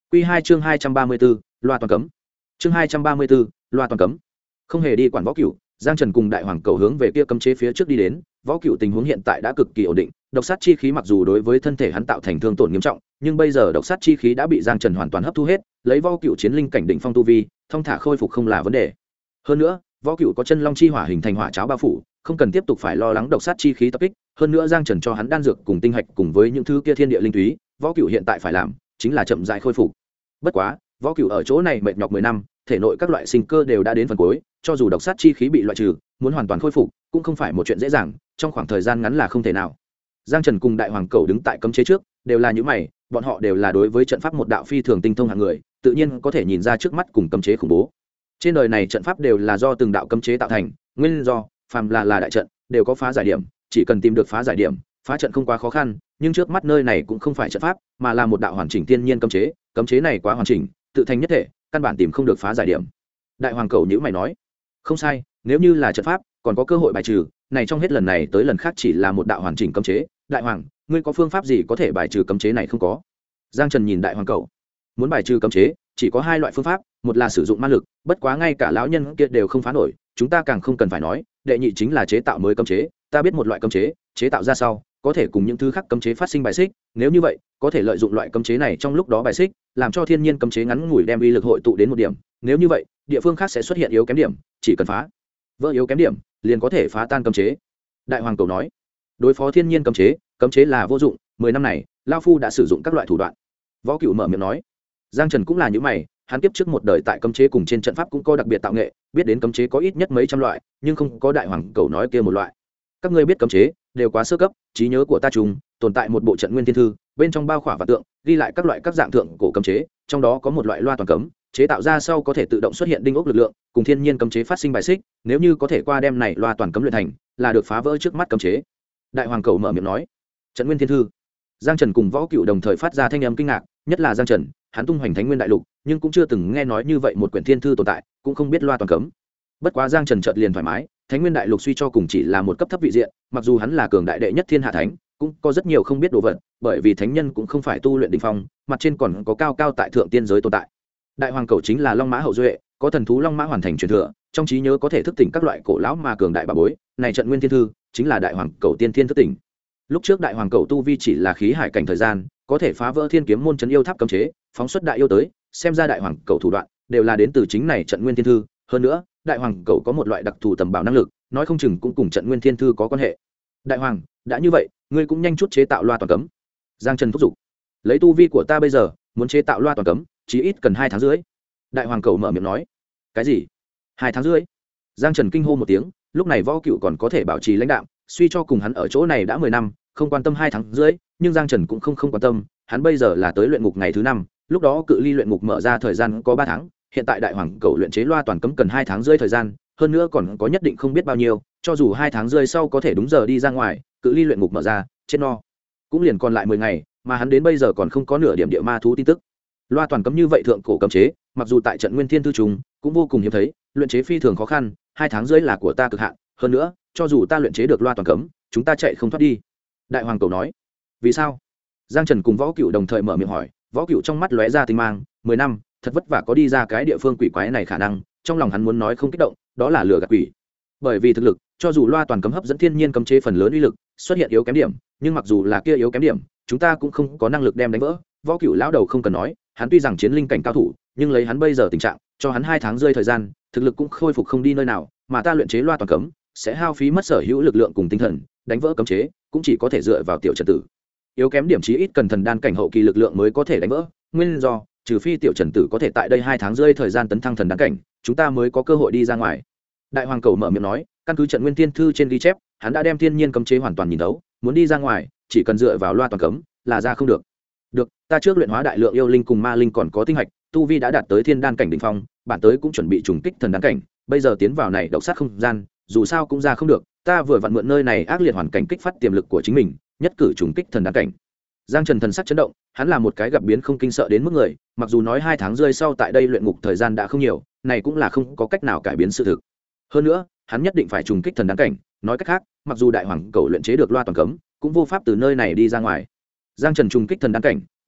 Quy 2 chương 234, loa toàn cấm. Chương 234, loa toàn cấm. Không hề đi quản Võ Cửu, Giang Trần cùng Đại Hoàng Cầu hướng về kia cấm chế phía trước đi đến. Võ Cửu tình huống hiện tại đã cực kỳ ổn định, độc sát chi khí mặc dù đối với thân thể hắn tạo thành thương tổn nghiêm trọng, nhưng bây giờ độc sát chi khí đã bị Giang Trần hoàn toàn hấp thu hết, lấy Võ Cửu chiến linh cảnh đỉnh phong tu vi, thông thả khôi phục không là vấn đề. Hơn nữa, Võ Cửu có chân long chi hỏa hình thành hỏa cháo bao phủ, không cần tiếp tục phải lo lắng độc sát chi khí tập kích. Hơn nữa Giang Trần cho hắn đan dược cùng tinh hạch cùng với những thứ kia thiên địa linh túy, Võ Cửu hiện tại phải làm chính là chậm rãi khôi phục. Bất quá, Võ Cửu ở chỗ này mệt nhọc 10 năm, thể nội các loại sinh cơ đều đã đến phần cuối, cho dù độc sát chi khí bị loại trừ, muốn hoàn toàn khôi phục cũng không phải một chuyện dễ dàng, trong khoảng thời gian ngắn là không thể nào. Giang Trần cùng Đại Hoàng Cầu đứng tại cấm chế trước, đều là những mày, bọn họ đều là đối với trận pháp một đạo phi thường tinh thông hạng người, tự nhiên có thể nhìn ra trước mắt cùng cấm chế khủng bố. Trên đời này trận pháp đều là do từng đạo cấm chế tạo thành, nguyên do phàm là đại trận đều có phá giải điểm, chỉ cần tìm được phá giải điểm, phá trận không quá khó khăn, nhưng trước mắt nơi này cũng không phải trận pháp, mà là một đạo hoàn chỉnh thiên nhiên cấm chế này quá hoàn chỉnh, tự thành nhất thể, căn bản tìm không được phá giải điểm. Đại Hoàng Cầu nhíu mày nói, không sai, nếu như là trận pháp còn có cơ hội bài trừ, này trong hết lần này tới lần khác chỉ là một đạo hoàn chỉnh cấm chế. Đại Hoàng, ngươi có phương pháp gì có thể bài trừ cấm chế này không có? Giang Trần nhìn Đại Hoàng Cầu, muốn bài trừ cấm chế chỉ có hai loại phương pháp, một là sử dụng ma lực, bất quá ngay cả lão nhân kia đều không phá nổi, chúng ta càng không cần phải nói, đệ nhị chính là chế tạo mới cấm chế. Ta biết một loại cấm chế, chế tạo ra sau có thể cùng những thứ khác cấm chế phát sinh bài xích, nếu như vậy có thể lợi dụng loại cấm chế này trong lúc đó bài xích, làm cho thiên nhiên cấm chế ngắn ngủi đem uy lực hội tụ đến một điểm, nếu như vậy địa phương khác sẽ xuất hiện yếu kém điểm, chỉ cần phá vỡ yếu kém điểm liền có thể phá tan cấm chế. Đại Hoàng Cầu nói, đối phó thiên nhiên cấm chế là vô dụng, 10 năm này lao phu đã sử dụng các loại thủ đoạn. Võ Cửu mở miệng nói. Giang Trần cũng là những mày, hắn tiếp trước một đời tại cấm chế cùng trên trận pháp cũng có đặc biệt tạo nghệ, biết đến cấm chế có ít nhất mấy trăm loại, nhưng không có Đại Hoàng Cầu nói kia một loại. Các ngươi biết cấm chế đều quá sơ cấp, trí nhớ của ta trùng tồn tại một bộ trận nguyên thiên thư, bên trong bao khỏa và tượng ghi lại các loại các dạng thượng cổ cấm chế, trong đó có một loại loa toàn cấm, chế tạo ra sau có thể tự động xuất hiện đinh ốc lực lượng, cùng thiên nhiên cấm chế phát sinh bài xích, nếu như có thể qua đem này loa toàn cấm luyện thành, là được phá vỡ trước mắt cấm chế. Đại Hoàng Cầu mở miệng nói, trận nguyên thiên thư. Giang Trần cùng Võ Cửu đồng thời phát ra thanh âm kinh ngạc, nhất là Giang Trần, hắn tung hoành Thánh Nguyên đại lục, nhưng cũng chưa từng nghe nói như vậy một quyển thiên thư tồn tại, cũng không biết loa toàn cấm. Bất quá Giang Trần chợt liền thoải mái, Thánh Nguyên đại lục suy cho cùng chỉ là một cấp thấp vị diện, mặc dù hắn là cường đại đệ nhất thiên hạ thánh, cũng có rất nhiều không biết đồ vật, bởi vì thánh nhân cũng không phải tu luyện đỉnh phong, mặt trên còn có cao cao tại thượng tiên giới tồn tại. Đại Hoàng Cầu chính là long mã hậu duệ, có thần thú long mã hoàn thành truyền thừa, trong trí nhớ có thể thức tỉnh các loại cổ lão mà cường đại bà bối, này trận nguyên thiên thư chính là Đại Hoàng Cầu tiên thiên thức tỉnh. Lúc trước Đại Hoàng Cầu tu vi chỉ là khí hải cảnh thời gian, có thể phá vỡ thiên kiếm môn trấn yêu tháp cấm chế, phóng xuất đại yêu tới, xem ra Đại Hoàng Cầu thủ đoạn đều là đến từ chính này trận nguyên thiên thư, hơn nữa Đại Hoàng Cầu có một loại đặc thù tầm bảo năng lực, nói không chừng cũng cùng trận nguyên thiên thư có quan hệ. Đại Hoàng, đã như vậy ngươi cũng nhanh chút chế tạo loa toàn cấm. Giang Trần thúc giục, lấy tu vi của ta bây giờ muốn chế tạo loa toàn cấm chí ít cần 2 tháng rưỡi. Đại Hoàng Cầu mở miệng nói, cái gì 2 tháng rưỡi? Giang Trần kinh hô một tiếng, lúc này Võ Cửu còn có thể bảo trì lãnh đạm, suy cho cùng hắn ở chỗ này đã 10 năm, không quan tâm 2 tháng rưỡi, nhưng Giang Trần cũng không quan tâm, hắn bây giờ là tới luyện ngục ngày thứ 5, lúc đó cự ly luyện ngục mở ra thời gian có 3 tháng, hiện tại Đại Hoàng Cầu luyện chế loa toàn cấm cần 2 tháng rưỡi thời gian, hơn nữa còn có nhất định không biết bao nhiêu, cho dù 2 tháng rưỡi sau có thể đúng giờ đi ra ngoài, cự ly luyện ngục mở ra, chết no cũng liền còn lại 10 ngày, mà hắn đến bây giờ còn không có nửa điểm địa ma thú tin tức. Loa toàn cấm như vậy thượng cổ cấm chế, mặc dù tại trận nguyên thiên thư trùng cũng vô cùng hiếm thấy, luyện chế phi thường khó khăn, 2 tháng rưỡi là của ta cực hạn, hơn nữa cho dù ta luyện chế được loa toàn cấm, chúng ta chạy không thoát đi. Đại Hoàng Cầu nói, vì sao? Giang Trần cùng Võ Cửu đồng thời mở miệng hỏi. Võ Cửu trong mắt lóe ra tinh mang, 10 năm thật vất vả có đi ra cái địa phương quỷ quái này khả năng, trong lòng hắn muốn nói không kích động, đó là lừa gạt quỷ. Bởi vì thực lực, cho dù loa toàn cấm hấp dẫn thiên nhiên cấm chế phần lớn uy lực xuất hiện yếu kém điểm, nhưng mặc dù là kia yếu kém điểm, chúng ta cũng không có năng lực đem đánh vỡ. Võ Cửu lão đầu không cần nói, hắn tuy rằng chiến linh cảnh cao thủ, nhưng lấy hắn bây giờ tình trạng, cho hắn 2 tháng rưỡi thời gian, thực lực cũng khôi phục không đi nơi nào, mà ta luyện chế loa toàn cấm sẽ hao phí mất sở hữu lực lượng cùng tinh thần, đánh vỡ cấm chế cũng chỉ có thể dựa vào tiểu Trần Tử. Yếu kém điểm chí ít cần thần đan cảnh hậu kỳ lực lượng mới có thể đánh vỡ, nguyên do trừ phi tiểu Trần Tử có thể tại đây 2 tháng rưỡi thời gian tấn thăng thần đan cảnh, chúng ta mới có cơ hội đi ra ngoài. Đại Hoàng Cầu mở miệng nói, căn cứ trận nguyên thiên thư trên ghi chép, hắn đã đem thiên nhiên cấm chế hoàn toàn nhìn thấu, muốn đi ra ngoài chỉ cần dựa vào loa toàn cấm là ra không được. Được, ta trước luyện hóa đại lượng yêu linh cùng ma linh còn có tinh hạch, tu vi đã đạt tới thiên đan cảnh đỉnh phong, bản tới cũng chuẩn bị trùng kích thần đan cảnh, bây giờ tiến vào này độc sát không gian, dù sao cũng ra không được, ta vừa vặn mượn nơi này ác liệt hoàn cảnh kích phát tiềm lực của chính mình, nhất cử trùng kích thần đan cảnh. Giang Trần thần sắc chấn động, hắn là một cái gặp biến không kinh sợ đến mức người, mặc dù nói 2 tháng rưỡi sau tại đây luyện ngục thời gian đã không nhiều, này cũng là không có cách nào cải biến sự thực. Hơn nữa, hắn nhất định phải trùng kích thần đan cảnh, nói cách khác, mặc dù Đại Hoàng Cầu luyện chế được loa toàn cấm, cũng vô pháp từ nơi này đi ra ngoài. Giang Trần trùng kích thần đan cảnh,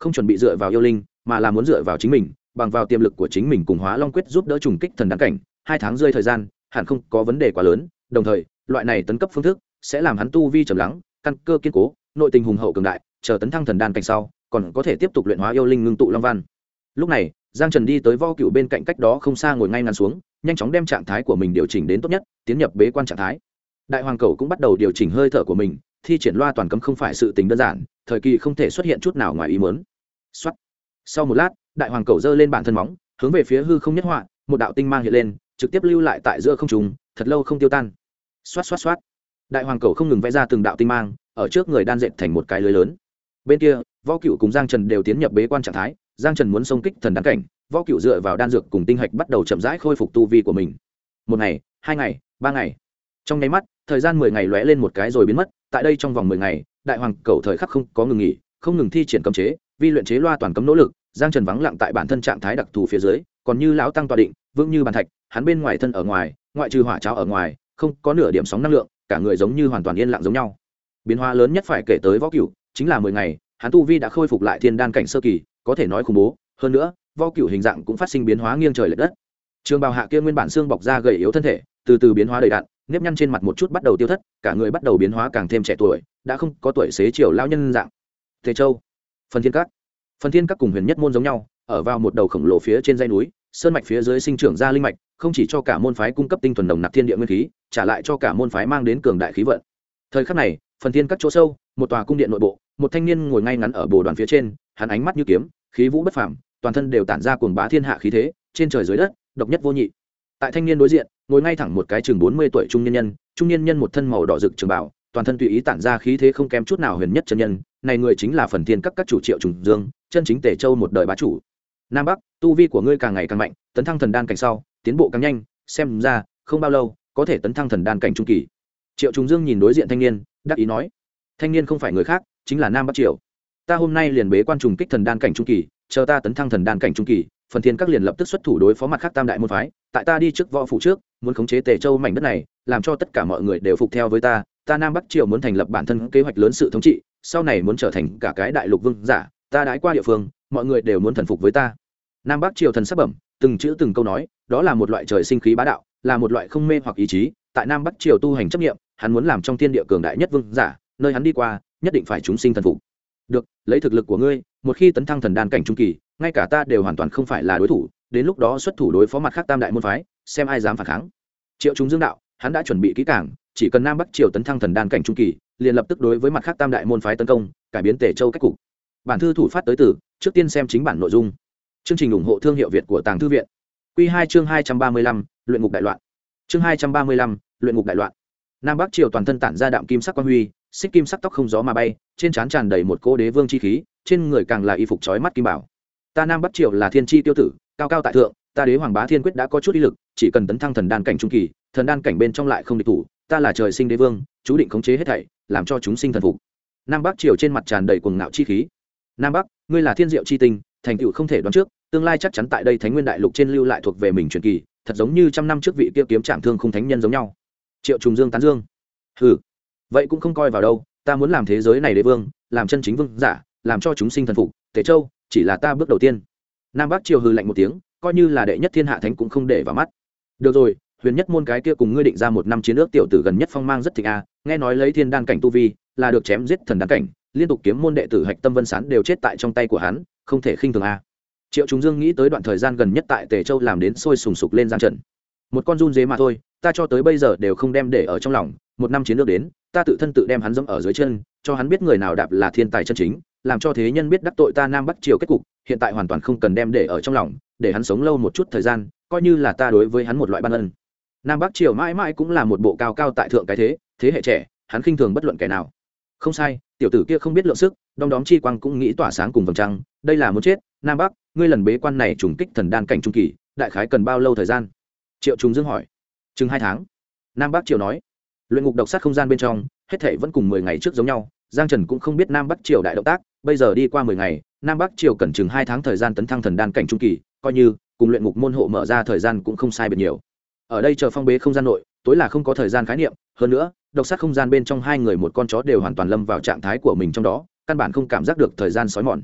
không chuẩn bị dựa vào yêu linh mà là muốn dựa vào chính mình, bằng vào tiềm lực của chính mình cùng hóa long quyết giúp đỡ trùng kích thần đan cảnh. 2 tháng rơi thời gian hẳn không có vấn đề quá lớn, đồng thời loại này tấn cấp phương thức sẽ làm hắn tu vi trầm lắng, căn cơ kiên cố, nội tình hùng hậu cường đại, chờ tấn thăng thần đan cảnh sau còn có thể tiếp tục luyện hóa yêu linh ngưng tụ long văn. Lúc này Giang Trần đi tới Võ Cựu bên cạnh cách đó không xa ngồi ngay ngắn xuống, nhanh chóng đem trạng thái của mình điều chỉnh đến tốt nhất, tiến nhập bế quan trạng thái. Đại hoàng cầu cũng bắt đầu điều chỉnh hơi thở của mình, thi triển loa toàn cấm không phải sự tình đơn giản, thời kỳ không thể xuất hiện chút nào ngoài ý muốn. Soát. Sau một lát, đại hoàng cầu giơ lên bản thân móng, hướng về phía hư không nhất họa, một đạo tinh mang hiện lên, trực tiếp lưu lại tại giữa không trung, thật lâu không tiêu tan. Soát soát soát. Đại hoàng cầu không ngừng vẽ ra từng đạo tinh mang, ở trước người đan dệt thành một cái lưới lớn. Bên kia, Võ Cựu cùng Giang Trần đều tiến nhập bế quan trạng thái, Giang Trần muốn xông kích thần đan cảnh, Võ Cựu dựa vào đan dược cùng tinh hạch bắt đầu chậm rãi khôi phục tu vi của mình. 1 ngày, 2 ngày, 3 ngày. Trong nháy mắt, thời gian 10 ngày lóe lên một cái rồi biến mất, tại đây trong vòng 10 ngày, đại hoàng cầu thời khắc không có ngừng nghỉ, không ngừng thi triển cấm chế, vi luyện chế loa toàn cấm nỗ lực, Giang Trần vắng lặng tại bản thân trạng thái đặc thù phía dưới, còn như lão tăng tọa định, vững như bàn thạch, hắn bên ngoài thân ở ngoài, ngoại trừ hỏa cháo ở ngoài, không có nửa điểm sóng năng lượng, cả người giống như hoàn toàn yên lặng giống nhau. Biến hóa lớn nhất phải kể tới Võ Cựu, chính là 10 ngày, hắn tu vi đã khôi phục lại thiên đan cảnh sơ kỳ, có thể nói khủng bố, hơn nữa, Võ Cựu hình dạng cũng phát sinh biến hóa nghiêng trời lệch đất. Trường bào hạ kia nguyên bản xương bọc ra gầy yếu thân thể, từ từ biến hóa đầy đặn, nếp nhăn trên mặt một chút bắt đầu tiêu thất, cả người bắt đầu biến hóa càng thêm trẻ tuổi, đã không có tuổi xế chiều lão nhân dạng. Tề Châu, Phần Thiên Các. Phần Thiên Các cùng Huyền Nhất môn giống nhau, ở vào một đầu khổng lồ phía trên dãy núi, sơn mạch phía dưới sinh trưởng ra linh mạch, không chỉ cho cả môn phái cung cấp tinh thuần đồng nặc thiên địa nguyên khí, trả lại cho cả môn phái mang đến cường đại khí vận. Thời khắc này, Phần Thiên Các chỗ sâu, một tòa cung điện nội bộ, một thanh niên ngồi ngay ngắn ở bồ đoàn phía trên, hắn ánh mắt như kiếm, khí vũ bất phàm, toàn thân đều tản ra cuồng bá thiên hạ khí thế, trên trời dưới đất, độc nhất vô nhị. Tại thanh niên đối diện, ngồi ngay thẳng một cái chừng 40 tuổi trung niên nhân một thân màu đỏ rực trường bảo, toàn thân tùy ý tản ra khí thế không kém chút nào huyền nhất chân nhân, này người chính là Phần Thiên Các chủ Triệu Trùng Dương, chân chính Tề Châu một đời bá chủ. Nam Bắc, tu vi của ngươi càng ngày càng mạnh, tấn thăng thần đan cảnh sau, tiến bộ càng nhanh, xem ra không bao lâu có thể tấn thăng thần đan cảnh trung kỳ. Triệu Trùng Dương nhìn đối diện thanh niên, đắc ý nói: thanh niên không phải người khác, chính là Nam Bắc Triệu. Ta hôm nay liền bế quan trùng kích thần đan cảnh trung kỳ, chờ ta tấn thăng thần đan cảnh trung kỳ, Phần Thiên Các liền lập tức xuất thủ đối phó mặt khác tam đại môn phái, tại ta đi trước võ phủ trước, muốn khống chế Tề Châu mảnh đất này, làm cho tất cả mọi người đều phục theo với ta, ta Nam Bắc Triều muốn thành lập bản thân kế hoạch lớn sự thống trị, sau này muốn trở thành cả cái đại lục vương giả, ta đãi qua địa phương, mọi người đều muốn thần phục với ta. Nam Bắc Triều thần sắc bẩm, từng chữ từng câu nói, đó là một loại trời sinh khí bá đạo, là một loại không mê hoặc ý chí, tại Nam Bắc Triều tu hành chấp niệm, hắn muốn làm trong thiên địa cường đại nhất vương giả, nơi hắn đi qua, nhất định phải chúng sinh thần phục. Được, lấy thực lực của ngươi, một khi tấn thăng thần đan cảnh trung kỳ, ngay cả ta đều hoàn toàn không phải là đối thủ, đến lúc đó xuất thủ đối phó mặt khác tam đại môn phái, xem ai dám phản kháng. Triệu Trùng Dương đạo, hắn đã chuẩn bị kỹ càng, chỉ cần Nam Bắc Triều tấn thăng thần đan cảnh trung kỳ, liền lập tức đối với mặt khác tam đại môn phái tấn công, cải biến Tề Châu cách cục. Bản thư thủ phát tới từ, trước tiên xem chính bản nội dung. Chương trình ủng hộ thương hiệu Việt của Tàng Thư viện. Quy 2 chương 235, luyện ngục đại loạn. Chương 235, luyện ngục đại loạn. Nam Bắc Triều toàn thân tản ra đạm kim sắc quang huy, xích kim sắc tóc không gió mà bay, trên trán tràn đầy một cỗ đế vương chi khí, trên người càng là y phục chói mắt kim bảo. Ta Nam Bắc Triều là thiên chi tiêu tử, cao cao tại thượng, ta Đế Hoàng Bá Thiên quyết đã có chút uy lực, chỉ cần tấn thăng thần đan cảnh trung kỳ, thần đan cảnh bên trong lại không địch thủ, ta là trời sinh đế vương, chú định khống chế hết thảy, làm cho chúng sinh thần phục. Nam Bắc Triều trên mặt tràn đầy cuồng ngạo chi khí. Nam Bắc, ngươi là thiên diệu chi tinh, thành tựu không thể đoán trước, tương lai chắc chắn tại đây Thánh Nguyên Đại Lục trên lưu lại thuộc về mình truyền kỳ, thật giống như trăm năm trước vị kia kiếm trạng thương khung thánh nhân giống nhau. Triệu Trùng Dương tán dương. Hừ, vậy cũng không coi vào đâu, ta muốn làm thế giới này đế vương, làm chân chính vương giả, làm cho chúng sinh thần phục, Tề Châu chỉ là ta bước đầu tiên. Nam Bắc Triều hừ lạnh một tiếng, coi như là đệ nhất thiên hạ thánh cũng không để vào mắt. Được rồi, Huyền Nhất môn cái kia cùng ngươi định ra một năm chiến ước tiểu tử gần nhất phong mang rất thịnh a, nghe nói lấy thiên đan cảnh tu vi, là được chém giết thần đan cảnh, liên tục kiếm môn đệ tử Hạch Tâm Vân Sán đều chết tại trong tay của hắn, không thể khinh thường a. Triệu Trùng Dương nghĩ tới đoạn thời gian gần nhất tại Tề Châu làm đến sôi sùng sục lên Giang Trần. Một con run dế mà thôi, ta cho tới bây giờ đều không đem để ở trong lòng, một năm chiến ước đến, ta tự thân tự đem hắn dẫm ở dưới chân, cho hắn biết người nào đạp là thiên tài chân chính, làm cho thế nhân biết đắc tội ta Nam Bắc Triều kết cục, hiện tại hoàn toàn không cần đem để ở trong lòng, để hắn sống lâu một chút thời gian, coi như là ta đối với hắn một loại ban ân. Nam Bắc Triều mãi mãi cũng là một bộ cao cao tại thượng cái thế hệ trẻ, hắn khinh thường bất luận kẻ nào. Không sai, tiểu tử kia không biết lượng sức, đom đóm chi quang cũng nghĩ tỏa sáng cùng vầng trăng, đây là muốn chết. Nam Bắc, ngươi lần bế quan này trùng kích thần đan cảnh trung kỳ, đại khái cần bao lâu thời gian? Triệu Trùng Dương hỏi. Chừng 2 tháng. Nam Bắc Triều nói. Luyện ngục độc sát không gian bên trong, hết thảy vẫn cùng 10 ngày trước giống nhau, Giang Trần cũng không biết Nam Bắc Triều đại động tác, bây giờ đi qua 10 ngày, Nam Bắc Triều cần chừng 2 tháng thời gian tấn thăng thần đan cảnh trung kỳ, coi như cùng luyện ngục môn hộ mở ra thời gian cũng không sai biệt nhiều. Ở đây chờ phong bế không gian nội, tối là không có thời gian khái niệm, hơn nữa, độc sát không gian bên trong hai người một con chó đều hoàn toàn lâm vào trạng thái của mình trong đó, căn bản không cảm giác được thời gian sói mòn.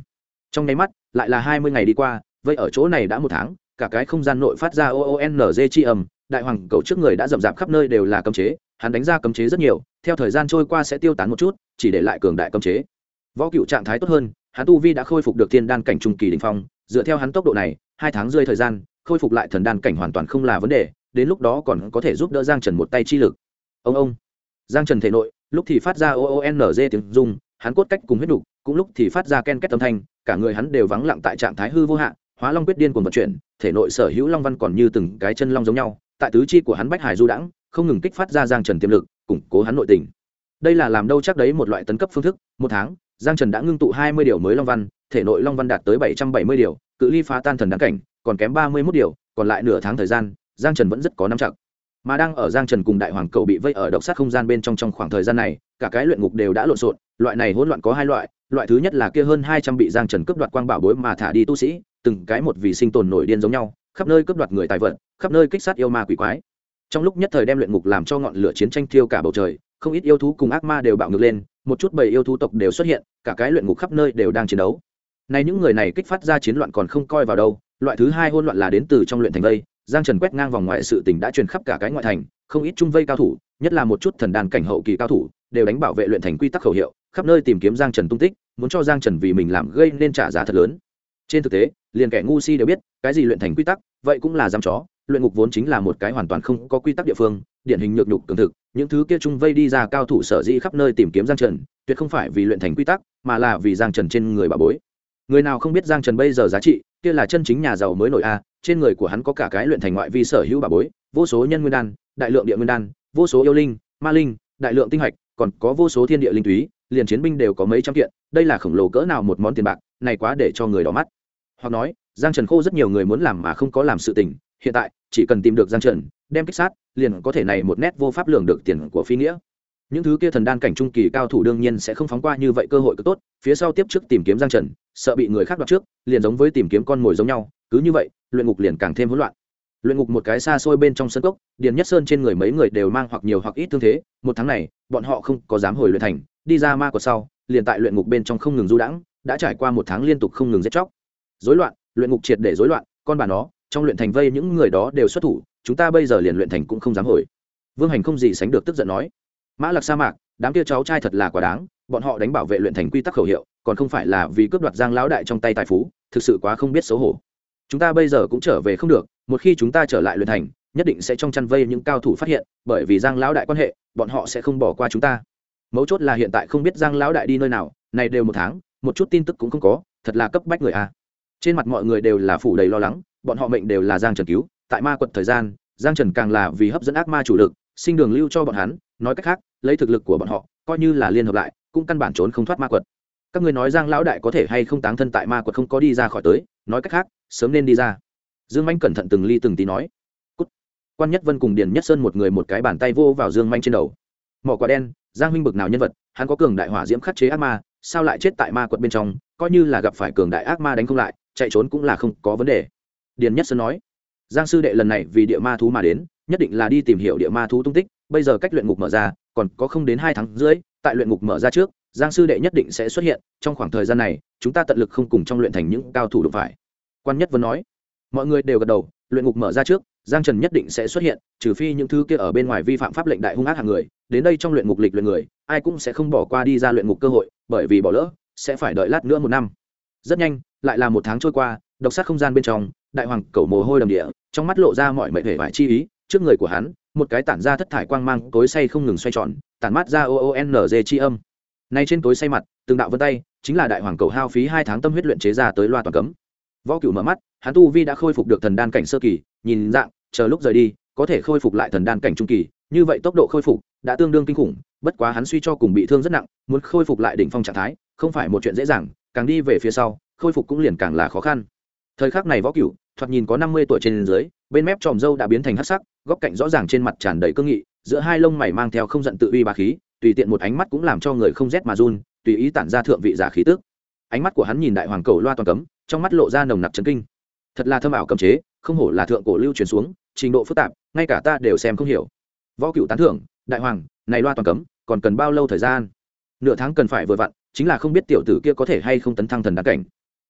trong nháy mắt lại là 20 ngày đi qua, vậy ở chỗ này đã 1 tháng, cả cái không gian nội phát ra oonz chi âm, đại hoàng cầu trước người đã rậm rạp khắp nơi đều là cấm chế, hắn đánh ra cấm chế rất nhiều, theo thời gian trôi qua sẽ tiêu tán một chút, chỉ để lại cường đại cấm chế. Võ Cựu trạng thái tốt hơn, hắn tu vi đã khôi phục được thiên đan cảnh trung kỳ đỉnh phong, dựa theo hắn tốc độ này, 2 tháng rơi thời gian, khôi phục lại thần đan cảnh hoàn toàn không là vấn đề, đến lúc đó còn có thể giúp đỡ Giang Trần một tay chi lực. Ông Giang Trần thể nội, lúc thì phát ra oonz tiếng rung, hắn cốt cách cùng huyết đục, cũng lúc thì phát ra ken két âm thanh, cả người hắn đều vắng lặng tại trạng thái hư vô hạn, Hóa Long quyết điên cuồng vận chuyển, thể nội sở hữu long văn còn như từng cái chân long giống nhau, tại tứ chi của hắn bách hải du đãng, không ngừng kích phát ra Giang Trần tiềm lực, củng cố hắn nội tình. Đây là làm đâu chắc đấy một loại tấn cấp phương thức, 1 tháng, Giang Trần đã ngưng tụ 20 điều mới long văn, thể nội long văn đạt tới 770 điều, cự ly phá tan thần đan cảnh, còn kém 31 điều, còn lại nửa tháng thời gian, Giang Trần vẫn rất có nắm chặt. Mà đang ở Giang Trần cùng đại hoàng cầu bị vây ở độc sát không gian bên trong khoảng thời gian này, cả cái luyện ngục đều đã lộn xộn, loại này hỗn loạn có 2 loại, loại thứ nhất là kia hơn 200 bị Giang Trần cướp đoạt quang bảo bối mà thả đi tu sĩ, từng cái một vì sinh tồn nổi điên giống nhau, khắp nơi cướp đoạt người tài vật, khắp nơi kích sát yêu ma quỷ quái. Trong lúc nhất thời đem luyện ngục làm cho ngọn lửa chiến tranh thiêu cả bầu trời, không ít yêu thú cùng ác ma đều bạo ngược lên, một chút bầy yêu thú tộc đều xuất hiện, cả cái luyện ngục khắp nơi đều đang chiến đấu. Này những người này kích phát ra chiến loạn còn không coi vào đâu, loại thứ hai hỗn loạn là đến từ trong luyện thành vây. Giang Trần quét ngang vòng ngoại sự tình đã truyền khắp cả cái ngoại thành, không ít trung vây cao thủ, nhất là một chút thần đàn cảnh hậu kỳ cao thủ, đều đánh bảo vệ luyện thành quy tắc khẩu hiệu, khắp nơi tìm kiếm Giang Trần tung tích, muốn cho Giang Trần vì mình làm gây nên trả giá thật lớn. Trên thực tế, liền kẻ ngu si đều biết, cái gì luyện thành quy tắc, vậy cũng là giam chó, luyện ngục vốn chính là một cái hoàn toàn không có quy tắc địa phương, điển hình nhược nhục cường thực, những thứ kia trung vây đi ra cao thủ sở dĩ khắp nơi tìm kiếm Giang Trần, tuyệt không phải vì luyện thành quy tắc, mà là vì Giang Trần trên người bà bối. Người nào không biết Giang Trần bây giờ giá trị, kia là chân chính nhà giàu mới nổi a, trên người của hắn có cả cái luyện thành ngoại vi sở hữu bà bối, vô số nhân nguyên đan, đại lượng địa nguyên đan, vô số yêu linh, ma linh, đại lượng tinh hạch, còn có vô số thiên địa linh túy, liền chiến binh đều có mấy trăm kiện, đây là khổng lồ cỡ nào một món tiền bạc, này quá để cho người đỏ mắt. Hoặc nói, Giang Trần khô rất nhiều người muốn làm mà không có làm sự tình, hiện tại chỉ cần tìm được Giang Trần, đem kích sát, liền có thể này một nét vô pháp lường được tiền của phi nghĩa. Những thứ kia thần đan cảnh trung kỳ cao thủ đương nhiên sẽ không phóng qua như vậy cơ hội cực tốt, phía sau tiếp trước tìm kiếm Giang Trần, sợ bị người khác đoạt trước, liền giống với tìm kiếm con mồi giống nhau, cứ như vậy, luyện ngục liền càng thêm hỗn loạn. Luyện ngục một cái xa xôi bên trong sân cốc, Điền Nhất Sơn trên người mấy người đều mang hoặc nhiều hoặc ít thương thế, 1 tháng này, bọn họ không có dám hồi luyện thành, đi ra ma quật sau, liền tại luyện ngục bên trong không ngừng du đãng, đã trải qua 1 tháng liên tục không ngừng giết chóc. Rối loạn, luyện ngục triệt để rối loạn, con bà nó, trong luyện thành vây những người đó đều xuất thủ, chúng ta bây giờ liền luyện thành cũng không dám hồi. Vương Hành không gì sánh được tức giận nói. Mã Lạc sa mạc, đám kia cháu trai thật là quá đáng, bọn họ đánh bảo vệ luyện thành quy tắc khẩu hiệu, còn không phải là vì cướp đoạt Giang lão đại trong tay tài phú, thực sự quá không biết xấu hổ. Chúng ta bây giờ cũng trở về không được, một khi chúng ta trở lại luyện thành, nhất định sẽ trong chăn vây những cao thủ phát hiện, bởi vì Giang lão đại quan hệ, bọn họ sẽ không bỏ qua chúng ta. Mấu chốt là hiện tại không biết Giang lão đại đi nơi nào, này đều 1 tháng, một chút tin tức cũng không có, thật là cấp bách người a. Trên mặt mọi người đều là phủ đầy lo lắng, bọn họ mệnh đều là Giang Trần cứu, tại ma quật thời gian, Giang Trần càng là vì hấp dẫn ác ma chủ lực, sinh đường lưu cho bọn hắn, nói cách khác, lấy thực lực của bọn họ, coi như là liên hợp lại, cũng căn bản trốn không thoát ma quật. Các ngươi nói Giang lão đại có thể hay không táng thân tại ma quật không có đi ra khỏi tới, nói cách khác, sớm nên đi ra. Dương Mạnh cẩn thận từng ly từng tí nói. Cút. Quan Nhất Vân cùng Điền Nhất Sơn một người một cái bàn tay vô vào Dương Mạnh trên đầu. Mỏ quả đen, Giang huynh bực nào nhân vật, hắn có cường đại hỏa diễm khắc chế ác ma, sao lại chết tại ma quật bên trong, coi như là gặp phải cường đại ác ma đánh không lại, chạy trốn cũng là không có vấn đề. Điền Nhất Sơn nói. Giang sư đệ lần này vì địa ma thú mà đến, nhất định là đi tìm hiểu địa ma thú tung tích, bây giờ cách luyện ngục mở ra, còn có không đến 2 tháng rưỡi, tại luyện ngục mở ra trước, Giang sư đệ nhất định sẽ xuất hiện, trong khoảng thời gian này, chúng ta tận lực không cùng trong luyện thành những cao thủ đụng phải. Quan Nhất Vân nói. Mọi người đều gật đầu, luyện ngục mở ra trước, Giang Trần nhất định sẽ xuất hiện, trừ phi những thứ kia ở bên ngoài vi phạm pháp lệnh đại hung ác hạng người, đến đây trong luyện ngục lịch luyện người, ai cũng sẽ không bỏ qua đi ra luyện ngục cơ hội, bởi vì bỏ lỡ, sẽ phải đợi lát nữa 1 năm. Rất nhanh, lại là 1 tháng trôi qua, độc sát không gian bên trong, đại hoàng cẩu mồ hôi đầm địa, trong mắt lộ ra mọi mệt vẻ vải chi ý, trước người của hắn, một cái tản ra thất thải quang mang, tối say không ngừng xoay tròn, tản mát ra oonz chi âm. Này trên tối say mặt, từng đạo vân tay, chính là đại hoàng cẩu hao phí 2 tháng tâm huyết luyện chế ra tới loa toàn cấm. Võ Cửu mở mắt, hắn tu vi đã khôi phục được thần đan cảnh sơ kỳ, nhìn dạng, chờ lúc rời đi, có thể khôi phục lại thần đan cảnh trung kỳ, như vậy tốc độ khôi phục đã tương đương kinh khủng, bất quá hắn suy cho cùng bị thương rất nặng, muốn khôi phục lại đỉnh phong trạng thái, không phải một chuyện dễ dàng, càng đi về phía sau, khôi phục cũng liền càng là khó khăn. Thời khắc này Võ Cửu, thoạt nhìn có 50 tuổi trên dưới, bên mép tròm râu đã biến thành hắc sắc, góc cạnh rõ ràng trên mặt tràn đầy cương nghị, giữa hai lông mày mang theo không giận tự uy bá khí, tùy tiện một ánh mắt cũng làm cho người không rét mà run, tùy ý tản ra thượng vị giả khí tức. Ánh mắt của hắn nhìn đại hoàng cầu loa toàn cấm, trong mắt lộ ra nồng nặc chấn kinh. Thật là thâm ảo cấm chế, không hổ là thượng cổ lưu truyền xuống, trình độ phức tạp, ngay cả ta đều xem không hiểu. Võ Cửu tán thưởng, đại hoàng, này loa toàn cấm, còn cần bao lâu thời gian? Nửa tháng cần phải vừa vặn, chính là không biết tiểu tử kia có thể hay không tấn thăng thần đan cảnh.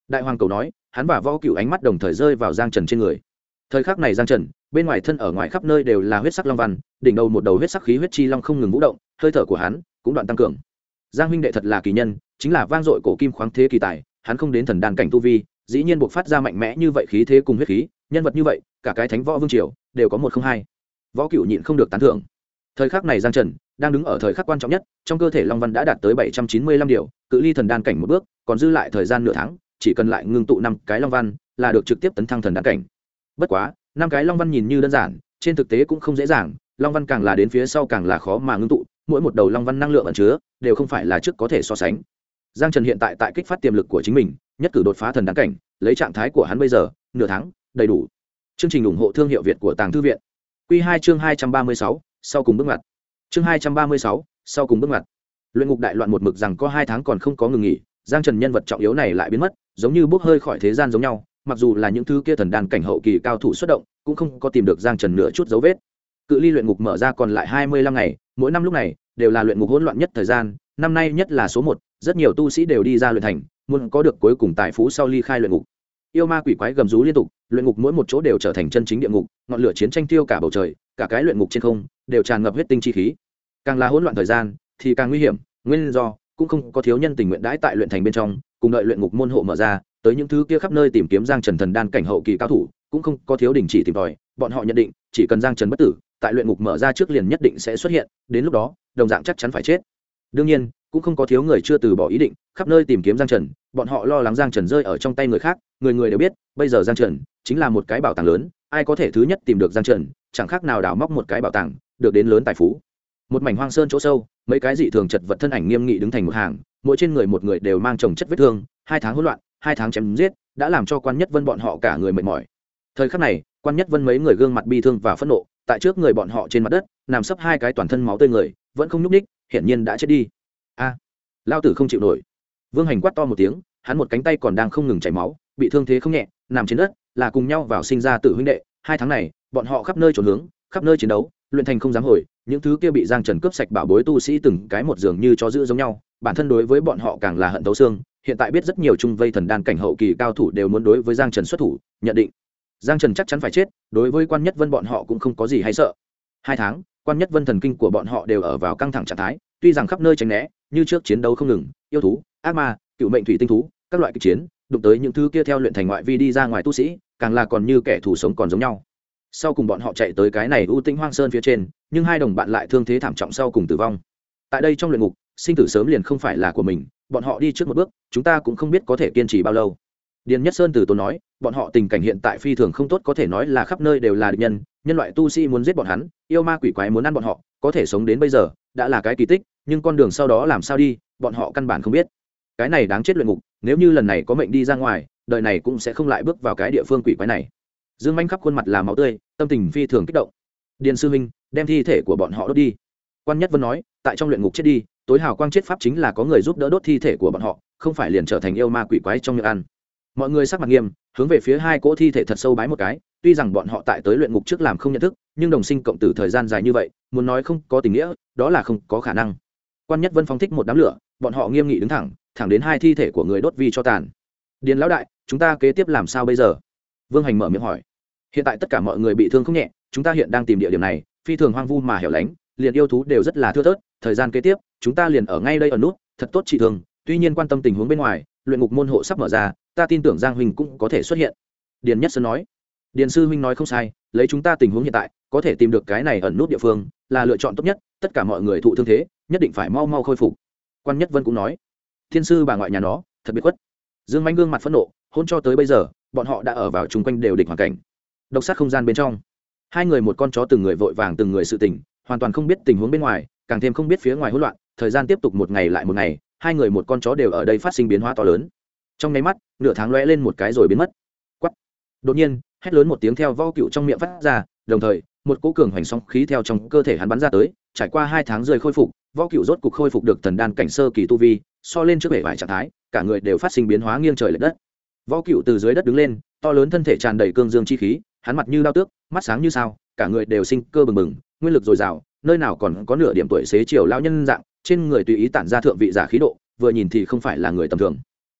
Đại hoàng cầu nói, hắn và võ cựu ánh mắt đồng thời rơi vào Giang Trần trên người. Thời khắc này Giang Trần bên ngoài thân ở ngoài khắp nơi đều là huyết sắc long văn, đỉnh đầu một đầu huyết sắc khí huyết chi long không ngừng vũ động, hơi thở của hắn cũng đoạn tăng cường. Giang huynh đệ thật là kỳ nhân, chính là vang dội cổ kim khoáng thế kỳ tài, hắn không đến thần đan cảnh tu vi, dĩ nhiên buộc phát ra mạnh mẽ như vậy khí thế cùng huyết khí, nhân vật như vậy, cả cái thánh võ vương triều đều có một không hai. Võ cựu nhịn không được tán thưởng. Thời khắc này Giang Trần đang đứng ở thời khắc quan trọng nhất, trong cơ thể long văn đã đạt tới 795 điều, cự ly thần đan cảnh một bước, còn dư lại thời gian nửa tháng, chỉ cần lại ngưng tụ 5 cái long văn là được trực tiếp tấn thăng thần đan cảnh. Bất quá, 5 cái long văn nhìn như đơn giản, trên thực tế cũng không dễ dàng, long văn càng là đến phía sau càng là khó mà ngưng tụ, mỗi một đầu long văn năng lượng ẩn chứa đều không phải là trước có thể so sánh. Giang Trần hiện tại tại kích phát tiềm lực của chính mình, nhất cử đột phá thần đan cảnh, lấy trạng thái của hắn bây giờ, nửa tháng đầy đủ. Chương trình ủng hộ thương hiệu Việt của Tàng Thư viện. Quy 2 chương 236, sau cùng bước ngoặt. Chương 236, sau cùng bước ngoặt. Luyện ngục đại loạn một mực rằng có 2 tháng còn không có ngừng nghỉ, Giang Trần nhân vật trọng yếu này lại biến mất, giống như bốc hơi khỏi thế gian giống nhau, mặc dù là những thứ kia thần đan cảnh hậu kỳ cao thủ xuất động, cũng không có tìm được Giang Trần nửa chút dấu vết. Cự ly luyện ngục mở ra còn lại 25 ngày, mỗi năm lúc này đều là luyện ngục hỗn loạn nhất thời gian, năm nay nhất là số 1, rất nhiều tu sĩ đều đi ra luyện thành, muốn có được cuối cùng tài phú sau ly khai luyện ngục. Yêu ma quỷ quái gầm rú liên tục, luyện ngục mỗi một chỗ đều trở thành chân chính địa ngục, ngọn lửa chiến tranh tiêu cả bầu trời, cả cái luyện ngục trên không đều tràn ngập huyết tinh chi khí. Càng là hỗn loạn thời gian thì càng nguy hiểm, nguyên do cũng không có thiếu nhân tình nguyện đãi tại luyện thành bên trong, cùng đợi luyện ngục môn hộ mở ra, tới những thứ kia khắp nơi tìm kiếm Giang Trần thần đan cảnh hậu kỳ cao thủ, cũng không có thiếu đình chỉ tìm tòi, bọn họ nhận định, chỉ cần Giang Trần bất tử, tại luyện ngục mở ra trước liền nhất định sẽ xuất hiện, đến lúc đó, đồng dạng chắc chắn phải chết. Đương nhiên, cũng không có thiếu người chưa từ bỏ ý định, khắp nơi tìm kiếm Giang Trần, bọn họ lo lắng Giang Trần rơi ở trong tay người khác, người người đều biết, bây giờ Giang Trần chính là một cái bảo tàng lớn, ai có thể thứ nhất tìm được Giang Trần, chẳng khác nào đào móc một cái bảo tàng, được đến lớn tài phú. Một mảnh hoang sơn chỗ sâu, mấy cái dị thường chật vật thân ảnh nghiêm nghị đứng thành một hàng, mỗi trên người một người đều mang chồng chất vết thương, 2 tháng hỗn loạn, 2 tháng chém giết, đã làm cho Quan Nhất Vân bọn họ cả người mệt mỏi. Thời khắc này, Quan Nhất Vân mấy người gương mặt bi thương và phẫn nộ, tại trước người bọn họ trên mặt đất, nằm sấp 2 cái toàn thân máu tươi người, vẫn không nhúc nhích, hiển nhiên đã chết đi. A, lao tử không chịu nổi. Vương Hành quát to một tiếng, hắn một cánh tay còn đang không ngừng chảy máu, bị thương thế không nhẹ, nằm trên đất, là cùng nhau vào sinh ra tử huynh đệ. 2 tháng này, bọn họ khắp nơi trốn hướng, khắp nơi chiến đấu, luyện thành không dám hồi, những thứ kia bị Giang Trần cướp sạch bảo bối tu sĩ từng cái một dường như chó giữ giống nhau, bản thân đối với bọn họ càng là hận thấu xương. Hiện tại biết rất nhiều trung vây thần đan cảnh hậu kỳ cao thủ đều muốn đối với Giang Trần xuất thủ, nhận định Giang Trần chắc chắn phải chết, đối với Quan Nhất Vân bọn họ cũng không có gì hay sợ. 2 tháng, Quan Nhất Vân thần kinh của bọn họ đều ở vào căng thẳng trạng thái, tuy rằng khắp nơi tránh né, như trước chiến đấu không ngừng, yêu thú, ác ma, cựu mệnh thủy tinh thú, các loại kịch chiến, đụng tới những thứ kia theo luyện thành ngoại vi đi ra ngoài tu sĩ, càng là còn như kẻ thù sống còn giống nhau. Sau cùng bọn họ chạy tới cái này u tĩnh hoang sơn phía trên, nhưng 2 đồng bạn lại thương thế thảm trọng sau cùng tử vong. Tại đây trong luyện ngục, sinh tử sớm liền không phải là của mình, bọn họ đi trước một bước, chúng ta cũng không biết có thể kiên trì bao lâu. Điền Nhất Sơn từ tốn nói, bọn họ tình cảnh hiện tại phi thường không tốt, có thể nói là khắp nơi đều là địch nhân, nhân loại tu sĩ muốn giết bọn hắn, yêu ma quỷ quái muốn ăn bọn họ, có thể sống đến bây giờ đã là cái kỳ tích, nhưng con đường sau đó làm sao đi, bọn họ căn bản không biết. Cái này đáng chết luyện ngục, nếu như lần này có mệnh đi ra ngoài, đời này cũng sẽ không lại bước vào cái địa phương quỷ quái này. Dương Manh khắp khuôn mặt là máu tươi, tâm tình phi thường kích động. Điền sư huynh, đem thi thể của bọn họ đốt đi. Quan Nhất Vân nói, tại trong luyện ngục chết đi, tối hào quang chết pháp chính là có người giúp đỡ đốt thi thể của bọn họ, không phải liền trở thành yêu ma quỷ quái trong miệng ăn. Mọi người sắc mặt nghiêm, hướng về phía 2 cỗ thi thể thật sâu bái một cái, tuy rằng bọn họ tại tới luyện ngục trước làm không nhận thức, nhưng đồng sinh cộng tử thời gian dài như vậy, muốn nói không có tình nghĩa, đó là không có khả năng. Quan Nhất Vân phóng thích một đám lửa, bọn họ nghiêm nghị đứng thẳng, thẳng đến 2 thi thể của người đốt vi cho tàn. Điền lão đại, chúng ta kế tiếp làm sao bây giờ? Vương Hành mở miệng hỏi. Hiện tại tất cả mọi người bị thương không nhẹ, chúng ta hiện đang tìm địa điểm này, phi thường hoang vu mà hẻo lánh, liền yêu thú đều rất là thưa thớt, thời gian kế tiếp, chúng ta liền ở ngay đây ở nút, thật tốt trị thương, tuy nhiên quan tâm tình huống bên ngoài, luyện ngục môn hộ sắp mở ra, ta tin tưởng Giang huynh cũng có thể xuất hiện. Điền Nhất Sơn nói. Điền sư huynh nói không sai, lấy chúng ta tình huống hiện tại, có thể tìm được cái này ẩn nút địa phương, là lựa chọn tốt nhất, tất cả mọi người thụ thương thế, nhất định phải mau mau khôi phục. Quan Nhất Vân cũng nói. Thiên sư bà ngoại nhà nó, thật biệt khuất. Dương Manh gương mặt phẫn nộ, hôn cho tới bây giờ, bọn họ đã ở vào chung quanh đều địch hoàn cảnh. Độc sát không gian bên trong, 2 người một con chó từng người vội vàng từng người sự tình, hoàn toàn không biết tình huống bên ngoài, càng thêm không biết phía ngoài hỗn loạn, thời gian tiếp tục một ngày lại một ngày, 2 người một con chó đều ở đây phát sinh biến hóa to lớn. Trong nháy mắt, nửa tháng lóe lên một cái rồi biến mất. Quắt. Đột nhiên, hét lớn một tiếng theo Võ Cựu trong miệng phát ra, đồng thời, một cỗ cường hoành sóng khí theo trong cơ thể hắn bắn ra tới, trải qua 2 tháng rơi khôi phục, Võ Cựu rốt cục khôi phục được thần đan cảnh sơ kỳ tu vi, so lên trước vẻ vài trạng thái, cả người đều phát sinh biến hóa nghiêng trời lệch đất. Võ Cựu từ dưới đất đứng lên, to lớn thân thể tràn đầy cương dương chi khí, hắn mặt như đao tước, mắt sáng như sao, cả người đều sinh cơ bừng bừng, nguyên lực dồi dào, nơi nào còn có nửa điểm tuổi xế chiều lão nhân dạng, trên người tùy ý tản ra thượng vị giả khí độ, vừa nhìn thì không phải là người tầm thường.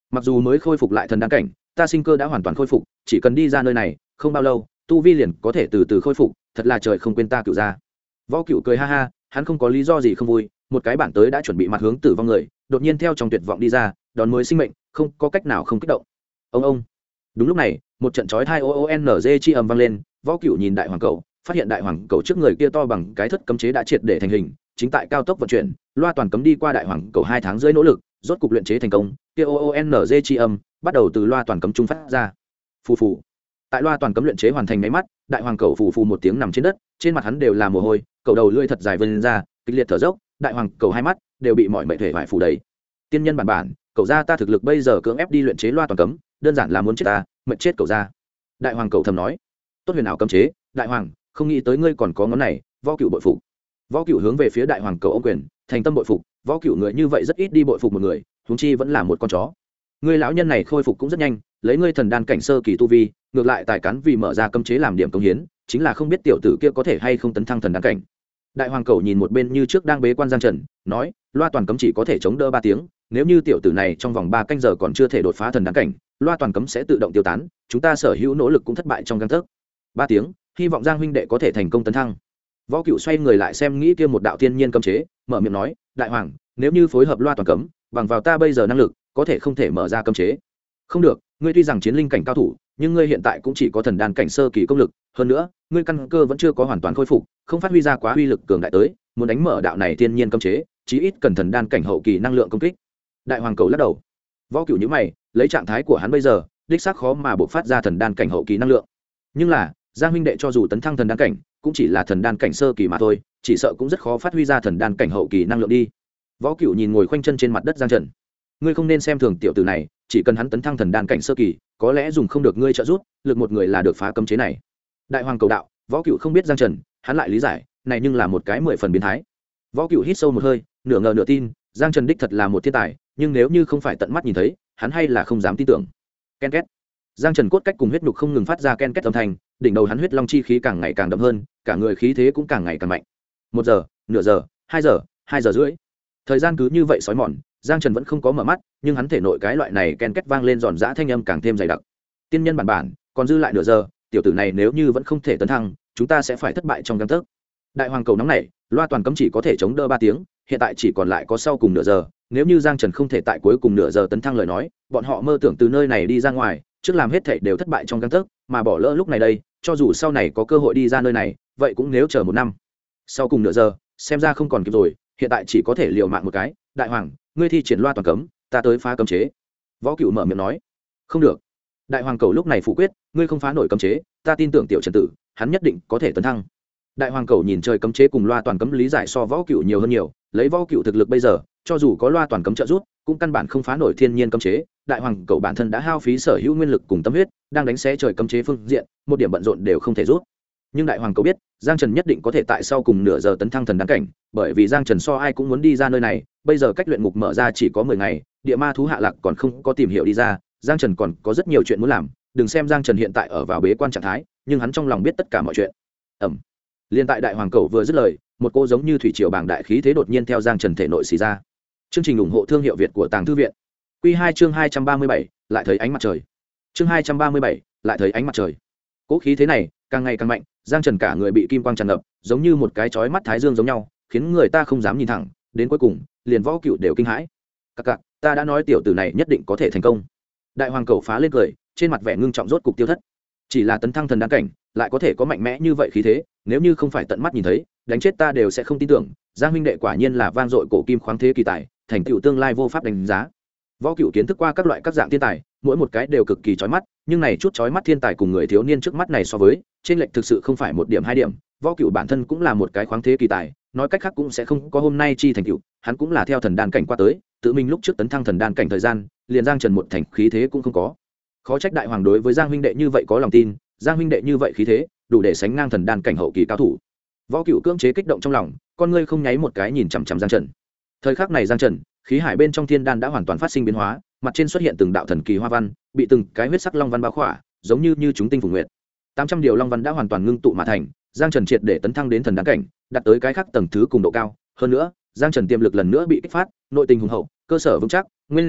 mặc dù mới khôi phục lại thần đan cảnh, ta sinh cơ đã hoàn toàn khôi phục, chỉ cần đi ra nơi này không bao lâu tu vi liền có thể từ từ khôi phục, thật là trời không quên ta Cựu gia. Võ Cựu cười ha ha, hắn không có lý do gì không vui, một cái bản tới đã chuẩn bị mặt hướng tử vong người đột nhiên theo trong tuyệt vọng đi ra đón mới sinh mệnh, không có cách nào không kích động. Ông đúng lúc này một trận chói tai oonz chi ầm vang lên. Võ Cựu nhìn đại hoàng cầu, phát hiện đại hoàng cầu trước người kia to bằng cái thất cấm chế đã triệt để thành hình, chính tại cao tốc vận chuyển, loa toàn cấm đi qua đại hoàng cầu 2 tháng rưỡi nỗ lực rốt cục luyện chế thành công. Kia oonz chi âm bắt đầu từ loa toàn cấm trung phát ra. Phù phù. Tại loa toàn cấm luyện chế hoàn thành mấy mắt, đại hoàng cầu phù phù một tiếng nằm trên đất, trên mặt hắn đều là mồ hôi, cầu đầu lưỡi thật dài vươn ra, kịch liệt thở dốc, đại hoàng cầu 2 mắt đều bị mọi mệnh thể vải phủ đầy. Tiên nhân bản, cậu gia ta thực lực bây giờ cưỡng ép đi luyện chế loa toàn cấm, đơn giản là muốn chết ta, mệt chết cậu gia. Đại hoàng cầu thầm nói. Tốt huyền ảo cấm chế, đại hoàng, không nghĩ tới ngươi còn có ngón này. Võ Cựu bội phục. Võ Cựu hướng về phía đại hoàng cầu ôm quyền, thành tâm bội phục. Võ Cựu người như vậy rất ít đi bội phục một người, huống chi vẫn là một con chó. Ngươi lão nhân này khôi phục cũng rất nhanh, lấy ngươi thần đan cảnh sơ kỳ tu vi, ngược lại tài cán vì mở ra cấm chế làm điểm công hiến, chính là không biết tiểu tử kia có thể hay không tấn thăng thần đan cảnh. Đại hoàng cầu nhìn một bên như trước đang bế quan Giang Trần, nói, loa toàn cấm chỉ có thể chống đỡ 3 tiếng, nếu như tiểu tử này trong vòng 3 canh giờ còn chưa thể đột phá thần đan cảnh, loa toàn cấm sẽ tự động tiêu tán, chúng ta sở hữu nỗ lực cũng thất bại trong gang tấc. 3 tiếng, hy vọng Giang huynh đệ có thể thành công tấn thăng. Võ Cựu xoay người lại xem nghĩ kia một đạo thiên nhiên cấm chế, mở miệng nói, đại hoàng, nếu như phối hợp loa toàn cấm, bằng vào ta bây giờ năng lực, có thể không thể mở ra cấm chế. Không được, ngươi tuy rằng chiến linh cảnh cao thủ, nhưng ngươi hiện tại cũng chỉ có thần đan cảnh sơ kỳ công lực, hơn nữa ngươi căn cơ vẫn chưa có hoàn toàn khôi phục, không phát huy ra quá uy lực cường đại tới, muốn đánh mở đạo này thiên nhiên cấm chế, chí ít cần thần đan cảnh hậu kỳ năng lượng công kích. Đại hoàng cầu lắc đầu. Võ Cựu nhíu mày, lấy trạng thái của hắn bây giờ, đích xác khó mà bộc phát ra thần đan cảnh hậu kỳ năng lượng. Nhưng là, Giang huynh đệ cho dù tấn thăng thần đan cảnh, cũng chỉ là thần đan cảnh sơ kỳ mà thôi, chỉ sợ cũng rất khó phát huy ra thần đan cảnh hậu kỳ năng lượng đi. Võ Cựu nhìn ngồi khoanh chân trên mặt đất Giang Trần. Ngươi không nên xem thường tiểu tử này, chỉ cần hắn tấn thăng thần đan cảnh sơ kỳ, có lẽ dùng không được ngươi trợ giúp, lực một người là được phá cấm chế này. Đại hoàng cầu đạo. Võ Cựu không biết Giang Trần, hắn lại lý giải, này nhưng là một cái 10 phần biến thái. Võ Cựu hít sâu một hơi, nửa ngờ nửa tin, Giang Trần đích thật là một thiên tài, nhưng nếu như không phải tận mắt nhìn thấy, hắn hay là không dám tin tưởng. Ken két. Giang Trần cốt cách cùng huyết nhục không ngừng phát ra ken két âm thanh, đỉnh đầu hắn huyết long chi khí càng ngày càng đậm hơn, cả người khí thế cũng càng ngày càng mạnh. 1 giờ, nửa giờ, 2 giờ, 2 giờ rưỡi. Thời gian cứ như vậy sói mòn, Giang Trần vẫn không có mở mắt, nhưng hắn thể nội cái loại này ken két vang lên giòn giã thanh âm càng thêm dày đặc. Tiên nhân bản, còn dư lại nửa giờ, tiểu tử này nếu như vẫn không thể tấn thăng, chúng ta sẽ phải thất bại trong gang tấc. Đại hoàng cầu nóng này, loa toàn cấm chỉ có thể chống đỡ 3 tiếng, hiện tại chỉ còn lại có sau cùng nửa giờ, nếu như Giang Trần không thể tại cuối cùng nửa giờ tấn thăng lời nói, bọn họ mơ tưởng từ nơi này đi ra ngoài, trước làm hết thảy đều thất bại trong gang tấc, mà bỏ lỡ lúc này đây, cho dù sau này có cơ hội đi ra nơi này, vậy cũng nếu chờ 1 năm. Sau cùng nửa giờ, xem ra không còn kịp rồi, hiện tại chỉ có thể liều mạng một cái. Đại hoàng, ngươi thi triển loa toàn cấm, ta tới phá cấm chế. Võ Cựu mở miệng nói. Không được. Đại hoàng cầu lúc này phủ quyết, ngươi không phá nổi cấm chế, ta tin tưởng tiểu Trần tử, hắn nhất định có thể tấn thăng. Đại hoàng cầu nhìn trời cấm chế cùng loa toàn cấm lý giải so Võ Cựu nhiều hơn nhiều, lấy Võ Cựu thực lực bây giờ, cho dù có loa toàn cấm trợ giúp, cũng căn bản không phá nổi thiên nhiên cấm chế. Đại hoàng cầu bản thân đã hao phí sở hữu nguyên lực cùng tâm huyết, đang đánh xé trời cấm chế phương diện, một điểm bận rộn đều không thể rút. Nhưng đại hoàng cầu biết, Giang Trần nhất định có thể tại sau cùng nửa giờ tấn thăng thần đan cảnh, bởi vì Giang Trần so ai cũng muốn đi ra nơi này, bây giờ cách luyện ngục mở ra chỉ có 10 ngày, địa ma thú hạ lạc còn không có tìm hiểu đi ra, Giang Trần còn có rất nhiều chuyện muốn làm, đừng xem Giang Trần hiện tại ở vào bế quan trạng thái, nhưng hắn trong lòng biết tất cả mọi chuyện. Liên tại đại hoàng cầu vừa dứt lời, một cô giống như thủy triều bàng đại khí thế đột nhiên theo Giang Trần thể nội xì ra. Chương trình ủng hộ thương hiệu Việt của Tàng Thư viện. Quy 2 chương 237, lại thấy ánh mặt trời. Chương 237, lại thấy ánh mặt trời. Cỗ khí thế này càng ngày càng mạnh, Giang Trần cả người bị kim quang tràn ngập, giống như một cái chói mắt thái dương giống nhau, khiến người ta không dám nhìn thẳng, đến cuối cùng, liền Võ Cựu đều kinh hãi. Cặc, ta đã nói tiểu tử này nhất định có thể thành công. Đại hoàng cầu phá lên cười, trên mặt vẻ ngưng trọng rốt cục tiêu thất. Chỉ là tấn thăng thần đan cảnh, lại có thể có mạnh mẽ như vậy khí thế, nếu như không phải tận mắt nhìn thấy, đánh chết ta đều sẽ không tin tưởng. Giang huynh đệ quả nhiên là vang dội cổ kim khoáng thế kỳ tài, thành tựu tương lai vô pháp đánh giá. Võ Cựu kiến thức qua các loại các dạng thiên tài, mỗi một cái đều cực kỳ chói mắt, nhưng này chút chói mắt thiên tài cùng người thiếu niên trước mắt này so với, trên lệch thực sự không phải 1 điểm 2 điểm. Võ Cựu bản thân cũng là một cái khoáng thế kỳ tài, nói cách khác cũng sẽ không có hôm nay chi thành tựu, hắn cũng là theo thần đan cảnh qua tới, tự mình lúc trước tấn thăng thần đan cảnh thời gian, liền Giang Trần một thành khí thế cũng không có. Khó trách đại hoàng đối với Giang huynh đệ như vậy có lòng tin, Giang huynh đệ như vậy khí thế, đủ để sánh ngang thần đan cảnh hậu kỳ cao thủ. Võ Cựu cưỡng chế kích động trong lòng, con ngươi không nháy một cái nhìn chằm chằm Giang Trần. Thời khắc này Giang Trần, khí hải bên trong thiên đan đã hoàn toàn phát sinh biến hóa, mặt trên xuất hiện từng đạo thần kỳ hoa văn, bị từng cái huyết sắc long văn bao khỏa, giống như chúng tinh phùng nguyệt. 800 điều long văn đã hoàn toàn ngưng tụ mà thành, Giang Trần triệt để tấn thăng đến thần đan cảnh, đạt tới cái khác tầng thứ cùng độ cao. Hơn nữa, Giang Trần tiềm lực lần nữa bị kích phát, nội tình hùng hậu, cơ sở vững chắc, nguyên do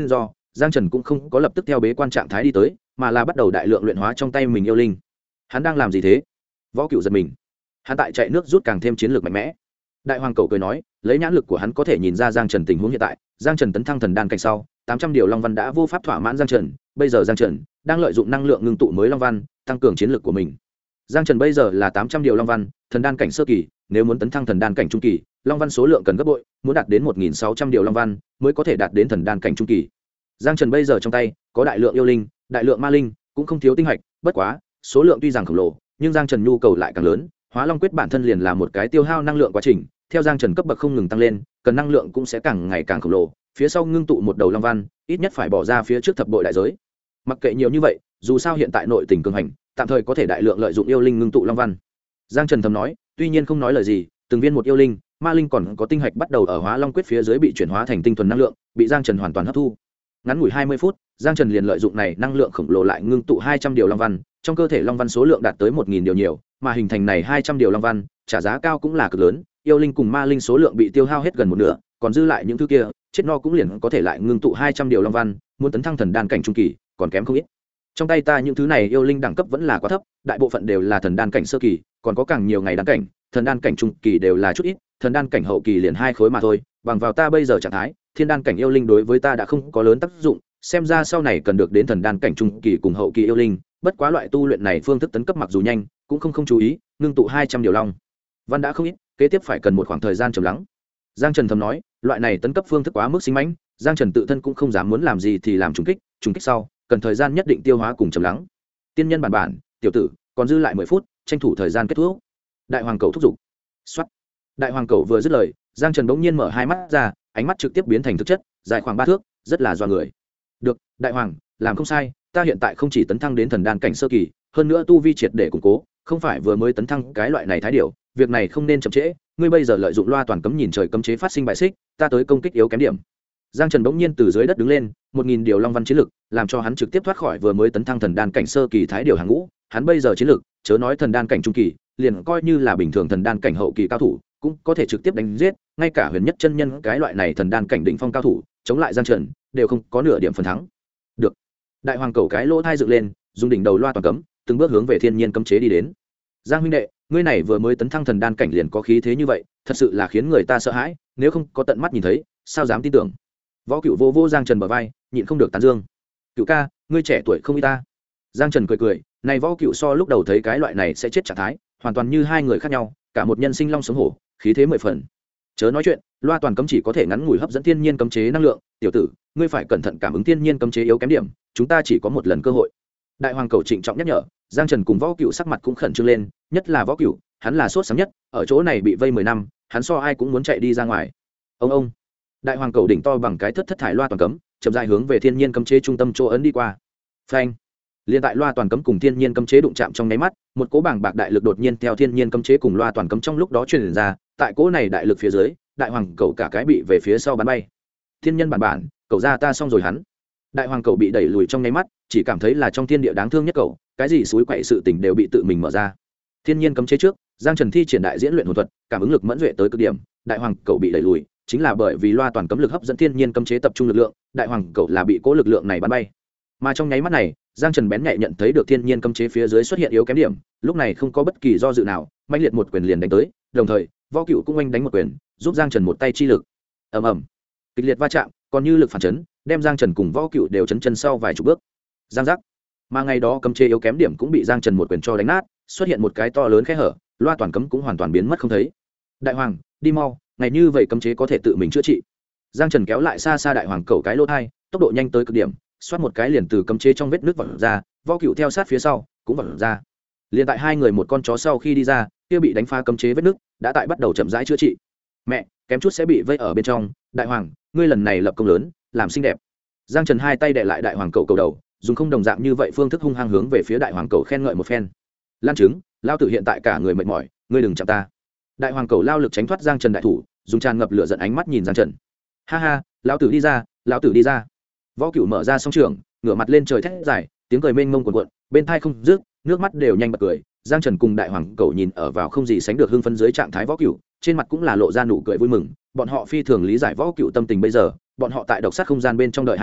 Giang Trần cũng không có lập tức theo bế quan trạng thái đi tới, mà là bắt đầu đại lượng luyện hóa trong tay mình yêu linh. Hắn đang làm gì thế? Võ Cựu giật mình. Hắn tại chạy nước rút càng thêm chiến lược mạnh mẽ. Đại Hoàng Cầu cười nói, lấy nhãn lực của hắn có thể nhìn ra Giang Trần tình huống hiện tại. Giang Trần tấn thăng thần đan cảnh sau, 800 điều long văn đã vô pháp thỏa mãn Giang Trần, bây giờ Giang Trần đang lợi dụng năng lượng ngưng tụ mới long văn, tăng cường chiến lược của mình. Giang Trần bây giờ là 800 điều long văn, thần đan cảnh sơ kỳ, nếu muốn tấn thăng thần đan cảnh trung kỳ, long văn số lượng cần gấp bội, muốn đạt đến 1600 điều long văn mới có thể đạt đến thần đan cảnh trung kỳ. Giang Trần bây giờ trong tay có đại lượng yêu linh, đại lượng ma linh, cũng không thiếu tinh hạch, bất quá, số lượng tuy rằng khổng lồ, nhưng Giang Trần nhu cầu lại càng lớn, Hóa Long quyết bản thân liền là một cái tiêu hao năng lượng quá trình, theo Giang Trần cấp bậc không ngừng tăng lên, cần năng lượng cũng sẽ càng ngày càng khổng lồ, phía sau ngưng tụ một đầu long văn, ít nhất phải bỏ ra phía trước thập bội đại giới. Mặc kệ nhiều như vậy, dù sao hiện tại nội tình cường hành, tạm thời có thể đại lượng lợi dụng yêu linh ngưng tụ long văn. Giang Trần thầm nói, tuy nhiên không nói lời gì, từng viên một yêu linh, ma linh còn có tinh hạch bắt đầu ở Hóa Long quyết phía dưới bị chuyển hóa thành tinh thuần năng lượng, bị Giang Trần hoàn toàn hấp thu. Ngắn ngủi 20 phút, Giang Trần liền lợi dụng này năng lượng khổng lồ lại ngưng tụ 200 điều long văn, trong cơ thể long văn số lượng đạt tới 1000 điều nhiều, mà hình thành này 200 điều long văn, trả giá cao cũng là cực lớn, yêu linh cùng ma linh số lượng bị tiêu hao hết gần một nửa, còn dư lại những thứ kia, chết no cũng liền có thể lại ngưng tụ 200 điều long văn, muốn tấn thăng thần đan cảnh trung kỳ, còn kém không ít. Trong tay ta những thứ này yêu linh đẳng cấp vẫn là quá thấp, đại bộ phận đều là thần đan cảnh sơ kỳ, còn có càng nhiều ngày đan cảnh, thần đan cảnh trung kỳ đều là chút ít, thần đan cảnh hậu kỳ liền 2 khối mà thôi, bằng vào ta bây giờ trạng thái, thiên đan cảnh yêu linh đối với ta đã không có lớn tác dụng, xem ra sau này cần được đến thần đan cảnh trung kỳ cùng hậu kỳ yêu linh, bất quá loại tu luyện này phương thức tấn cấp mặc dù nhanh, cũng không chú ý, ngưng tụ 200 điều long văn đã không ít, kế tiếp phải cần một khoảng thời gian trầm lắng. Giang Trần thầm nói, loại này tấn cấp phương thức quá mức sinh mãnh, Giang Trần tự thân cũng không dám muốn làm gì thì làm trùng kích sau, cần thời gian nhất định tiêu hóa cùng trầm lắng. Tiên nhân bản, tiểu tử, còn dư lại 10 phút, tranh thủ thời gian kết thúc. Đại Hoàng Cầu thúc giục. Soát. Đại Hoàng Cầu vừa dứt lời, Giang Trần bỗng nhiên mở hai mắt ra, ánh mắt trực tiếp biến thành thực chất, dài khoảng 3 thước, rất là doa người. Được, Đại Hoàng, làm không sai, ta hiện tại không chỉ tấn thăng đến thần đan cảnh sơ kỳ, hơn nữa tu vi triệt để củng cố, không phải vừa mới tấn thăng cái loại này thái điểu, việc này không nên chậm trễ, ngươi bây giờ lợi dụng loa toàn cấm nhìn trời cấm chế phát sinh bài xích, ta tới công kích yếu kém điểm. Giang Trần bỗng nhiên từ dưới đất đứng lên, 1000 điều long văn chiến lực, làm cho hắn trực tiếp thoát khỏi vừa mới tấn thăng thần đan cảnh sơ kỳ thái điểu hàng ngũ, hắn bây giờ chiến lực, chớ nói thần đan cảnh trung kỳ, liền coi như là bình thường thần đan cảnh hậu kỳ cao thủ, cũng có thể trực tiếp đánh giết, ngay cả huyền nhất chân nhân cái loại này thần đan cảnh đỉnh phong cao thủ, chống lại Giang Trần, đều không có nửa điểm phần thắng. Được. Đại Hoàng Cầu cái lỗ thai dựng lên, dùng đỉnh đầu loa toàn cấm, từng bước hướng về thiên nhiên cấm chế đi đến. Giang huynh đệ, ngươi này vừa mới tấn thăng thần đan cảnh liền có khí thế như vậy, thật sự là khiến người ta sợ hãi, nếu không có tận mắt nhìn thấy, sao dám tin tưởng. Võ Cựu vô Giang Trần bờ vai, nhịn không được tán dương. Cựu ca, ngươi trẻ tuổi không y ta. Giang Trần cười, này Võ Cựu so lúc đầu thấy cái loại này sẽ chết trạng thái, hoàn toàn như hai người khác nhau, cả một nhân sinh long sống hổ, khí thế 10 phần. Chớ nói chuyện, loa toàn cấm chỉ có thể ngắn ngủi hấp dẫn thiên nhiên cấm chế năng lượng, tiểu tử, ngươi phải cẩn thận cảm ứng thiên nhiên cấm chế yếu kém điểm, chúng ta chỉ có một lần cơ hội. Đại Hoàng Cầu trịnh trọng nhắc nhở. Giang Trần cùng Võ Cựu sắc mặt cũng khẩn trương lên, nhất là Võ Cựu, hắn là sốt sáng nhất, ở chỗ này bị vây 10 năm, hắn so ai cũng muốn chạy đi ra ngoài. Ông. Đại Hoàng Cầu đỉnh to bằng cái thất thải loa toàn cấm, chậm rãi hướng về thiên nhiên cấm chế trung tâm chỗ ấn đi qua. Phanh. Liên tại loa toàn cấm cùng thiên nhiên cấm chế đụng chạm trong nháy mắt, một cỗ bàng bạc đại lực đột nhiên theo thiên nhiên cấm chế cùng loa toàn cấm trong lúc đó truyền ra, tại cỗ này đại lực phía dưới, Đại Hoàng Cầu cả cái bị về phía sau bắn bay. Thiên nhân bản, cậu ra ta xong rồi hắn. Đại Hoàng Cầu bị đẩy lùi trong nháy mắt, chỉ cảm thấy là trong thiên địa đáng thương nhất cậu, cái gì suối quậy sự tình đều bị tự mình mở ra. Thiên nhiên cấm chế trước, Giang Trần thi triển đại diễn luyện hồn thuật, cảm ứng lực mẫn duệ tới cực điểm, Đại Hoàng Cầu bị đẩy lùi, chính là bởi vì loa toàn cấm lực hấp dẫn thiên nhiên cấm chế tập trung lực lượng, Đại Hoàng Cầu là bị cố lực lượng này bắn bay. Mà trong nháy mắt này, Giang Trần bén nhạy nhận thấy được thiên nhiên cấm chế phía dưới xuất hiện yếu kém điểm, lúc này không có bất kỳ do dự nào, mãnh liệt một quyền liền đánh tới, đồng thời, Võ Cựu cũng oanh đánh một quyền, giúp Giang Trần một tay chi lực. Ầm. Kịch liệt va chạm, còn như lực phản chấn, đem Giang Trần cùng Võ Cựu đều chấn chân sau vài chục bước. Giang giác. Mà ngày đó cấm chế yếu kém điểm cũng bị Giang Trần một quyền cho đánh nát, xuất hiện một cái to lớn khe hở, loa toàn cấm cũng hoàn toàn biến mất không thấy. Đại Hoàng, đi mau, ngày như vậy cấm chế có thể tự mình chữa trị. Giang Trần kéo lại xa Đại Hoàng Cầu cái lỗ thai, tốc độ nhanh tới cực điểm, xoát một cái liền từ cấm chế trong vết nước vọt ra, Võ Cựu theo sát phía sau, cũng vọt ra. Liên tại hai người một con chó sau khi đi ra, kia bị đánh phá cấm chế vết nước, đã tại bắt đầu chậm rãi chữa trị. Mẹ, kém chút sẽ bị vây ở bên trong, Đại Hoàng, ngươi lần này lập công lớn, làm xinh đẹp. Giang Trần hai tay đè lại Đại Hoàng Cầu cầu đầu, dùng không đồng dạng như vậy phương thức hung hăng hướng về phía Đại Hoàng Cầu khen ngợi một phen. Lan trứng, lao tử hiện tại cả người mệt mỏi, ngươi đừng chạm ta. Đại Hoàng Cầu lao lực tránh thoát Giang Trần đại thủ, dùng tràn ngập lửa giận ánh mắt nhìn Giang Trần. Ha ha, lão tử đi ra, lão tử đi ra. Võ Cựu mở ra song trường, ngửa mặt lên trời thét dài, tiếng cười mênh mông cuồn cuộn, bên tai không dứt, nước mắt đều nhanh bật cười. Giang Trần cùng Đại Hoàng Cầu nhìn ở vào không gì sánh được hưng phấn dưới trạng thái Võ Cựu, trên mặt cũng là lộ ra nụ cười vui mừng, bọn họ phi thường lý giải Võ Cựu tâm tình bây giờ, bọn họ tại độc sát không gian bên trong đợi 2 tháng,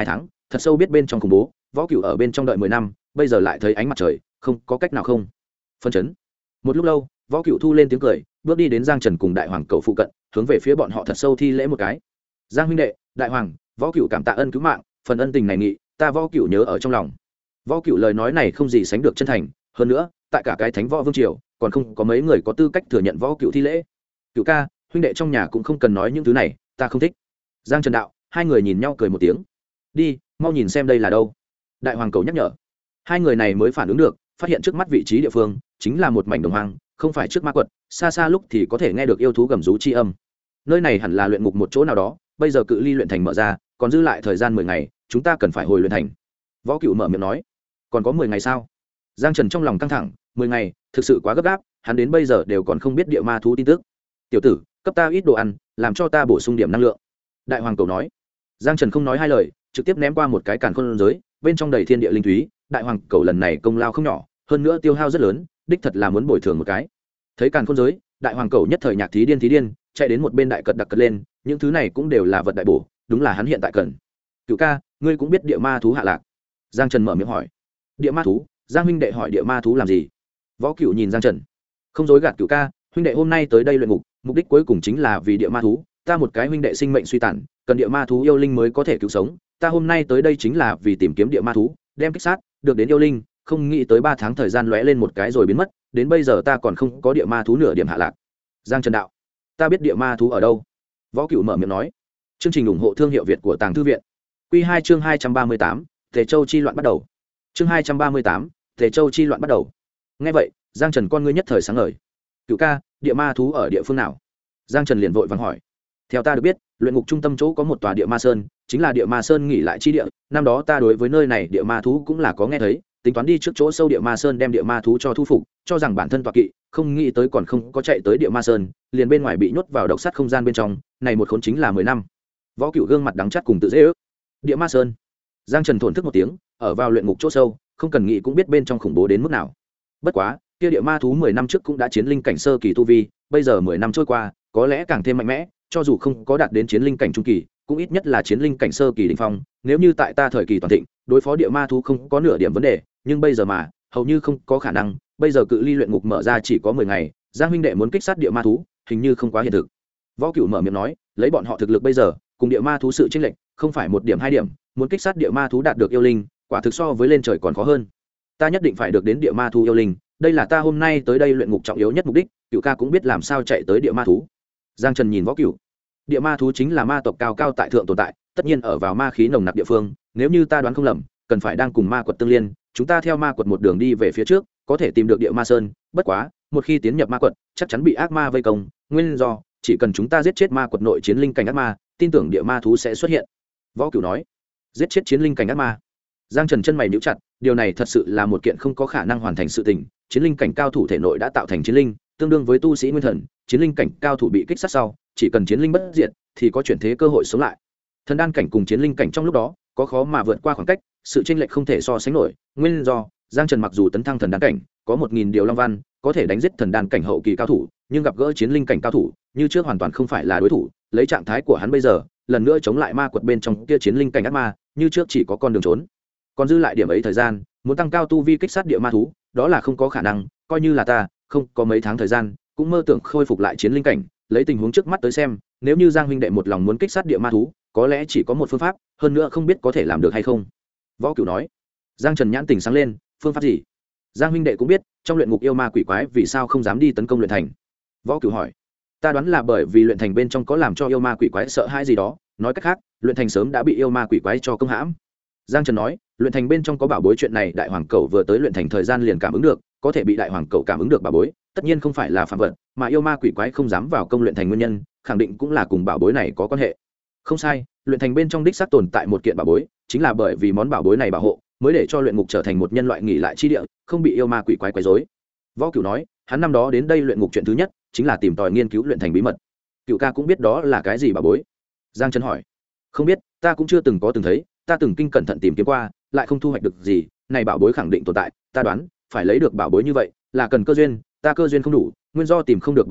thật sâu biết bên trong khủng bố. Võ Cửu ở bên trong đợi 10 năm, bây giờ lại thấy ánh mặt trời, không có cách nào không phân chấn. Một lúc lâu, Võ Cửu thu lên tiếng cười, bước đi đến Giang Trần cùng Đại Hoàng cầu phụ cận, hướng về phía bọn họ thật sâu thi lễ một cái. Giang huynh đệ, Đại Hoàng, Võ Cửu cảm tạ ân cứu mạng, phần ân tình này nghị, ta Võ Cửu nhớ ở trong lòng. Võ Cửu lời nói này không gì sánh được chân thành, hơn nữa, tại cả cái Thánh Võ Vương triều, còn không có mấy người có tư cách thừa nhận Võ Cửu thi lễ. Cửu ca, huynh đệ trong nhà cũng không cần nói những thứ này, ta không thích. Giang Trần đạo, hai người nhìn nhau cười một tiếng. Đi, mau nhìn xem đây là đâu. Đại Hoàng cầu nhắc nhở. Hai người này mới phản ứng được, phát hiện trước mắt vị trí địa phương chính là một mảnh đồng hoang, không phải trước ma quật, xa xa lúc thì có thể nghe được yêu thú gầm rú chi âm. Nơi này hẳn là luyện ngục một chỗ nào đó, bây giờ cự ly luyện thành mở ra, còn dư lại thời gian 10 ngày, chúng ta cần phải hồi luyện thành. Võ Cửu mở miệng nói. Còn có 10 ngày sao? Giang Trần trong lòng căng thẳng, 10 ngày, thực sự quá gấp gáp, hắn đến bây giờ đều còn không biết địa ma thú tin tức. Tiểu tử, cấp ta ít đồ ăn, làm cho ta bổ sung điểm năng lượng. Đại Hoàng cầu nói. Giang Trần không nói hai lời, trực tiếp ném qua một cái càn khôn giới, bên trong đầy thiên địa linh thúy. Đại Hoàng cầu lần này công lao không nhỏ, hơn nữa tiêu hao rất lớn, đích thật là muốn bồi thường một cái. Thấy càn khôn giới, Đại Hoàng cầu nhất thời nhạc thí điên, chạy đến một bên đại cật đặc cật lên, những thứ này cũng đều là vật đại bổ, đúng là hắn hiện tại cần. Cửu ca, ngươi cũng biết địa ma thú hạ lạc? Giang Trần mở miệng hỏi. Địa ma thú? Giang huynh đệ hỏi địa ma thú làm gì? Võ Cửu nhìn Giang Trần, không dối gạt Cửu ca, huynh đệ hôm nay tới đây luyện ngục, mục đích cuối cùng chính là vì địa ma thú, ta một cái huynh đệ sinh mệnh suy tàn, cần địa ma thú yêu linh mới có thể cứu sống, ta hôm nay tới đây chính là vì tìm kiếm địa ma thú, đem kích sát, được đến yêu linh, không nghĩ tới 3 tháng thời gian lóe lên một cái rồi biến mất, đến bây giờ ta còn không có địa ma thú nửa điểm hạ lạc. Giang Trần đạo, ta biết địa ma thú ở đâu. Võ Cửu mở miệng nói. Chương trình ủng hộ thương hiệu Việt của Tàng Thư viện. Quy 2 chương 238, Tề Châu chi loạn bắt đầu. Chương 238, Tề Châu chi loạn bắt đầu. Nghe vậy, Giang Trần con ngươi nhất thời sáng ngời. Cửu ca, địa ma thú ở địa phương nào? Giang Trần liền vội vàng hỏi. Theo ta được biết, luyện ngục trung tâm chỗ có một tòa địa ma sơn, chính là địa ma sơn nghỉ lại chi địa, năm đó ta đối với nơi này địa ma thú cũng là có nghe thấy, tính toán đi trước chỗ sâu địa ma sơn đem địa ma thú cho thu phục, cho rằng bản thân tọa kỵ, không nghĩ tới còn không có chạy tới địa ma sơn, liền bên ngoài bị nhốt vào độc sắt không gian bên trong, này một khốn chính là 10 năm. Võ Cửu gương mặt đắng chát cùng tự dễ ước. Địa ma sơn. Giang Trần thổn thức một tiếng, ở vào luyện ngục chỗ sâu, không cần nghĩ cũng biết bên trong khủng bố đến mức nào. Bất quá, kia địa ma thú 10 năm trước cũng đã chiến linh cảnh sơ kỳ tu vi, bây giờ 10 năm trôi qua, có lẽ càng thêm mạnh mẽ, cho dù không có đạt đến chiến linh cảnh trung kỳ, cũng ít nhất là chiến linh cảnh sơ kỳ đỉnh phong, nếu như tại ta thời kỳ toàn thịnh, đối phó địa ma thú không có nửa điểm vấn đề, nhưng bây giờ mà, hầu như không có khả năng, bây giờ cự ly luyện ngục mở ra chỉ có 10 ngày, Giang huynh đệ muốn kích sát địa ma thú, hình như không quá hiện thực. Võ Cửu mở miệng nói, lấy bọn họ thực lực bây giờ, cùng địa ma thú sự chênh lệch, không phải một điểm hai điểm, muốn kích sát địa ma thú đạt được yêu linh, quả thực so với lên trời còn khó hơn. Ta nhất định phải được đến địa ma thú yêu linh, đây là ta hôm nay tới đây luyện ngục trọng yếu nhất mục đích, Cửu ca cũng biết làm sao chạy tới địa ma thú. Giang Trần nhìn Võ Cửu. Địa ma thú chính là ma tộc cao cao tại thượng tồn tại, tất nhiên ở vào ma khí nồng nặc địa phương, nếu như ta đoán không lầm, cần phải đang cùng ma quật tương liên, chúng ta theo ma quật một đường đi về phía trước, có thể tìm được địa ma sơn, bất quá, một khi tiến nhập ma quật, chắc chắn bị ác ma vây công, nguyên do, chỉ cần chúng ta giết chết ma quật nội chiến linh cảnh ác ma, tin tưởng địa ma thú sẽ xuất hiện. Võ Cửu nói. Giết chết chiến linh cảnh ác ma. Giang Trần chân mày nhíu chặt, điều này thật sự là một kiện không có khả năng hoàn thành sự tình, chiến linh cảnh cao thủ thể nội đã tạo thành chiến linh, tương đương với tu sĩ nguyên thần, chiến linh cảnh cao thủ bị kích sát sau, chỉ cần chiến linh bất diệt thì có chuyển thế cơ hội sống lại. Thần đan cảnh cùng chiến linh cảnh trong lúc đó có khó mà vượt qua khoảng cách, sự chênh lệch không thể so sánh nổi, nguyên do, Giang Trần mặc dù tấn thăng thần đan cảnh, có 1000 điều long văn, có thể đánh giết thần đan cảnh hậu kỳ cao thủ, nhưng gặp gỡ chiến linh cảnh cao thủ, như trước hoàn toàn không phải là đối thủ, lấy trạng thái của hắn bây giờ, lần nữa chống lại ma quật bên trong kia chiến linh cảnh ác ma, như trước chỉ có con đường trốn. Còn dư lại điểm ấy thời gian, muốn tăng cao tu vi kích sát địa ma thú, đó là không có khả năng, coi như là ta, không có mấy tháng thời gian, cũng mơ tưởng khôi phục lại chiến linh cảnh, lấy tình huống trước mắt tới xem, nếu như Giang huynh đệ một lòng muốn kích sát địa ma thú, có lẽ chỉ có một phương pháp, hơn nữa không biết có thể làm được hay không. Võ Cửu nói. Giang Trần nhãn tỉnh sáng lên, phương pháp gì? Giang huynh đệ cũng biết, trong luyện ngục yêu ma quỷ quái vì sao không dám đi tấn công luyện thành. Võ Cửu hỏi. Ta đoán là bởi vì luyện thành bên trong có làm cho yêu ma quỷ quái sợ hãi gì đó, nói cách khác, luyện thành sớm đã bị yêu ma quỷ quái cho công hãm. Giang Trần nói, luyện thành bên trong có bảo bối chuyện này, đại hoàng cẩu vừa tới luyện thành thời gian liền cảm ứng được, có thể bị đại hoàng cẩu cảm ứng được bảo bối, tất nhiên không phải là phạm vật, mà yêu ma quỷ quái không dám vào công luyện thành nguyên nhân, khẳng định cũng là cùng bảo bối này có quan hệ. Không sai, luyện thành bên trong đích xác tồn tại một kiện bảo bối, chính là bởi vì món bảo bối này bảo hộ, mới để cho luyện ngục trở thành một nhân loại nghỉ lại chi địa, không bị yêu ma quỷ quái quấy rối. Võ Cửu nói, hắn năm đó đến đây luyện ngục chuyện thứ nhất chính là tìm tòi nghiên cứu luyện thành bí mật. Cửu ca cũng biết đó là cái gì bảo bối? Giang Trần hỏi. Không biết, ta cũng chưa từng thấy, ta từng kinh cẩn thận tìm kiếm qua, lại không thu hoạch được gì, này bảo bối khẳng định tồn tại, ta đoán, phải lấy được bảo bối như vậy, là cần cơ duyên, ta cơ duyên không đủ, nguyên do tìm không được bảo bối,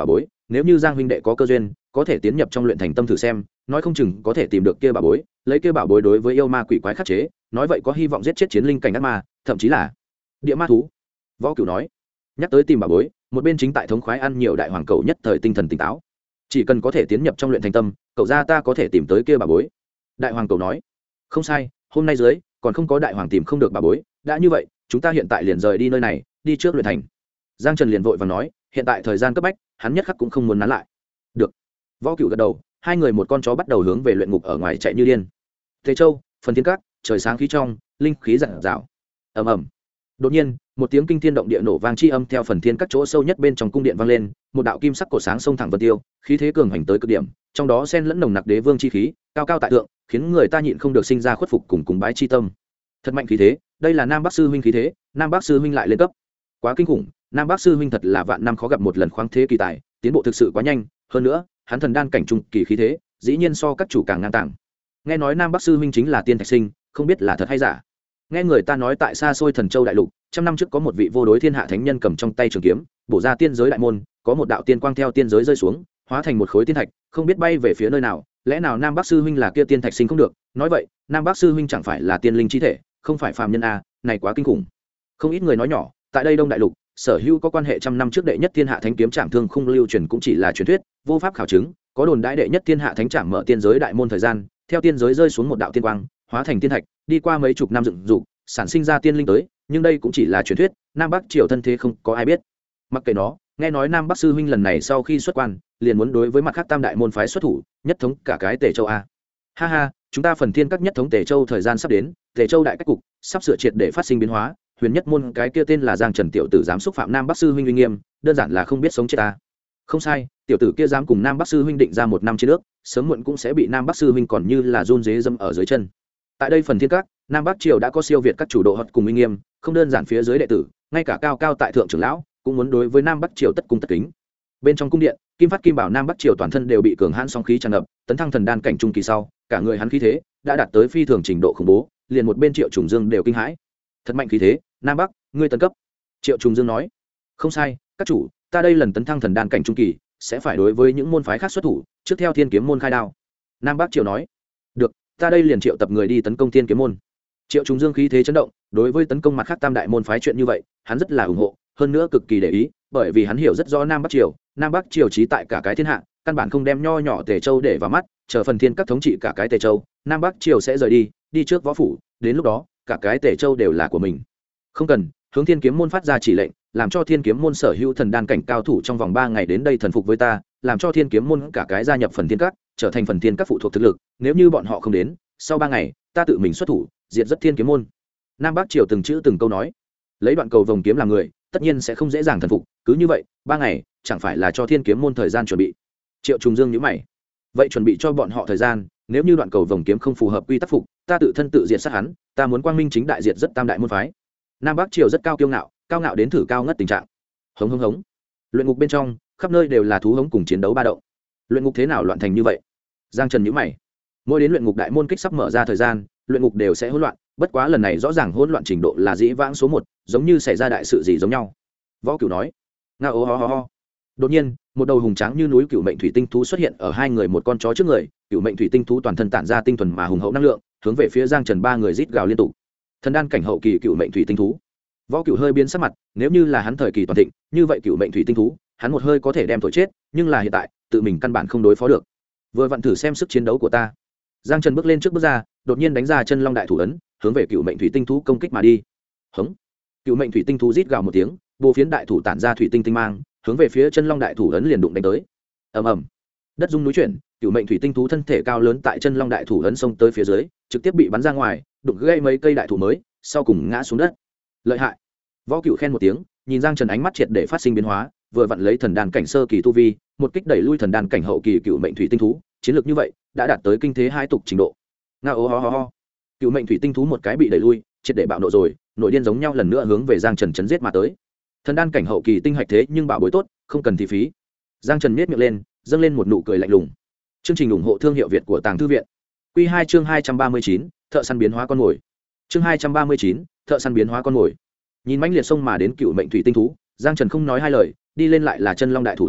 nếu như Giang huynh đệ có cơ duyên có thể tiến nhập trong luyện thành tâm thử xem, nói không chừng có thể tìm được kia bảo bối, lấy kia bảo bối đối với yêu ma quỷ quái khắc chế, nói vậy có hy vọng giết chết chiến linh cảnh ác ma, thậm chí là địa ma thú. Võ Cửu nói. Nhắc tới tìm bảo bối, một bên chính tại thống khoái ăn nhiều đại hoàng cậu nhất thời tinh thần tỉnh táo. Chỉ cần có thể tiến nhập trong luyện thành tâm, cậu ra ta có thể tìm tới kia bảo bối. Đại hoàng cậu nói. Không sai, hôm nay dưới còn không có đại hoàng tìm không được bảo bối, đã như vậy chúng ta hiện tại liền rời đi nơi này, đi trước luyện thành. Giang Trần liền vội vàng nói, hiện tại thời gian cấp bách, hắn nhất khắc cũng không muốn nán lại. Được. Võ Cửu gật đầu, hai người một con chó bắt đầu hướng về luyện ngục ở ngoài chạy như điên. Tề Châu, Phần Thiên Các, trời sáng khí trong, linh khí rạng rào. Ầm ầm. Đột nhiên, một tiếng kinh thiên động địa nổ vang chi âm theo Phần Thiên Các chỗ sâu nhất bên trong cung điện vang lên, một đạo kim sắc cổ sáng xông thẳng vân tiêu, khí thế cường hành tới cực điểm, trong đó xen lẫn nồng nặc đế vương chi khí, cao cao tại thượng, khiến người ta nhịn không được sinh ra khuất phục cùng cúng bái chi tâm. Thật mạnh khí thế, đây là Nam Bắc sư huynh khí thế, Nam Bắc sư huynh lại lên cấp. Quá kinh khủng, Nam Bắc sư huynh thật là vạn năm khó gặp một lần khoáng thế kỳ tài, tiến bộ thực sự quá nhanh, hơn nữa, hắn thần đan cảnh trung kỳ khí thế, dĩ nhiên so các chủ càng ngang tàng. Nghe nói Nam Bắc sư huynh chính là tiên thạch sinh, không biết là thật hay giả. Nghe người ta nói tại xa xôi Thần Châu đại lục, trăm năm trước có một vị vô đối thiên hạ thánh nhân cầm trong tay trường kiếm, bổ ra tiên giới đại môn, có một đạo tiên quang theo tiên giới rơi xuống, hóa thành một khối tiên thạch, không biết bay về phía nơi nào, lẽ nào Nam Bắc sư huynh là kia tiên thạch sinh không được? Nói vậy, Nam Bắc sư huynh chẳng phải là tiên linh chi thể, không phải phàm nhân a, này quá kinh khủng. Không ít người nói nhỏ, tại đây Đông đại lục, sở hữu có quan hệ trăm năm trước đệ nhất thiên hạ thánh kiếm trảm thương khung lưu truyền cũng chỉ là truyền thuyết, vô pháp khảo chứng, có đồn đại đệ nhất thiên hạ thánh trảm mở tiên giới đại môn thời gian, theo tiên giới rơi xuống một đạo tiên quang, hóa thành tiên thạch, đi qua mấy chục năm dựng dục, sản sinh ra tiên linh tới, nhưng đây cũng chỉ là truyền thuyết, Nam Bắc triều thân thế không có ai biết. Mặc kệ nó, nghe nói Nam Bắc sư huynh lần này sau khi xuất quan, liền muốn đối với mặt khác tam đại môn phái xuất thủ, nhất thống cả cái Tề Châu a. Ha ha, chúng ta Phần Thiên Các nhất thống Tề Châu thời gian sắp đến, Tề Châu đại cách cục sắp sửa triệt để phát sinh biến hóa, huyền nhất môn cái kia tên là Giang Trần tiểu tử dám xúc phạm Nam Bắc sư huynh uy nghiêm, đơn giản là không biết sống chết ta. Không sai, tiểu tử kia dám cùng Nam Bắc sư huynh định ra một năm chiến ước, sớm muộn cũng sẽ bị Nam Bắc sư huynh còn như là run dế dâm ở dưới chân. Tại đây Phần Thiên Các, Nam Bắc triều đã có siêu việt các chủ độ hật cùng uy nghiêm, không đơn giản phía dưới đệ tử, ngay cả cao cao tại thượng trưởng lão cũng muốn đối với Nam Bắc triều tất cung tất kính. Bên trong cung điện, Kim Phát Kim Bảo Nam Bắc triều toàn thân đều bị cường hãn song khí tràn ngập, tấn thăng thần đan cảnh trung kỳ sau, cả người hắn khí thế đã đạt tới phi thường trình độ khủng bố, liền một bên Triệu Trùng Dương đều kinh hãi. Thật mạnh khí thế, Nam Bắc, ngươi tấn cấp. Triệu Trùng Dương nói. Không sai, các chủ, ta đây lần tấn thăng thần đan cảnh trung kỳ, sẽ phải đối với những môn phái khác xuất thủ, trước theo Thiên Kiếm môn khai đao. Nam Bắc triều nói. Được, ta đây liền triệu tập người đi tấn công Thiên Kiếm môn. Triệu Trùng Dương khí thế chấn động, đối với tấn công mặt khác tam đại môn phái chuyện như vậy, hắn rất là ủng hộ, hơn nữa cực kỳ để ý, bởi vì hắn hiểu rất rõ Nam Bắc triều trí tại cả cái thiên hạ, căn bản không đem nho nhỏ Tề Châu để vào mắt, chờ Phần Thiên Các thống trị cả cái Tề Châu, Nam Bắc triều sẽ rời đi trước võ phủ, đến lúc đó, cả cái Tề Châu đều là của mình. Không cần, hướng Thiên Kiếm môn phát ra chỉ lệnh, làm cho Thiên Kiếm môn sở hữu thần đan cảnh cao thủ trong vòng 3 ngày đến đây thần phục với ta, làm cho Thiên Kiếm môn cả cái gia nhập Phần Thiên Các, trở thành Phần Thiên Các phụ thuộc thực lực, nếu như bọn họ không đến, sau 3 ngày, ta tự mình xuất thủ, diệt rất Thiên Kiếm môn. Nam Bắc triều từng chữ từng câu nói, lấy đoạn cầu vồng kiếm làm người, tất nhiên sẽ không dễ dàng thần phục, cứ như vậy, 3 ngày, chẳng phải là cho Thiên Kiếm môn thời gian chuẩn bị. Triệu Trùng Dương nhíu mày. Vậy chuẩn bị cho bọn họ thời gian, nếu như đoạn cầu vồng kiếm không phù hợp quy tắc phục, ta tự thân tự diệt sát hắn, ta muốn quang minh chính đại diệt rất tam đại môn phái. Nam Bắc triều rất cao cao ngạo đến thử cao ngất tình trạng. Hống hống hống. Luyện ngục bên trong, khắp nơi đều là thú hống cùng chiến đấu ba động. Luyện ngục thế nào loạn thành như vậy? Giang Trần nhíu mày. Mỗi đến luyện ngục đại môn kích sắp mở ra thời gian, luyện ngục đều sẽ hỗn loạn, bất quá lần này rõ ràng hỗn loạn trình độ là dĩ vãng số 1, giống như xảy ra đại sự gì giống nhau. Võ Cửu nói. Nga ô ho ho ho. Đột nhiên, một đầu hùng tráng như núi cựu mệnh thủy tinh thú xuất hiện ở hai người một con chó trước người, cựu mệnh thủy tinh thú toàn thân tản ra tinh thuần mà hùng hậu năng lượng, hướng về phía Giang Trần ba người rít gào liên tục. Thần đan cảnh hậu kỳ cựu mệnh thủy tinh thú. Võ Cửu hơi biến sắc mặt, nếu như là hắn thời kỳ toàn thịnh, như vậy cựu mệnh thủy tinh thú, hắn một hơi có thể đem thổi chết, nhưng là hiện tại, tự mình căn bản không đối phó được. Vừa vặn thử xem sức chiến đấu của ta. Giang Trần bước lên trước bước ra, đột nhiên đánh ra chân long đại thủ ấn, hướng về cựu mệnh thủy tinh thú công kích mà đi. Hống! Cựu mệnh thủy tinh thú rít gào một tiếng, bộ phiến đại thủ tản ra thủy tinh tinh mang, hướng về phía chân long đại thủ ấn liền đụng đánh tới. Ầm ầm! Đất rung núi chuyển, cựu mệnh thủy tinh thú thân thể cao lớn tại chân long đại thủ ấn xông tới phía dưới, trực tiếp bị bắn ra ngoài, đụng gãy mấy cây đại thủ mới, sau cùng ngã xuống đất. Lợi hại! Võ Cửu khen một tiếng, nhìn Giang Trần ánh mắt triệt để phát sinh biến hóa, vừa vặn lấy thần đan cảnh sơ kỳ tu vi, một kích đẩy lui thần đan cảnh hậu kỳ cựu mệnh thủy tinh thú, chiến lược như vậy đã đạt tới kinh thế hai tục trình độ. Nga ô ho ho ho. Cựu mệnh thủy tinh thú một cái bị đẩy lui, triệt để bạo nộ rồi, nổi điên giống nhau lần nữa hướng về Giang Trần chấn giết mà tới. Thần đan cảnh hậu kỳ tinh hạch thế nhưng bảo bối tốt, không cần thị phí. Giang Trần nhếch miệng lên, dâng lên một nụ cười lạnh lùng. Chương trình ủng hộ thương hiệu Việt của Tàng Thư viện. Quy 2 chương 239, thợ săn biến hóa con mồi. Chương 239, thợ săn biến hóa con mồi. Nhìn mãnh liệt sông mà đến cựu mệnh thủy tinh thú, Giang Trần không nói hai lời, đi lên lại là chân long đại thủ ấn,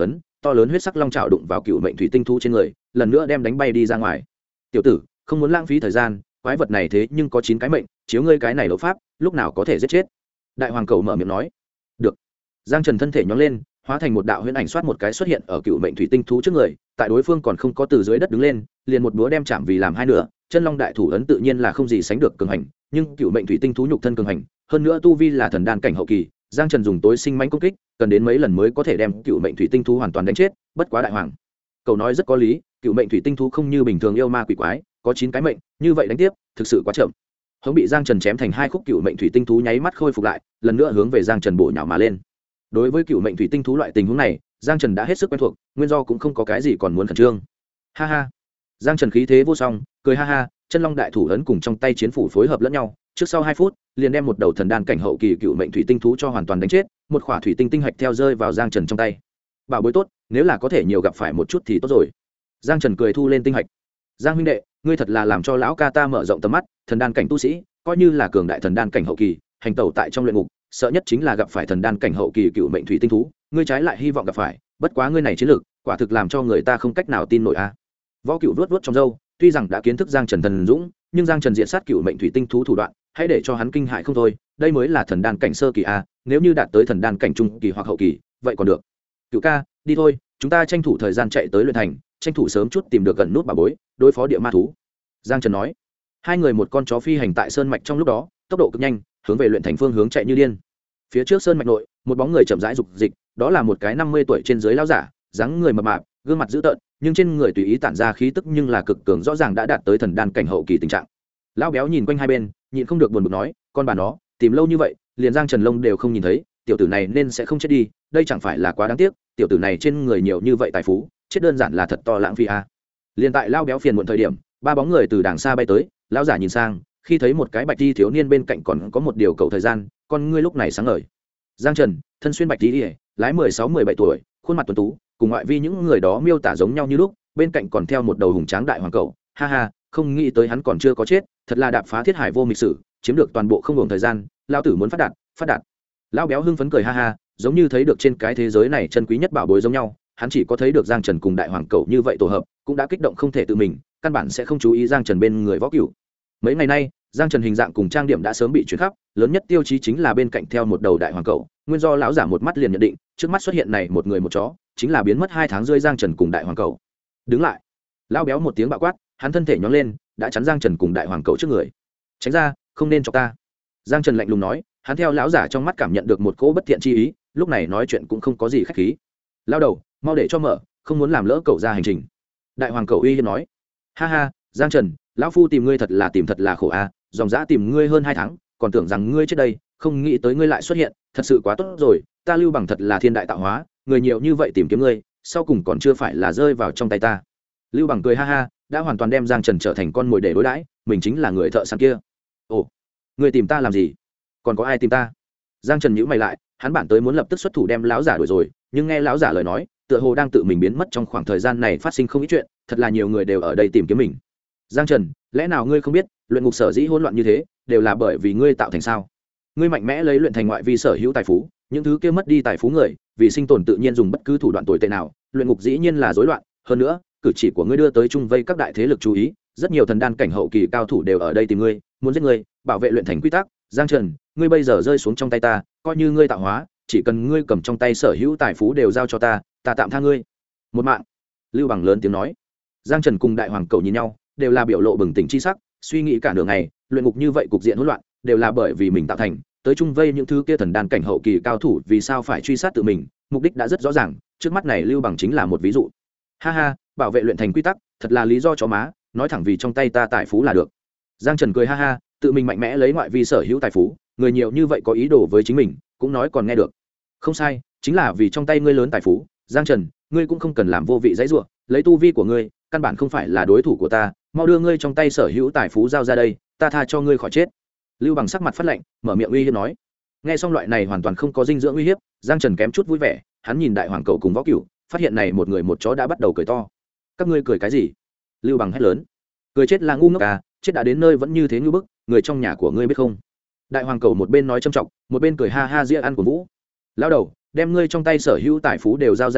to lớn huyết sắc long trào đụng vào cựu mệnh thủy tinh thú trên người, lần nữa đem đánh bay đi ra ngoài. Tiểu tử, không muốn lãng phí thời gian, quái vật này thế nhưng có 9 cái mệnh, chiếu ngươi cái này đấu pháp, lúc nào có thể giết chết. Đại hoàng cầu mở miệng nói. Được. Giang Trần thân thể nhón lên, hóa thành một đạo huyễn ảnh xoát một cái xuất hiện ở cựu mệnh thủy tinh thú trước người, tại đối phương còn không có từ dưới đất đứng lên, liền một búa đem chạm vì làm hai nửa. Chân long đại thủ ấn tự nhiên là không gì sánh được cường hành, nhưng cựu mệnh thủy tinh thú nhục thân cường hành, hơn nữa tu vi là thần đan cảnh hậu kỳ, Giang Trần dùng tối sinh mãnh công kích, cần đến mấy lần mới có thể đem cựu mệnh thủy tinh thú hoàn toàn đánh chết. Bất quá đại hoàng cầu nói rất có lý, cựu mệnh thủy tinh thú không như bình thường yêu ma quỷ quái, có 9 cái mệnh, như vậy đánh tiếp thực sự quá chậm. Hống bị Giang Trần chém thành 2 khúc, cựu mệnh thủy tinh thú nháy mắt khôi phục lại, lần nữa hướng về Giang Trần bổ nhào mà lên. Đối với cựu mệnh thủy tinh thú loại tình huống này, Giang Trần đã hết sức quen thuộc, nguyên do cũng không có cái gì còn muốn khẩn trương. Ha ha. Giang Trần khí thế vô song, cười ha ha, chân long đại thủ ấn cùng trong tay chiến phủ phối hợp lẫn nhau, trước sau 2 phút, liền đem một đầu thần đan cảnh hậu kỳ cựu mệnh thủy tinh thú cho hoàn toàn đánh chết, một khỏa thủy tinh tinh hạch theo rơi vào Giang Trần trong tay. Bảo bối tốt, nếu là có thể nhiều gặp phải một chút thì tốt rồi. Giang Trần cười thu lên tinh hạch. Giang huynh đệ, ngươi thật là làm cho lão ca ta mở rộng tầm mắt, thần đan cảnh tu sĩ, coi như là cường đại thần đan cảnh hậu kỳ, hành tẩu tại trong luyện ngục, sợ nhất chính là gặp phải thần đan cảnh hậu kỳ cựu mệnh thủy tinh thú, ngươi trái lại hy vọng gặp phải, bất quá ngươi này chiến lược, quả thực làm cho người ta không cách nào tin nổi a. Võ Cựu vuốt vuốt trong râu, tuy rằng đã kiến thức Giang Trần thần dũng, nhưng Giang Trần diện sát cựu mệnh thủy tinh thú thủ đoạn, hãy để cho hắn kinh hại không thôi, đây mới là thần đan cảnh sơ kỳ a, nếu như đạt tới thần đan cảnh trung kỳ hoặc hậu kỳ, vậy còn được. Cựu ca, đi thôi, chúng ta tranh thủ thời gian chạy tới luyện thành, tranh thủ sớm chút tìm được gần nút bà bối, đối phó địa ma thú. Giang Trần nói. Hai người một con chó phi hành tại sơn mạch trong lúc đó, tốc độ cực nhanh, hướng về luyện thành phương hướng chạy như điên. Phía trước sơn mạch nội, một bóng người chậm rãi dục dịch, đó là một cái 50 tuổi trên dưới lão giả, dáng người mập mạp, gương mặt dữ tợn, nhưng trên người tùy ý tản ra khí tức nhưng là cực cường, rõ ràng đã đạt tới thần đan cảnh hậu kỳ tình trạng. Lão béo nhìn quanh hai bên, nhịn không được buồn bực nói, con bà nó, tìm lâu như vậy, liền Giang Trần Long đều không nhìn thấy, tiểu tử này nên sẽ không chết đi, đây chẳng phải là quá đáng tiếc, tiểu tử này trên người nhiều như vậy tài phú, chết đơn giản là thật to lãng phí a. Liền tại lão béo phiền muộn thời điểm, 3 bóng người từ đàng xa bay tới, lão giả nhìn sang, khi thấy một cái bạch y thiếu niên bên cạnh còn có một điều cầu thời gian, con ngươi lúc này sáng ngời. Giang Trần, thân xuyên bạch y, lái 16-17 tuổi, khuôn mặt tuấn tú, cùng ngoại vi những người đó miêu tả giống nhau như lúc, bên cạnh còn theo một đầu hùng tráng đại hoàng cầu, ha ha, không nghĩ tới hắn còn chưa có chết, thật là đạp phá thiết hải vô mịch sử, chiếm được toàn bộ không ngừng thời gian, lão tử muốn phát đạt, phát đạt. Lão béo hưng phấn cười ha ha, giống như thấy được trên cái thế giới này chân quý nhất bảo bối giống nhau, hắn chỉ có thấy được Giang Trần cùng đại hoàng cầu như vậy tổ hợp, cũng đã kích động không thể tự mình, căn bản sẽ không chú ý Giang Trần bên người Võ Cửu. Mấy ngày nay, Giang Trần hình dạng cùng trang điểm đã sớm bị chuyển khắp, lớn nhất tiêu chí chính là bên cạnh theo một đầu đại hoàng cầu, nguyên do lão giả một mắt liền nhận định, trước mắt xuất hiện này một người một chó, chính là biến mất 2 tháng rưỡi Giang Trần cùng đại hoàng cầu. Đứng lại. Lão béo một tiếng bạo quát, hắn thân thể nhón lên, đã chắn Giang Trần cùng đại hoàng cầu trước người. Tránh ra, không nên chọc ta. Giang Trần lạnh lùng nói, hắn theo lão giả trong mắt cảm nhận được một cỗ bất thiện chi ý, lúc này nói chuyện cũng không có gì khách khí. Lão đầu, mau để cho mở, không muốn làm lỡ cậu ra hành trình. Đại hoàng cầu uy hiếp nói. Ha ha, Giang Trần, lão phu tìm ngươi thật là khổ a, dòng dã tìm ngươi hơn 2 tháng, còn tưởng rằng ngươi trước đây, không nghĩ tới ngươi lại xuất hiện, thật sự quá tốt rồi, ta Lưu Bằng thật là thiên đại tạo hóa, người nhiều như vậy tìm kiếm ngươi, sau cùng còn chưa phải là rơi vào trong tay ta. Lưu Bằng cười ha ha, đã hoàn toàn đem Giang Trần trở thành con mồi để đối đãi, mình chính là người thợ săn kia. Ồ, ngươi tìm ta làm gì? Còn có ai tìm ta? Giang Trần nhíu mày lại, hắn bản tới muốn lập tức xuất thủ đem lão giả đuổi rồi, nhưng nghe lão giả lời nói, tựa hồ đang tự mình biến mất trong khoảng thời gian này phát sinh không ít chuyện, thật là nhiều người đều ở đây tìm kiếm mình. Giang Trần, lẽ nào ngươi không biết, luyện ngục sở dĩ hỗn loạn như thế, đều là bởi vì ngươi tạo thành sao? Ngươi mạnh mẽ lấy luyện thành ngoại vi sở hữu tài phú, những thứ kia mất đi tài phú người, vì sinh tồn tự nhiên dùng bất cứ thủ đoạn tồi tệ nào, luyện ngục dĩ nhiên là rối loạn, hơn nữa, cử chỉ của ngươi đưa tới trung vây các đại thế lực chú ý, rất nhiều thần đan cảnh hậu kỳ cao thủ đều ở đây tìm ngươi, muốn giết ngươi, bảo vệ luyện thành quy tắc. Giang Trần, ngươi bây giờ rơi xuống trong tay ta, coi như ngươi tạo hóa, chỉ cần ngươi cầm trong tay sở hữu tài phú đều giao cho ta, ta tạm tha ngươi một mạng. Lưu Bằng lớn tiếng nói. Giang Trần cùng đại hoàng cầu nhìn nhau, đều là biểu lộ bừng tỉnh chi sắc, suy nghĩ cả nửa ngày, luyện ngục như vậy cục diện hỗn loạn, đều là bởi vì mình tạo thành, tới trung vây những thứ kia thần đan cảnh hậu kỳ cao thủ, vì sao phải truy sát tự mình, mục đích đã rất rõ ràng, trước mắt này Lưu Bằng chính là một ví dụ. Ha ha, bảo vệ luyện thành quy tắc, thật là lý do chó má, nói thẳng vì trong tay ta tài phú là được. Giang Trần cười ha ha, tự mình mạnh mẽ lấy ngoại vi sở hữu tài phú, người nhiều như vậy có ý đồ với chính mình, cũng nói còn nghe được. Không sai, chính là vì trong tay ngươi lớn tài phú. Giang Trần, ngươi cũng không cần làm vô vị dãy rủa, lấy tu vi của ngươi, căn bản không phải là đối thủ của ta, mau đưa ngươi trong tay sở hữu tài phú giao ra đây, ta tha cho ngươi khỏi chết. Lưu Bằng sắc mặt phát lạnh, mở miệng uy hiếp nói. Nghe xong loại này hoàn toàn không có dinh dưỡng uy hiếp, Giang Trần kém chút vui vẻ, hắn nhìn đại hoàng cầu cùng Võ Cửu, phát hiện này một người một chó đã bắt đầu cười to. Các ngươi cười cái gì? Lưu Bằng hét lớn. Cười chết là ngu ngốc à, chết đã đến nơi vẫn như thế ngu bức, người trong nhà của ngươi biết không? Đại hoàng cầu một bên nói châm trọng, một bên cười ha ha ria ăn của Vũ. Lão đầu, đem ngươi trong tay sở hữu tài phú đều giao ra đây,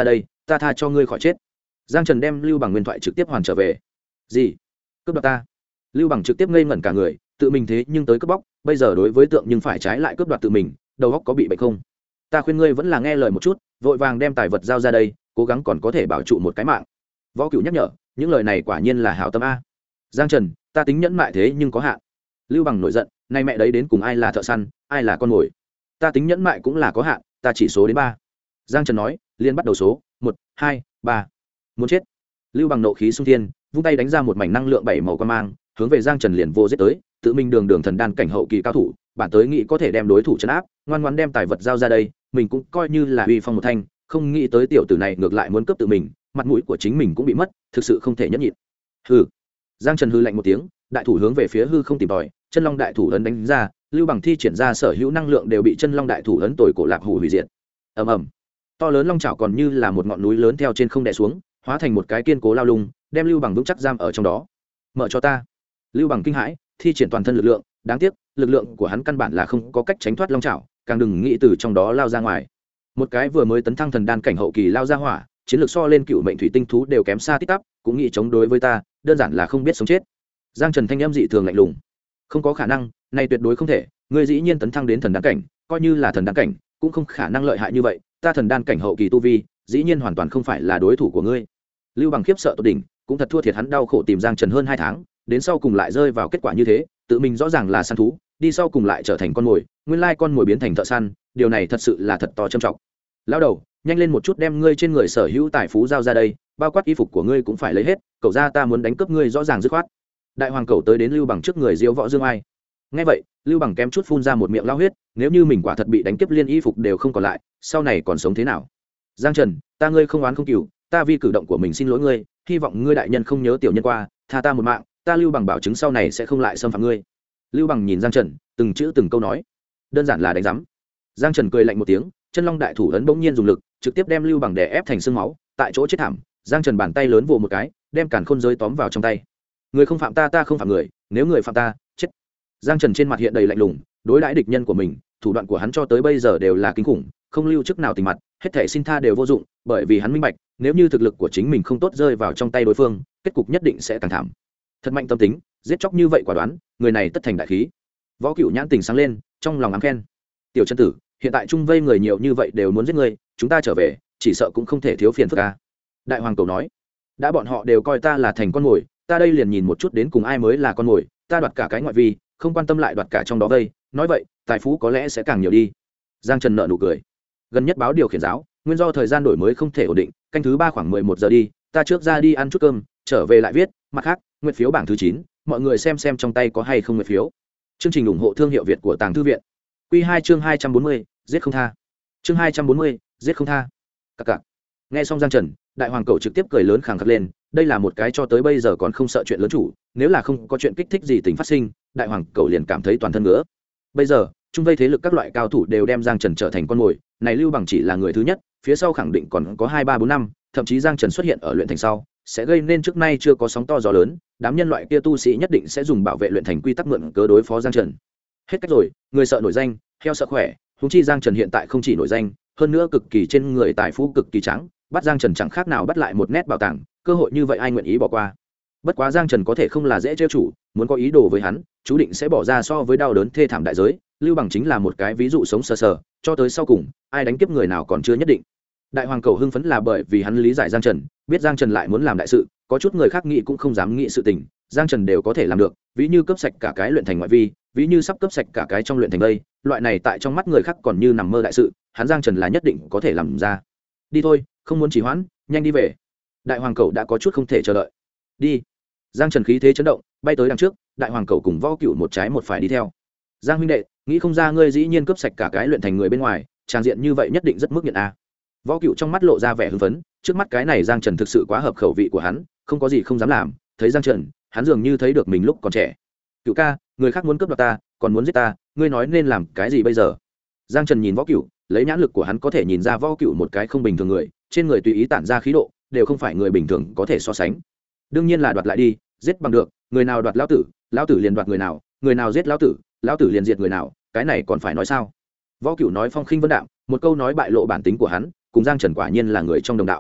ta tha cho ngươi khỏi chết. Giang Trần đem Lưu Bằng nguyên thoại trực tiếp hoàn trở về. Gì? Cướp đoạt ta? Lưu Bằng trực tiếp ngây ngẩn cả người, tự mình thế nhưng tới cướp bóc, bây giờ đối với tượng nhưng phải trái lại cướp đoạt tự mình, đầu óc có bị bệnh không? Ta khuyên ngươi vẫn là nghe lời một chút, vội vàng đem tài vật giao ra đây, cố gắng còn có thể bảo trụ một cái mạng. Võ Cửu nhắc nhở, những lời này quả nhiên là hảo tâm a. Giang Trần, ta tính nhẫn mại thế nhưng có hạn. Lưu Bằng nổi giận, nay mẹ đấy đến cùng ai là thợ săn, ai là con mồi? Ta tính nhẫn mại cũng là có hạn, ta chỉ số đến 3. Giang Trần nói, liền bắt đầu số, 1, 2, 3. Muốn chết. Lưu Bằng nộ khí xung thiên, vung tay đánh ra một mảnh năng lượng 7 màu quang mang, hướng về Giang Trần liền vô giết tới, tự mình đường thần đan cảnh hậu kỳ cao thủ, bản tới nghĩ có thể đem đối thủ trấn áp, ngoan ngoãn đem tài vật giao ra đây, mình cũng coi như là uy phong một thanh, không nghĩ tới tiểu tử này ngược lại muốn cướp tự mình, mặt mũi của chính mình cũng bị mất, thực sự không thể nhẫn nhịn. Hừ. Giang Trần hừ lạnh một tiếng, đại thủ hướng về phía hư không tìm tòi, chân long đại thủ ấn đánh ra, Lưu Bằng thi triển ra sở hữu năng lượng đều bị chân long đại thủ ấn tồi cổ lạc hủ hủy diệt. Ầm ầm. To lớn long chảo còn như là một ngọn núi lớn theo trên không đè xuống, hóa thành một cái kiên cố lao lung, đem Lưu Bằng vững chắc giam ở trong đó. Mở cho ta. Lưu Bằng kinh hãi, thi triển toàn thân lực lượng, đáng tiếc, lực lượng của hắn căn bản là không có cách tránh thoát long chảo, càng đừng nghĩ từ trong đó lao ra ngoài. Một cái vừa mới tấn thăng thần đan cảnh hậu kỳ lao ra hỏa, chiến lược so lên cựu mệnh thủy tinh thú đều kém xa tít tắp, cũng nghĩ chống đối với ta, đơn giản là không biết sống chết. Giang Trần thanh âm dị thường lạnh lùng. Không có khả năng, này tuyệt đối không thể, ngươi dĩ nhiên tấn thăng đến thần đan cảnh, coi như là thần đan cảnh, cũng không khả năng lợi hại như vậy, ta thần đan cảnh hậu kỳ tu vi, dĩ nhiên hoàn toàn không phải là đối thủ của ngươi. Lưu Bằng khiếp sợ tột đỉnh, cũng thật thua thiệt hắn đau khổ tìm Giang Trần hơn 2 tháng, đến sau cùng lại rơi vào kết quả như thế, tự mình rõ ràng là săn thú, đi sau cùng lại trở thành con mồi, nguyên lai con mồi biến thành thợ săn, điều này thật sự là thật to trầm trọng. Lão đầu, nhanh lên một chút đem ngươi trên người sở hữu tài phú giao ra đây, bao quát y phục của ngươi cũng phải lấy hết, cậu ra ta muốn đánh cướp ngươi rõ ràng dứt khoát. Đại hoàng cậu tới đến Lưu Bằng trước người diễu võ dương ai. Nghe vậy, Lưu Bằng kém chút phun ra một miệng lao huyết, nếu như mình quả thật bị đánh cướp liên y phục đều không còn lại, sau này còn sống thế nào? Giang Trần, ta ngươi không oán không cừu, ta vì cử động của mình xin lỗi ngươi, hy vọng ngươi đại nhân không nhớ tiểu nhân qua, tha ta một mạng, ta Lưu Bằng bảo chứng sau này sẽ không lại xâm phạm ngươi. Lưu Bằng nhìn Giang Trần, từng chữ từng câu nói, đơn giản là đánh giám. Giang Trần cười lạnh một tiếng, chân long đại thủ ấn bỗng nhiên dùng lực, trực tiếp đem Lưu Bằng đè ép thành xương máu, tại chỗ chết thảm. Giang Trần bàn tay lớn vồ một cái, đem càn khôn giới tóm vào trong tay. Người không phạm ta, ta không phạm người, nếu người phạm ta, chết. Giang Trần trên mặt hiện đầy lạnh lùng, đối đãi địch nhân của mình, thủ đoạn của hắn cho tới bây giờ đều là kinh khủng, không lưu chức nào tình mặt, hết thảy xin tha đều vô dụng, bởi vì hắn minh bạch, nếu như thực lực của chính mình không tốt rơi vào trong tay đối phương, kết cục nhất định sẽ càng thảm. Thật mạnh tâm tính, giết chóc như vậy quả đoán, người này tất thành đại khí. Võ Cửu nhãn tình sáng lên, trong lòng ám khen. Tiểu chân tử, hiện tại trung vây người nhiều như vậy đều muốn giết ngươi, chúng ta trở về, chỉ sợ cũng không thể thiếu phiền phức ca. Đại hoàng cầu nói, đã bọn họ đều coi ta là thành con mồi, ta đây liền nhìn một chút đến cùng ai mới là con mồi, ta đoạt cả cái ngoại vi, không quan tâm lại đoạt cả trong đó vây, nói vậy, tài phú có lẽ sẽ càng nhiều đi. Giang Trần nợ nụ cười. Gần nhất báo điều khiển giáo, nguyên do thời gian đổi mới không thể ổn định, canh thứ 3 khoảng 11 giờ đi, ta trước ra đi ăn chút cơm, trở về lại viết, mặt khác, nguyện phiếu bảng thứ 9, mọi người xem trong tay có hay không nguyện phiếu. Chương trình ủng hộ thương hiệu Việt của Tàng Thư viện. Quy 2 chương 240, giết không tha. Chương 240, giết không tha. Cặc cặc. Nghe xong Giang Trần, đại hoàng cẩu trực tiếp cười lớn khàng khặc lên, đây là một cái cho tới bây giờ còn không sợ chuyện lớn chủ, nếu là không có chuyện kích thích gì tình phát sinh, đại hoàng cẩu liền cảm thấy toàn thân ngứa. Bây giờ, trung vây thế lực các loại cao thủ đều đem Giang Trần trở thành con mồi, này Lưu Bằng chỉ là người thứ nhất, phía sau khẳng định còn có 2 3 4 năm, thậm chí Giang Trần xuất hiện ở luyện thành sau, sẽ gây nên trước nay chưa có sóng to gió lớn, đám nhân loại kia tu sĩ nhất định sẽ dùng bảo vệ luyện thành quy tắc mượn cớ đối phó Giang Trần. Hết cách rồi, người sợ nổi danh, heo sợ khỏe, huống chi Giang Trần hiện tại không chỉ nổi danh, hơn nữa cực kỳ trên người tài phú cực kỳ trắng, bắt Giang Trần chẳng khác nào bắt lại một nét bảo tàng, cơ hội như vậy ai nguyện ý bỏ qua. Bất quá Giang Trần có thể không là dễ trêu chủ, muốn có ý đồ với hắn, chú định sẽ bỏ ra so với đau đớn thê thảm đại giới. Lưu Bằng chính là một cái ví dụ sống sờ sờ, cho tới sau cùng, ai đánh kiếp người nào còn chưa nhất định. Đại hoàng cầu hưng phấn là bởi vì hắn lý giải Giang Trần, biết Giang Trần lại muốn làm đại sự, có chút người khác nghĩ cũng không dám nghĩ sự tình, Giang Trần đều có thể làm được, ví như cướp sạch cả cái luyện thành ngoại vi, ví như sắp cướp sạch cả cái trong luyện thành đây, loại này tại trong mắt người khác còn như nằm mơ đại sự, hắn Giang Trần là nhất định có thể làm ra. Đi thôi, không muốn trì hoãn, nhanh đi về. Đại hoàng cầu đã có chút không thể chờ đợi. Đi. Giang Trần khí thế chấn động, bay tới đằng trước, đại hoàng cầu cùng Võ Cửu một trái một phải đi theo. Giang huynh đệ, nghĩ không ra ngươi dĩ nhiên cướp sạch cả cái luyện thành người bên ngoài, tràng diện như vậy nhất định rất mức nhận a. Võ Cửu trong mắt lộ ra vẻ hưng phấn, trước mắt cái này Giang Trần thực sự quá hợp khẩu vị của hắn, không có gì không dám làm, thấy Giang Trần, hắn dường như thấy được mình lúc còn trẻ. Cửu ca, người khác muốn cướp đoạt ta, còn muốn giết ta, ngươi nói nên làm cái gì bây giờ? Giang Trần nhìn Võ Cửu, lấy nhãn lực của hắn có thể nhìn ra Võ Cửu một cái không bình thường người, trên người tùy ý tản ra khí độ, đều không phải người bình thường có thể so sánh. Đương nhiên là đoạt lại đi, giết bằng được, người nào đoạt lão tử liền đoạt người nào giết lão tử liền diệt người nào, cái này còn phải nói sao? Võ Cửu nói phong khinh vân đạm, một câu nói bại lộ bản tính của hắn, cùng Giang Trần quả nhiên là người trong đồng đạo.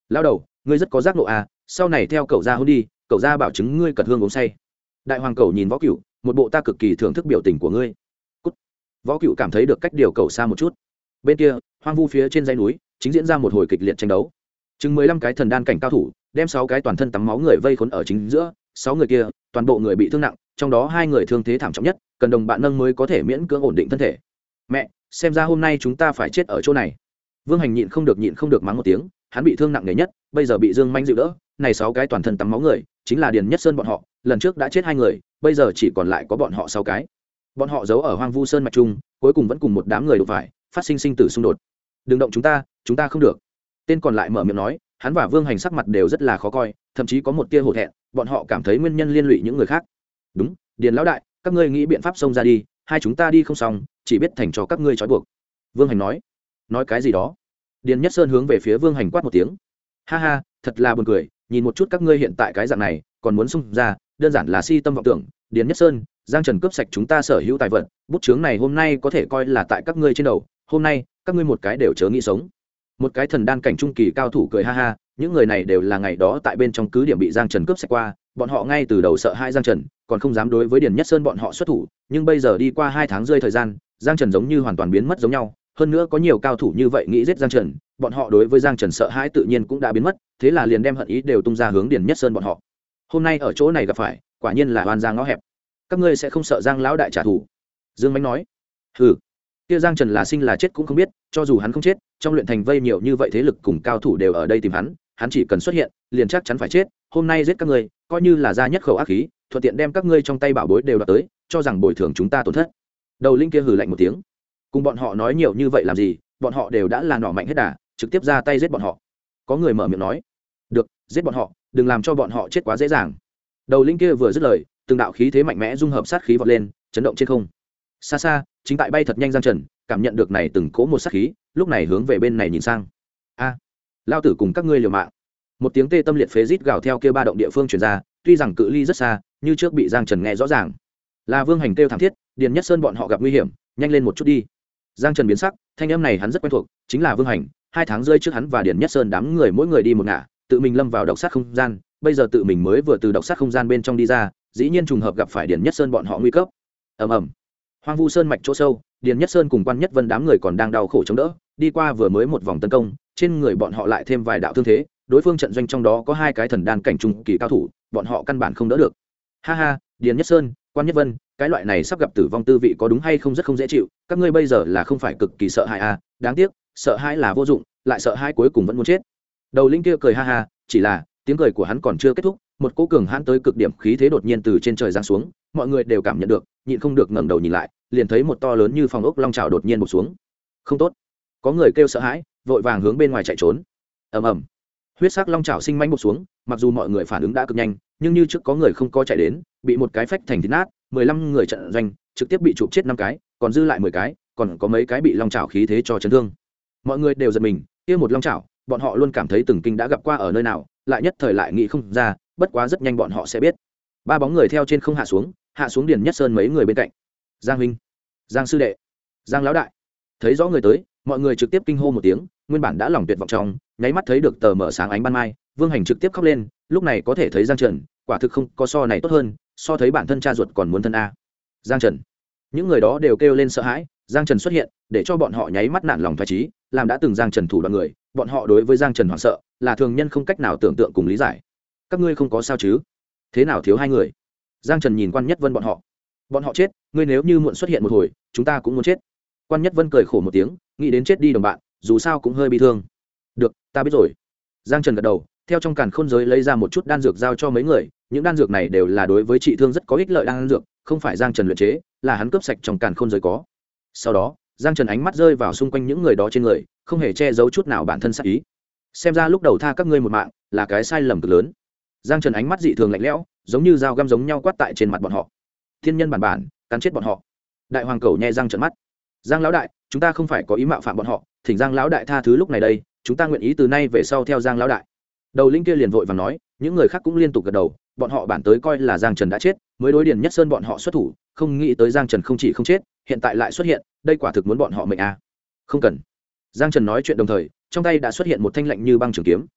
lao đầu ngươi rất có giác ngộ à, sau này theo cậu ra hôn đi, cậu ra bảo chứng ngươi cật hương uống say. Đại hoàng cậu nhìn Võ Cựu, một bộ ta cực kỳ thưởng thức biểu tình của ngươi. Cút. Võ Cựu cảm thấy được cách điều cậu xa một chút. Bên kia hoang vu phía trên dãy núi chính diễn ra một hồi kịch liệt tranh đấu. Chừng 15 cái thần đan cảnh cao thủ đem 6 cái toàn thân tắm máu người vây khốn ở chính giữa. 6 người kia toàn bộ người bị thương nặng, trong đó 2 người thương thế thảm trọng nhất, cần đồng bạn nâng mới có thể miễn cưỡng ổn định thân thể. Mẹ, xem ra hôm nay chúng ta phải chết ở chỗ này. Vương Hành nhịn không được mắng một tiếng, hắn bị thương nặng nề nhất, bây giờ bị Dương Manh dịu đỡ. Này 6 cái toàn thân tắm máu người chính là Điền Nhất Sơn bọn họ, lần trước đã chết 2 người, bây giờ chỉ còn lại có bọn họ 6 cái. Bọn họ giấu ở Hoang Vu Sơn mạch trung, cuối cùng vẫn cùng một đám người đụng phải, phát sinh sinh tử xung đột. Đừng động chúng ta không được. Tên còn lại mở miệng nói, hắn và Vương Hành sắc mặt đều rất là khó coi, thậm chí có một tia hổ thẹn, bọn họ cảm thấy nguyên nhân liên lụy những người khác. Đúng, Điền lão đại, các ngươi nghĩ biện pháp xông ra đi, hai chúng ta đi không xong, chỉ biết thành cho các ngươi trói buộc. Vương Hành nói cái gì đó. Điền Nhất Sơn hướng về phía Vương Hành quát một tiếng. Ha ha, thật là buồn cười, nhìn một chút các ngươi hiện tại cái dạng này, còn muốn xông ra, đơn giản là si tâm vọng tưởng. Điền Nhất Sơn, Giang Trần cướp sạch chúng ta sở hữu tài vật, bút chướng này hôm nay có thể coi là tại các ngươi trên đầu, hôm nay các ngươi một cái đều chớ nghĩ sống. Một cái thần đan cảnh trung kỳ cao thủ cười ha ha, những người này đều là ngày đó tại bên trong cứ điểm bị Giang Trần cướp sạch qua, bọn họ ngay từ đầu sợ hai Giang Trần, còn không dám đối với Điền Nhất Sơn bọn họ xuất thủ, nhưng bây giờ đi qua 2 tháng rơi thời gian, Giang Trần giống như hoàn toàn biến mất giống nhau, hơn nữa có nhiều cao thủ như vậy nghĩ giết Giang Trần, bọn họ đối với Giang Trần sợ hãi tự nhiên cũng đã biến mất, thế là liền đem hận ý đều tung ra hướng Điền Nhất Sơn bọn họ. Hôm nay ở chỗ này gặp phải, quả nhiên là oan giang ngõ hẹp. Các ngươi sẽ không sợ Giang lão đại trả thù? Dương Mánh nói. Hừ, kia Giang Trần là sinh là chết cũng không biết, cho dù hắn không chết, trong luyện thành vây nhiều như vậy thế lực cùng cao thủ đều ở đây tìm hắn chỉ cần xuất hiện, liền chắc chắn phải chết. Hôm nay giết các ngươi, coi như là ra nhất khẩu ác khí, thuận tiện đem các ngươi trong tay bảo bối đều đoạt tới, cho rằng bồi thường chúng ta tổn thất. Đầu linh kia hừ lạnh một tiếng. Cùng bọn họ nói nhiều như vậy làm gì, bọn họ đều đã là nỏ mạnh hết đà, trực tiếp ra tay giết bọn họ. Có người mở miệng nói. Được, giết bọn họ, đừng làm cho bọn họ chết quá dễ dàng. Đầu linh kia vừa dứt lời, từng đạo khí thế mạnh mẽ dung hợp sát khí vọt lên, chấn động trên không. Xa xa, chính tại bay thật nhanh Giang Trần, cảm nhận được này từng cỗ một sát khí, lúc này hướng về bên này nhìn sang. A, lao tử cùng các ngươi liều mạng. Một tiếng tê tâm liệt phế rít gào theo kia ba động địa phương truyền ra, tuy rằng cự ly rất xa, như trước bị Giang Trần nghe rõ ràng. Là Vương Hành kêu thảm thiết, Điền Nhất Sơn bọn họ gặp nguy hiểm, nhanh lên một chút đi. Giang Trần biến sắc, thanh âm này hắn rất quen thuộc, chính là Vương Hành. 2 tháng rơi trước hắn và Điền Nhất Sơn đám người mỗi người đi một ngả, tự mình lâm vào độc sát không gian, bây giờ tự mình mới vừa từ độc sát không gian bên trong đi ra, dĩ nhiên trùng hợp gặp phải Điền Nhất Sơn bọn họ nguy cấp. Ầm ầm. Hoang Vu Sơn mạch chỗ sâu, Điền Nhất Sơn cùng Quan Nhất Vân đám người còn đang đau khổ chống đỡ, đi qua vừa mới một vòng tấn công, trên người bọn họ lại thêm vài đạo thương thế, đối phương trận doanh trong đó có 2 cái thần đan cảnh trung kỳ cao thủ, bọn họ căn bản không đỡ được. Ha ha, Điền Nhất Sơn, Quan Nhất Vân, cái loại này sắp gặp tử vong tư vị có đúng hay không rất không dễ chịu, các ngươi bây giờ là không phải cực kỳ sợ hãi à, đáng tiếc, sợ hãi là vô dụng, lại sợ hãi cuối cùng vẫn muốn chết. Đầu linh kia cười ha ha, chỉ là tiếng cười của hắn còn chưa kết thúc, một cỗ cường hãn tới cực điểm khí thế đột nhiên từ trên trời giáng xuống, mọi người đều cảm nhận được, nhịn không được ngẩng đầu nhìn lại, liền thấy một to lớn như phòng ốc long trào đột nhiên bổ xuống. Không tốt! Có người kêu sợ hãi, vội vàng hướng bên ngoài chạy trốn. Ầm ầm! Huyết sắc long trào sinh mãnh bổ xuống, mặc dù mọi người phản ứng đã cực nhanh, nhưng như trước có người không có chạy đến, bị một cái phách thành thịt nát, 15 người trận doanh trực tiếp bị chụp chết 5 cái, còn dư lại 10 cái, còn có mấy cái bị long trào khí thế cho chấn thương. Mọi người đều giật mình, kia một long trào, bọn họ luôn cảm thấy từng kinh đã gặp qua ở nơi nào, lại nhất thời lại nghĩ không ra, bất quá rất nhanh bọn họ sẽ biết. 3 bóng người theo trên không hạ xuống Điền Nhất Sơn mấy người bên cạnh. Giang huynh, Giang sư đệ, Giang lão đại. Thấy rõ người tới, mọi người trực tiếp kinh hô một tiếng, nguyên bản đã lòng tuyệt vọng trong, nháy mắt thấy được tờ mở sáng ánh ban mai, Vương Hành trực tiếp khóc lên, lúc này có thể thấy Giang Trần, quả thực không có so này tốt hơn, so thấy bản thân cha ruột còn muốn thân a. Giang Trần. Những người đó đều kêu lên sợ hãi, Giang Trần xuất hiện, để cho bọn họ nháy mắt nản lòng phách trí, làm đã từng Giang Trần thủ đoạn người, bọn họ đối với Giang Trần hoảng sợ, là thường nhân không cách nào tưởng tượng cùng lý giải. Các ngươi không có sao chứ? Thế nào thiếu 2 người? Giang Trần nhìn Quan Nhất Vân bọn họ chết, ngươi nếu như muộn xuất hiện một hồi, chúng ta cũng muốn chết. Quan Nhất Vân cười khổ một tiếng, nghĩ đến chết đi đồng bạn, dù sao cũng hơi bị thương. Được, ta biết rồi. Giang Trần gật đầu, theo trong càn khôn giới lấy ra một chút đan dược giao cho mấy người, những đan dược này đều là đối với trị thương rất có ích lợi đan dược, không phải Giang Trần luyện chế, là hắn cướp sạch trong càn khôn giới có. Sau đó, Giang Trần ánh mắt rơi vào xung quanh những người đó trên người, không hề che giấu chút nào bản thân sát ý. Xem ra lúc đầu tha các ngươi một mạng, là cái sai lầm cực lớn. Giang Trần ánh mắt dị thường lạnh lẽo, giống như dao găm giống nhau quát tại trên mặt bọn họ. Thiên nhân bản cắn chết bọn họ. Đại hoàng cẩu nhe răng trợn mắt. Giang lão đại, chúng ta không phải có ý mạo phạm bọn họ, thỉnh Giang lão đại tha thứ lúc này đây, chúng ta nguyện ý từ nay về sau theo Giang lão đại. Đầu linh kia liền vội vàng nói, những người khác cũng liên tục gật đầu, bọn họ bản tới coi là Giang Trần đã chết, mới đối Điền Nhất Sơn bọn họ xuất thủ, không nghĩ tới Giang Trần không chỉ không chết, hiện tại lại xuất hiện, đây quả thực muốn bọn họ mệnh a. Không cần. Giang Trần nói chuyện đồng thời, trong tay đã xuất hiện một thanh lạnh như băng trường kiếm,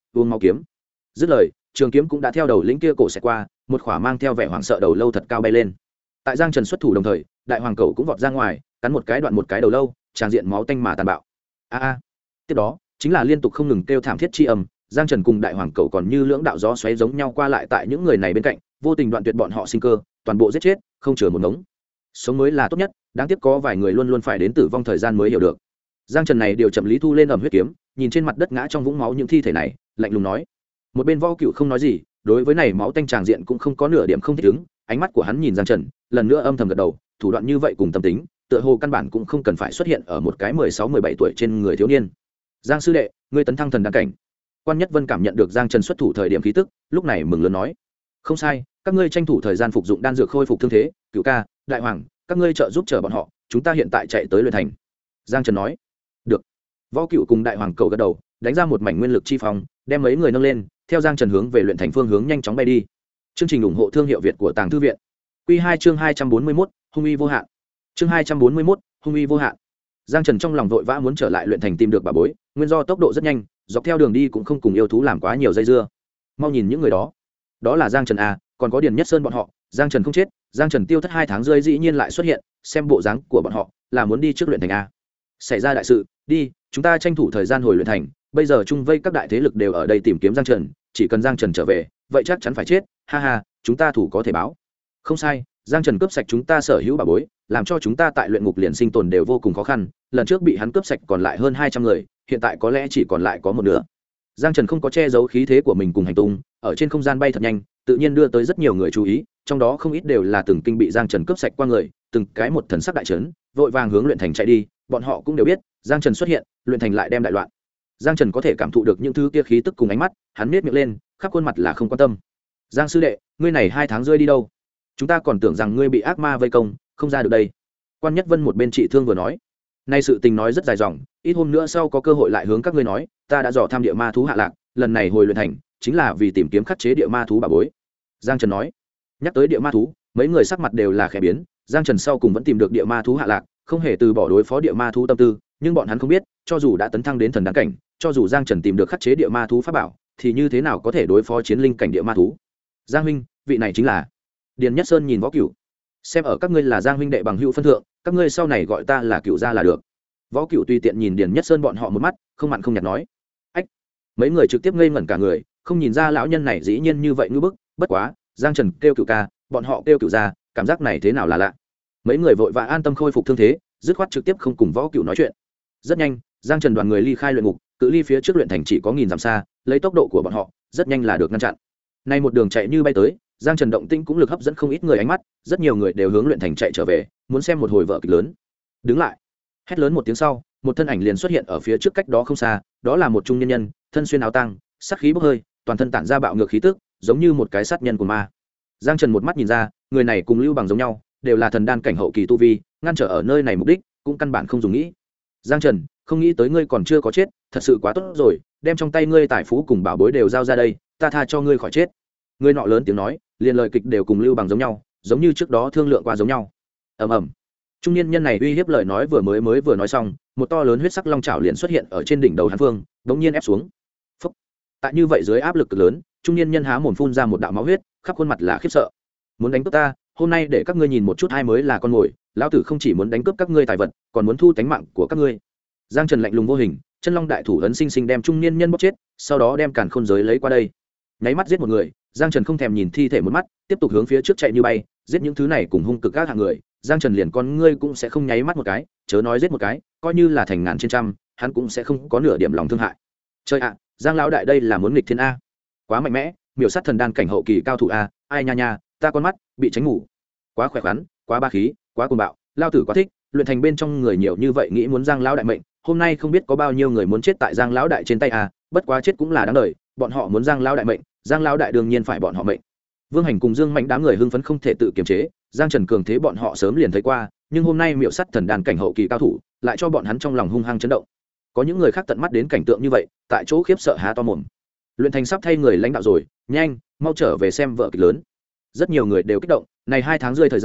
uống máu kiếm. Dứt lời, trường kiếm cũng đã theo đầu lĩnh kia cổ xẹt qua, một khỏa mang theo vẻ hoảng sợ đầu lâu thật cao bay lên. Tại Giang Trần xuất thủ đồng thời, đại hoàng cầu cũng vọt ra ngoài, cắn một cái đoạn một cái đầu lâu, tràn diện máu tanh mà tàn bạo. A. Tiếp đó, chính là liên tục không ngừng kêu thảm thiết chi âm, Giang Trần cùng đại hoàng cầu còn như lưỡng đạo gió xoáy giống nhau qua lại tại những người này bên cạnh, vô tình đoạn tuyệt bọn họ sinh cơ, toàn bộ giết chết, không chừa một ngống. Sống mới là tốt nhất, đáng tiếc có vài người luôn luôn phải đến tử vong thời gian mới hiểu được. Giang Trần này điều chậm lý thu lên ầm huyết kiếm, nhìn trên mặt đất ngã trong vũng máu những thi thể này, lạnh lùng nói. Một bên Võ Cựu không nói gì, đối với này máu tanh tràng diện cũng không có nửa điểm không thích ứng, ánh mắt của hắn nhìn Giang Trần, lần nữa âm thầm gật đầu, thủ đoạn như vậy cùng tâm tính, tựa hồ căn bản cũng không cần phải xuất hiện ở một cái 16-17 tuổi trên người thiếu niên. Giang sư đệ, ngươi tấn thăng thần đăng cảnh. Quan Nhất Vân cảm nhận được Giang Trần xuất thủ thời điểm khí tức, lúc này mừng lớn nói: "Không sai, các ngươi tranh thủ thời gian phục dụng đan dược khôi phục thương thế, Cựu ca, đại hoàng, các ngươi trợ giúp chờ bọn họ, chúng ta hiện tại chạy tới luyện thành." Giang Trần nói. "Được." Võ Cựu cùng đại hoàng cầu gật đầu, đánh ra một mảnh nguyên lực chi phong, đem mấy người nâng lên, theo Giang Trần hướng về luyện thành phương hướng nhanh chóng bay đi. Chương trình ủng hộ thương hiệu Việt của Tàng Thư viện. Quy 2 chương 241, hung uy vô hạn. Chương 241, hung uy vô hạn. Giang Trần trong lòng vội vã muốn trở lại luyện thành tìm được bà bối, nguyên do tốc độ rất nhanh, dọc theo đường đi cũng không cùng yêu thú làm quá nhiều dây dưa. Mau nhìn những người đó, đó là Giang Trần à, còn có Điền Nhất Sơn bọn họ. Giang Trần không chết, Giang Trần tiêu thất 2 tháng rơi dĩ nhiên lại xuất hiện, xem bộ dáng của bọn họ là muốn đi trước luyện thành a. Xảy ra đại sự, đi, chúng ta tranh thủ thời gian hồi luyện thành, bây giờ chung vây các đại thế lực đều ở đây tìm kiếm Giang Trần, chỉ cần Giang Trần trở về, vậy chắc chắn phải chết, ha ha, chúng ta thủ có thể báo. Không sai, Giang Trần cướp sạch chúng ta sở hữu bảo bối, làm cho chúng ta tại luyện ngục liền sinh tồn đều vô cùng khó khăn, lần trước bị hắn cướp sạch còn lại hơn 200 người, hiện tại có lẽ chỉ còn lại có một nửa. Giang Trần không có che giấu khí thế của mình cùng hành tung, ở trên không gian bay thật nhanh, tự nhiên đưa tới rất nhiều người chú ý, trong đó không ít đều là từng kinh bị Giang Trần cướp sạch qua người, từng cái một thần sắc đại chấn, vội vàng hướng luyện thành chạy đi, bọn họ cũng đều biết, Giang Trần xuất hiện, luyện thành lại đem đại loạn. Giang Trần có thể cảm thụ được những thứ kia khí tức cùng ánh mắt, hắn nhếch miệng lên, khắp khuôn mặt là không quan tâm. "Giang sư đệ, ngươi này 2 tháng rơi đi đâu? Chúng ta còn tưởng rằng ngươi bị ác ma vây công, không ra được đây." Quan Nhất Vân một bên trị thương vừa nói. "Nay sự tình nói rất dài dòng, ít hôm nữa sau có cơ hội lại hướng các ngươi nói, ta đã dò tham địa ma thú hạ lạc, lần này hồi luyện thành chính là vì tìm kiếm khắc chế địa ma thú bà bối." Giang Trần nói. Nhắc tới địa ma thú, mấy người sắc mặt đều là khẽ biến, Giang Trần sau cùng vẫn tìm được địa ma thú hạ lạc, không hề từ bỏ đối phó địa ma thú tâm tư, nhưng bọn hắn không biết, cho dù đã tấn thăng đến thần đăng cảnh, cho dù Giang Trần tìm được khắc chế địa ma thú pháp bảo, thì như thế nào có thể đối phó chiến linh cảnh địa ma thú. "Giang huynh, vị này chính là..." Điền Nhất Sơn nhìn Võ Cửu, "Xem ở các ngươi là Giang huynh đệ bằng hữu phân thượng, các ngươi sau này gọi ta là Cửu gia là được." Võ Cửu tùy tiện nhìn Điền Nhất Sơn bọn họ một mắt, không mặn không nhạt nói. "Ách!" Mấy người trực tiếp ngây ngẩn cả người, không nhìn ra lão nhân này dĩ nhiên như vậy ngư bức, bất quá, Giang Trần kêu Cửu ca, bọn họ kêu Cửu gia, cảm giác này thế nào là lạ. Mấy người vội vã an tâm khôi phục thương thế, dứt khoát trực tiếp không cùng Võ Cửu nói chuyện. Rất nhanh, Giang Trần đoàn người ly khai luyện ngục, cự ly phía trước luyện thành chỉ có 1000 dặm xa, lấy tốc độ của bọn họ, rất nhanh là được ngăn chặn. Nay một đường chạy như bay tới, Giang Trần động tĩnh cũng lực hấp dẫn không ít người ánh mắt, rất nhiều người đều hướng luyện thành chạy trở về, muốn xem một hồi vở kịch lớn. "Đứng lại!" Hét lớn một tiếng sau, một thân ảnh liền xuất hiện ở phía trước cách đó không xa, đó là một trung nhân nhân, thân xuyên áo tang, sát khí bốc hơi, toàn thân tản ra bạo ngược khí tức, giống như một cái sát nhân của ma. Giang Trần một mắt nhìn ra, người này cùng Lưu Bằng giống nhau, đều là thần đan cảnh hậu kỳ tu vi, ngăn trở ở nơi này mục đích cũng căn bản không dùng nghĩ. "Giang Trần, không nghĩ tới ngươi còn chưa có chết, thật sự quá tốt rồi, đem trong tay ngươi tài phú cùng bảo bối đều giao ra đây, ta tha cho ngươi khỏi chết." Người nọ lớn tiếng nói, liền lời kịch đều cùng Lưu Bằng giống nhau, giống như trước đó thương lượng qua giống nhau. Ầm ầm. Trung niên nhân này uy hiếp lời nói vừa nói xong, một to lớn huyết sắc long chảo liền xuất hiện ở trên đỉnh đầu hắn phương, đống nhiên ép xuống. Phốc. Tại như vậy dưới áp lực cực lớn, trung niên nhân há mồm phun ra một đạo máu huyết, khắp khuôn mặt là khiếp sợ. "Muốn đánh cướp ta, hôm nay để các ngươi nhìn một chút ai mới là con mồi, lão tử không chỉ muốn đánh cướp các ngươi tài vật, còn muốn thu tánh mạng của các ngươi." Giang Trần lạnh lùng vô hình, chân long đại thủ ấn sinh sinh đem trung niên nhân bóp chết, sau đó đem càn khôn giới lấy qua đây. Nháy mắt giết một người, Giang Trần không thèm nhìn thi thể một mắt, tiếp tục hướng phía trước chạy như bay, giết những thứ này cùng hung cực các hạng người, Giang Trần liền con ngươi cũng sẽ không nháy mắt một cái, chớ nói giết một cái, coi như là thành ngàn trên trăm, hắn cũng sẽ không có nửa điểm lòng thương hại. Chơi ạ, Giang lão đại đây là muốn nghịch thiên a. Quá mạnh mẽ, miểu sát thần đan cảnh hậu kỳ cao thủ a, ai nha nha, ta con mắt bị tránh ngủ. Quá khỏe khoắn, quá ba khí, quá cuồng bạo, lao tử quá thích, luyện thành bên trong người nhiều như vậy nghĩ muốn Giang lão đại mệnh, hôm nay không biết có bao nhiêu người muốn chết tại Giang lão đại trên tay a, bất quá chết cũng là đáng đời, bọn họ muốn Giang lão đại mệnh, Giang lão đại đương nhiên phải bọn họ mệnh. Vương Hành cùng Dương Mạnh đám người hưng phấn không thể tự kiềm chế, Giang Trần cường thế bọn họ sớm liền thấy qua, nhưng hôm nay miệu sắt thần đàn cảnh hậu kỳ cao thủ, lại cho bọn hắn trong lòng hung hăng chấn động. Có những người khác tận mắt đến cảnh tượng như vậy, tại chỗ khiếp sợ há to mồm. Luyện thành sắp thay người lãnh đạo rồi, nhanh, mau trở về xem vở kịch lớn. Rất nhiều người đều kích động, này 2 tháng rưỡi thời gian,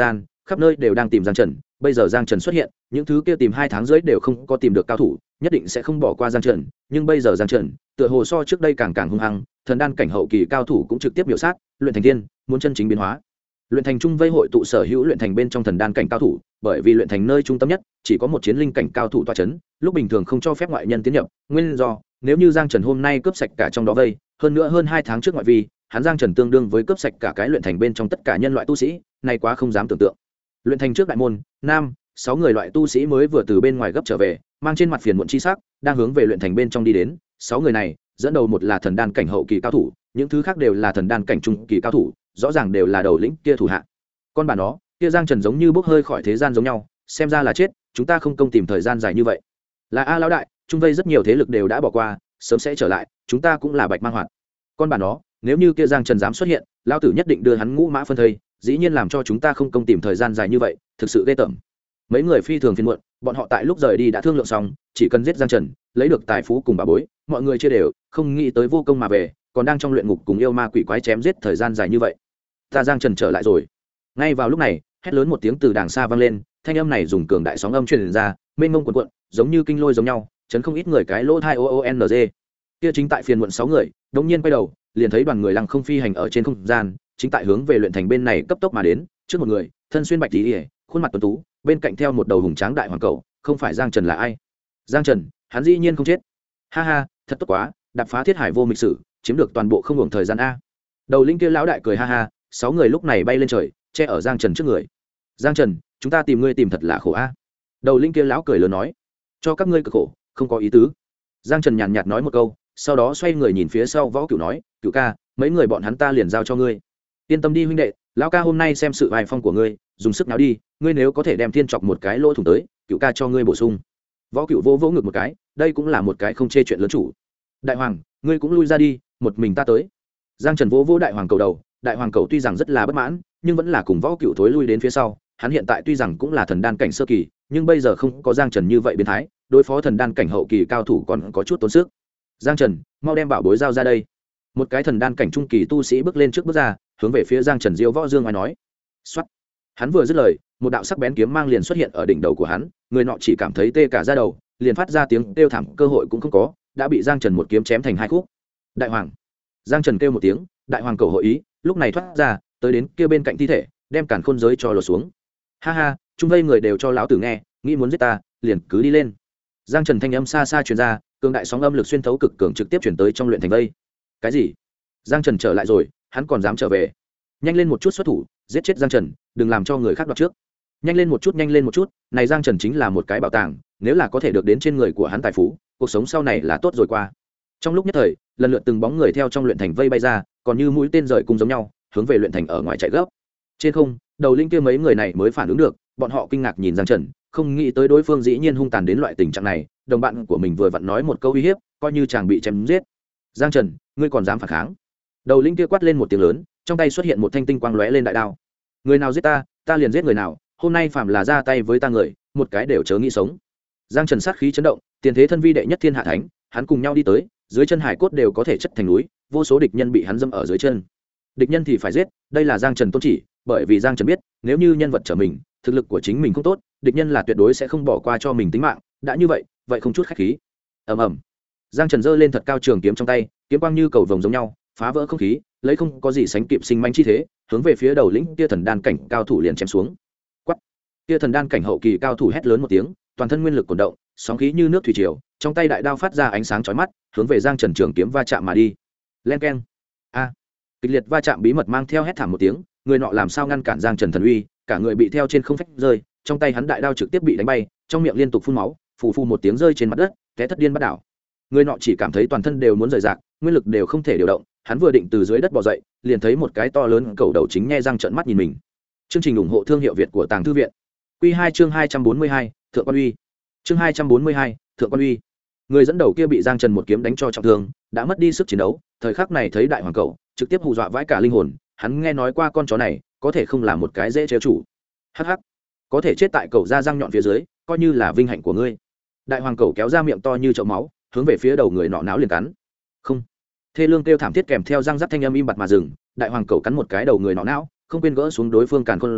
khắp nơi đều đang tìm giang trần. Bây giờ giang trần xuất hiện, những thứ kia tìm 2 tháng rưỡi đều không có tìm được cao thủ, nhất định sẽ không bỏ qua giang trần. Nhưng bây giờ giang trần tựa hồ so trước đây càng hung hăng, thần đan cảnh hậu kỳ cao thủ cũng trực tiếp biểu sát, luyện thành thiên, muốn chân chính biến hóa. Luyện thành trung vây hội tụ sở hữu luyện thành bên trong thần đan cảnh cao thủ, bởi vì luyện thành nơi trung tâm nhất chỉ có một chiến linh cảnh cao thủ tọa chấn, lúc bình thường không cho phép ngoại nhân tiến nhập. Nguyên do, nếu như giang trần hôm nay cướp sạch cả trong đó vây, hơn nữa hơn 2 tháng trước ngoại vi, hắn giang trần tương đương với cướp sạch cả cái luyện thành bên trong tất cả nhân loại tu sĩ, này quá không dám tưởng tượng. Luyện thành trước đại môn, nam 6 người loại tu sĩ mới vừa từ bên ngoài gấp trở về, mang trên mặt phiền muộn chi sắc, đang hướng về luyện thành bên trong đi đến. 6 người này, dẫn đầu một là thần đan cảnh hậu kỳ cao thủ, những thứ khác đều là thần đan cảnh trung kỳ cao thủ, rõ ràng đều là đầu lĩnh kia thủ hạ. Con bà nó, kia giang trần giống như bốc hơi khỏi thế gian giống nhau, xem ra là chết, chúng ta không công tìm thời gian dài như vậy. Là a lão đại, trung vây rất nhiều thế lực đều đã bỏ qua, sớm sẽ trở lại, chúng ta cũng là bạch mang hoạt. Con bà nó, nếu như kia giang trần dám xuất hiện, lão tử nhất định đưa hắn ngũ mã phân thây, dĩ nhiên làm cho chúng ta không công tìm thời gian dài như vậy, thực sự ghê tởm. Mấy người phi thường phiền muộn, bọn họ tại lúc rời đi đã thương lượng xong, chỉ cần giết giang trần, lấy được tài phú cùng bà bối, mọi người chia đều, không nghĩ tới vô công mà về, còn đang trong luyện ngục cùng yêu ma quỷ quái chém giết thời gian dài như vậy. Ta giang trần trở lại rồi. Ngay vào lúc này, hét lớn một tiếng từ đàng xa vang lên, thanh âm này dùng cường đại sóng âm truyền ra, mênh mông cuộn cuộn, giống như kinh lôi giống nhau, chấn không ít người cái lỗ tai oong. Kia chính tại phiền muộn 6 người, đột nhiên quay đầu, liền thấy đoàn người lăng không phi hành ở trên không gian, chính tại hướng về luyện thành bên này cấp tốc mà đến. Trước một người, thân xuyên bạch y, khuôn mặt tuấn tú, bên cạnh theo một đầu hùng tráng đại hoàng cầu, không phải giang trần là ai? Giang trần, hắn dĩ nhiên không chết. Ha ha, thật tốt quá, đạp phá thiết hải vô mịch sử, chiếm được toàn bộ không hưởng thời gian a. Đầu linh kia lão đại cười ha ha, 6 người lúc này bay lên trời, che ở giang trần trước người. Giang trần, chúng ta tìm ngươi tìm thật là khổ a. Đầu linh kia lão cười lớn nói, cho các ngươi cực khổ, không có ý tứ. Giang trần nhàn nhạt nói một câu, sau đó xoay người nhìn phía sau Võ Cửu nói, Cửu ca, mấy người bọn hắn ta liền giao cho ngươi, yên tâm đi huynh đệ, lão ca hôm nay xem sự vài phong của ngươi, dùng sức náo đi, ngươi nếu có thể đem thiên chọc một cái lỗ thủng tới, Cửu ca cho ngươi bổ sung. Võ Cửu vỗ ngực một cái, đây cũng là một cái không chê chuyện lớn chủ. Đại hoàng, ngươi cũng lui ra đi, một mình ta tới. Giang trần vỗ đại hoàng cầu đầu, đại hoàng cầu tuy rằng rất là bất mãn, nhưng vẫn là cùng Võ Cửu thối lui đến phía sau. Hắn hiện tại tuy rằng cũng là thần đan cảnh sơ kỳ, nhưng bây giờ không có giang trần như vậy biến thái, đối phó thần đan cảnh hậu kỳ cao thủ còn có chút tốn sức. Giang trần, mau đem bảo bối giao ra đây. Một cái thần đan cảnh trung kỳ tu sĩ bước lên trước bước ra, hướng về phía giang trần diêu võ dương ai nói. Xoát. Hắn vừa dứt lời, một đạo sắc bén kiếm mang liền xuất hiện ở đỉnh đầu của hắn, người nọ chỉ cảm thấy tê cả da đầu, liền phát ra tiếng kêu thảm, cơ hội cũng không có, đã bị giang trần một kiếm chém thành 2 khúc. Đại hoàng. Giang trần kêu một tiếng, đại hoàng cầu hội ý, lúc này thoát ra, tới đến kia bên cạnh thi thể, đem càn khôn giới cho lột xuống. Ha ha, chúng vây người đều cho lão tử nghe, nghĩ muốn giết ta, liền cứ đi lên. Giang trần thanh âm xa xa truyền ra, cường đại sóng âm lực xuyên thấu cực cường trực tiếp chuyển tới trong luyện thành vây. Cái gì? Giang trần trở lại rồi, hắn còn dám trở về? Nhanh lên một chút xuất thủ, giết chết giang trần, đừng làm cho người khác đoạt trước. Nhanh lên một chút, nhanh lên một chút, này giang trần chính là một cái bảo tàng, nếu là có thể được đến trên người của hắn tài phú, cuộc sống sau này là tốt rồi qua. Trong lúc nhất thời, lần lượt từng bóng người theo trong luyện thành vây bay ra, còn như mũi tên rời cung giống nhau, hướng về luyện thành ở ngoài chạy gấp. Trên không, đầu linh kia mấy người này mới phản ứng được, bọn họ kinh ngạc nhìn giang trần, không nghĩ tới đối phương dĩ nhiên hung tàn đến loại tình trạng này. Đồng bạn của mình vừa vặn nói một câu uy hiếp, coi như chàng bị chém giết. Giang trần, ngươi còn dám phản kháng? Đầu linh kia quát lên một tiếng lớn, trong tay xuất hiện một thanh tinh quang lóe lên đại đao. Người nào giết ta, ta liền giết người nào, hôm nay phạm là ra tay với ta người, một cái đều chớ nghĩ sống. Giang trần sát khí chấn động, tiền thế thân vi đệ nhất thiên hạ thánh, hắn cùng nhau đi tới, dưới chân hải cốt đều có thể chất thành núi, vô số địch nhân bị hắn dâm ở dưới chân. Địch nhân thì phải giết, đây là giang trần tôn chỉ, bởi vì giang trần biết, nếu như nhân vật trở mình, thực lực của chính mình không tốt, địch nhân là tuyệt đối sẽ không bỏ qua cho mình tính mạng, đã như vậy, vậy không chút khách khí. Ầm ầm. Giang trần giơ lên thật cao trường kiếm trong tay, kiếm quang như cầu vồng giống nhau, phá vỡ không khí, lấy không có gì sánh kịp sinh manh chi thế, hướng về phía đầu lĩnh kia thần đan cảnh cao thủ liền chém xuống. Quát. Kia thần đan cảnh hậu kỳ cao thủ hét lớn một tiếng, toàn thân nguyên lực cuồn động, sóng khí như nước thủy triều, trong tay đại đao phát ra ánh sáng chói mắt, hướng về giang trần trường kiếm va chạm mà đi. Len keng. A. Kịch liệt va chạm bí mật mang theo hét thảm một tiếng, người nọ làm sao ngăn cản giang trần thần uy, cả người bị theo trên không phách rơi, trong tay hắn đại đao trực tiếp bị đánh bay, trong miệng liên tục phun máu, phù phù một tiếng rơi trên mặt đất, té thất điên bắt đảo. Người nọ chỉ cảm thấy toàn thân đều muốn rời rạc, nguyên lực đều không thể điều động, hắn vừa định từ dưới đất bò dậy, liền thấy một cái to lớn cầu đầu chính nhe răng trợn mắt nhìn mình. Chương trình ủng hộ thương hiệu Việt của Tàng Thư viện. Quy 2 chương 242, Thượng Quan Uy. Chương 242, Thượng Quan Uy. Người dẫn đầu kia bị Giang Trần một kiếm đánh cho trọng thương, đã mất đi sức chiến đấu, thời khắc này thấy đại hoàng cầu, trực tiếp hù dọa vãi cả linh hồn, hắn nghe nói qua con chó này, có thể không là một cái dễ trêu chủ. Hắc hắc, có thể chết tại cầu da răng nhọn phía dưới, coi như là vinh hạnh của ngươi. Đại hoàng cầu kéo ra miệng to như chậu máu, hướng về phía đầu người nọ náo liền cắn. Không. Thê lương kêu thảm thiết kèm theo răng rắc thanh âm im bặt mà dừng, đại hoàng cầu cắn một cái đầu người nọ não, không quên gỡ xuống đối phương càn khôn giới,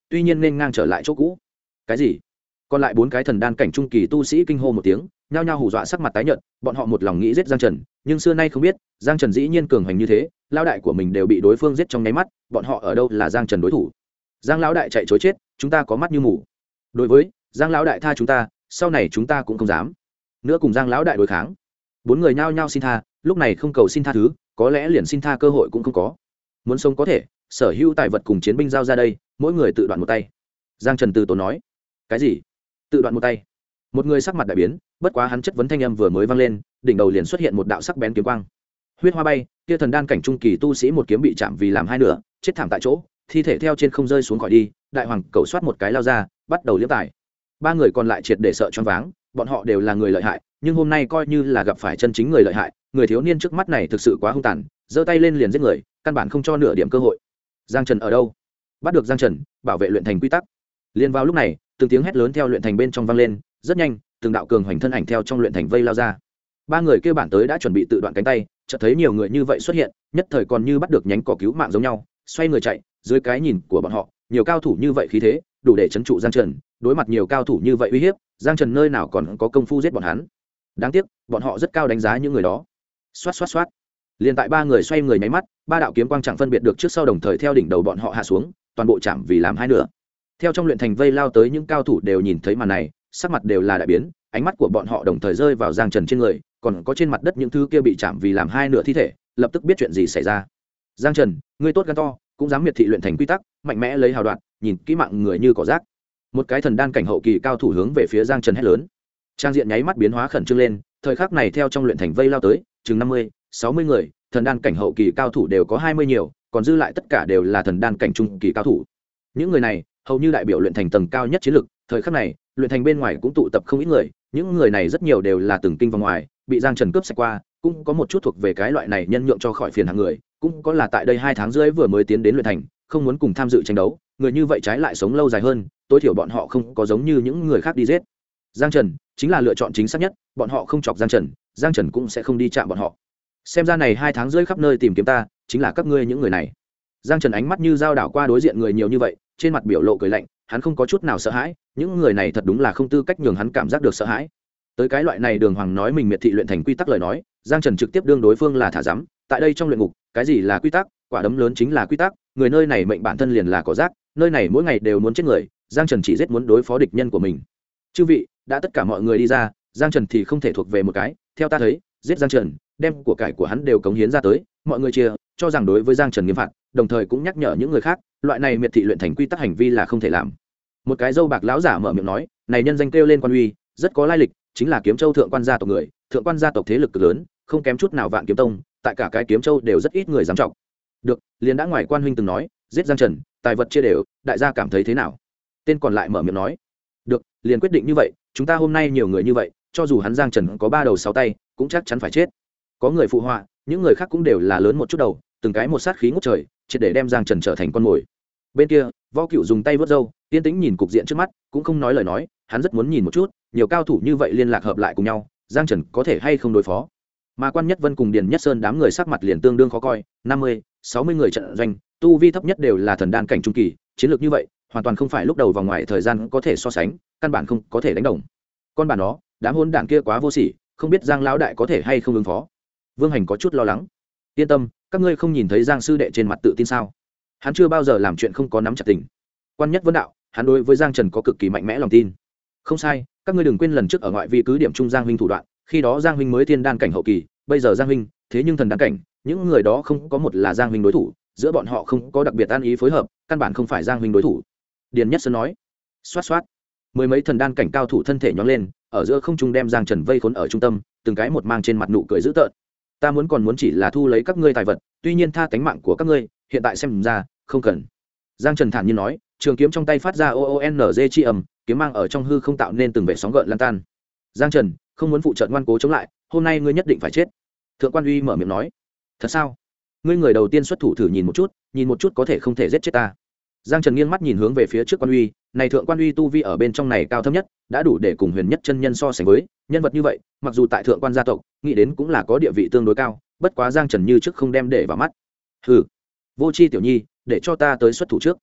tuy nhiên nên ngang trở lại chỗ cũ. Cái gì? Còn lại 4 cái thần đan cảnh trung kỳ tu sĩ kinh hô một tiếng, nhao nhao hù dọa sắc mặt tái nhợt, bọn họ một lòng nghĩ giết Giang Trần, nhưng xưa nay không biết, Giang Trần dĩ nhiên cường hành như thế, lão đại của mình đều bị đối phương giết trong nháy mắt, bọn họ ở đâu là Giang Trần đối thủ. Giang lão đại chạy trối chết, chúng ta có mắt như mù. Đối với Giang lão đại tha chúng ta, sau này chúng ta cũng không dám nữa cùng Giang lão đại đối kháng. 4 người nhao nhao xin tha, lúc này không cầu xin tha thứ, có lẽ liền xin tha cơ hội cũng không có. Muốn sống có thể, sở hữu tài vật cùng chiến binh giao ra đây, mỗi người tự đoạn một tay. Giang Trần từ tốn nói. Cái gì? Tự đoạn một tay? Một người sắc mặt đại biến, bất quá hắn chất vấn thanh âm vừa mới vang lên, đỉnh đầu liền xuất hiện một đạo sắc bén kiếm quang. Huyết hoa bay, kia thần đan cảnh trung kỳ tu sĩ một kiếm bị chạm vì làm hai nửa, chết thảm tại chỗ, thi thể theo trên không rơi xuống khỏi đi, đại hoàng cầu soát một cái lao ra, bắt đầu liếm tài. 3 người còn lại triệt để sợ choáng váng, bọn họ đều là người lợi hại, nhưng hôm nay coi như là gặp phải chân chính người lợi hại, người thiếu niên trước mắt này thực sự quá hung tàn, giơ tay lên liền giết người, căn bản không cho nửa điểm cơ hội. Giang Trần ở đâu? Bắt được Giang Trần, bảo vệ luyện thành quy tắc. Liên vào lúc này, từng tiếng hét lớn theo luyện thành bên trong vang lên, rất nhanh, từng đạo cường hoành thân ảnh theo trong luyện thành vây lao ra. 3 người kia bản tới đã chuẩn bị tự đoạn cánh tay, chợt thấy nhiều người như vậy xuất hiện, nhất thời còn như bắt được nhánh cỏ cứu mạng giống nhau, xoay người chạy. Dưới cái nhìn của bọn họ, nhiều cao thủ như vậy khí thế, đủ để trấn trụ Giang Trần, đối mặt nhiều cao thủ như vậy uy hiếp, Giang Trần nơi nào còn có công phu giết bọn hắn. Đáng tiếc, bọn họ rất cao đánh giá những người đó. Xoát xoát xoát. Liên tại 3 người xoay người nháy mắt, 3 đạo kiếm quang chẳng phân biệt được trước sau đồng thời theo đỉnh đầu bọn họ hạ xuống, toàn bộ chạm vì làm hai nửa. Theo trong luyện thành vây lao tới những cao thủ đều nhìn thấy màn này, sắc mặt đều là đại biến, ánh mắt của bọn họ đồng thời rơi vào Giang Trần trên người, còn có trên mặt đất những thứ kia bị chạm vì làm hai nửa thi thể, lập tức biết chuyện gì xảy ra. Giang Trần, ngươi tốt gan to, cũng dám miệt thị luyện thành quy tắc, mạnh mẽ lấy hào đoạn, nhìn kỹ mạng người như cỏ rác. Một cái thần đan cảnh hậu kỳ cao thủ hướng về phía Giang Trần hét lớn. Trang diện nháy mắt biến hóa khẩn trương lên, thời khắc này theo trong luyện thành vây lao tới, chừng 50, 60 người, thần đan cảnh hậu kỳ cao thủ đều có 20 nhiều, còn dư lại tất cả đều là thần đan cảnh trung kỳ cao thủ. Những người này, hầu như đại biểu luyện thành tầng cao nhất chiến lực, thời khắc này, luyện thành bên ngoài cũng tụ tập không ít người, những người này rất nhiều đều là từng kinh vòng ngoài, bị Giang Trần cướp sạch qua, cũng có một chút thuộc về cái loại này nhân nhượng cho khỏi phiền hàng người, cũng có là tại đây 2 tháng rưỡi vừa mới tiến đến luyện thành, không muốn cùng tham dự tranh đấu, người như vậy trái lại sống lâu dài hơn, tối thiểu bọn họ không có giống như những người khác đi giết. Giang Trần chính là lựa chọn chính xác nhất, bọn họ không chọc Giang Trần cũng sẽ không đi chạm bọn họ. Xem ra này 2 tháng rưỡi khắp nơi tìm kiếm ta, chính là các ngươi những người này. Giang Trần ánh mắt như dao đảo qua đối diện người nhiều như vậy, trên mặt biểu lộ cười lạnh, hắn không có chút nào sợ hãi, những người này thật đúng là không tư cách nhường hắn cảm giác được sợ hãi. Tới cái loại này Đường Hoàng nói mình miệt thị luyện thành quy tắc lời nói, Giang Trần trực tiếp đương đối phương là thả dám, tại đây trong luyện ngục, cái gì là quy tắc, quả đấm lớn chính là quy tắc, người nơi này mệnh bản thân liền là cỏ rác, nơi này mỗi ngày đều muốn chết người, Giang Trần chỉ giết muốn đối phó địch nhân của mình. Chư vị, đã tất cả mọi người đi ra, Giang Trần thì không thể thuộc về một cái, theo ta thấy, giết Giang Trần, đem của cải của hắn đều cống hiến ra tới, mọi người chia, cho rằng đối với Giang Trần nghiêm phạt, đồng thời cũng nhắc nhở những người khác, loại này miệt thị luyện thành quy tắc hành vi là không thể làm. Một cái dâu bạc lão giả mở miệng nói, này nhân danh kêu lên quan uy, rất có lai lịch, chính là Kiếm Châu thượng quan gia tộc người, thượng quan gia tộc thế lực cực lớn, không kém chút nào Vạn Kiếm Tông, tại cả cái Kiếm Châu đều rất ít người dám trọng. Được, liền đã ngoài quan huynh từng nói, giết Giang Trần, tài vật chia đều, đại gia cảm thấy thế nào? Tên còn lại mở miệng nói, được, liền quyết định như vậy, chúng ta hôm nay nhiều người như vậy, cho dù hắn Giang Trần có 3 đầu 6 tay, cũng chắc chắn phải chết. Có người phụ họa, những người khác cũng đều là lớn một chút đầu, từng cái một sát khí ngút trời, triệt để đem Giang Trần trở thành con mồi. Bên kia, Võ Cựu dùng tay vớt râu, yên tĩnh nhìn cục diện trước mắt, cũng không nói lời nói, hắn rất muốn nhìn một chút, nhiều cao thủ như vậy liên lạc hợp lại cùng nhau, Giang Trần có thể hay không đối phó. Mà Quan Nhất Vân cùng Điền Nhất Sơn đám người sắc mặt liền tương đương khó coi, 50, 60 người trận doanh, tu vi thấp nhất đều là thần đan cảnh trung kỳ, chiến lược như vậy, hoàn toàn không phải lúc đầu vào ngoài thời gian có thể so sánh, căn bản không có thể đánh đồng. Con bản đó, đám hỗn đảng kia quá vô sỉ, không biết Giang lão đại có thể hay không ứng phó. Vương Hành có chút lo lắng. Yên tâm, các ngươi không nhìn thấy Giang sư đệ trên mặt tự tin sao? Hắn chưa bao giờ làm chuyện không có nắm chặt tình. Quan Nhất Vân đạo, hắn đối với Giang Trần có cực kỳ mạnh mẽ lòng tin. Không sai, các ngươi đừng quên lần trước ở ngoại vi cứ điểm trung Giang huynh thủ đoạn, khi đó Giang huynh mới thiên đan cảnh hậu kỳ, bây giờ Giang huynh, thế nhưng thần đan cảnh, những người đó không có một là Giang huynh đối thủ, giữa bọn họ không có đặc biệt an ý phối hợp, căn bản không phải Giang huynh đối thủ. Điền Nhất Sơn nói. Xoát xoát, mười mấy thần đan cảnh cao thủ thân thể nhón lên, ở giữa không trung đem Giang Trần vây khốn ở trung tâm, từng cái một mang trên mặt nụ cười dữ tợn. Ta còn muốn chỉ là thu lấy các ngươi tài vật, tuy nhiên tha tánh mạng của các ngươi, hiện tại xem ra không cần. Giang Trần thản nhiên nói, trường kiếm trong tay phát ra oonz chi ầm, kiếm mang ở trong hư không tạo nên từng vệt sóng gợn lan tan. Giang Trần, không muốn phụ trợ ngoan cố chống lại, hôm nay ngươi nhất định phải chết. Thượng quan uy mở miệng nói. Thật sao? Ngươi người đầu tiên xuất thủ thử nhìn một chút có thể không thể giết chết ta. Giang Trần nghiêng mắt nhìn hướng về phía trước quan uy, này thượng quan uy tu vi ở bên trong này cao thấp nhất, đã đủ để cùng huyền nhất chân nhân so sánh với, nhân vật như vậy, mặc dù tại thượng quan gia tộc, nghĩ đến cũng là có địa vị tương đối cao, bất quá Giang Trần như trước không đem để vào mắt. Hừ, vô chi tiểu nhi, để cho ta tới xuất thủ trước.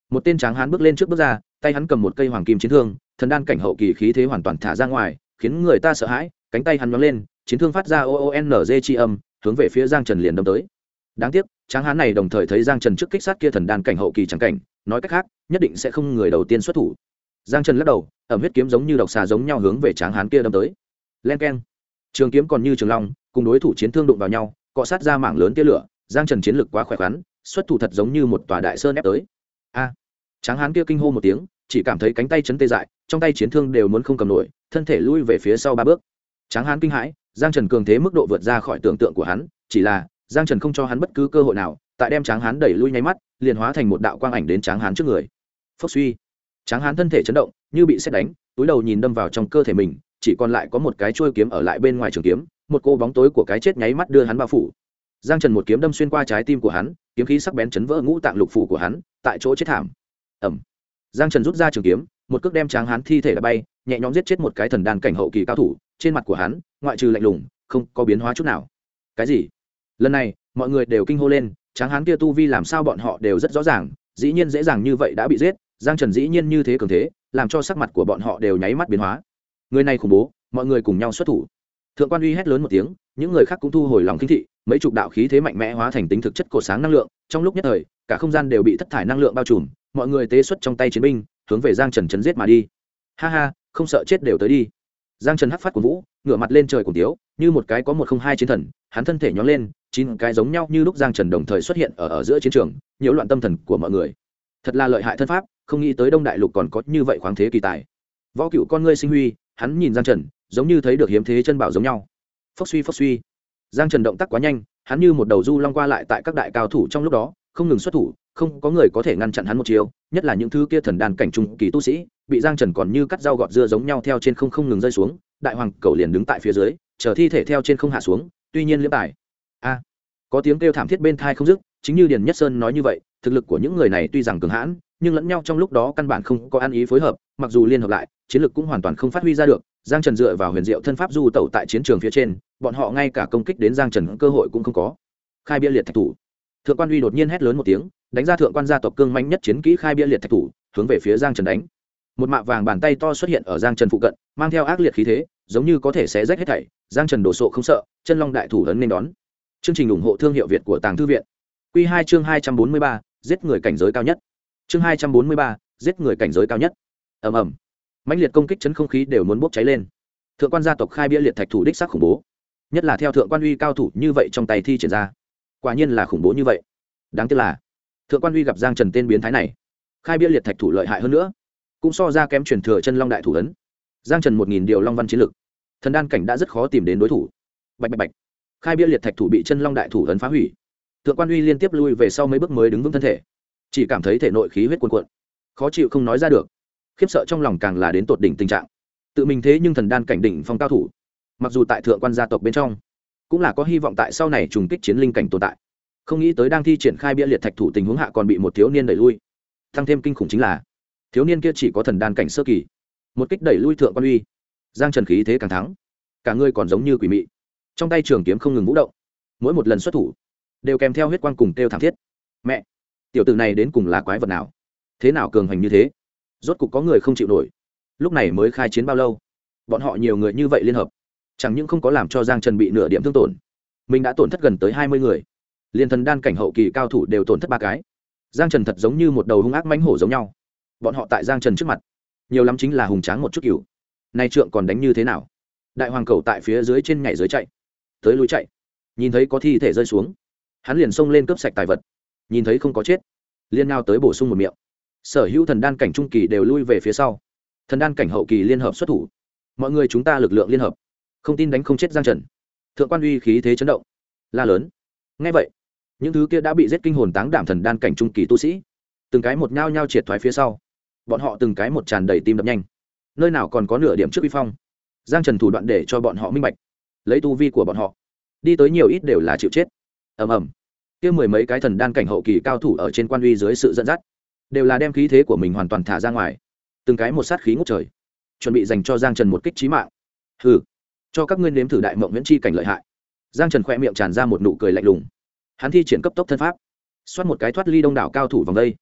một tên tráng hán bước lên trước bước ra, tay hắn cầm một cây hoàng kim chiến thương, thần đan cảnh hậu kỳ khí thế hoàn toàn thả ra ngoài, khiến người ta sợ hãi. Cánh tay hắn nhón lên, chiến thương phát ra oonng chi âm, hướng về phía Giang Trần liền đâm tới. Đáng tiếc, tráng hán này đồng thời thấy Giang Trần trước kích sát kia thần đan cảnh hậu kỳ chẳng cảnh, nói cách khác, nhất định sẽ không người đầu tiên xuất thủ. Giang Trần lắc đầu, ẩm huyết kiếm giống như độc xà giống nhau hướng về tráng hán kia đâm tới. Len keng, trường kiếm còn như trường long, cùng đối thủ chiến thương đụng vào nhau, cọ sát ra mảng lớn tia lửa. Giang Trần chiến lực quá khỏe khoắn, xuất thủ thật giống như một tòa đại sơn ép tới. A! Tráng hán kia kinh hô một tiếng, chỉ cảm thấy cánh tay chấn tê dại, trong tay chiến thương đều muốn không cầm nổi, thân thể lui về phía sau 3 bước. Tráng hán kinh hãi, Giang Trần cường thế mức độ vượt ra khỏi tưởng tượng của hắn, chỉ là Giang Trần không cho hắn bất cứ cơ hội nào, tại đem tráng hán đẩy lui nháy mắt, liền hóa thành một đạo quang ảnh đến tráng hán trước người. Phốc suy, tráng hán thân thể chấn động, như bị sét đánh, túi đầu nhìn đâm vào trong cơ thể mình, chỉ còn lại có một cái chuôi kiếm ở lại bên ngoài trường kiếm, một cô bóng tối của cái chết nháy mắt đưa hắn bao phủ. Giang Trần một kiếm đâm xuyên qua trái tim của hắn, kiếm khí sắc bén chấn vỡ ngũ tạng lục phủ của hắn, tại chỗ chết thảm. Ầm. Giang Trần rút ra trường kiếm, một cước đem tráng hán thi thể đá bay, nhẹ nhõm giết chết một cái thần đan cảnh hậu kỳ cao thủ. Trên mặt của hắn, ngoại trừ lạnh lùng, không có biến hóa chút nào. Cái gì? Lần này, mọi người đều kinh hô lên, tráng hán kia tu vi làm sao bọn họ đều rất rõ ràng, dĩ nhiên dễ dàng như vậy đã bị giết, Giang Trần dĩ nhiên như thế cường thế, làm cho sắc mặt của bọn họ đều nháy mắt biến hóa. Người này khủng bố, mọi người cùng nhau xuất thủ. Thượng quan Uy hét lớn một tiếng, những người khác cũng thu hồi lòng kinh thị, mấy chục đạo khí thế mạnh mẽ hóa thành tính thực chất cột sáng năng lượng, trong lúc nhất thời, cả không gian đều bị thất thải năng lượng bao trùm, mọi người tế xuất trong tay chiến binh, hướng về Giang Trần chấn giết mà đi. Ha ha, không sợ chết đều tới đi. Giang Trần hắc phát của vũ, ngửa mặt lên trời cùng tiếu, như một cái có 102 chiến thần, hắn thân thể nhón lên, 9 cái giống nhau như lúc Giang Trần đồng thời xuất hiện ở giữa chiến trường, nhiễu loạn tâm thần của mọi người. Thật là lợi hại thân pháp, không nghĩ tới Đông Đại Lục còn có như vậy khoáng thế kỳ tài. Võ Cựu con ngươi sinh huy, hắn nhìn Giang Trần, giống như thấy được hiếm thế chân bảo giống nhau. Phốc suy. Giang Trần động tác quá nhanh, hắn như một đầu du long qua lại tại các đại cao thủ trong lúc đó, không ngừng xuất thủ, không có người có thể ngăn chặn hắn một chiều, nhất là những thứ kia thần đan cảnh trung kỳ tu sĩ, bị Giang Trần còn như cắt rau gọt dưa giống nhau theo trên không ngừng rơi xuống, đại hoàng cẩu liền đứng tại phía dưới, chờ thi thể theo trên không hạ xuống, tuy nhiên liễm tài. A! Có tiếng kêu thảm thiết bên tai không dứt, chính như Điền Nhất Sơn nói như vậy, thực lực của những người này tuy rằng cường hãn, nhưng lẫn nhau trong lúc đó căn bản không có ăn ý phối hợp, mặc dù liên hợp lại, chiến lực cũng hoàn toàn không phát huy ra được. Giang Trần dựa vào huyền diệu thân pháp du tẩu tại chiến trường phía trên, bọn họ ngay cả công kích đến Giang Trần cơ hội cũng không có. Khai bia liệt thạch thủ. Thượng quan Uy đột nhiên hét lớn một tiếng, đánh ra thượng quan gia tộc cương mãnh nhất chiến kỹ khai bia liệt thạch thủ, hướng về phía Giang Trần đánh. Một mạ vàng bàn tay to xuất hiện ở Giang Trần phụ cận, mang theo ác liệt khí thế, giống như có thể xé rách hết thảy. Giang Trần đổ sộ không sợ, chân long đại thủ lớn nên đón. Chương trình ủng hộ thương hiệu Việt của Tàng Thư viện. Quy 2 chương 243, giết người cảnh giới cao nhất. Chương 243, giết người cảnh giới cao nhất. Ầm ầm. Mãnh liệt công kích chấn không khí đều muốn bốc cháy lên. Thượng quan gia tộc khai bia liệt thạch thủ đích xác khủng bố, nhất là theo thượng quan Uy cao thủ như vậy trong tay thi triển ra, quả nhiên là khủng bố như vậy. Đáng tiếc là thượng quan Uy gặp Giang Trần tên biến thái này, khai bia liệt thạch thủ lợi hại hơn nữa, cũng so ra kém truyền thừa chân long đại thủ ấn. Giang Trần 1000 điều long văn chiến lực, thần đan cảnh đã rất khó tìm đến đối thủ. Bạch bạch bạch, khai bia liệt thạch thủ bị chân long đại thủ ấn phá hủy. Thượng quan Uy liên tiếp lui về sau mấy bước mới đứng vững thân thể, chỉ cảm thấy thể nội khí huyết cuồn cuộn, khó chịu không nói ra được, khiếp sợ trong lòng càng là đến tột đỉnh tình trạng. Tự mình thế nhưng thần đan cảnh đỉnh phong cao thủ, mặc dù tại thượng quan gia tộc bên trong cũng là có hy vọng tại sau này trùng kích chiến linh cảnh tồn tại, không nghĩ tới đang thi triển khai bia liệt thạch thủ tình huống hạ còn bị một thiếu niên đẩy lui. Tăng thêm kinh khủng chính là thiếu niên kia chỉ có thần đan cảnh sơ kỳ, một kích đẩy lui thượng quan Uy, Giang Trần khí thế càng thắng, cả người còn giống như quỷ mị, trong tay trường kiếm không ngừng vũ động, mỗi một lần xuất thủ đều kèm theo huyết quang cùng kêu thảm thiết. Mẹ, tiểu tử này đến cùng là quái vật nào, thế nào cường hành như thế? Rốt cục có người không chịu nổi. Lúc này mới khai chiến bao lâu, bọn họ nhiều người như vậy liên hợp, chẳng những không có làm cho Giang Trần bị nửa điểm thương tổn, mình đã tổn thất gần tới 20 người, liên thần đan cảnh hậu kỳ cao thủ đều tổn thất 3 cái. Giang Trần thật giống như một đầu hung ác mãnh hổ giống nhau, bọn họ tại Giang Trần trước mặt nhiều lắm chính là hùng tráng một chút cừu, nay trượng còn đánh như thế nào? Đại hoàng cầu tại phía dưới trên nhảy dưới chạy tới lui chạy, nhìn thấy có thi thể rơi xuống, hắn liền xông lên cướp sạch tài vật, nhìn thấy không có chết, liên nhao tới bổ sung một miệng. Sở hữu thần đan cảnh trung kỳ đều lui về phía sau, thần đan cảnh hậu kỳ liên hợp xuất thủ, mọi người chúng ta lực lượng liên hợp, không tin đánh không chết Giang Trần. Thượng quan Uy khí thế chấn động, la lớn. Nghe vậy, những thứ kia đã bị giết kinh hồn táng đảm thần đan cảnh trung kỳ tu sĩ, từng cái một nhao nhao triệt thoái phía sau, bọn họ từng cái một tràn đầy tim đập nhanh, nơi nào còn có nửa điểm trước uy phong. Giang Trần thủ đoạn để cho bọn họ minh bạch, lấy tu vi của bọn họ đi tới nhiều ít đều là chịu chết. Ầm ầm, kia 10 mấy cái thần đan cảnh hậu kỳ cao thủ ở trên quan Uy dưới sự dẫn dắt, đều là đem khí thế của mình hoàn toàn thả ra ngoài, từng cái một sát khí ngút trời, chuẩn bị dành cho Giang Trần một kích chí mạng. Hừ, cho các ngươi nếm thử đại mộng viễn chi cảnh lợi hại. Giang Trần khẽ miệng tràn ra một nụ cười lạnh lùng, hắn thi triển cấp tốc thân pháp, xoát một cái thoát ly đông đảo cao thủ vòng đây,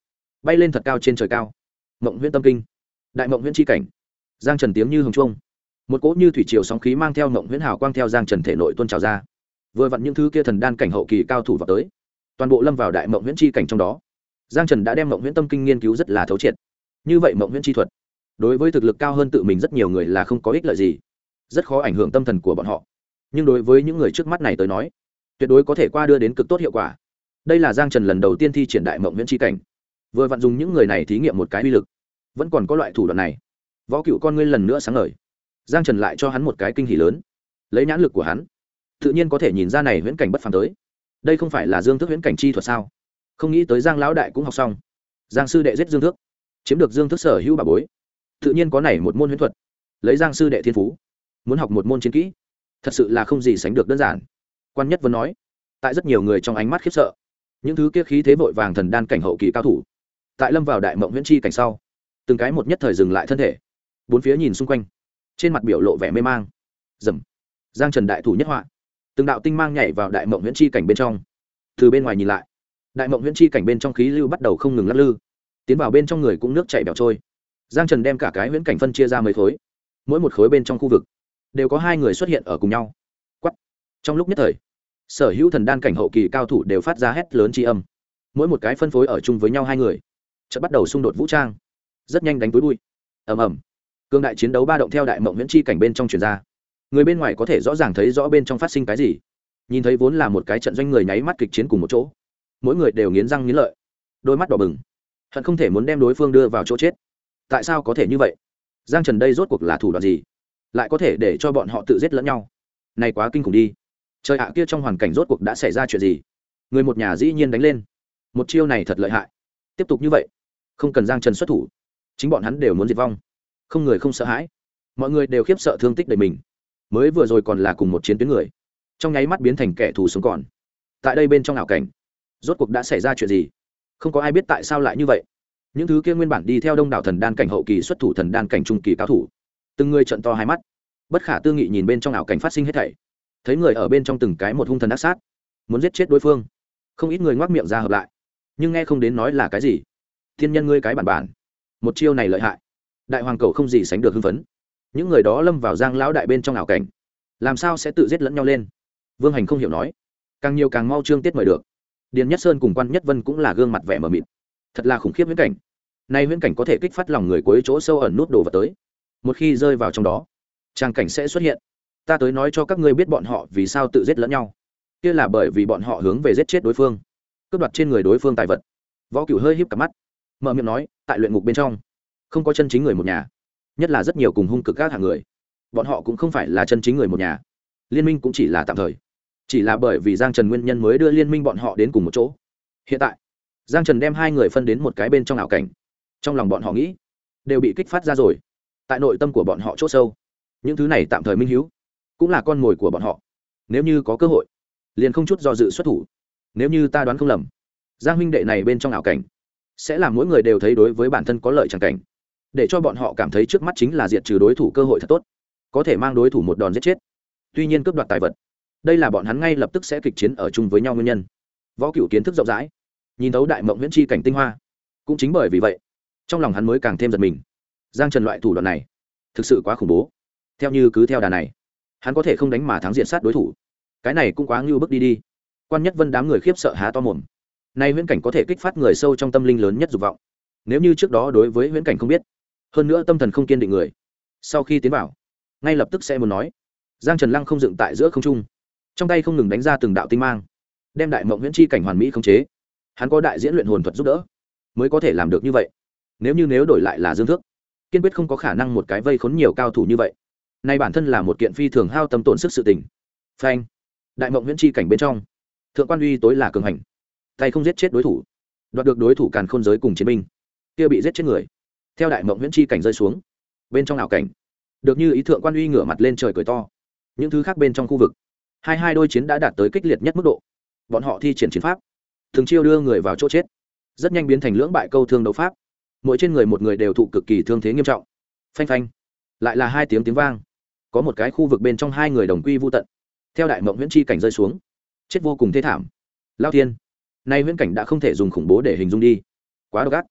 bay lên thật cao trên trời cao. Mộng huyễn tâm kinh, đại mộng huyễn chi cảnh. Giang Trần tiếng như hồng trung, một cỗ như thủy triều sóng khí mang theo mộng huyễn hào quang theo Giang Trần thể nội tuôn trào ra. Vừa vặn những thứ kia thần đan cảnh hậu kỳ cao thủ vào tới, toàn bộ lâm vào đại mộng huyễn chi cảnh trong đó. Giang Trần đã đem mộng huyễn tâm kinh nghiên cứu rất là thấu triệt. Như vậy mộng huyễn chi thuật, đối với thực lực cao hơn tự mình rất nhiều người là không có ích lợi gì, rất khó ảnh hưởng tâm thần của bọn họ. Nhưng đối với những người trước mắt này tới nói, tuyệt đối có thể qua đưa đến cực tốt hiệu quả. Đây là Giang Trần lần đầu tiên thi triển đại mộng huyễn chi cảnh, vừa vặn dùng những người này thí nghiệm một cái uy lực. Vẫn còn có loại thủ đoạn này. Võ Cựu con ngươi lần nữa sáng ngời. Giang Trần lại cho hắn một cái kinh hỉ lớn. Lấy nhãn lực của hắn, tự nhiên có thể nhìn ra này huyễn cảnh bất phàm tới. Đây không phải là Dương Thức huyễn cảnh chi thuật sao? Không nghĩ tới Giang lão đại cũng học xong. Giang sư đệ giết Dương Thức, chiếm được Dương Thức sở hữu bà bối, tự nhiên có này một môn huyễn thuật. Lấy Giang sư đệ thiên phú, muốn học một môn chiến kỹ, thật sự là không gì sánh được đơn giản. Quan Nhất Vân nói. Tại rất nhiều người trong ánh mắt khiếp sợ, những thứ kia khí thế vội vàng thần đan cảnh hậu kỳ cao thủ, tại lâm vào đại mộng huyễn chi cảnh sau, từng cái một nhất thời dừng lại thân thể, bốn phía nhìn xung quanh, trên mặt biểu lộ vẻ mê mang. Dầm. Giang Trần đại thủ nhất họa, từng đạo tinh mang nhảy vào đại mộng huyễn chi cảnh bên trong. Từ bên ngoài nhìn lại, đại mộng huyễn chi cảnh bên trong khí lưu bắt đầu không ngừng lắc lư, tiến vào bên trong người cũng nước chảy bèo trôi. Giang Trần đem cả cái huyễn cảnh phân chia ra mấy khối, mỗi một khối bên trong khu vực đều có hai người xuất hiện ở cùng nhau. Quắt. Trong lúc nhất thời, sở hữu thần đan cảnh hậu kỳ cao thủ đều phát ra hét lớn chi âm, mỗi một cái phân phối ở chung với nhau hai người, chợt bắt đầu xung đột vũ trang, rất nhanh đánh túi bụi. Ầm ầm. Cương đại chiến đấu ba động theo đại mộng huyễn chi cảnh bên trong truyền ra, người bên ngoài có thể rõ ràng thấy rõ bên trong phát sinh cái gì. Nhìn thấy vốn là một cái trận doanh người nháy mắt kịch chiến cùng một chỗ, mỗi người đều nghiến răng nghiến lợi, đôi mắt đỏ bừng, hận không thể muốn đem đối phương đưa vào chỗ chết. Tại sao có thể như vậy? Giang Trần đây rốt cuộc là thủ đoạn gì, lại có thể để cho bọn họ tự giết lẫn nhau? Này quá kinh khủng đi. Trời ạ, kia trong hoàn cảnh rốt cuộc đã xảy ra chuyện gì? Người một nhà dĩ nhiên đánh lên, một chiêu này thật lợi hại. Tiếp tục như vậy, không cần Giang Trần xuất thủ, chính bọn hắn đều muốn diệt vong. Không người không sợ hãi, mọi người đều khiếp sợ thương tích đầy mình. Mới vừa rồi còn là cùng một chiến tuyến người, trong nháy mắt biến thành kẻ thù sống còn. Tại đây bên trong ảo cảnh, rốt cuộc đã xảy ra chuyện gì? Không có ai biết tại sao lại như vậy. Những thứ kia nguyên bản đi theo đông đảo thần đan cảnh hậu kỳ xuất thủ thần đan cảnh trung kỳ cao thủ, từng người trợn to hai mắt, bất khả tư nghị nhìn bên trong ảo cảnh phát sinh hết thảy. Thấy người ở bên trong từng cái một hung thần ác sát, muốn giết chết đối phương. Không ít người ngoác miệng ra hợp lại, nhưng nghe không đến nói là cái gì. Thiên nhân ngươi cái bản bản, một chiêu này lợi hại. Đại hoàng cầu không gì sánh được hưng phấn. Những người đó lâm vào Giang lão đại bên trong ảo cảnh, làm sao sẽ tự giết lẫn nhau lên? Vương Hành không hiểu nói. Càng nhiều càng mau trương tiết mời được. Điền Nhất Sơn cùng Quan Nhất Vân cũng là gương mặt vẻ mờ mịt. Thật là khủng khiếp huyễn cảnh. Nay huyễn cảnh có thể kích phát lòng người cuối chỗ sâu ẩn nút đồ vật tới. Một khi rơi vào trong đó, trang cảnh sẽ xuất hiện. Ta tới nói cho các ngươi biết bọn họ vì sao tự giết lẫn nhau. Kia là bởi vì bọn họ hướng về giết chết đối phương, cướp đoạt trên người đối phương tài vật. Võ Cửu hơi híp cặp mắt, mở miệng nói, tại luyện ngục bên trong, không có chân chính người một nhà, nhất là rất nhiều cùng hung cực các hạng người. Bọn họ cũng không phải là chân chính người một nhà. Liên minh cũng chỉ là tạm thời, chỉ là bởi vì Giang Trần nguyên nhân mới đưa liên minh bọn họ đến cùng một chỗ. Hiện tại, Giang Trần đem hai người phân đến một cái bên trong ảo cảnh. Trong lòng bọn họ nghĩ, đều bị kích phát ra rồi. Tại nội tâm của bọn họ chỗ sâu, những thứ này tạm thời minh hiếu, cũng là con mồi của bọn họ. Nếu như có cơ hội, liền không chút do dự xuất thủ. Nếu như ta đoán không lầm, Giang huynh đệ này bên trong ảo cảnh sẽ làm mỗi người đều thấy đối với bản thân có lợi chẳng cảnh, để cho bọn họ cảm thấy trước mắt chính là diệt trừ đối thủ cơ hội thật tốt, có thể mang đối thủ một đòn giết chết. Tuy nhiên cướp đoạt tài vật, đây là bọn hắn ngay lập tức sẽ kịch chiến ở chung với nhau nguyên nhân. Võ Cửu kiến thức rộng rãi, nhìn thấu đại mộng huyễn chi cảnh tinh hoa, cũng chính bởi vì vậy, trong lòng hắn mới càng thêm giật mình. Giang Trần loại thủ đoạn này thực sự quá khủng bố. Theo như cứ theo đà này, hắn có thể không đánh mà thắng diện sát đối thủ. Cái này cũng quá ngưu bức đi. Quan Nhất Vân đám người khiếp sợ há to mồm. Nay huyễn cảnh có thể kích phát người sâu trong tâm linh lớn nhất dục vọng. Nếu như trước đó đối với huyễn cảnh không biết, hơn nữa tâm thần không kiên định người, sau khi tiến vào, ngay lập tức sẽ muốn nói. Giang Trần lăng không dựng tại giữa không trung, trong tay không ngừng đánh ra từng đạo tinh mang, đem đại mộng huyễn chi cảnh hoàn mỹ khống chế. Hắn có đại diễn luyện hồn thuật giúp đỡ, mới có thể làm được như vậy. Nếu đổi lại là Dương Thước, kiên quyết không có khả năng một cái vây khốn nhiều cao thủ như vậy. Nay bản thân là một kiện phi thường hao tâm tổn sức sự tình. Phanh! Đại mộng huyễn chi cảnh bên trong, thượng quan uy tối là cường hành, tay không giết chết đối thủ, đoạt được đối thủ càn khôn giới cùng chiến binh, kia bị giết chết người. Theo đại mộng huyễn chi cảnh rơi xuống, bên trong ảo cảnh, được như ý thượng quan uy ngửa mặt lên trời cười to. Những thứ khác bên trong khu vực, hai đôi chiến đã đạt tới kích liệt nhất mức độ. Bọn họ thi triển chiến pháp, thường chiêu đưa người vào chỗ chết, rất nhanh biến thành lưỡng bại câu thương đấu pháp. Mỗi trên người một người đều thụ cực kỳ thương thế nghiêm trọng. Phanh phanh, lại là hai tiếng vang. Có một cái khu vực bên trong hai người đồng quy vu tận. Theo đại mộng huyễn chi cảnh rơi xuống, chết vô cùng thê thảm. Lao thiên, nay huyễn cảnh đã không thể dùng khủng bố để hình dung đi, quá độc ác.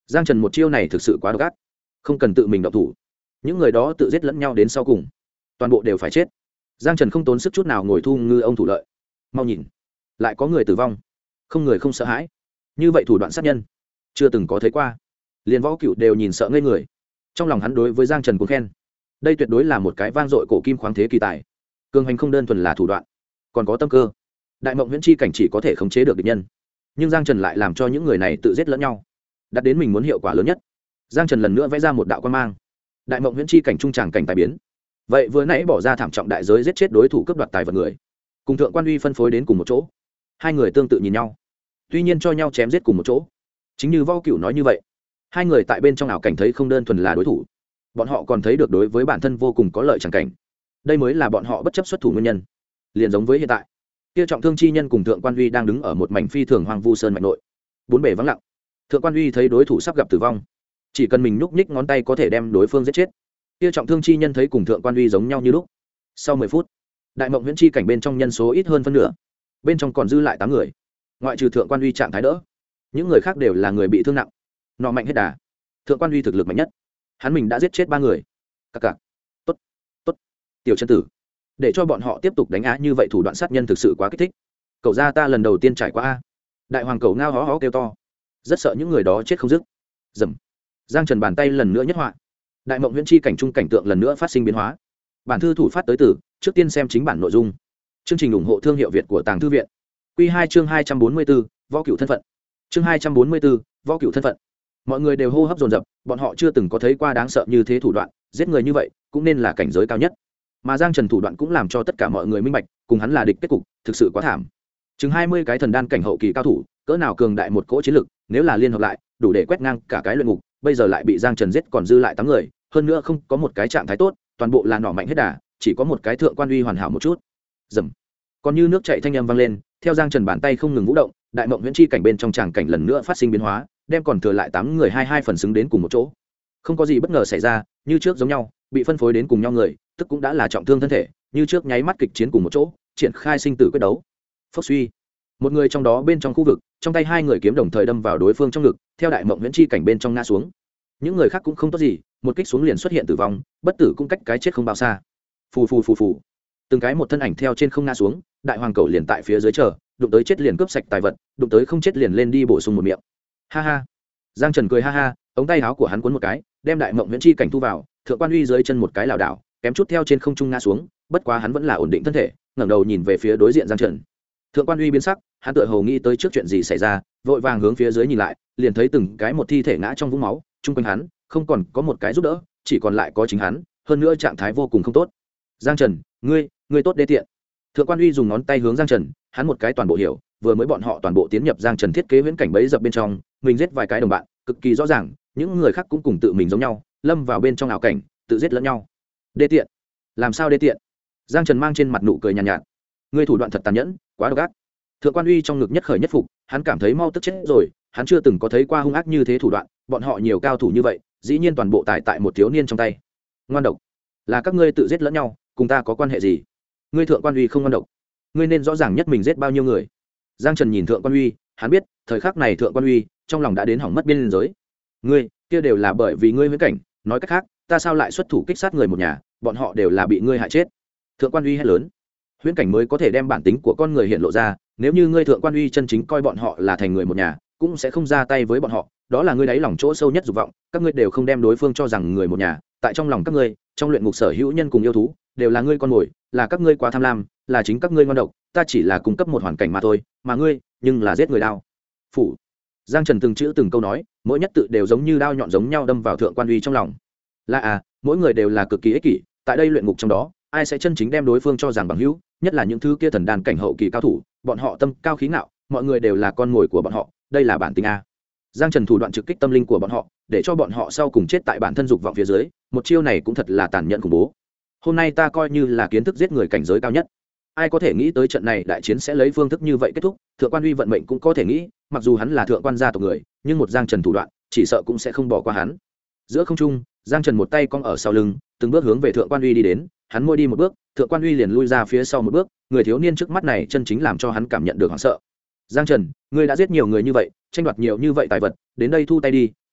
Giang Trần một chiêu này thực sự quá độc ác, không cần tự mình động thủ, những người đó tự giết lẫn nhau đến sau cùng toàn bộ đều phải chết. Giang Trần không tốn sức chút nào ngồi thu ngư ông thủ lợi. Mau nhìn, lại có người tử vong, không người không sợ hãi, như vậy thủ đoạn sát nhân chưa từng có thấy qua. Liền Võ Cựu đều nhìn sợ ngây người, trong lòng hắn đối với Giang Trần cũng khen. Đây tuyệt đối là một cái vang dội cổ kim khoáng thế kỳ tài, cường hành không đơn thuần là thủ đoạn, còn có tâm cơ. Đại Mộng Huyễn Chi cảnh chỉ có thể khống chế được địch nhân, nhưng Giang Trần lại làm cho những người này tự giết lẫn nhau, đạt đến mình muốn hiệu quả lớn nhất. Giang Trần lần nữa vẽ ra một đạo quan mang. Đại Mộng Huyễn Chi cảnh trung tràng cảnh tài biến. Vậy vừa nãy bỏ ra thảm trọng đại giới giết chết đối thủ cướp đoạt tài vật người, cùng Thượng Quan Uy phân phối đến cùng một chỗ. Hai người tương tự nhìn nhau, tuy nhiên cho nhau chém giết cùng một chỗ. Chính như Võ Cửu nói như vậy, hai người tại bên trong ảo cảnh thấy không đơn thuần là đối thủ, bọn họ còn thấy được đối với bản thân vô cùng có lợi chẳng cảnh. Đây mới là bọn họ bất chấp xuất thủ nguyên nhân. Liền giống với hiện tại, kia trọng thương chi nhân cùng Thượng Quan Uy đang đứng ở một mảnh phi thường hoang vu sơn mạch nội, bốn bề vắng lặng. Thượng Quan Uy thấy đối thủ sắp gặp tử vong, chỉ cần mình nhúc nhích ngón tay có thể đem đối phương giết chết. Kia trọng thương chi nhân thấy cùng Thượng Quan Uy giống nhau như lúc. Sau 10 phút, Đại Mộng Huyễn Chi cảnh bên trong nhân số ít hơn phân nửa, bên trong còn dư lại 8 người, ngoại trừ Thượng Quan Uy trạng thái đỡ, những người khác đều là người bị thương nặng. Nọ mạnh hết đà, Thượng Quan Uy thực lực mạnh nhất, hắn mình đã giết chết 3 người. Cặc. Tốt, tốt, tiểu chân tử, để cho bọn họ tiếp tục đánh á như vậy thủ đoạn sát nhân thực sự quá kích thích. Cậu gia ta lần đầu tiên trải qua a. Đại hoàng cậu ngao hó hó kêu to, rất sợ những người đó chết không dứt. Dầm. Giang Trần bàn tay lần nữa nhất họa. Đại Mộng Huyễn Chi cảnh trung cảnh tượng lần nữa phát sinh biến hóa. Bản thư thủ phát tới từ, trước tiên xem chính bản nội dung. Chương trình ủng hộ thương hiệu Việt của Tàng Thư viện. Quy 2 chương 244, Võ Cửu thân phận. Chương 244, Võ Cửu thân phận. Mọi người đều hô hấp dồn dập, bọn họ chưa từng có thấy qua đáng sợ như thế thủ đoạn, giết người như vậy, cũng nên là cảnh giới cao nhất. Mà Giang Trần thủ đoạn cũng làm cho tất cả mọi người minh bạch, cùng hắn là địch kết cục, thực sự quá thảm. Chừng 20 cái thần đan cảnh hậu kỳ cao thủ, cỡ nào cường đại một cỗ chiến lực, nếu là liên hợp lại, đủ để quét ngang cả cái luyện ngục, bây giờ lại bị Giang Trần giết còn dư lại 8 người, hơn nữa không có một cái trạng thái tốt, toàn bộ là nỏ mạnh hết đà, chỉ có một cái Thượng Quan Uy hoàn hảo một chút. Rầm. Còn như nước chảy thanh âm vang lên, theo Giang Trần bàn tay không ngừng vũ động, Đại Mộng Huyễn Chi cảnh bên trong tràng cảnh lần nữa phát sinh biến hóa, đem còn thừa lại 8 người hai phần xứng đến cùng một chỗ. Không có gì bất ngờ xảy ra, như trước giống nhau, bị phân phối đến cùng nhau người, tức cũng đã là trọng thương thân thể, như trước nháy mắt kịch chiến cùng một chỗ, triển khai sinh tử quyết đấu. Phốc suy. Một người trong đó bên trong khu vực, trong tay hai người kiếm đồng thời đâm vào đối phương trong ngực, theo Đại Mộng Huyễn Chi cảnh bên trong ngã xuống. Những người khác cũng không tốt gì, một kích xuống liền xuất hiện tử vong, bất tử cũng cách cái chết không bao xa. Phù phù phù phù. Từng cái một thân ảnh theo trên không ngã xuống, đại hoàng cầu liền tại phía dưới chờ, đụng tới chết liền cướp sạch tài vật, đụng tới không chết liền lên đi bổ sung một miệng. Ha ha. Giang Trần cười ha ha, ống tay áo của hắn cuốn một cái, đem Đại Mộng Huyễn Chi cảnh thu vào, Thượng Quan Uy dưới chân một cái lảo đảo, kém chút theo trên không trung ngã xuống, bất quá hắn vẫn là ổn định thân thể, ngẩng đầu nhìn về phía đối diện Giang Trần. Thượng Quan Uy biến sắc, hắn tựa hồ nghĩ tới trước chuyện gì xảy ra, vội vàng hướng phía dưới nhìn lại, liền thấy từng cái một thi thể ngã trong vũng máu, chung quanh hắn không còn có một cái giúp đỡ, chỉ còn lại có chính hắn, hơn nữa trạng thái vô cùng không tốt. Giang Trần, ngươi tốt đê tiện. Thượng Quan Uy dùng ngón tay hướng Giang Trần, hắn một cái toàn bộ hiểu, vừa mới bọn họ toàn bộ tiến nhập Giang Trần thiết kế huyễn cảnh bẫy dập bên trong, mình giết vài cái đồng bạn, cực kỳ rõ ràng, những người khác cũng cùng tự mình giống nhau, lâm vào bên trong ảo cảnh, tự giết lẫn nhau. Đê tiện? Làm sao đê tiện? Giang Trần mang trên mặt nụ cười nhàn nhạt, ngươi thủ đoạn thật tàn nhẫn, quá độc ác. Thượng Quan Uy trong ngực nhất khởi nhất phục, hắn cảm thấy mau tức chết rồi, hắn chưa từng có thấy qua hung ác như thế thủ đoạn, bọn họ nhiều cao thủ như vậy, dĩ nhiên toàn bộ tài tại một thiếu niên trong tay. Ngoan độc, là các ngươi tự giết lẫn nhau, cùng ta có quan hệ gì? Ngươi Thượng Quan Uy không ngoan độc, ngươi nên rõ ràng nhất mình giết bao nhiêu người. Giang Trần nhìn Thượng Quan Uy, hắn biết, thời khắc này Thượng Quan Uy trong lòng đã đến hỏng mất biên giới. Ngươi, kia đều là bởi vì ngươi huyễn cảnh, nói cách khác, ta sao lại xuất thủ kích sát người một nhà, bọn họ đều là bị ngươi hại chết. Thượng Quan Uy hét lớn, huyễn cảnh mới có thể đem bản tính của con người hiện lộ ra, nếu như ngươi Thượng Quan Uy chân chính coi bọn họ là thành người một nhà, cũng sẽ không ra tay với bọn họ, đó là ngươi đáy lòng chỗ sâu nhất dục vọng, các ngươi đều không đem đối phương cho rằng người một nhà, tại trong lòng các ngươi, trong luyện ngục sở hữu nhân cùng yêu thú, đều là ngươi con mồi, là các ngươi quá tham lam, là chính các ngươi ngoan độc, ta chỉ là cung cấp một hoàn cảnh mà thôi, mà ngươi, nhưng là giết người đao. Phủ. Giang Trần từng chữ từng câu nói, mỗi nhất tự đều giống như đao nhọn giống nhau đâm vào Thượng Quan Uy trong lòng. Là mỗi người đều là cực kỳ ích kỷ, tại đây luyện ngục trong đó, ai sẽ chân chính đem đối phương cho rằng bằng hữu, nhất là những thứ kia thần đàn cảnh hậu kỳ cao thủ, bọn họ tâm cao khí ngạo, mọi người đều là con mồi của bọn họ, đây là bản tính a. Giang Trần thủ đoạn trực kích tâm linh của bọn họ, để cho bọn họ sau cùng chết tại bản thân dục vọng phía dưới, một chiêu này cũng thật là tàn nhẫn khủng bố. Hôm nay ta coi như là kiến thức giết người cảnh giới cao nhất. Ai có thể nghĩ tới trận này đại chiến sẽ lấy phương thức như vậy kết thúc, Thượng Quan Uy vận mệnh cũng có thể nghĩ, mặc dù hắn là thượng quan gia tộc người, nhưng một Giang Trần thủ đoạn, chỉ sợ cũng sẽ không bỏ qua hắn. Giữa không trung, Giang Trần một tay cong ở sau lưng, từng bước hướng về Thượng Quan Uy đi đến, hắn môi đi một bước, Thượng Quan Uy liền lui ra phía sau một bước, người thiếu niên trước mắt này chân chính làm cho hắn cảm nhận được hoảng sợ. Giang Trần, ngươi đã giết nhiều người như vậy, tranh đoạt nhiều như vậy tài vật, đến đây thu tay đi,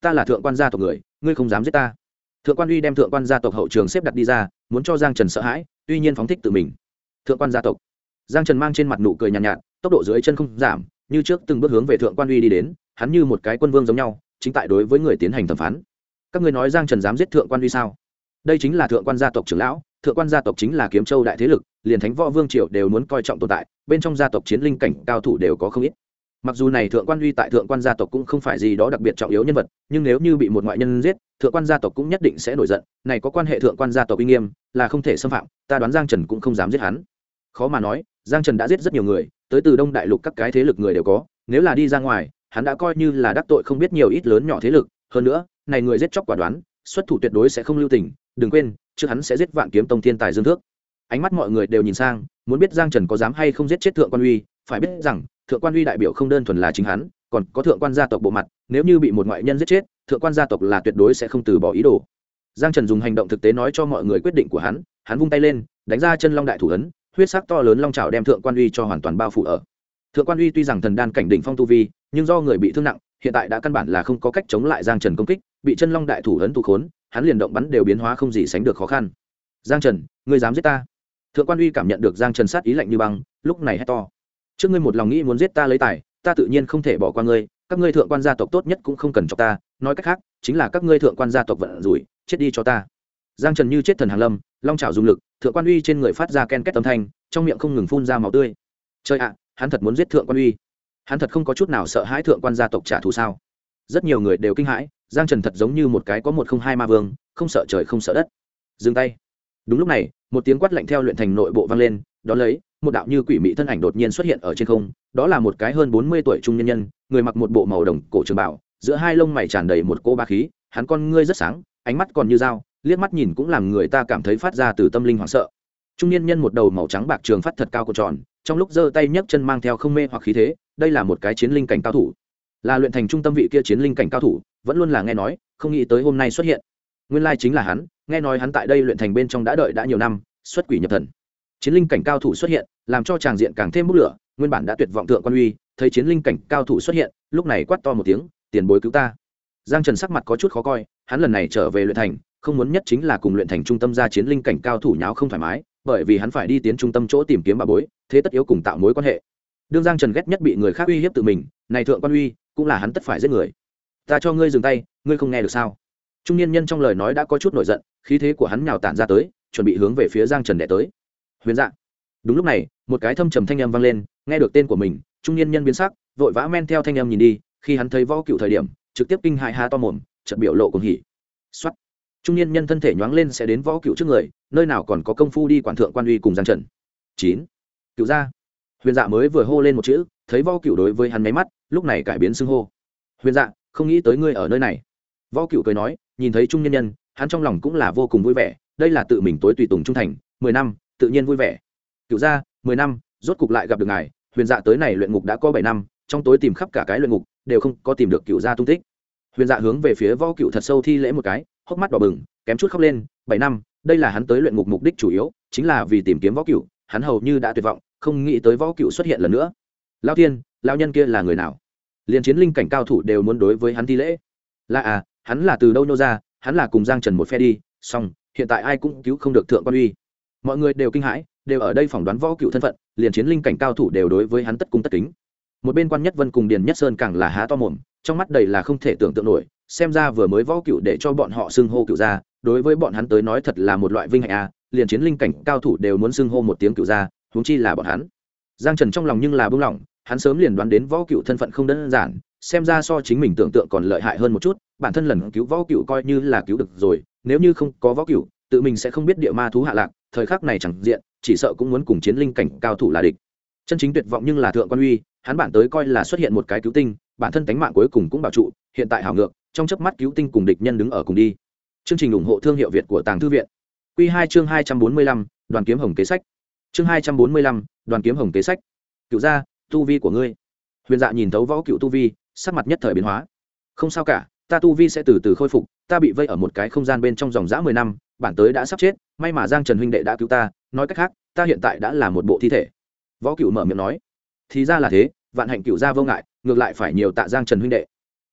ta là thượng quan gia tộc người, ngươi không dám giết ta. Thượng quan uy đem thượng quan gia tộc hậu trường xếp đặt đi ra, muốn cho Giang Trần sợ hãi, tuy nhiên phóng thích tự mình. Thượng quan gia tộc. Giang Trần mang trên mặt nụ cười nhàn nhạt, tốc độ dưới chân không giảm, như trước từng bước hướng về thượng quan uy đi đến, hắn như một cái quân vương giống nhau, chính tại đối với người tiến hành thẩm phán. Các ngươi nói Giang Trần dám giết thượng quan uy sao? Đây chính là thượng quan gia tộc trưởng lão, thượng quan gia tộc chính là Kiếm Châu đại thế lực, liền Thánh Võ Vương triều đều muốn coi trọng tồn tại, bên trong gia tộc chiến linh cảnh cao thủ đều có không ít. Mặc dù này thượng quan uy tại thượng quan gia tộc cũng không phải gì đó đặc biệt trọng yếu nhân vật, nhưng nếu như bị một ngoại nhân giết, thượng quan gia tộc cũng nhất định sẽ nổi giận, này có quan hệ thượng quan gia tộc uy nghiêm, là không thể xâm phạm, ta đoán Giang Trần cũng không dám giết hắn. Khó mà nói, Giang Trần đã giết rất nhiều người, tới từ Đông Đại Lục các cái thế lực người đều có, nếu là đi ra ngoài, hắn đã coi như là đắc tội không biết nhiều ít lớn nhỏ thế lực, hơn nữa, này người giết chóc quả đoán, xuất thủ tuyệt đối sẽ không lưu tình, đừng quên, trước hắn sẽ giết Vạn Kiếm Tông thiên tài Dương Thước. Ánh mắt mọi người đều nhìn sang, muốn biết Giang Trần có dám hay không giết chết thượng quan uy, phải biết rằng, thượng quan uy đại biểu không đơn thuần là chính hắn, còn có thượng quan gia tộc bộ mặt, nếu như bị một ngoại nhân giết chết, thượng quan gia tộc là tuyệt đối sẽ không từ bỏ ý đồ. Giang Trần dùng hành động thực tế nói cho mọi người quyết định của hắn vung tay lên, đánh ra chân long đại thủ ấn, huyết sắc to lớn long trảo đem thượng quan uy cho hoàn toàn bao phủ ở. Thượng quan uy tuy rằng thần đan cảnh đỉnh phong tu vi, nhưng do người bị thương nặng, hiện tại đã căn bản là không có cách chống lại Giang Trần công kích, bị chân long đại thủ ấn tụ khốn, hắn liền động bắn đều biến hóa không gì sánh được khó khăn. Giang Trần, ngươi dám giết ta? Thượng quan uy cảm nhận được Giang Trần sát ý lạnh như băng, lúc này hét to: trước ngươi một lòng nghĩ muốn giết ta lấy tài, ta tự nhiên không thể bỏ qua ngươi, các ngươi thượng quan gia tộc tốt nhất cũng không cần cho ta, nói cách khác chính là các ngươi thượng quan gia tộc vận rủi, chết đi cho ta. Giang Trần như chết thần hàng lâm, long chảo dùng lực, thượng quan uy trên người phát ra ken két âm thanh, trong miệng không ngừng phun ra máu tươi. Trời ạ, hắn thật muốn giết thượng quan uy, hắn thật không có chút nào sợ hãi thượng quan gia tộc trả thù sao? Rất nhiều người đều kinh hãi, Giang Trần thật giống như một cái có 102 ma vương, không sợ trời không sợ đất. Dừng tay. Đúng lúc này, một tiếng quát lạnh theo luyện thành nội bộ vang lên, đó lấy một đạo như quỷ mị thân ảnh đột nhiên xuất hiện ở trên không, đó là một cái hơn 40 tuổi trung nhân nhân, người mặc một bộ màu đồng cổ trường bảo, giữa hai lông mày tràn đầy một cô ba khí, hắn con ngươi rất sáng, ánh mắt còn như dao, liếc mắt nhìn cũng làm người ta cảm thấy phát ra từ tâm linh hoảng sợ. Trung niên nhân một đầu màu trắng bạc trường phát thật cao cuộn tròn, trong lúc giơ tay nhấc chân mang theo không mê hoặc khí thế, đây là một cái chiến linh cảnh cao thủ, là luyện thành trung tâm vị kia chiến linh cảnh cao thủ, vẫn luôn là nghe nói, không nghĩ tới hôm nay xuất hiện. Nguyên lai chính là hắn, nghe nói hắn tại đây luyện thành bên trong đã đợi đã nhiều năm, xuất quỷ nhập thần. Chiến linh cảnh cao thủ xuất hiện, làm cho tràng diện càng thêm bốc lửa, nguyên bản đã tuyệt vọng thượng quan uy, thấy chiến linh cảnh cao thủ xuất hiện, lúc này quát to một tiếng, tiền bối cứu ta. Giang Trần sắc mặt có chút khó coi, hắn lần này trở về luyện thành, không muốn nhất chính là cùng luyện thành trung tâm ra chiến linh cảnh cao thủ nháo không thoải mái, bởi vì hắn phải đi tiến trung tâm chỗ tìm kiếm bà bối, thế tất yếu cùng tạo mối quan hệ. Đương Giang Trần ghét nhất bị người khác uy hiếp tự mình, này thượng quan uy, cũng là hắn tất phải giết người. Ta cho ngươi dừng tay, ngươi không nghe được sao? Trung niên nhân trong lời nói đã có chút nổi giận, khí thế của hắn nhào tản ra tới, chuẩn bị hướng về phía Giang Trần đè tới. Huyền Dạ. Đúng lúc này, một cái thâm trầm thanh âm vang lên, nghe được tên của mình, trung niên nhân biến sắc, vội vã men theo thanh âm nhìn đi, khi hắn thấy Võ Cựu thời điểm, trực tiếp kinh hãi há to mồm, chợt biểu lộ cuồng hỉ. Soát. Trung niên nhân thân thể nhoáng lên sẽ đến Võ Cựu trước người, nơi nào còn có công phu đi quản thượng quan uy cùng Giang Trần. 9. Cựu gia. Huyền Dạ mới vừa hô lên một chữ, thấy Võ Cựu đối với hắn mấy mắt, lúc này cải biến xưng hô. Huyền Dạ, không nghĩ tới ngươi ở nơi này. Võ Cựu cười nói, nhìn thấy trung niên nhân, hắn trong lòng cũng là vô cùng vui vẻ, đây là tự mình tối tùy tùng trung thành 10 năm, tự nhiên vui vẻ. Cựu gia, 10 năm, rốt cục lại gặp được ngài. Huyền Dạ tới này luyện ngục đã có 7 năm, trong tối tìm khắp cả cái luyện ngục, đều không có tìm được Cựu gia tung tích. Huyền Dạ hướng về phía Võ Cựu thật sâu thi lễ một cái, hốc mắt đỏ bừng, kém chút khóc lên. 7 năm, đây là hắn tới luyện ngục mục đích chủ yếu, chính là vì tìm kiếm Võ Cựu, hắn hầu như đã tuyệt vọng, không nghĩ tới Võ Cựu xuất hiện lần nữa. Lão Thiên, lão nhân kia là người nào? Liên chiến linh cảnh cao thủ đều muốn đối với hắn thi lễ. Là hắn là từ đâu nô ra? Hắn là cùng Giang Trần một phe đi, xong, hiện tại ai cũng cứu không được thượng quan uy. Mọi người đều kinh hãi, đều ở đây phỏng đoán Võ Cựu thân phận, liền chiến linh cảnh cao thủ đều đối với hắn tất cung tất kính. Một bên Quan Nhất Vân cùng Điền Nhất Sơn càng là há to mồm, trong mắt đầy là không thể tưởng tượng nổi, xem ra vừa mới Võ Cựu để cho bọn họ xưng hô Cựu gia, đối với bọn hắn tới nói thật là một loại vinh hạnh liền chiến linh cảnh cao thủ đều muốn xưng hô một tiếng Cựu gia, huống chi là bọn hắn. Giang Trần trong lòng nhưng là bưng lỏng, hắn sớm liền đoán đến Võ Cựu thân phận không đơn giản, xem ra so chính mình tưởng tượng còn lợi hại hơn một chút, bản thân lần cứu Võ Cựu coi như là cứu được rồi, nếu như không có Võ Cựu, tự mình sẽ không biết địa ma thú hạ lạc, thời khắc này chẳng diện, chỉ sợ cũng muốn cùng chiến linh cảnh cao thủ là địch. Chân chính tuyệt vọng nhưng là thượng quan uy, hắn bản tới coi là xuất hiện một cái cứu tinh, bản thân tánh mạng cuối cùng cũng bảo trụ, hiện tại hảo ngược, trong chớp mắt cứu tinh cùng địch nhân đứng ở cùng đi. Chương trình ủng hộ thương hiệu Việt của Tàng Thư viện. Quy 2 chương 245, Đoàn Kiếm Hồng kế sách. Chương 245, Đoàn Kiếm Hồng kế sách. Cựu gia, tu vi của ngươi. Huyền Dạ nhìn thấu Võ Cựu tu vi, sắc mặt nhất thời biến hóa. Không sao cả, ta tu vi sẽ từ từ khôi phục, ta bị vây ở một cái không gian bên trong dòng dã 10 năm, bản tới đã sắp chết, may mà Giang Trần huynh đệ đã cứu ta, nói cách khác, ta hiện tại đã là một bộ thi thể. Võ Cựu mở miệng nói. Thì ra là thế, vạn hạnh Cựu gia vô ngại, ngược lại phải nhiều tạ Giang Trần huynh đệ. Nghe vậy,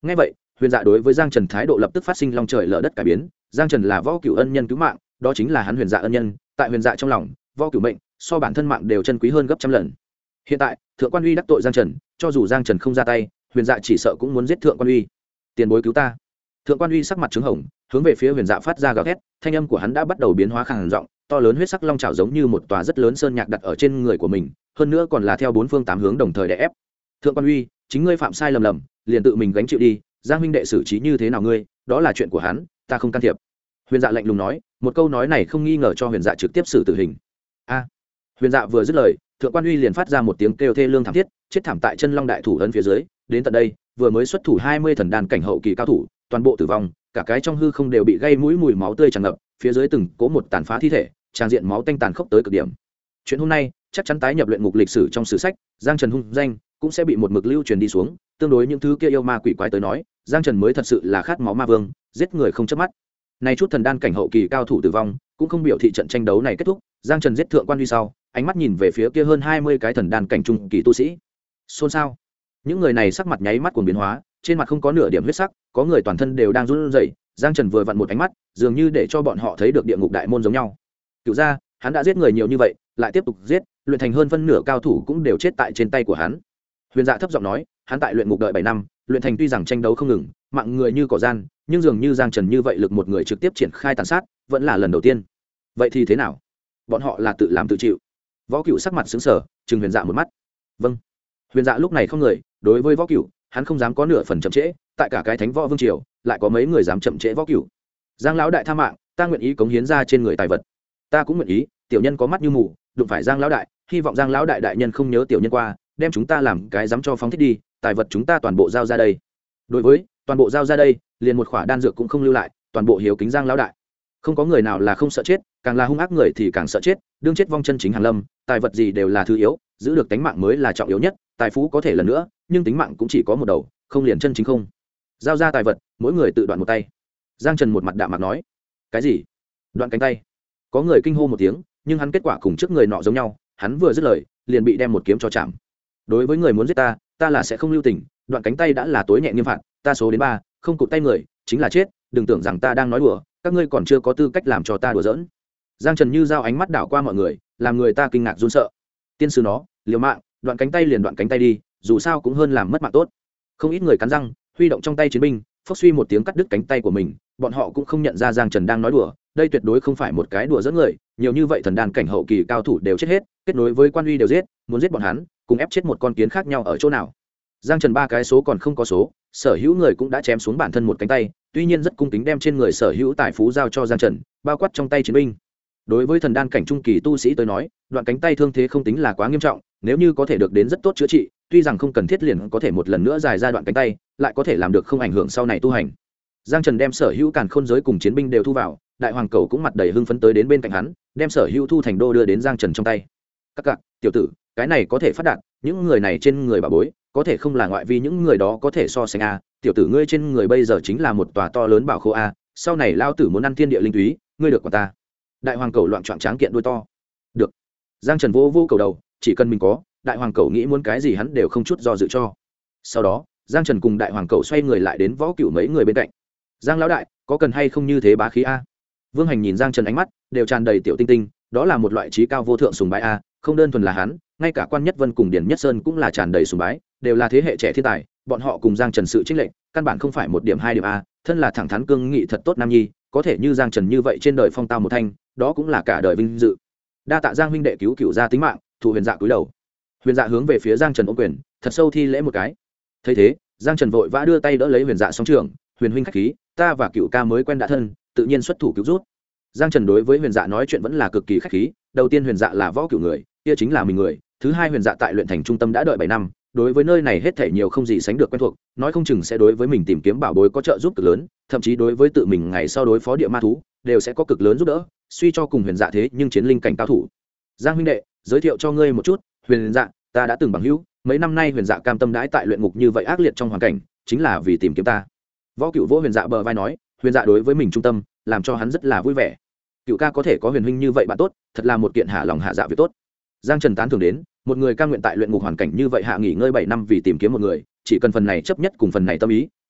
huyền dạ đối với giang trần thái độ lập tức phát sinh long trời lở đất cải biến. Giang trần là võ cửu ân nhân cứu mạng, đó chính là hắn huyền dạ ân nhân, tại huyền dạ trong lòng võ cửu mệnh so bản thân mạng đều chân quý hơn gấp trăm lần. Hiện tại thượng quan uy đắc tội giang trần, cho dù giang trần không ra tay, huyền dạ chỉ sợ cũng muốn giết thượng quan uy. Tiền bối cứu ta. Thượng quan uy sắc mặt trứng hồng, hướng về phía huyền dạ phát ra gào thét, thanh âm của hắn đã bắt đầu biến hóa khàn giọng, to lớn huyết sắc long trào giống như một tòa rất lớn sơn nhạc đặt ở trên người của mình, hơn nữa còn là theo bốn phương tám hướng đồng thời đè ép. Thượng quan uy, chính ngươi phạm sai lầm, liền tự mình gánh chịu đi, giang huynh đệ xử trí như thế nào ngươi, đó là chuyện của hắn, ta không can thiệp. Huyền dạ lạnh lùng nói, một câu nói này không nghi ngờ cho huyền dạ trực tiếp xử tử hình. A. Huyền dạ vừa dứt lời, thượng quan uy liền phát ra một tiếng kêu thê lương thảm thiết, chết thảm tại chân long đại thủ ấn phía dưới. Đến tận đây, vừa mới xuất thủ 20 thần đan cảnh hậu kỳ cao thủ, toàn bộ tử vong, cả cái trong hư không đều bị gây mũi mùi máu tươi tràn ngập, phía dưới từng cố một tàn phá thi thể, tràn diện máu tanh tàn khốc tới cực điểm. Chuyện hôm nay chắc chắn tái nhập luyện ngục lịch sử trong sử sách, giang trần hung danh cũng sẽ bị một mực lưu truyền đi xuống. Tương đối những thứ kia yêu ma quỷ quái tới nói, giang trần mới thật sự là khát máu ma vương, giết người không chớp mắt. Này chút thần đan cảnh hậu kỳ cao thủ tử vong, cũng không biểu thị trận tranh đấu này kết thúc. Giang trần giết thượng quan uy sau, ánh mắt nhìn về phía kia hơn 20 cái thần đan cảnh trung kỳ tu sĩ, xôn xao. Những người này sắc mặt nháy mắt cuồng biến hóa, trên mặt không có nửa điểm huyết sắc, có người toàn thân đều đang run rẩy. Giang trần vừa vặn một ánh mắt, dường như để cho bọn họ thấy được địa ngục đại môn giống nhau. Cựu ra, hắn đã giết người nhiều như vậy, lại tiếp tục giết, luyện thành hơn phân nửa cao thủ cũng đều chết tại trên tay của hắn. Huyền dạ thấp giọng nói, hắn tại luyện ngục đợi 7 năm, luyện thành tuy rằng tranh đấu không ngừng, mạng người như cỏ gian, nhưng dường như giang trần như vậy lực một người trực tiếp triển khai tàn sát, vẫn là lần đầu tiên. Vậy thì thế nào? Bọn họ là tự làm tự chịu. Võ Cửu sắc mặt sững sờ, trừng huyền dạ một mắt. Vâng. Huyền dạ lúc này không người, đối với Võ Cửu, hắn không dám có nửa phần chậm trễ, tại cả cái thánh võ vương triều, lại có mấy người dám chậm trễ Võ Cửu. Giang lão đại tha mạng, ta nguyện ý cống hiến ra trên người tài vật. Ta cũng nguyện ý, tiểu nhân có mắt như mù, đụng phải Giang lão đại, hy vọng Giang lão đại đại nhân không nhớ tiểu nhân qua, đem chúng ta làm cái dám cho phóng thích đi, tài vật chúng ta toàn bộ giao ra đây. Đối với toàn bộ giao ra đây, liền một khỏa đan dược cũng không lưu lại, toàn bộ hiếu kính Giang lão đại. Không có người nào là không sợ chết, càng là hung ác người thì càng sợ chết, đương chết vong chân chính hàn lâm, tài vật gì đều là thứ yếu, giữ được tính mạng mới là trọng yếu nhất, tài phú có thể lần nữa, nhưng tính mạng cũng chỉ có một đầu, không liền chân chính không. Giao ra tài vật, mỗi người tự đoạn một tay. Giang Trần một mặt đạm mạc nói. Cái gì? Đoạn cánh tay? Có người kinh hô một tiếng, nhưng hắn kết quả cùng trước người nọ giống nhau, hắn vừa dứt lời, liền bị đem một kiếm cho chạm. Đối với người muốn giết ta, ta là sẽ không lưu tình, đoạn cánh tay đã là tối nhẹ nghiêm phạt, ta số đến 3, không cụt tay người, chính là chết, đừng tưởng rằng ta đang nói đùa, các ngươi còn chưa có tư cách làm cho ta đùa giỡn. Giang Trần như dao ánh mắt đảo qua mọi người, làm người ta kinh ngạc run sợ. Tiên sư nó, liều mạng, đoạn cánh tay liền đoạn cánh tay đi, dù sao cũng hơn làm mất mạng tốt. Không ít người cắn răng, huy động trong tay chiến binh, phốc suy một tiếng cắt đứt cánh tay của mình, bọn họ cũng không nhận ra Giang Trần đang nói đùa, đây tuyệt đối không phải một cái đùa giỡn người, nhiều như vậy thần đan cảnh hậu kỳ cao thủ đều chết hết, kết nối với quan uy đều giết, muốn giết bọn hắn, cùng ép chết một con kiến khác nhau ở chỗ nào. Giang Trần 3 cái số còn không có số, sở hữu người cũng đã chém xuống bản thân một cánh tay, tuy nhiên rất cung kính đem trên người sở hữu tài phú giao cho Giang Trần, bao quát trong tay chiến binh. Đối với thần đan cảnh trung kỳ tu sĩ tới nói, đoạn cánh tay thương thế không tính là quá nghiêm trọng, nếu như có thể được đến rất tốt chữa trị, tuy rằng không cần thiết liền có thể một lần nữa dài ra đoạn cánh tay, lại có thể làm được không ảnh hưởng sau này tu hành. Giang Trần đem sở hữu càn khôn giới cùng chiến binh đều thu vào, đại hoàng cầu cũng mặt đầy hưng phấn tới đến bên cạnh hắn, đem sở hữu thu thành đô đưa đến Giang Trần trong tay. Các cặc, tiểu tử, cái này có thể phát đạt, những người này trên người bà bối, có thể không là ngoại vi những người đó có thể so sánh a, tiểu tử ngươi trên người bây giờ chính là một tòa to lớn bảo khô a, sau này lao tử muốn ăn thiên địa linh túy, ngươi được của ta. Đại hoàng cầu loạn choạng tráng kiện đuôi to. Được. Giang Trần vô vô cầu đầu, chỉ cần mình có, đại hoàng cầu nghĩ muốn cái gì hắn đều không chút do dự cho. Sau đó, Giang Trần cùng đại hoàng cầu xoay người lại đến Võ Cửu mấy người bên cạnh. Giang lão đại, có cần hay không như thế bá khí a? Vương Hành nhìn Giang Trần ánh mắt đều tràn đầy tiểu tinh tinh, đó là một loại trí cao vô thượng sùng bái a, không đơn thuần là hắn, ngay cả Quan Nhất Vân cùng Điền Nhất Sơn cũng là tràn đầy sùng bái, đều là thế hệ trẻ thiên tài, bọn họ cùng Giang Trần sự chênh lệch, căn bản không phải một điểm hai điểm a, thân là thẳng thắn cương nghị thật tốt nam nhi, có thể như Giang Trần như vậy trên đời phong tao một thanh, đó cũng là cả đời vinh dự. Đa tạ Giang huynh đệ cứu cửu gia tính mạng, thủ huyền dạ cúi đầu. Huyền dạ hướng về phía Giang Trần ôm quyền, thật sâu thi lễ một cái. Thấy thế, Giang Trần vội vã đưa tay đỡ lấy huyền dạ song trường, huyền huynh khách khí, ta và cửu ca mới quen đã thân, tự nhiên xuất thủ cứu rút. Giang Trần đối với huyền dạ nói chuyện vẫn là cực kỳ khách khí, đầu tiên huyền dạ là võ cửu người, kia chính là mình người, thứ hai huyền dạ tại luyện thành trung tâm đã đợi 7 năm, đối với nơi này hết thảy nhiều không gì sánh được quen thuộc, nói không chừng sẽ đối với mình tìm kiếm bảo bối có trợ giúp cực lớn, thậm chí đối với tự mình ngày sau đối phó địa ma thú đều sẽ có cực lớn giúp đỡ, suy cho cùng huyền dạ thế nhưng chiến linh cảnh cao thủ. Giang huynh đệ, giới thiệu cho ngươi một chút, huyền dạ, ta đã từng bằng hữu, mấy năm nay huyền dạ cam tâm đãi tại luyện ngục như vậy ác liệt trong hoàn cảnh, chính là vì tìm kiếm ta. Võ Cửu vỗ huyền dạ bờ vai nói, huyền dạ đối với mình trung tâm, làm cho hắn rất là vui vẻ. Cửu ca có thể có huyền huynh như vậy bạn tốt, thật là một kiện hạ lòng hạ dạ việc tốt. Giang Trần tán thưởng đến, một người cam nguyện tại luyện ngục hoàn cảnh như vậy hạ nghỉ ngơi 7 năm vì tìm kiếm một người, chỉ cần phần này chấp nhất cùng phần này tâm ý,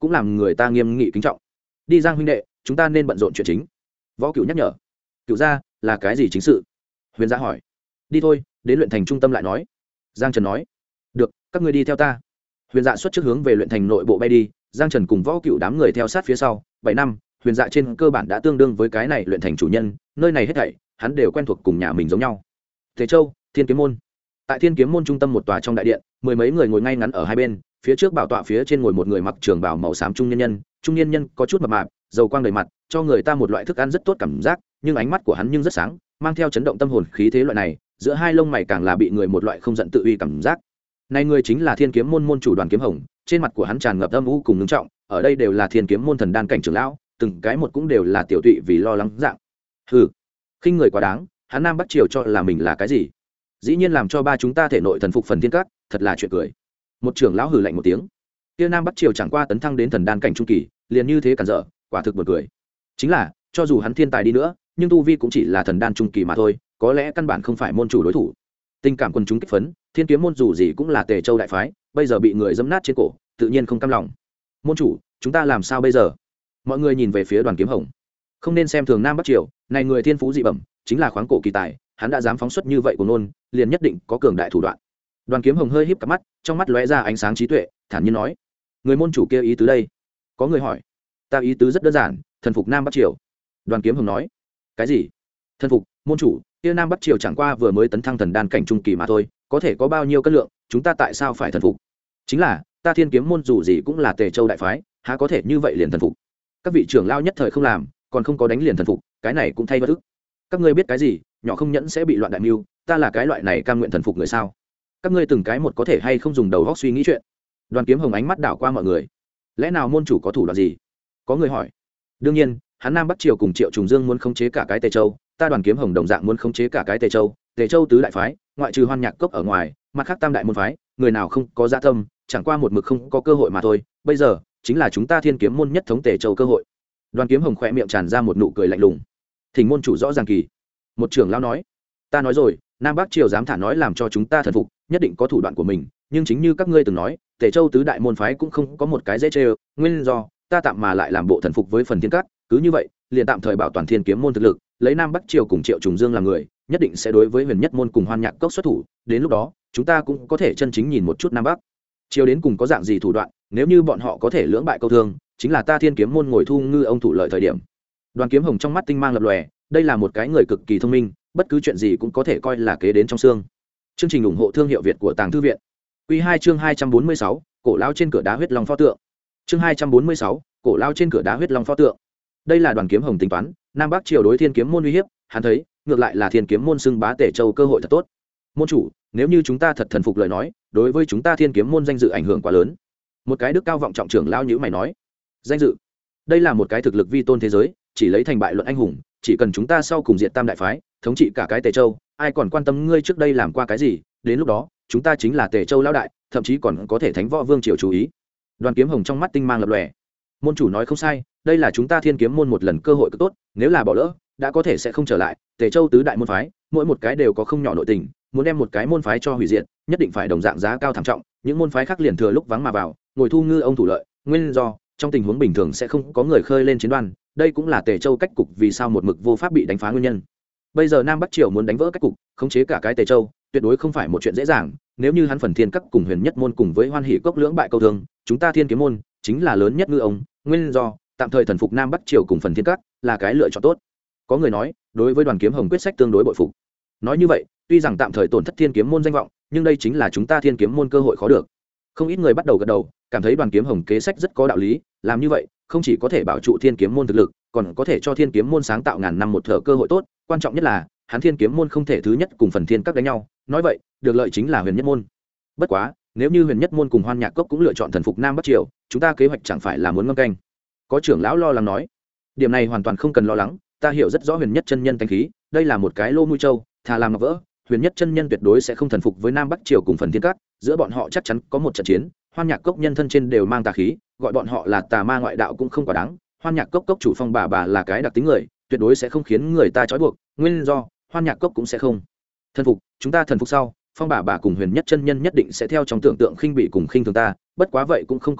cũng làm người ta nghiêm nghị kính trọng. Đi Giang huynh đệ, chúng ta nên bận rộn chuyện chính. Võ Cựu nhắc nhở. Cựu gia là cái gì chính sự? Huyền Dạ hỏi. Đi thôi, đến luyện thành trung tâm lại nói. Giang Trần nói. Được, các ngươi đi theo ta. Huyền Dạ xuất trước hướng về luyện thành nội bộ bay đi, Giang Trần cùng Võ Cựu đám người theo sát phía sau. 7 năm, Huyền Dạ trên cơ bản đã tương đương với cái này luyện thành chủ nhân, nơi này hết thảy hắn đều quen thuộc cùng nhà mình giống nhau. Tề Châu, Thiên Kiếm môn. Tại Thiên Kiếm môn trung tâm một tòa trong đại điện, mười mấy người ngồi ngay ngắn ở hai bên, phía trước bảo tọa phía trên ngồi một người mặc trường bào màu xám trung niên nhân, trung niên nhân có chút mập mạp, dầu quang đầy mặt, cho người ta một loại thức ăn rất tốt cảm giác, nhưng ánh mắt của hắn nhưng rất sáng, mang theo chấn động tâm hồn khí thế loại này, giữa hai lông mày càng là bị người một loại không giận tự uy cảm giác. Này người chính là Thiên Kiếm môn môn chủ Đoàn Kiếm Hồng, trên mặt của hắn tràn ngập âm u cùng ngưng trọng, ở đây đều là Thiên Kiếm môn thần đan cảnh trưởng lão, từng cái một cũng đều là tiểu tụy vì lo lắng dạng. Hừ, khinh người quá đáng, hắn Nam Bắc Triều cho là mình là cái gì? Dĩ nhiên làm cho ba chúng ta thể nội thần phục phần thiên các, thật là chuyện cười. Một trưởng lão hừ lạnh một tiếng. Kia Nam Bắc Triều chẳng qua tấn thăng đến thần đan cảnh trung kỳ, liền như thế cản dở, quả thực buồn cười. Chính là, cho dù hắn thiên tài đi nữa, nhưng tu vi cũng chỉ là thần đan trung kỳ mà thôi, có lẽ căn bản không phải môn chủ đối thủ. Tình cảm quần chúng kích phấn, Thiên Kiếm môn dù gì cũng là Tề Châu đại phái, bây giờ bị người giẫm nát trên cổ, tự nhiên không cam lòng. Môn chủ, chúng ta làm sao bây giờ? Mọi người nhìn về phía Đoàn Kiếm Hồng. Không nên xem thường Nam Bắc Triều, này người thiên phú dị bẩm, chính là khoáng cổ kỳ tài, hắn đã dám phóng xuất như vậy của nôn, liền nhất định có cường đại thủ đoạn. Đoàn Kiếm Hồng hơi híp cặp mắt, trong mắt lóe ra ánh sáng trí tuệ, thản nhiên nói: người môn chủ kia ý tứ đây? Có người hỏi. Ta ý tứ rất đơn giản, thần phục Nam Bắc Triều. Đoàn Kiếm Hồng nói. Cái gì? Thần phục? Môn chủ, kia Nam Bắc Triều chẳng qua vừa mới tấn thăng thần đan cảnh trung kỳ mà thôi, có thể có bao nhiêu cân lượng, chúng ta tại sao phải thần phục? Chính là, ta Thiên Kiếm môn dù gì cũng là Tề Châu đại phái, há có thể như vậy liền thần phục? Các vị trưởng lao nhất thời không làm, còn không có đánh liền thần phục, cái này cũng thay bất ức. Các ngươi biết cái gì, nhỏ không nhẫn sẽ bị loạn đại mưu, ta là cái loại này cam nguyện thần phục người sao? Các ngươi từng cái một có thể hay không dùng đầu óc suy nghĩ chuyện? Đoàn Kiếm Hồng ánh mắt đảo qua mọi người. Lẽ nào môn chủ có thủ đoạn gì? Có người hỏi. Đương nhiên, hắn Nam Bắc Triều cùng Triệu Trùng Dương muốn khống chế cả cái Tề Châu, ta Đoàn Kiếm Hồng đồng dạng muốn khống chế cả cái Tề Châu. Tề Châu tứ đại phái, ngoại trừ Hoan Nhạc Cốc ở ngoài, mặt khác tam đại môn phái, người nào không có dạ tâm, chẳng qua một mực không có cơ hội mà thôi. Bây giờ, chính là chúng ta Thiên Kiếm môn nhất thống Tề Châu cơ hội. Đoàn Kiếm Hồng khẽ miệng tràn ra một nụ cười lạnh lùng. Thỉnh môn chủ rõ ràng kỳ. Một trưởng lão nói. Ta nói rồi, Nam Bắc Triều dám thả nói làm cho chúng ta thần phục, nhất định có thủ đoạn của mình, nhưng chính như các ngươi từng nói, Tề Châu tứ đại môn phái cũng không có một cái dễ chơi, nguyên do ta tạm mà lại làm bộ thần phục với phần thiên các, cứ như vậy, liền tạm thời bảo toàn Thiên Kiếm môn thực lực, lấy Nam Bắc Triều cùng Triệu Trùng Dương làm người, nhất định sẽ đối với Huyền Nhất môn cùng Hoan Nhạc Cốc xuất thủ, đến lúc đó, chúng ta cũng có thể chân chính nhìn một chút Nam Bắc Triều đến cùng có dạng gì thủ đoạn, nếu như bọn họ có thể lưỡng bại câu thương, chính là ta Thiên Kiếm môn ngồi thu ngư ông thủ lợi thời điểm. Đoàn Kiếm Hồng trong mắt tinh mang lập lòe, đây là một cái người cực kỳ thông minh, bất cứ chuyện gì cũng có thể coi là kế đến trong xương. Chương trình ủng hộ thương hiệu Việt của Tàng Thư viện. Quy 2 chương 246, cổ lao trên cửa đá huyết long pho tượng. Chương 246, cổ lao trên cửa đá huyết long pho tượng. Đây là Đoàn Kiếm Hồng tính toán, Nam Bắc Triều đối Thiên Kiếm môn uy hiếp, hắn thấy, ngược lại là Thiên Kiếm môn xưng bá Tề Châu cơ hội thật tốt. Môn chủ, nếu như chúng ta thật thần phục lời nói, đối với chúng ta Thiên Kiếm môn danh dự ảnh hưởng quá lớn. Một cái đức cao vọng trọng trưởng lão nhíu mày nói. Danh dự? Đây là một cái thực lực vi tôn thế giới, chỉ lấy thành bại luận anh hùng, chỉ cần chúng ta sau cùng diệt tam đại phái, thống trị cả cái Tề Châu, ai còn quan tâm ngươi trước đây làm qua cái gì, đến lúc đó, chúng ta chính là Tề Châu lão đại, thậm chí còn có thể Thánh Võ Vương triều chú ý. Đoàn Kiếm Hồng trong mắt tinh mang lập lòe. Môn chủ nói không sai, đây là chúng ta Thiên Kiếm môn một lần cơ hội cực tốt, nếu là bỏ lỡ, đã có thể sẽ không trở lại. Tề Châu tứ đại môn phái, mỗi một cái đều có không nhỏ nội tình, muốn đem một cái môn phái cho hủy diệt, nhất định phải đồng dạng giá cao thảm trọng, những môn phái khác liền thừa lúc vắng mà vào, ngồi thu ngư ông thủ lợi, nguyên do, trong tình huống bình thường sẽ không có người khơi lên chiến đoan, đây cũng là Tề Châu cách cục vì sao một mực vô pháp bị đánh phá nguyên nhân. Bây giờ Nam Bắc Triều muốn đánh vỡ cách cục, khống chế cả cái Tề Châu, tuyệt đối không phải một chuyện dễ dàng, nếu như hắn phần Thiên Các cùng Huyền Nhất môn cùng với Hoan Hỷ Cốc lưỡng bại câu thương, chúng ta Thiên Kiếm môn chính là lớn nhất ngư ông, nguyên do, tạm thời thần phục Nam Bắc Triều cùng phần Thiên Các là cái lựa chọn tốt. Có người nói, đối với Đoàn Kiếm Hồng quyết sách tương đối bội phục. Nói như vậy, tuy rằng tạm thời tổn thất Thiên Kiếm môn danh vọng, nhưng đây chính là chúng ta Thiên Kiếm môn cơ hội khó được. Không ít người bắt đầu gật đầu, cảm thấy Đoàn Kiếm Hồng kế sách rất có đạo lý, làm như vậy, không chỉ có thể bảo trụ Thiên Kiếm môn thực lực, còn có thể cho Thiên Kiếm môn sáng tạo ngàn năm một thở cơ hội tốt, quan trọng nhất là, hắn Thiên Kiếm môn không thể thứ nhất cùng phần Thiên Các đánh nhau, nói vậy, được lợi chính là Huyền Nhất môn. Bất quá, nếu như Huyền Nhất môn cùng Hoan Nhạc Cốc cũng lựa chọn thần phục Nam Bắc Triều, chúng ta kế hoạch chẳng phải là muốn ngâm canh. Có trưởng lão lo lắng nói, điểm này hoàn toàn không cần lo lắng, ta hiểu rất rõ Huyền Nhất chân nhân tánh khí, đây là một cái lô mũi trâu, thà làm ngọc vỡ, Huyền Nhất chân nhân tuyệt đối sẽ không thần phục với Nam Bắc Triều cùng phần Thiên Các, giữa bọn họ chắc chắn có một trận chiến. Hoan Nhạc Cốc nhân thân trên đều mang tà khí, gọi bọn họ là tà ma ngoại đạo cũng không quá đáng. Hoan Nhạc Cốc cốc chủ Phong bà là cái đặc tính người, tuyệt đối sẽ không khiến người ta trói buộc, nguyên do, Hoan Nhạc Cốc cũng sẽ không thần phục, chúng ta thần phục sau, Phong bà cùng Huyền Nhất chân nhân nhất định sẽ theo trong tưởng tượng khinh bị cùng khinh thường ta, bất quá vậy cũng không có gì,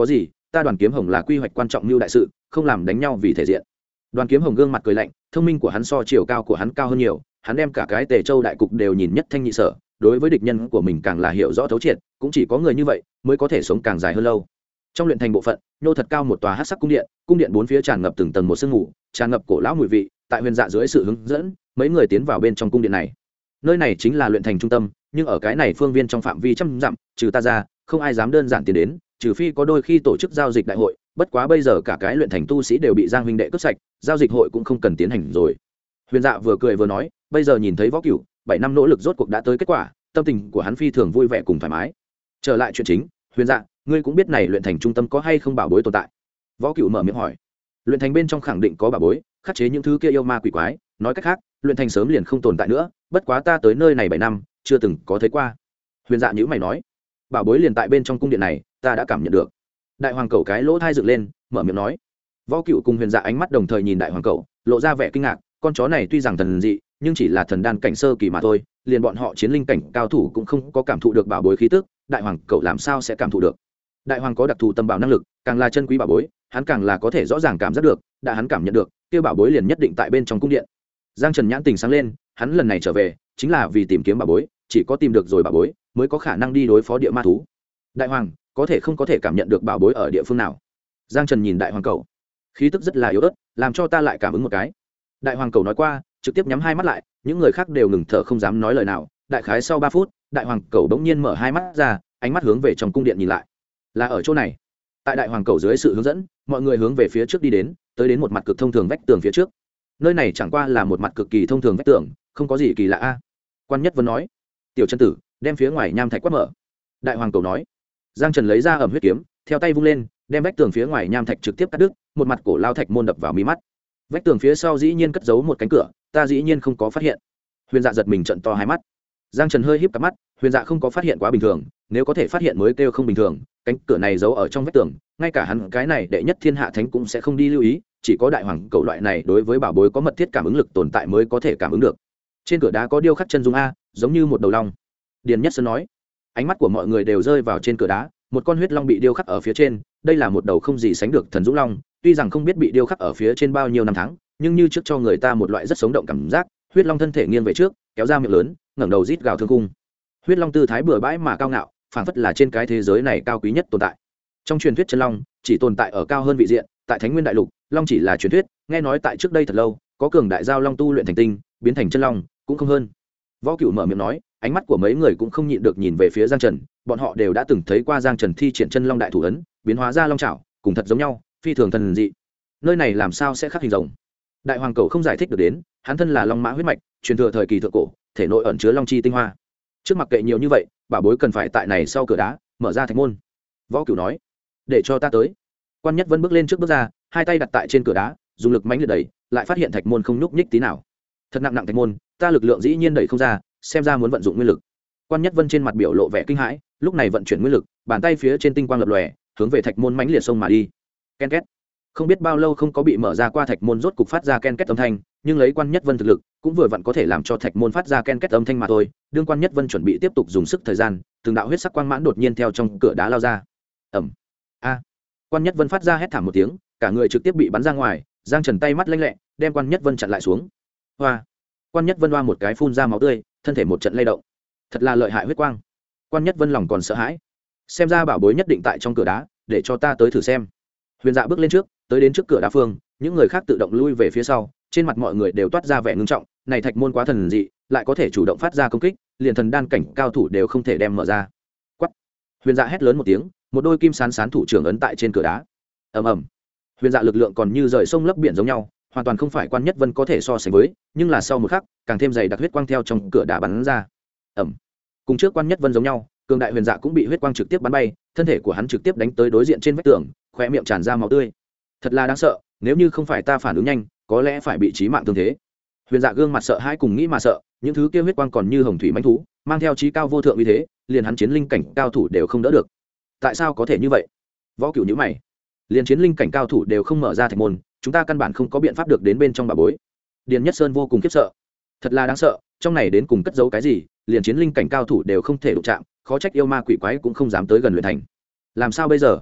ta Đoàn Kiếm Hồng là quy hoạch quan trọng như đại sự, không làm đánh nhau vì thể diện. Đoàn Kiếm Hồng gương mặt cười lạnh, thông minh của hắn so chiều cao của hắn cao hơn nhiều, hắn đem cả cái Tề Châu đại cục đều nhìn nhất thanh nhị sở, đối với địch nhân của mình càng là hiểu rõ thấu triệt, cũng chỉ có người như vậy mới có thể sống càng dài hơn lâu. Trong luyện thành bộ phận, nhô thật cao một tòa hắc sắc cung điện bốn phía tràn ngập từng tầng một sương mù, tràn ngập cổ lão mùi vị, tại Huyền Dạ dưới sự hướng dẫn, mấy người tiến vào bên trong cung điện này. Nơi này chính là luyện thành trung tâm, nhưng ở cái này phương viên trong phạm vi trăm dặm, trừ ta ra, không ai dám đơn giản tiến đến, trừ phi có đôi khi tổ chức giao dịch đại hội, bất quá bây giờ cả cái luyện thành tu sĩ đều bị Giang huynh đệ cướp sạch, giao dịch hội cũng không cần tiến hành rồi. Huyền Dạ vừa cười vừa nói, bây giờ nhìn thấy Võ Cửu 7 năm nỗ lực rốt cuộc đã tới kết quả, tâm tình của hắn phi thường vui vẻ cùng thoải mái. Trở lại chuyện chính, Huyền Dạ, ngươi cũng biết này luyện thành trung tâm có hay không bảo bối tồn tại? Võ Cửu mở miệng hỏi. Luyện thành bên trong khẳng định có bảo bối, khắc chế những thứ kia yêu ma quỷ quái, nói cách khác, luyện thành sớm liền không tồn tại nữa, bất quá ta tới nơi này 7 năm, chưa từng có thấy qua. Huyền Dạ nhíu mày nói, bảo bối liền tại bên trong cung điện này, ta đã cảm nhận được. Đại hoàng cẩu cái lỗ thai dựng lên, mở miệng nói. Võ Cửu cùng Huyền Dạ ánh mắt đồng thời nhìn đại hoàng cẩu, lộ ra vẻ kinh ngạc, con chó này tuy rằng thần dị, nhưng chỉ là thần đan cảnh sơ kỳ mà thôi, liền bọn họ chiến linh cảnh cao thủ cũng không có cảm thụ được bảo bối khí tức, đại hoàng cẩu làm sao sẽ cảm thụ được? Đại hoàng có đặc thù tâm bảo năng lực, càng là chân quý bảo bối, hắn càng là có thể rõ ràng cảm giác được, đã hắn cảm nhận được, kia bảo bối liền nhất định tại bên trong cung điện. Giang Trần nhãn tình sáng lên, hắn lần này trở về, chính là vì tìm kiếm bảo bối, chỉ có tìm được rồi bảo bối, mới có khả năng đi đối phó địa ma thú. Đại hoàng, có thể không có thể cảm nhận được bảo bối ở địa phương nào? Giang Trần nhìn đại hoàng cẩu, khí tức rất là yếu ớt, làm cho ta lại cảm ứng một cái. Đại hoàng cẩu nói qua, trực tiếp nhắm hai mắt lại, những người khác đều ngừng thở không dám nói lời nào. Đại khái sau 3 phút, đại hoàng cẩu đống nhiên mở hai mắt ra, ánh mắt hướng về trong cung điện nhìn lại. Là ở chỗ này. Tại đại hoàng cẩu dưới sự hướng dẫn, mọi người hướng về phía trước đi đến, tới đến một mặt cực thông thường vách tường phía trước. Nơi này chẳng qua là một mặt cực kỳ thông thường vách tường, không có gì kỳ lạ a. Quan Nhất Vân nói. Tiểu chân tử, đem phía ngoài nham thạch quát mở. Đại hoàng cẩu nói. Giang Trần lấy ra ẩm huyết kiếm, theo tay vung lên, đem vách tường phía ngoài nham thạch trực tiếp cắt đứt, một mặt cổ lao thạch môn đập vào mí mắt. Vách tường phía sau dĩ nhiên cất giấu một cánh cửa, ta dĩ nhiên không có phát hiện. Huyền Dạ giật mình trợn to hai mắt. Giang Trần hơi híp cặp mắt, Huyền Dạ không có phát hiện quá bình thường, nếu có thể phát hiện mới kêu không bình thường, cánh cửa này giấu ở trong vách tường, ngay cả hắn cái này đệ nhất thiên hạ thánh cũng sẽ không đi lưu ý, chỉ có đại hoàng cẩu loại này đối với bảo bối có mật thiết cảm ứng lực tồn tại mới có thể cảm ứng được. Trên cửa đá có điêu khắc chân dung a, giống như một đầu long. Điền Nhất Sơn nói. Ánh mắt của mọi người đều rơi vào trên cửa đá, một con huyết long bị điêu khắc ở phía trên, đây là một đầu không gì sánh được thần dũng long, tuy rằng không biết bị điêu khắc ở phía trên bao nhiêu năm tháng, nhưng như trước cho người ta một loại rất sống động cảm giác. Huyết long thân thể nghiêng về trước, kéo ra miệng lớn, ngẩng đầu rít gào thương cung. Huyết long tư thái bừa bãi mà cao ngạo, phảng phất là trên cái thế giới này cao quý nhất tồn tại. Trong truyền thuyết chân long chỉ tồn tại ở cao hơn vị diện, tại Thánh Nguyên đại lục, long chỉ là truyền thuyết, nghe nói tại trước đây thật lâu, có cường đại giao long tu luyện thành tinh, biến thành chân long, cũng không hơn. Võ Cửu mở miệng nói, ánh mắt của mấy người cũng không nhịn được nhìn về phía Giang Trần, bọn họ đều đã từng thấy qua Giang Trần thi triển chân long đại thủ ấn, biến hóa ra long chảo, cùng thật giống nhau, phi thường thần dị. Nơi này làm sao sẽ khắc hình rồng? Đại hoàng cẩu không giải thích được đến, hắn thân là long mã huyết mạch, truyền thừa thời kỳ thượng cổ, thể nội ẩn chứa long chi tinh hoa. Trước mặc kệ nhiều như vậy, bảo bối cần phải tại này sau cửa đá, mở ra thạch môn. Võ Cửu nói, để cho ta tới. Quan Nhất Vân bước lên trước bước ra, hai tay đặt tại trên cửa đá, dùng lực mãnh liệt đẩy, lại phát hiện thạch môn không nhúc nhích tí nào. Thật nặng thạch môn, ta lực lượng dĩ nhiên đẩy không ra, xem ra muốn vận dụng nguyên lực. Quan Nhất Vân trên mặt biểu lộ vẻ kinh hãi, lúc này vận chuyển nguyên lực, bàn tay phía trên tinh quang lập lòe, hướng về thạch môn mãnh liệt xông mà đi. Ken két. Không biết bao lâu không có bị mở ra qua thạch môn rốt cục phát ra ken két âm thanh, nhưng lấy Quan Nhất Vân thực lực, cũng vừa vặn có thể làm cho thạch môn phát ra ken két âm thanh mà thôi. Đương Quan Nhất Vân chuẩn bị tiếp tục dùng sức thời gian, từng đạo huyết sắc quang mãn đột nhiên theo trong cửa đá lao ra. Ầm. A. Quan Nhất Vân phát ra hét thảm một tiếng, cả người trực tiếp bị bắn ra ngoài. Giang Trần tay mắt lanh lẹ, đem Quan Nhất Vân chặn lại xuống. Hoa. Quan Nhất Vân hoa một cái phun ra máu tươi, thân thể một trận lay động. Thật là lợi hại huyết quang. Quan Nhất Vân lòng còn sợ hãi. Xem ra bảo bối nhất định tại trong cửa đá, để cho ta tới thử xem. Huyền Dạ bước lên trước, tới đến trước cửa đá phương, những người khác tự động lui về phía sau, trên mặt mọi người đều toát ra vẻ ngưng trọng, này thạch môn quá thần dị, lại có thể chủ động phát ra công kích, liền thần đan cảnh cao thủ đều không thể đem mở ra. Quắc. Huyền Dạ hét lớn một tiếng, một đôi kim sán sán thủ trưởng ấn tại trên cửa đá. Ầm ầm. Huyền Dạ lực lượng còn như rời sông lấp biển giống nhau, hoàn toàn không phải Quan Nhất Vân có thể so sánh với, nhưng là sau một khắc, càng thêm dày đặc huyết quang theo trong cửa đá bắn ra. Ầm. Cùng trước Quan Nhất Vân giống nhau, cường đại Huyền Dạ cũng bị huyết quang trực tiếp bắn bay, thân thể của hắn trực tiếp đánh tới đối diện trên vách tường, khóe miệng tràn ra máu tươi. Thật là đáng sợ, nếu như không phải ta phản ứng nhanh, có lẽ phải bị chí mạng thương thế. Huyền Dạ gương mặt sợ hãi cùng nghĩ mà sợ, những thứ kia huyết quang còn như hồng thủy mãnh thú, mang theo chí cao vô thượng uy thế, liền hắn chiến linh cảnh cao thủ đều không đỡ được. Tại sao có thể như vậy? Võ Cửu nhíu mày. Liền chiến linh cảnh cao thủ đều không mở ra thạch môn, chúng ta căn bản không có biện pháp được đến bên trong bảo bối. Điền Nhất Sơn vô cùng khiếp sợ. Thật là đáng sợ, trong này đến cùng cất giấu cái gì, liền chiến linh cảnh cao thủ đều không thể đụng chạm, khó trách yêu ma quỷ quái cũng không dám tới gần luyện thành. Làm sao bây giờ?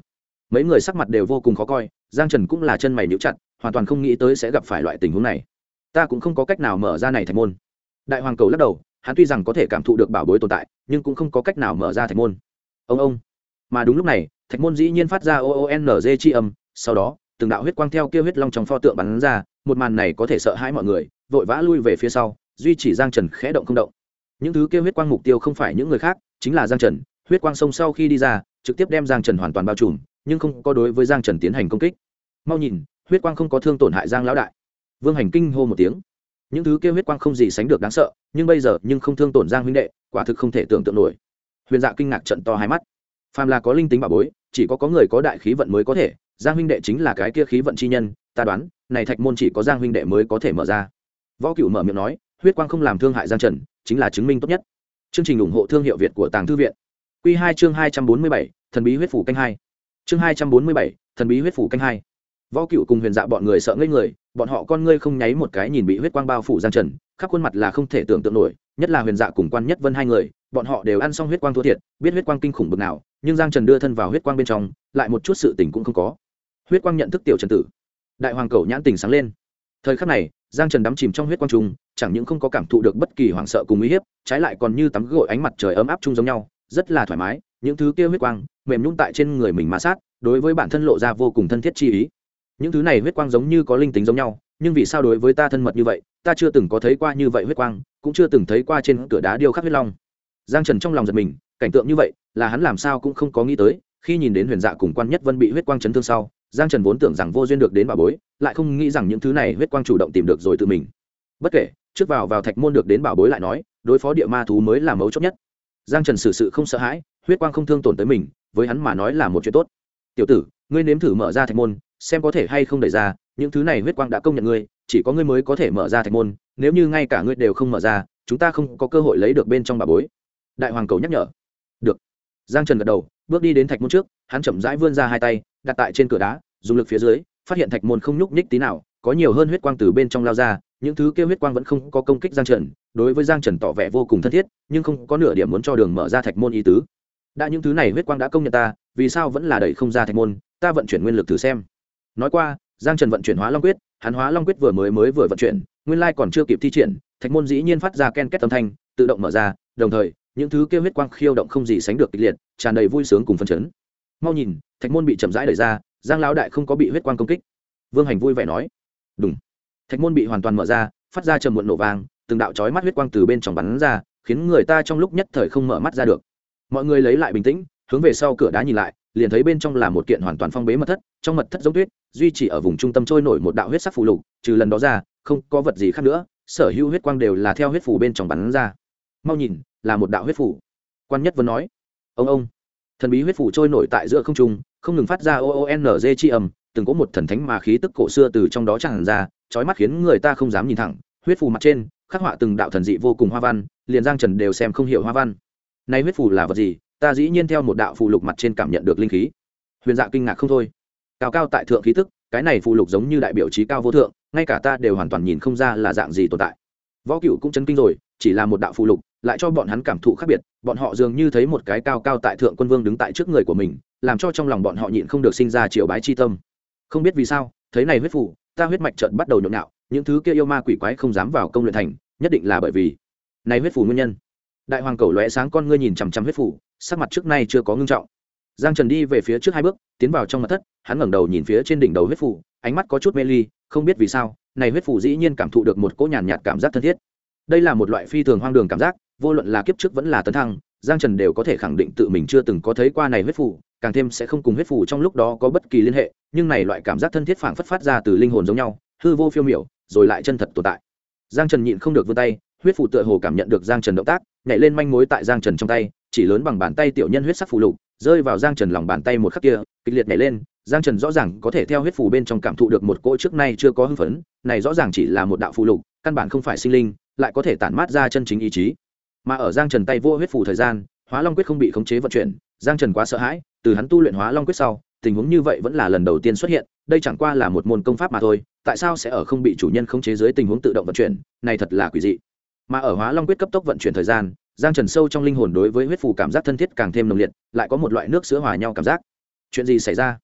mấy người sắc mặt đều vô cùng khó coi, giang trần cũng là chân mày nhíu chặt, hoàn toàn không nghĩ tới sẽ gặp phải loại tình huống này. Ta cũng không có cách nào mở ra này thạch môn. Đại hoàng cầu lắc đầu, hắn tuy rằng có thể cảm thụ được bảo bối tồn tại, nhưng cũng không có cách nào mở ra thạch môn. Ông. Mà đúng lúc này, thạch môn dĩ nhiên phát ra oonz chi âm, sau đó từng đạo huyết quang theo kia huyết long trong pho tượng bắn ra, một màn này có thể sợ hãi mọi người, vội vã lui về phía sau, duy chỉ giang trần khẽ động không động. Những thứ kia huyết quang mục tiêu không phải những người khác, chính là giang trần. Huyết quang sông sau khi đi ra, trực tiếp đem giang trần hoàn toàn bao trùm, nhưng không có đối với giang trần tiến hành công kích. Mau nhìn, huyết quang không có thương tổn hại giang lão đại. Vương Hành kinh hô một tiếng. Những thứ kia huyết quang không gì sánh được đáng sợ, nhưng bây giờ nhưng không thương tổn giang huynh đệ, quả thực không thể tưởng tượng nổi. Huyền Dạ kinh ngạc trợn to hai mắt. Phàm là có linh tính bảo bối, chỉ có người có đại khí vận mới có thể, giang huynh đệ chính là cái kia khí vận chi nhân, ta đoán này thạch môn chỉ có giang huynh đệ mới có thể mở ra. Võ Cửu mở miệng nói, huyết quang không làm thương hại giang trần, chính là chứng minh tốt nhất. Chương trình ủng hộ thương hiệu Việt của Tàng Thư viện. Quy 2 chương 247, thần bí huyết phủ canh 2. Chương 247, thần bí huyết phủ canh 2. Võ Cửu cùng Huyền Dạ bọn người sợ ngây người, bọn họ con ngươi không nháy một cái nhìn bị huyết quang bao phủ giang trần, khắp khuôn mặt là không thể tưởng tượng nổi, nhất là Huyền Dạ cùng Quan Nhất Vân hai người, bọn họ đều ăn xong huyết quang thua thiệt, biết huyết quang kinh khủng bực nào, nhưng giang trần đưa thân vào huyết quang bên trong, lại một chút sự tình cũng không có. Huyết quang nhận thức tiểu trần tử. Đại hoàng cầu nhãn tình sáng lên. Thời khắc này, giang trần đắm chìm trong huyết quang trùng, chẳng những không có cảm thụ được bất kỳ hoảng sợ cùng uy hiếp, trái lại còn như tắm gội ánh mặt trời ấm áp chung giống nhau, rất là thoải mái. Những thứ kia huyết quang mềm nhũn tại trên người mình ma sát, đối với bản thân lộ ra vô cùng thân thiết chi ý. Những thứ này huyết quang giống như có linh tính giống nhau, nhưng vì sao đối với ta thân mật như vậy, ta chưa từng có thấy qua như vậy huyết quang, cũng chưa từng thấy qua trên cửa đá điêu khắc huyết long. Giang trần trong lòng giật mình, cảnh tượng như vậy là hắn làm sao cũng không có nghĩ tới. Khi nhìn đến Huyền Dạ cùng Quan Nhất Vân bị huyết quang chấn thương sau, giang trần vốn tưởng rằng vô duyên được đến bảo bối, lại không nghĩ rằng những thứ này huyết quang chủ động tìm được rồi tự mình. Bất kể, trước vào thạch môn được đến bảo bối lại nói, đối phó địa ma thú mới là mấu chốt nhất. Giang trần xử sự không sợ hãi, huyết quang không thương tổn tới mình, với hắn mà nói là một chuyện tốt. Tiểu tử, ngươi nếm thử mở ra thạch môn, xem có thể hay không đẩy ra. Những thứ này huyết quang đã công nhận ngươi, chỉ có ngươi mới có thể mở ra thạch môn, nếu như ngay cả ngươi đều không mở ra, chúng ta không có cơ hội lấy được bên trong bảo bối. Đại hoàng cầu nhắc nhở. Được. Giang trần gật đầu, bước đi đến thạch môn trước, hắn chậm rãi vươn ra hai tay, đặt tại trên cửa đá, dùng lực phía dưới, phát hiện thạch môn không nhúc nhích tí nào, có nhiều hơn huyết quang từ bên trong lao ra. Những thứ kia huyết quang vẫn không có công kích giang trần, đối với giang trần tỏ vẻ vô cùng thân thiết, nhưng không có nửa điểm muốn cho đường mở ra thạch môn ý tứ. Đã những thứ này huyết quang đã công nhận ta, vì sao vẫn là đẩy không ra thạch môn? Ta vận chuyển nguyên lực thử xem. Nói qua, giang trần vận chuyển hóa long quyết, hắn hóa long quyết vừa vận chuyển, nguyên lai còn chưa kịp thi triển, thạch môn dĩ nhiên phát ra ken két âm thanh, tự động mở ra, đồng thời những thứ kia huyết quang khiêu động không gì sánh được kịch liệt, tràn đầy vui sướng cùng phấn chấn. Mau nhìn, thạch môn bị chậm rãi đẩy ra, giang lão đại không có bị huyết quang công kích. Vương Hành vui vẻ nói. Đúng. Thạch môn bị hoàn toàn mở ra, phát ra trầm muộn nổ vang, từng đạo chói mắt huyết quang từ bên trong bắn ra, khiến người ta trong lúc nhất thời không mở mắt ra được. Mọi người lấy lại bình tĩnh, hướng về sau cửa đá nhìn lại, liền thấy bên trong là một kiện hoàn toàn phong bế mật thất, trong mật thất giống tuyết, duy chỉ ở vùng trung tâm trôi nổi một đạo huyết sắc phù lục, trừ lần đó ra, không có vật gì khác nữa, sở hữu huyết quang đều là theo huyết phù bên trong bắn ra. Mau nhìn, là một đạo huyết phù. Quan Nhất Vân nói. Ông. Thần bí huyết phù trôi nổi tại giữa không trung, không ngừng phát ra oonz chi âm, từng có một thần thánh mà khí tức cổ xưa từ trong đó tràn ra, chói mắt khiến người ta không dám nhìn thẳng. Huyết phù mặt trên khắc họa từng đạo thần dị vô cùng hoa văn, liền giang trần đều xem không hiểu hoa văn. Này huyết phù là vật gì? Ta dĩ nhiên theo một đạo phù lục mặt trên cảm nhận được linh khí. Huyền Dạ kinh ngạc không thôi. Cao tại thượng khí tức, cái này phù lục giống như đại biểu trí cao vô thượng, ngay cả ta đều hoàn toàn nhìn không ra là dạng gì tồn tại. Võ Cửu cũng chấn kinh rồi, chỉ là một đạo phù lục, lại cho bọn hắn cảm thụ khác biệt, bọn họ dường như thấy một cái cao tại thượng quân vương đứng tại trước người của mình, làm cho trong lòng bọn họ nhịn không được sinh ra triều bái chi tâm. Không biết vì sao, thấy này huyết phù, ta huyết mạch chợt bắt đầu nhộn nhạo, những thứ kia yêu ma quỷ quái không dám vào công luyện thành, nhất định là bởi vì này huyết phù nguyên nhân. Đại hoàng cầu lóe sáng con ngươi nhìn chằm chằm huyết phù, sắc mặt trước nay chưa có ngưng trọng. Giang Trần đi về phía trước hai bước, tiến vào trong mật thất, hắn ngẩng đầu nhìn phía trên đỉnh đầu huyết phù, ánh mắt có chút mê ly, không biết vì sao, này huyết phù dĩ nhiên cảm thụ được một cỗ nhàn nhạt cảm giác thân thiết. Đây là một loại phi thường hoang đường cảm giác, vô luận là kiếp trước vẫn là tấn thăng, Giang Trần đều có thể khẳng định tự mình chưa từng có thấy qua này huyết phù, càng thêm sẽ không cùng huyết phù trong lúc đó có bất kỳ liên hệ, nhưng này loại cảm giác thân thiết phảng phất phát ra từ linh hồn giống nhau, hư vô phiêu miểu, rồi lại chân thật tồn tại. Giang Trần nhịn không được vươn tay, huyết phù tựa hồ cảm nhận được Giang Trần động tác, nhảy lên manh mối tại Giang Trần trong tay, chỉ lớn bằng bàn tay tiểu nhân huyết sắc phù lục, rơi vào Giang Trần lòng bàn tay một khắc kia, kịch liệt nhảy lên, Giang Trần rõ ràng có thể theo huyết phù bên trong cảm thụ được một cỗ trước nay chưa có hưng phấn, này rõ ràng chỉ là một đạo phù lục, căn bản không phải sinh linh, lại có thể tản mát ra chân chính ý chí. Mà ở Giang Trần tay vô huyết phù thời gian, Hóa Long quyết không bị khống chế vận chuyển, Giang Trần quá sợ hãi, từ hắn tu luyện Hóa Long quyết sau, tình huống như vậy vẫn là lần đầu tiên xuất hiện, đây chẳng qua là một môn công pháp mà thôi, tại sao sẽ ở không bị chủ nhân khống chế dưới tình huống tự động vận chuyển, này thật là quỷ dị. Mà ở Hóa Long quyết cấp tốc vận chuyển thời gian, Giang Trần sâu trong linh hồn đối với huyết phù cảm giác thân thiết càng thêm nồng liệt, lại có một loại nước sữa hòa nhau cảm giác. Chuyện gì xảy ra?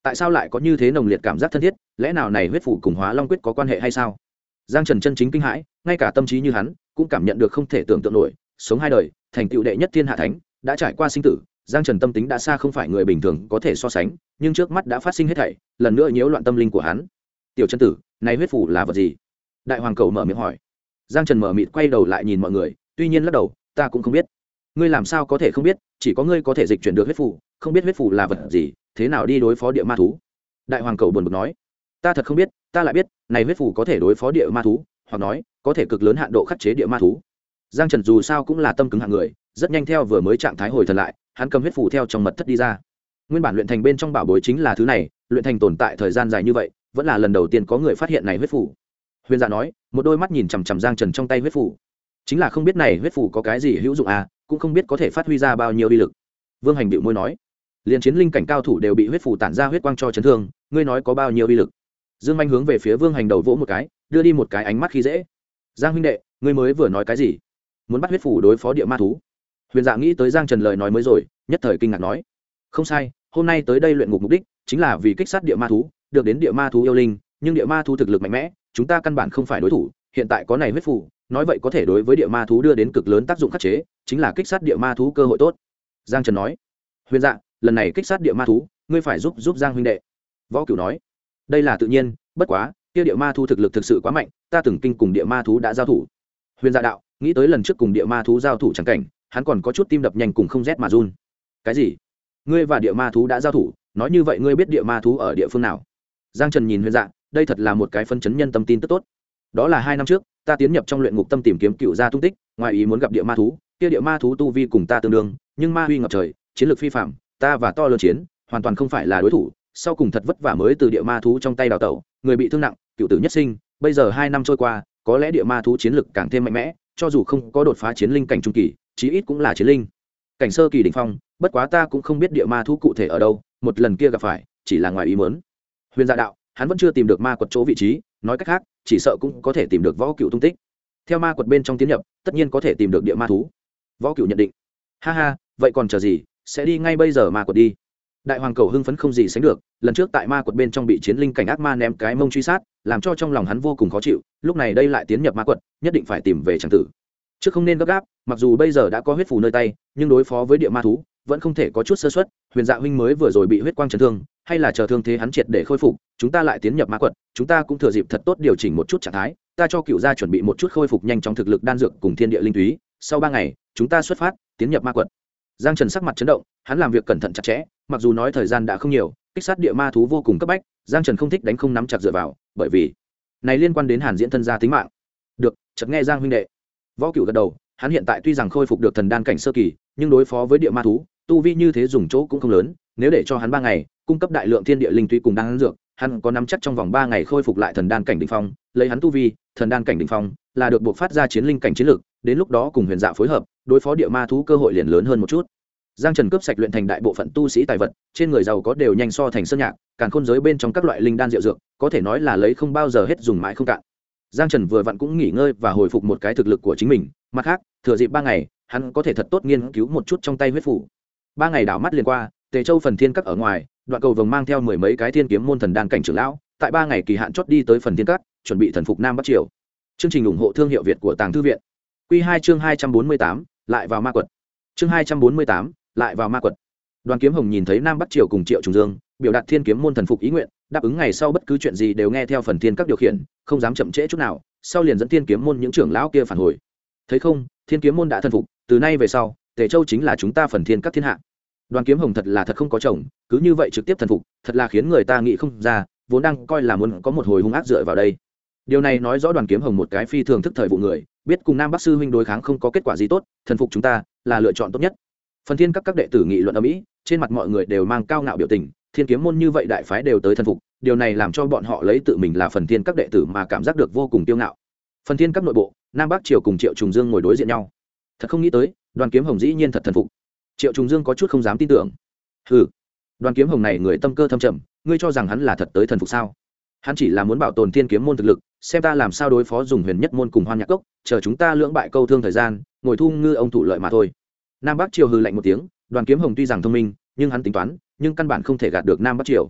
tại sao lại có như thế nồng liệt cảm giác thân thiết, lẽ nào này huyết phủ cùng hóa long quyết có quan hệ hay sao? Giang Trần chân chính kinh hãi, ngay cả tâm trí như hắn cũng cảm nhận được không thể tưởng tượng nổi, sống hai đời thành tựu đệ nhất thiên hạ thánh, đã trải qua sinh tử, Giang Trần tâm tính đã xa không phải người bình thường có thể so sánh, nhưng trước mắt đã phát sinh hết thảy, lần nữa nhiễu loạn tâm linh của hắn. Tiểu chân tử, này huyết phủ là vật gì? Đại hoàng cầu mở miệng hỏi. Giang Trần mở mịt quay đầu lại nhìn mọi người, tuy nhiên lắc đầu, ta cũng không biết. Ngươi làm sao có thể không biết, chỉ có ngươi có thể dịch chuyển được huyết phủ, không biết huyết phủ là vật gì, thế nào đi đối phó địa ma thú? Đại hoàng cầu buồn bực nói, ta thật không biết, ta lại biết, này huyết phủ có thể đối phó địa ma thú, hoặc nói, có thể cực lớn hạn độ khắc chế địa ma thú. Giang Trần dù sao cũng là tâm cứng hạng người, rất nhanh theo vừa mới trạng thái hồi thần lại, hắn cầm huyết phủ theo trong mật thất đi ra. Nguyên bản luyện thành bên trong bảo bối chính là thứ này, luyện thành tồn tại thời gian dài như vậy, vẫn là lần đầu tiên có người phát hiện này huyết phủ. Huyền Dạ nói, một đôi mắt nhìn chằm chằm Giang Trần trong tay huyết phủ, chính là không biết này huyết phủ có cái gì hữu dụng à, cũng không biết có thể phát huy ra bao nhiêu uy lực. Vương Hành bĩu môi nói, liền chiến linh cảnh cao thủ đều bị huyết phủ tản ra huyết quang cho chấn thương, ngươi nói có bao nhiêu uy lực? Dương Minh hướng về phía Vương Hành đầu vỗ một cái, đưa đi một cái ánh mắt khi dễ. Giang huynh đệ, ngươi mới vừa nói cái gì? Muốn bắt huyết phủ đối phó địa ma thú? Huyền Dạ nghĩ tới Giang Trần lời nói mới rồi, nhất thời kinh ngạc nói, không sai, hôm nay tới đây luyện ngục mục đích chính là vì kích sát địa ma thú, được đến địa ma thú yêu linh, nhưng địa ma thú thực lực mạnh mẽ, chúng ta căn bản không phải đối thủ, hiện tại có này huyết phủ, nói vậy có thể đối với địa ma thú đưa đến cực lớn tác dụng khắc chế, chính là kích sát địa ma thú cơ hội tốt. Giang Trần nói, Huyền Dạ, lần này kích sát địa ma thú, ngươi phải giúp Giang huynh đệ. Võ Cửu nói, đây là tự nhiên, bất quá, kia địa ma thú thực lực thực sự quá mạnh, ta từng kinh cùng địa ma thú đã giao thủ. Huyền Dạ đạo, nghĩ tới lần trước cùng địa ma thú giao thủ chẳng cảnh, hắn còn có chút tim đập nhanh cùng không rét mà run. Cái gì? Ngươi và địa ma thú đã giao thủ, nói như vậy ngươi biết địa ma thú ở địa phương nào? Giang Trần nhìn Huyền Dạ, đây thật là một cái phân chấn nhân tâm tin tức tốt. Đó là 2 năm trước, ta tiến nhập trong luyện ngục tâm tìm kiếm cựu gia tung tích, ngoài ý muốn gặp địa ma thú, kia địa ma thú tu vi cùng ta tương đương, nhưng ma huy ngập trời, chiến lược phi phàm, ta và to lớn chiến, hoàn toàn không phải là đối thủ, sau cùng thật vất vả mới từ địa ma thú trong tay đào tẩu, người bị thương nặng, cựu tử nhất sinh, bây giờ 2 năm trôi qua, có lẽ địa ma thú chiến lược càng thêm mạnh mẽ, cho dù không có đột phá chiến linh cảnh trung kỳ, chí ít cũng là chiến linh cảnh sơ kỳ đỉnh phong, bất quá ta cũng không biết địa ma thú cụ thể ở đâu, một lần kia gặp phải, chỉ là ngoài ý muốn. Huyền Dạ đạo, hắn vẫn chưa tìm được ma quật chỗ vị trí, nói cách khác, chỉ sợ cũng có thể tìm được Võ Cửu tung tích. Theo ma quật bên trong tiến nhập, tất nhiên có thể tìm được địa ma thú. Võ Cửu nhận định. Ha ha, vậy còn chờ gì, sẽ đi ngay bây giờ ma quật đi. Đại hoàng cầu hưng phấn không gì sánh được, lần trước tại ma quật bên trong bị chiến linh cảnh ác ma ném cái mông truy sát, làm cho trong lòng hắn vô cùng khó chịu, lúc này đây lại tiến nhập ma quật, nhất định phải tìm về tràng tử. Trước không nên gấp gáp, mặc dù bây giờ đã có huyết phù nơi tay, nhưng đối phó với địa ma thú vẫn không thể có chút sơ suất. Huyền Dạ huynh mới vừa rồi bị huyết quang chấn thương, hay là chờ thương thế hắn triệt để khôi phục, chúng ta lại tiến nhập ma quật, chúng ta cũng thừa dịp thật tốt điều chỉnh một chút trạng thái, ta cho cựu gia chuẩn bị một chút khôi phục nhanh trong thực lực đan dược cùng thiên địa linh túy, sau 3 ngày chúng ta xuất phát tiến nhập ma quật. Giang Trần sắc mặt chấn động, hắn làm việc cẩn thận chặt chẽ, mặc dù nói thời gian đã không nhiều, kích sát địa ma thú vô cùng cấp bách, Giang Trần không thích đánh không nắm chặt dựa vào, bởi vì này liên quan đến Hàn Diễn thân gia tính mạng. Được, chợt nghe Giang huynh đệ. Võ Cửu gật đầu, hắn hiện tại tuy rằng khôi phục được thần đan cảnh sơ kỳ, nhưng đối phó với địa ma thú, tu vi như thế dùng chỗ cũng không lớn, nếu để cho hắn 3 ngày, cung cấp đại lượng thiên địa linh túy cùng đan dược, hắn có nắm chắc trong vòng 3 ngày khôi phục lại thần đan cảnh đỉnh phong, lấy hắn tu vi, thần đan cảnh đỉnh phong, là được buộc phát ra chiến linh cảnh chiến lực, đến lúc đó cùng Huyền Dạ phối hợp, đối phó địa ma thú cơ hội liền lớn hơn một chút. Giang Trần cướp sạch luyện thành đại bộ phận tu sĩ tài vật, trên người giàu có đều nhanh so thành sơn nhạc, càn khôn giới bên trong các loại linh đan diệu dược, có thể nói là lấy không bao giờ hết dùng mãi không cạn. Giang Trần vừa vặn cũng nghỉ ngơi và hồi phục một cái thực lực của chính mình, mặt khác, thừa dịp 3 ngày, hắn có thể thật tốt nghiên cứu một chút trong tay huyết phủ. 3 ngày đảo mắt liền qua, Tề Châu phần thiên các ở ngoài, Đoạn Cầu Vồng mang theo 10 mấy cái thiên kiếm môn thần đan cảnh trưởng lão, tại 3 ngày kỳ hạn chót đi tới phần thiên các, chuẩn bị thần phục Nam Bắc Triều. Chương trình ủng hộ thương hiệu Việt của Tàng Thư viện. Quy 2 chương 248, lại vào ma quật. Chương 248, lại vào ma quật. Đoàn Kiếm Hồng nhìn thấy Nam Bắc Triều cùng Triệu Trùng Dương, biểu đạt thiên kiếm môn thần phục ý nguyện, đáp ứng ngày sau bất cứ chuyện gì đều nghe theo phần thiên các điều khiển, không dám chậm trễ chút nào, sau liền dẫn thiên kiếm môn những trưởng lão kia phản hồi. Thấy không, thiên kiếm môn đã thần phục, từ nay về sau, Tề Châu chính là chúng ta phần thiên các thiên hạ. Đoàn Kiếm Hồng thật là thật không có chồng, cứ như vậy trực tiếp thần phục, thật là khiến người ta nghĩ không ra, vốn đang coi là muốn có một hồi hung ác dựa vào đây. Điều này nói rõ Đoàn Kiếm Hồng một cái phi thường thức thời vụ người, biết cùng Nam Bắc sư huynh đối kháng không có kết quả gì tốt, thần phục chúng ta là lựa chọn tốt nhất. Phần thiên các đệ tử nghị luận ầm ĩ, trên mặt mọi người đều mang cao ngạo biểu tình, thiên kiếm môn như vậy đại phái đều tới thần phục, điều này làm cho bọn họ lấy tự mình là phần thiên các đệ tử mà cảm giác được vô cùng kiêu ngạo. Phần thiên các nội bộ, Nam Bắc Triều cùng Triệu Trùng Dương ngồi đối diện nhau. Thật không nghĩ tới, Đoàn Kiếm Hồng dĩ nhiên thật thần phục. Triệu Trùng Dương có chút không dám tin tưởng. Hừ, Đoàn Kiếm Hồng này người tâm cơ thâm trầm, ngươi cho rằng hắn là thật tới thần phục sao? Hắn chỉ là muốn bảo tồn thiên kiếm môn thực lực, xem ta làm sao đối phó dùng huyền nhất môn cùng Hoan Nhạc Cốc, chờ chúng ta lưỡng bại câu thương thời gian, ngồi thu ngư ông thủ lợi mà thôi. Nam Bắc Triều hừ lạnh một tiếng, Đoàn Kiếm Hồng tuy rằng thông minh, nhưng hắn tính toán, nhưng căn bản không thể gạt được Nam Bắc Triều.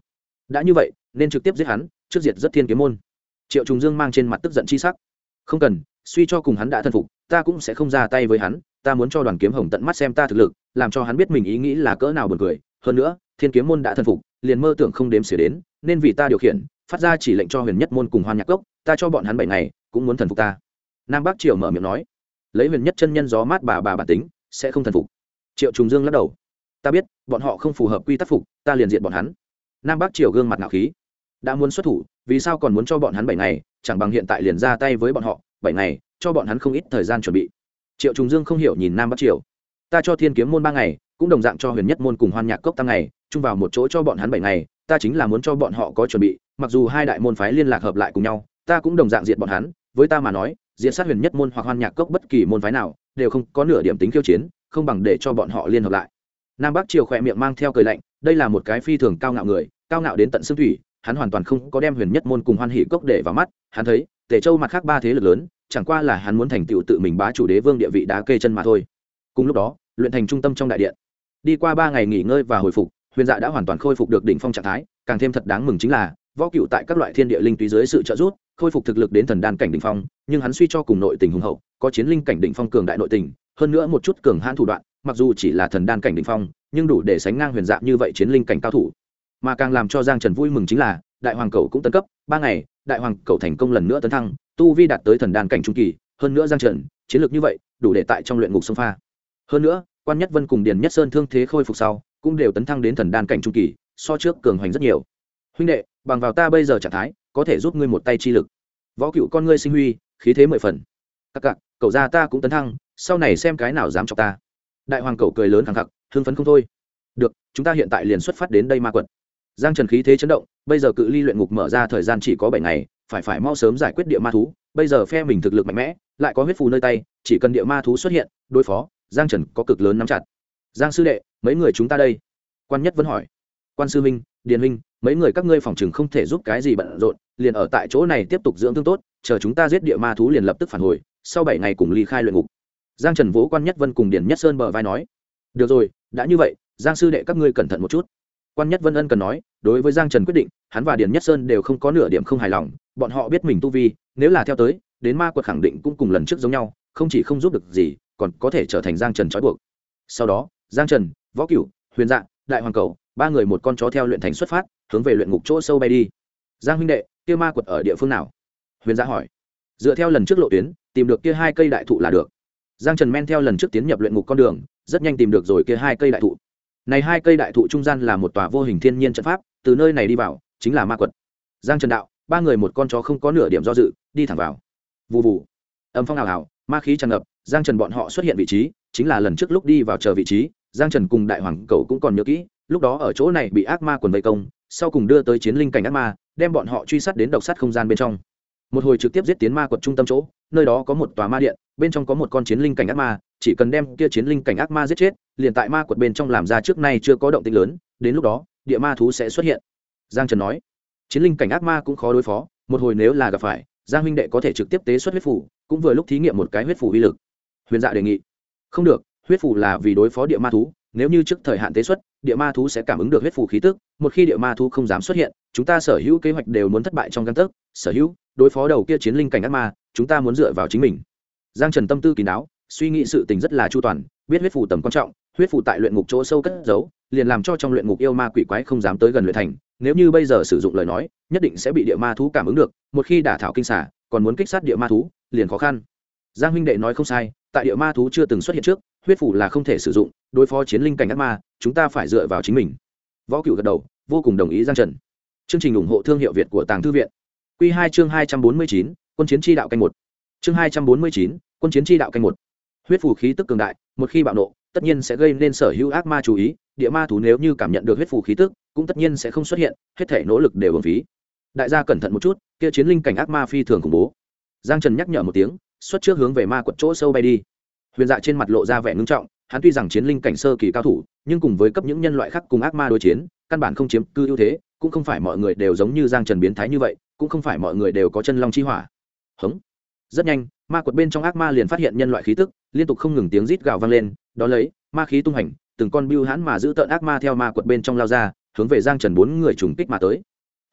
đã như vậy nên trực tiếp giết hắn, trước diệt rất thiên kiếm môn. Triệu Trùng Dương mang trên mặt tức giận chi sắc. Không cần, suy cho cùng hắn đã thân phục, ta cũng sẽ không ra tay với hắn, ta muốn cho Đoàn Kiếm Hồng tận mắt xem ta thực lực, làm cho hắn biết mình ý nghĩ là cỡ nào buồn cười. Hơn nữa, thiên kiếm môn đã thân phục, liền mơ tưởng không đếm xỉa đến, nên vì ta điều khiển, phát ra chỉ lệnh cho Huyền Nhất môn cùng Hoan Nhạc Cốc, ta cho bọn hắn 7 ngày, cũng muốn thần phục ta. Nam Bắc Triều mở miệng nói, lấy Huyền Nhất chân nhân gió mát bà bản tính, sẽ không thần phục. Triệu Trùng Dương lắc đầu, ta biết, bọn họ không phù hợp quy tắc phục, ta liền diệt bọn hắn. Nam Bắc Triều gương mặt ngạo khí, đã muốn xuất thủ, vì sao còn muốn cho bọn hắn 7 ngày, chẳng bằng hiện tại liền ra tay với bọn họ, 7 ngày, cho bọn hắn không ít thời gian chuẩn bị. Triệu Trùng Dương không hiểu nhìn Nam Bắc Triều, ta cho Thiên Kiếm môn 3 ngày, cũng đồng dạng cho Huyền Nhất môn cùng Hoan Nhạc Cốc tăng ngày, chung vào một chỗ cho bọn hắn 7 ngày, ta chính là muốn cho bọn họ có chuẩn bị, mặc dù hai đại môn phái liên lạc hợp lại cùng nhau, ta cũng đồng dạng diệt bọn hắn, với ta mà nói, diệt sát Huyền Nhất môn hoặc Hoan Nhạc Cốc bất kỳ môn phái nào, đều không có nửa điểm tính khiêu chiến, không bằng để cho bọn họ liên hợp lại. Nam Bắc Triều khẽ miệng mang theo cười lạnh, đây là một cái phi thường cao ngạo người, cao ngạo đến tận xương thủy, hắn hoàn toàn không có đem Huyền Nhất môn cùng Hoan Hỷ Cốc để vào mắt, hắn thấy, Tề Châu mặt khác 3 thế lực lớn, chẳng qua là hắn muốn thành tựu tự mình bá chủ đế vương địa vị đá kê chân mà thôi. Cùng lúc đó, luyện thành trung tâm trong đại điện, đi qua 3 ngày nghỉ ngơi và hồi phục, Huyền Dạ đã hoàn toàn khôi phục được đỉnh phong trạng thái, càng thêm thật đáng mừng chính là võ cựu tại các loại thiên địa linh túy dưới sự trợ giúp khôi phục thực lực đến thần đan cảnh đỉnh phong, nhưng hắn suy cho cùng nội tình hùng hậu, có chiến linh cảnh đỉnh phong cường đại nội tình, hơn nữa một chút cường hãn thủ đoạn, mặc dù chỉ là thần đan cảnh đỉnh phong, nhưng đủ để sánh ngang Huyền Dạ như vậy chiến linh cảnh cao thủ. Mà càng làm cho Giang Trần vui mừng chính là đại hoàng cầu cũng tấn cấp 3 ngày, đại hoàng cầu thành công lần nữa tấn thăng, tu vi đạt tới thần đan cảnh trung kỳ, hơn nữa Giang Trần chiến lược như vậy đủ để tại trong luyện ngục xông pha. Hơn nữa Quan Nhất Vân cùng Điền Nhất Sơn thương thế khôi phục sau cũng đều tấn thăng đến thần đan cảnh trung kỳ, so trước cường hoành rất nhiều. Huynh đệ, bằng vào ta bây giờ trạng thái, có thể giúp ngươi một tay chi lực. Võ Cựu con ngươi sinh huy, khí thế 10 phần. Các cặc, cậu gia ta cũng tấn thăng, sau này xem cái nào dám chọc ta. Đại hoàng cậu cười lớn khẳng khặc, hưng phấn không thôi. Được, chúng ta hiện tại liền xuất phát đến đây ma quật. Giang Trần khí thế chấn động, bây giờ cự ly luyện ngục mở ra thời gian chỉ có 7 ngày, phải mau sớm giải quyết địa ma thú. Bây giờ phe mình thực lực mạnh mẽ, lại có huyết phù nơi tay, chỉ cần địa ma thú xuất hiện, đối phó, Giang Trần có cực lớn nắm chặt. Giang sư đệ, mấy người chúng ta đây? Quan Nhất Vân hỏi. Quan sư minh, Điền huynh, mấy người các ngươi phòng chừng không thể giúp cái gì bận rộn, liền ở tại chỗ này tiếp tục dưỡng thương tốt, chờ chúng ta giết địa ma thú liền lập tức phản hồi, sau 7 ngày cùng ly khai luyện ngục. Giang Trần vỗ Quan Nhất Vân cùng Điền Nhất Sơn bờ vai nói. Được rồi, đã như vậy, Giang sư đệ các ngươi cẩn thận một chút. Quan Nhất Vân ân cần nói, đối với Giang Trần quyết định, hắn và Điền Nhất Sơn đều không có nửa điểm không hài lòng, bọn họ biết mình tu vi, nếu là theo tới, đến ma quật khẳng định cũng cùng lần trước giống nhau, không chỉ không giúp được gì, còn có thể trở thành Giang Trần trói buộc. Sau đó, Giang Trần, Võ Cửu, Huyền Dạ, Đại Hoàng Cầu, 3 người một con chó theo luyện thành xuất phát, hướng về luyện ngục chỗ sâu bay đi. Giang huynh đệ, kia ma quật ở địa phương nào? Huyền Dạ hỏi. Dựa theo lần trước lộ tuyến, tìm được kia 2 cây đại thụ là được. Giang Trần men theo lần trước tiến nhập luyện ngục con đường, rất nhanh tìm được rồi kia 2 cây đại thụ. Này 2 cây đại thụ trung gian là một tòa vô hình thiên nhiên trận pháp, từ nơi này đi vào chính là ma quật. Giang Trần đạo, 3 người một con chó không có nửa điểm do dự, đi thẳng vào. Vù vù, âm phong ảo ảo, ma khí tràn ngập. Giang Trần bọn họ xuất hiện vị trí, chính là lần trước lúc đi vào chờ vị trí. Giang Trần cùng Đại Hoàng Cẩu cũng còn nhớ kỹ, lúc đó ở chỗ này bị ác ma quần vây công, sau cùng đưa tới chiến linh cảnh ác ma, đem bọn họ truy sát đến độc sát không gian bên trong. Một hồi trực tiếp giết tiến ma quật trung tâm chỗ, nơi đó có một tòa ma điện, bên trong có một con chiến linh cảnh ác ma, chỉ cần đem kia chiến linh cảnh ác ma giết chết, liền tại ma quật bên trong làm ra trước nay chưa có động tĩnh lớn, đến lúc đó, địa ma thú sẽ xuất hiện. Giang Trần nói, chiến linh cảnh ác ma cũng khó đối phó, một hồi nếu là gặp phải, Giang huynh đệ có thể trực tiếp tế xuất huyết phù, cũng vừa lúc thí nghiệm một cái huyết phù uy lực. Huyền Dạ đề nghị, không được, huyết phù là vì đối phó địa ma thú, nếu như trước thời hạn tế xuất, địa ma thú sẽ cảm ứng được huyết phù khí tức, một khi địa ma thú không dám xuất hiện, chúng ta sở hữu kế hoạch đều muốn thất bại trong gang tấc. Sở hữu đối phó đầu kia chiến linh cảnh ác ma, chúng ta muốn dựa vào chính mình. Giang Trần tâm tư kín đáo, suy nghĩ sự tình rất là chu toàn, biết huyết phù tầm quan trọng, huyết phù tại luyện ngục chỗ sâu cất giấu, liền làm cho trong luyện ngục yêu ma quỷ quái không dám tới gần luyện thành, nếu như bây giờ sử dụng lời nói, nhất định sẽ bị địa ma thú cảm ứng được, một khi đả thảo kinh xả, còn muốn kích sát địa ma thú, liền khó khăn. Giang huynh đệ nói không sai, tại địa ma thú chưa từng xuất hiện trước, huyết phù là không thể sử dụng, đối phó chiến linh cảnh ác ma, chúng ta phải dựa vào chính mình. Võ Cửu gật đầu, vô cùng đồng ý Giang Trần. Chương trình ủng hộ thương hiệu Việt của Tàng Thư viện. Quy 2 chương 249, Quân chiến chi đạo canh 1. Chương 249, Quân chiến chi đạo canh 1. Huyết phù khí tức cường đại, một khi bạo nộ, tất nhiên sẽ gây nên sở hữu ác ma chú ý, địa ma thú nếu như cảm nhận được huyết phù khí tức, cũng tất nhiên sẽ không xuất hiện, hết thể nỗ lực đều uổng phí. Đại gia cẩn thận một chút, kia chiến linh cảnh ác ma phi thường khủng bố. Giang Trần nhắc nhở một tiếng, xuất trước hướng về ma quật chỗ sâu bay đi. Huyền Dạ trên mặt lộ ra vẻ ngưng trọng, hắn tuy rằng chiến linh cảnh sơ kỳ cao thủ, nhưng cùng với cấp những nhân loại khác cùng ác ma đối chiến, căn bản không chiếm cư ưu thế, cũng không phải mọi người đều giống như Giang Trần biến thái như vậy, cũng không phải mọi người đều có chân long chi hỏa. Hống. Rất nhanh, ma quật bên trong ác ma liền phát hiện nhân loại khí tức, liên tục không ngừng tiếng rít gào vang lên, đó lấy, ma khí tung hành, từng con bưu hãn mà giữ tợn ác ma theo ma quật bên trong lao ra, hướng về Giang Trần 4 người trùng kích mà tới.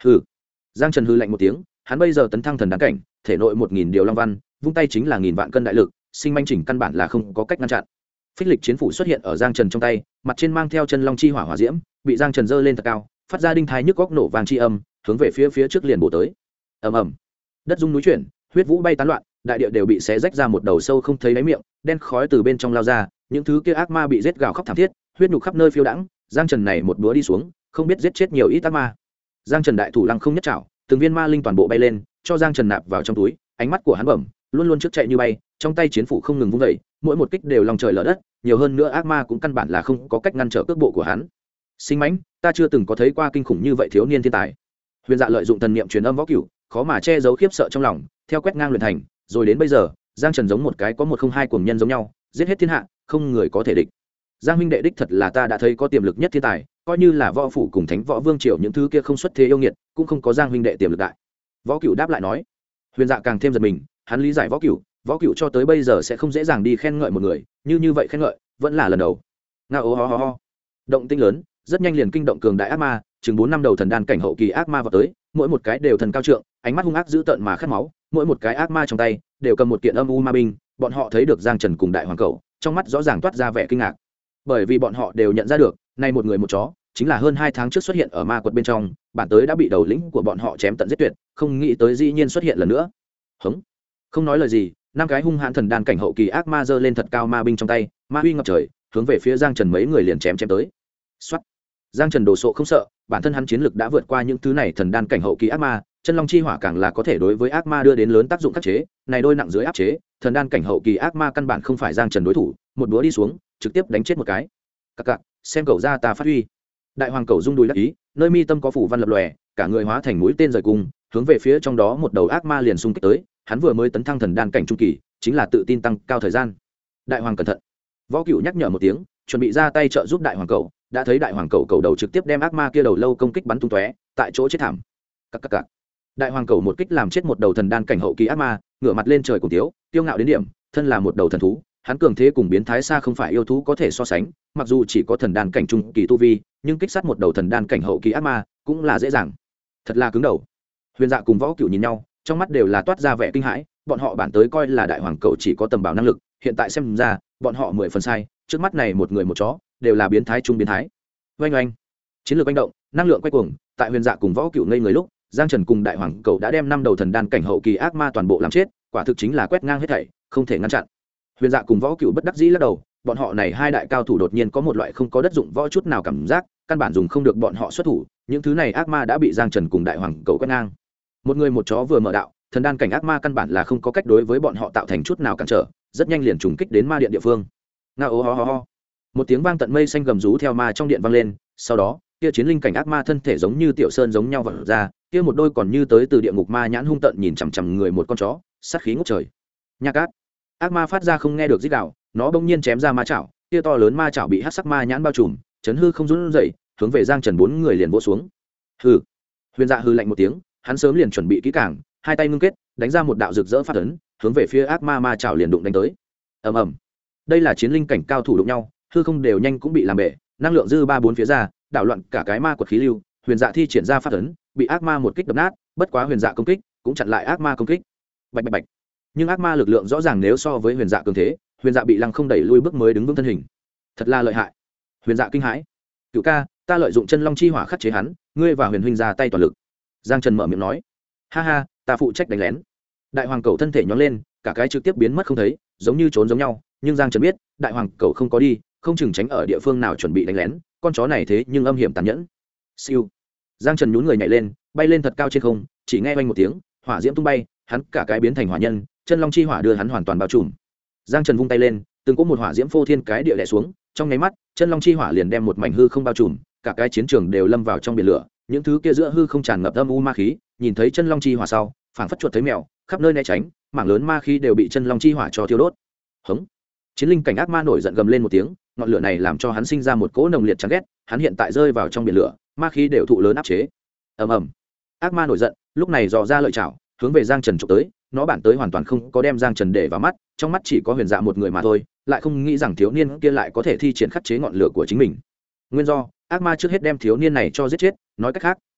hừ. Giang Trần hừ lạnh một tiếng, hắn bây giờ tấn thăng thần đan cảnh, thể nội 1000 điều long văn, vung tay chính là 1000 vạn cân đại lực, sinh manh chỉnh căn bản là không có cách ngăn chặn. Phích lịch chiến phủ xuất hiện ở Giang Trần trong tay, mặt trên mang theo chân long chi hỏa hỏa diễm, bị Giang Trần giơ lên thật cao, phát ra đinh thái nhức góc nổ vàng chi âm, hướng về phía trước liền bổ tới. Ầm ầm. Đất rung núi chuyển, huyết vũ bay tán loạn, đại địa đều bị xé rách ra một đầu sâu không thấy đáy miệng, đen khói từ bên trong lao ra, những thứ kia ác ma bị giết gào khóc thảm thiết, huyết nhục khắp nơi phiêu đãng. Giang Trần này một búa đi xuống, không biết giết chết nhiều ít ác ma. Giang Trần đại thủ lăng không nhất chảo, từng viên ma linh toàn bộ bay lên, cho Giang Trần nạp vào trong túi, ánh mắt của hắn bẩm, luôn luôn trước chạy như bay, trong tay chiến phủ không ngừng vung dậy, mỗi một kích đều lòng trời lở đất, nhiều hơn nữa ác ma cũng căn bản là không có cách ngăn trở cước bộ của hắn. Sinh mãnh, ta chưa từng có thấy qua kinh khủng như vậy thiếu niên thiên tài. Huyền Dạ lợi dụng thần niệm truyền âm võ cửu, khó mà che giấu khiếp sợ trong lòng, theo quét ngang luyện thành, rồi đến bây giờ, Giang Trần giống một cái có 102 cuồng nhân giống nhau, giết hết thiên hạ, không người có thể địch. Giang huynh đệ đích thật là ta đã thấy có tiềm lực nhất thiên tài, coi như là võ phủ cùng thánh võ vương triều những thứ kia không xuất thế yêu nghiệt, cũng không có Giang huynh đệ tiềm lực đại. Võ Cửu đáp lại nói. Huyền Dạ càng thêm giật mình, hắn lý giải Võ Cửu cho tới bây giờ sẽ không dễ dàng đi khen ngợi một người, như vậy khen ngợi, vẫn là lần đầu. Ngao ho ho ho. Động tĩnh lớn, rất nhanh liền kinh động cường đại ác ma, chừng 4 năm đầu thần đan cảnh hậu kỳ ác ma vào tới, mỗi một cái đều thần cao trượng, ánh mắt hung ác dữ tợn mà khát máu, mỗi một cái ác ma trong tay đều cầm một kiện âm u ma binh, bọn họ thấy được Giang Trần cùng đại hoàng cẩu, trong mắt rõ ràng toát ra vẻ kinh ngạc. Bởi vì bọn họ đều nhận ra được, nay một người một chó, chính là hơn 2 tháng trước xuất hiện ở ma quật bên trong, bản tới đã bị đầu lĩnh của bọn họ chém tận giết tuyệt, không nghĩ tới dĩ nhiên xuất hiện lần nữa. Hững. Không nói lời gì, 5 cái hung hãn thần đan cảnh hậu kỳ ác ma giơ lên thật cao ma binh trong tay, ma uy ngập trời, hướng về phía Giang Trần mấy người liền chém tới. Soát. Giang Trần đồ sộ không sợ, bản thân hắn chiến lực đã vượt qua những thứ này thần đan cảnh hậu kỳ ác ma, chân long chi hỏa càng là có thể đối với ác ma đưa đến lớn tác dụng khắc chế, này đôi nặng dưới áp chế, thần đan cảnh hậu kỳ ác ma căn bản không phải Giang Trần đối thủ, một búa đi xuống, trực tiếp đánh chết một cái. Cặc cặc, xem cậu ra ta phát huy. Đại hoàng cẩu rung đùi đắc ý, nơi mi tâm có phủ văn lập lòe, cả người hóa thành mũi tên rời cung, hướng về phía trong đó một đầu ác ma liền xung kích tới, hắn vừa mới tấn thăng thần đan cảnh trung kỳ, chính là tự tin tăng cao thời gian. Đại hoàng cẩn thận. Võ Cửu nhắc nhở một tiếng, chuẩn bị ra tay trợ giúp đại hoàng cẩu, đã thấy đại hoàng cẩu cầu đầu trực tiếp đem ác ma kia đầu lâu công kích bắn tung tóe, tại chỗ chết thảm. Cặc cặc cặc. Đại hoàng cẩu một kích làm chết một đầu thần đan cảnh hậu kỳ ác ma, ngửa mặt lên trời cùng tiếu, kiêu ngạo đến điểm, thân là một đầu thần thú, hắn cường thế cùng biến thái xa không phải yêu thú có thể so sánh, mặc dù chỉ có thần đan cảnh trung kỳ tu vi, nhưng kích sát một đầu thần đan cảnh hậu kỳ ác ma cũng là dễ dàng. Thật là cứng đầu. Huyền Dạ cùng Võ Cửu nhìn nhau, trong mắt đều là toát ra vẻ kinh hãi, bọn họ bản tới coi là đại hoàng cẩu chỉ có tầm bảo năng lực, hiện tại xem ra, bọn họ 10 phần sai, trước mắt này một người một chó, đều là biến thái trung biến thái. Oanh oanh. Chiến lược manh động, năng lượng quay cuồng, tại Huyền Dạ cùng Võ Cửu ngây người lúc, Giang Trần cùng đại hoàng cẩu đã đem 5 đầu thần đan cảnh hậu kỳ ác ma toàn bộ làm chết, quả thực chính là quét ngang hết thảy, không thể ngăn chặn. Huyền Dạ cùng Võ Cửu bất đắc dĩ lắc đầu, bọn họ này hai đại cao thủ đột nhiên có một loại không có đất dụng võ chút nào cảm giác, căn bản dùng không được bọn họ xuất thủ, những thứ này ác ma đã bị Giang Trần cùng đại hoàng cẩu quét ngang. Một người một chó vừa mở đạo, thần đan cảnh ác ma căn bản là không có cách đối với bọn họ tạo thành chút nào cản trở, rất nhanh liền trùng kích đến ma điện địa phương. Ngao ho ho ho. Một tiếng vang tận mây xanh gầm rú theo ma trong điện vang lên, sau đó, kia chiến linh cảnh ác ma thân thể giống như tiểu sơn giống nhau vọt ra, kia một đôi còn như tới từ địa ngục ma nhãn hung tợn nhìn chằm chằm người một con chó, sát khí ngút trời. Nha cát. Ác ma phát ra không nghe được rít gào, nó bỗng nhiên chém ra ma chảo, kia to lớn ma chảo bị hắc sắc ma nhãn bao trùm, chấn hư không run rẩy, hướng về Giang Trần 4 người liền vỗ xuống. Hừ. Huyền Dạ hừ lạnh một tiếng, hắn sớm liền chuẩn bị kỹ càng, hai tay ngưng kết, đánh ra một đạo rực rỡ phát ấn, hướng về phía ác ma ma chảo liền đụng đánh tới. Ầm ầm. Đây là chiến linh cảnh cao thủ đụng nhau, hư không đều nhanh cũng bị làm bể, năng lượng dư 3-4 phía ra, đảo loạn cả cái ma quật khí lưu. Huyền Dạ thi triển ra phát ấn, bị ác ma một kích đập nát, bất quá Huyền Dạ công kích cũng chặn lại ác ma công kích. Bạch bạch bạch. Nhưng ác ma lực lượng rõ ràng nếu so với Huyền Dạ cường thế, Huyền Dạ bị lăng không đẩy lui bước mới đứng vững thân hình. Thật là lợi hại. Huyền Dạ kinh hãi. Cửu ca, ta lợi dụng chân long chi hỏa khắc chế hắn, ngươi và Huyền huynh ra tay toàn lực. Giang Trần mở miệng nói. Ha ha, ta phụ trách đánh lén. Đại hoàng cẩu thân thể nhón lên, cả cái trực tiếp biến mất không thấy, giống như trốn giống nhau, nhưng Giang Trần biết, đại hoàng cẩu không có đi, không chừng tránh ở địa phương nào chuẩn bị đánh lén, con chó này thế nhưng âm hiểm tàn nhẫn. Siêu. Giang Trần nhún người nhảy lên, bay lên thật cao trên không, chỉ nghe oanh một tiếng, hỏa diễm tung bay, hắn cả cái biến thành hỏa nhân, chân long chi hỏa đưa hắn hoàn toàn bao trùm. Giang Trần vung tay lên, từng có một hỏa diễm phô thiên cái địa đè xuống, trong nháy mắt, chân long chi hỏa liền đem một mảnh hư không bao trùm, cả cái chiến trường đều lâm vào trong biển lửa, những thứ kia giữa hư không tràn ngập âm u ma khí, nhìn thấy chân long chi hỏa sau, phảng phất chuột thấy mèo, khắp nơi né tránh, mảng lớn ma khí đều bị chân long chi hỏa cho thiêu đốt. Hống. Chiến linh cảnh ác ma nổi giận gầm lên một tiếng, ngọn lửa này làm cho hắn sinh ra một cỗ nồng liệt chán ghét, hắn hiện tại rơi vào trong biển lửa, ma khí đều thụ lớn áp chế. Ầm ầm. Ác ma nổi giận, lúc này dò ra lợi chảo, hướng về Giang Trần chụp tới, nó bản tới hoàn toàn không có đem Giang Trần để vào mắt, trong mắt chỉ có Huyền Dạ một người mà thôi, lại không nghĩ rằng thiếu niên kia lại có thể thi triển khắc chế ngọn lửa của chính mình. Nguyên do, ác ma trước hết đem thiếu niên này cho giết chết, nói cách khác,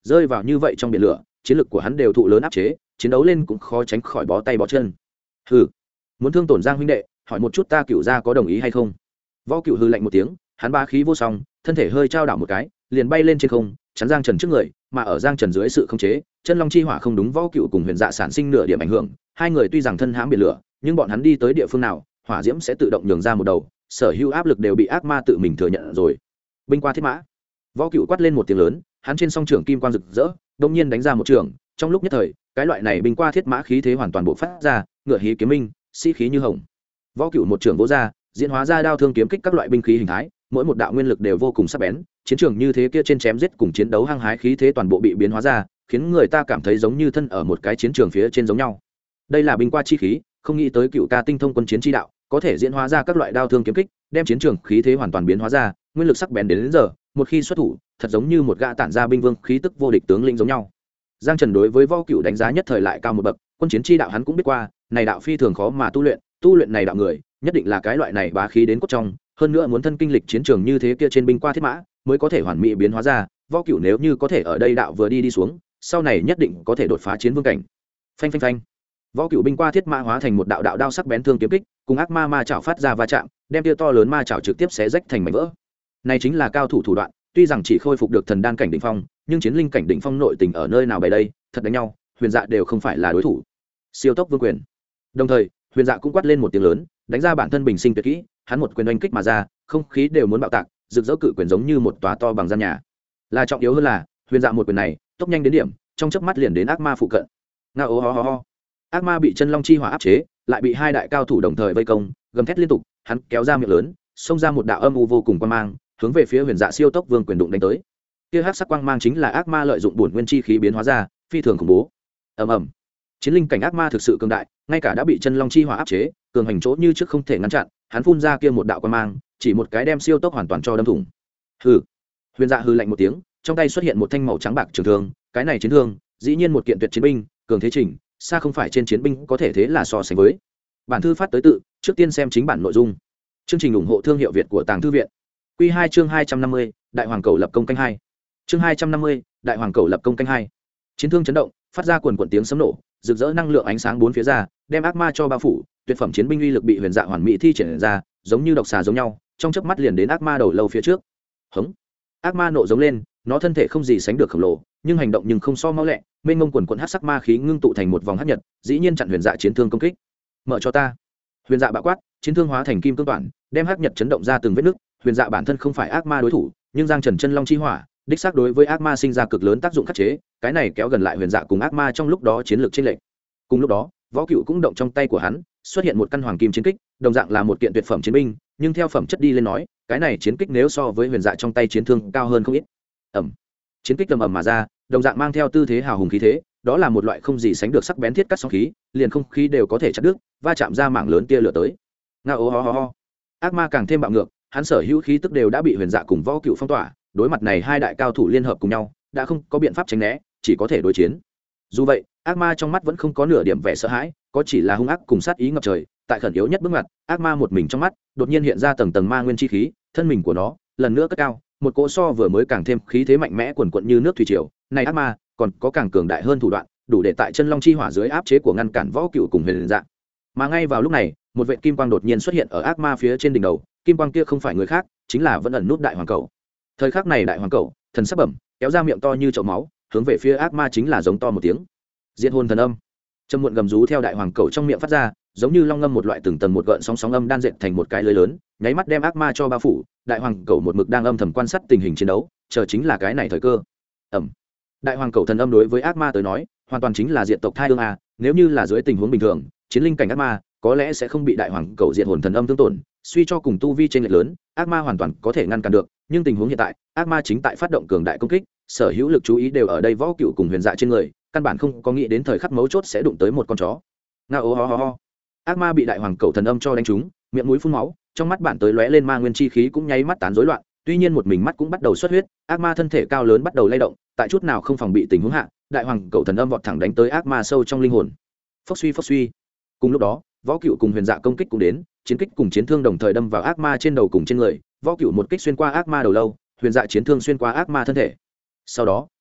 rơi vào như vậy trong biển lửa, chiến lực của hắn đều thụ lớn áp chế, chiến đấu lên cũng khó tránh khỏi bó tay bó chân. Hừ, muốn thương tổn Giang huynh đệ, hỏi một chút ta Cửu gia có đồng ý hay không? Võ Cửu hừ lạnh một tiếng, hắn bá khí vô song, thân thể hơi trao đảo một cái, liền bay lên trên không, chắn Giang Trần trước người, mà ở Giang Trần dưới sự khống chế, chân long chi hỏa không đúng Võ Cửu cùng Huyền Dạ sản sinh nửa điểm ảnh hưởng, hai người tuy rằng thân hãm biển lửa, nhưng bọn hắn đi tới địa phương nào, hỏa diễm sẽ tự động nhường ra một đầu, sở hữu áp lực đều bị ác ma tự mình thừa nhận rồi. Binh qua thiết mã. Võ Cửu quát lên một tiếng lớn, hắn trên song trưởng kim quang rực rỡ, đột nhiên đánh ra một trường, trong lúc nhất thời, cái loại này binh qua thiết mã khí thế hoàn toàn bộc phát ra, ngựa hí kiếm minh, sĩ khí như hồng. Võ Cửu một trường vỗ ra, diễn hóa ra đao thương kiếm kích các loại binh khí hình thái, mỗi một đạo nguyên lực đều vô cùng sắc bén, chiến trường như thế kia trên chém giết cùng chiến đấu hăng hái khí thế toàn bộ bị biến hóa ra, khiến người ta cảm thấy giống như thân ở một cái chiến trường phía trên giống nhau. Đây là binh qua chi khí, không nghĩ tới Cửu ca tinh thông quân chiến chi đạo, có thể diễn hóa ra các loại đao thương kiếm kích, đem chiến trường khí thế hoàn toàn biến hóa ra, nguyên lực sắc bén đến giờ, một khi xuất thủ, thật giống như một gã tản ra binh vương khí tức vô địch tướng lĩnh giống nhau. Giang Trần đối với Võ Cửu đánh giá nhất thời lại cao một bậc, quân chiến chi đạo hắn cũng biết qua, này đạo phi thường khó mà tu luyện này đạo người, nhất định là cái loại này bá khí đến cốt trong, hơn nữa muốn thân kinh lịch chiến trường như thế kia trên binh qua thiết mã, mới có thể hoàn mỹ biến hóa ra. Võ Cửu nếu như có thể ở đây đạo vừa đi xuống, sau này nhất định có thể đột phá chiến vương cảnh. Phanh phanh phanh. Võ Cửu binh qua thiết mã hóa thành một đạo đạo đao sắc bén thương kiếm kích, cùng ác ma ma chảo phát ra va chạm, đem tia to lớn ma chảo trực tiếp xé rách thành mảnh vỡ. Này chính là cao thủ thủ đoạn, tuy rằng chỉ khôi phục được thần đan cảnh đỉnh phong, nhưng chiến linh cảnh đỉnh phong nội tình ở nơi nào bày đây, thật đánh nhau, Huyền Dạ đều không phải là đối thủ. Siêu tốc vương quyền. Đồng thời, Huyền Dạ cũng quát lên một tiếng lớn, đánh ra bản thân bình sinh tuyệt kỹ, hắn một quyền oanh kích mà ra, không khí đều muốn bạo tạc, rực rỡ cự quyền giống như một tòa to bằng gian nhà. Là trọng yếu hơn là, Huyền Dạ một quyền này, tốc nhanh đến điểm, trong chớp mắt liền đến ác ma phụ cận. Ngao ó ho ho. Ác ma bị chân long chi hỏa áp chế, lại bị hai đại cao thủ đồng thời vây công, gầm thét liên tục, hắn kéo ra miệng lớn, xông ra một đạo âm u vô cùng quang mang, hướng về phía Huyền Dạ siêu tốc vương quyền đụng đánh tới. Kia hắc sắc quang mang chính là ác ma lợi dụng bổn nguyên chi khí biến hóa ra, phi thường khủng bố. Ầm ầm. Chiến linh cảnh ác ma thực sự cường đại, ngay cả đã bị chân long chi hỏa áp chế, cường hành chỗ như trước không thể ngăn chặn, hắn phun ra kia một đạo quang mang, chỉ một cái đem siêu tốc hoàn toàn cho đâm thủng. Hừ. Huyền Dạ hừ lạnh một tiếng, trong tay xuất hiện một thanh màu trắng bạc trường thương, cái này chiến thương, dĩ nhiên một kiện tuyệt chiến binh, cường thế trình, xa không phải trên chiến binh có thể thế là so sánh với. Bản thư phát tới tự, trước tiên xem chính bản nội dung. Chương trình ủng hộ thương hiệu Việt của Tàng Thư viện. Quy 2 chương 250, Đại Hoàng Cầu lập công canh 2. Chương 250, Đại Hoàng Cầu lập công canh 2. Chiến thương chấn động, phát ra quần quần tiếng sấm nổ, rực rỡ năng lượng ánh sáng bốn phía ra, đem ác ma cho bao phủ, tuyệt phẩm chiến binh uy lực bị Huyền Dạ hoàn mỹ thi triển ra, giống như độc xà giống nhau, trong chớp mắt liền đến ác ma đầu lâu phía trước. Hống! Ác ma nộ giống lên, nó thân thể không gì sánh được khổng lồ, nhưng hành động nhưng không so mau lẹ, mênh mông quần quần hắc sắc ma khí ngưng tụ thành một vòng hắc nhật, dĩ nhiên chặn Huyền Dạ chiến thương công kích. Mở cho ta! Huyền Dạ bạo quát, chiến thương hóa thành kim cương toàn, đem hắc nhật chấn động ra từng vết nứt. Huyền Dạ bản thân không phải ác ma đối thủ, nhưng Giang Trần chân long chi hỏa, đích xác đối với ác ma sinh ra cực lớn tác dụng khắc chế, cái này kéo gần lại Huyền Dạ cùng ác ma trong lúc đó chiến lược chênh lệch. Cùng lúc đó, Võ Cửu cũng động trong tay của hắn, xuất hiện một căn hoàng kim chiến kích, đồng dạng là một kiện tuyệt phẩm chiến binh, nhưng theo phẩm chất đi lên nói, cái này chiến kích nếu so với Huyền Dạ trong tay chiến thương cao hơn không ít. Ầm. Chiến kích ầm ầm mà ra, đồng dạng mang theo tư thế hào hùng khí thế, đó là một loại không gì sánh được sắc bén thiết cắt sóng khí, liền không khí đều có thể chặt đứt, va chạm ra mảng lớn tia lửa tới. Ngao ho ho ho. Ác ma càng thêm bạo ngược, hắn sở hữu khí tức đều đã bị Huyền Dạ cùng Võ Cửu phong tỏa, đối mặt này hai đại cao thủ liên hợp cùng nhau, đã không có biện pháp tránh né, chỉ có thể đối chiến. Dù vậy, ác ma trong mắt vẫn không có nửa điểm vẻ sợ hãi, có chỉ là hung ác cùng sát ý ngập trời. Tại khẩn yếu nhất bước ngoặt, ác ma một mình trong mắt, đột nhiên hiện ra tầng tầng ma nguyên chi khí, thân mình của nó lần nữa cất cao, một cỗ so vừa mới càng thêm khí thế mạnh mẽ quần quận như nước thủy triều. Này ác ma còn có càng cường đại hơn thủ đoạn, đủ để tại chân long chi hỏa dưới áp chế của ngăn cản Võ Cửu cùng Huyền Dạ. Mà ngay vào lúc này, một vệt kim quang đột nhiên xuất hiện ở ác ma phía trên đỉnh đầu, kim quang kia không phải người khác, chính là vẫn ẩn nút Đại Hoàng Cầu. Thời khắc này Đại Hoàng Cầu, thần sắc bẩm, kéo ra miệng to như chậu máu, hướng về phía ác ma chính là giống to một tiếng. Diệt hồn thần âm. Trầm muộn gầm rú theo Đại Hoàng Cầu trong miệng phát ra, giống như long ngâm một loại từng tầng một gợn sóng sóng âm đan dệt thành một cái lưới lớn, nháy mắt đem ác ma cho bao phủ. Đại Hoàng Cầu một mực đang âm thầm quan sát tình hình chiến đấu, chờ chính là cái này thời cơ. Ầm. Đại Hoàng Cầu thần âm đối với ác ma tới nói, hoàn toàn chính là diệt tộc thai ương a, nếu như là dưới tình huống bình thường, chiến linh cảnh ác ma có lẽ sẽ không bị Đại Hoàng Cầu diệt hồn thần âm tương tổn, suy cho cùng tu vi trên lệch lớn, ác ma hoàn toàn có thể ngăn cản được, nhưng tình huống hiện tại, ác ma chính tại phát động cường đại công kích, sở hữu lực chú ý đều ở đây Võ Cửu cùng Huyền Dạ trên người, căn bản không có nghĩ đến thời khắc mấu chốt sẽ đụng tới một con chó. Ngao ho ho ho. Ác ma bị Đại Hoàng Cầu thần âm cho đánh trúng, miệng mũi phun máu, trong mắt bản tới lóe lên ma nguyên chi khí cũng nháy mắt tán rối loạn, tuy nhiên một mình mắt cũng bắt đầu xuất huyết, ác ma thân thể cao lớn bắt đầu lay động, tại chút nào không phòng bị tình huống hạ, Đại Hoàng Cầu thần âm vọt thẳng đánh tới ác ma sâu trong linh hồn. Phốc suy phốc suy. Cùng lúc đó, Võ Cửu cùng Huyền Dạ công kích cũng đến, chiến kích cùng chiến thương đồng thời đâm vào ác ma trên đầu cùng trên người, Võ Cửu một kích xuyên qua ác ma đầu lâu, Huyền Dạ chiến thương xuyên qua ác ma thân thể. Sau đó,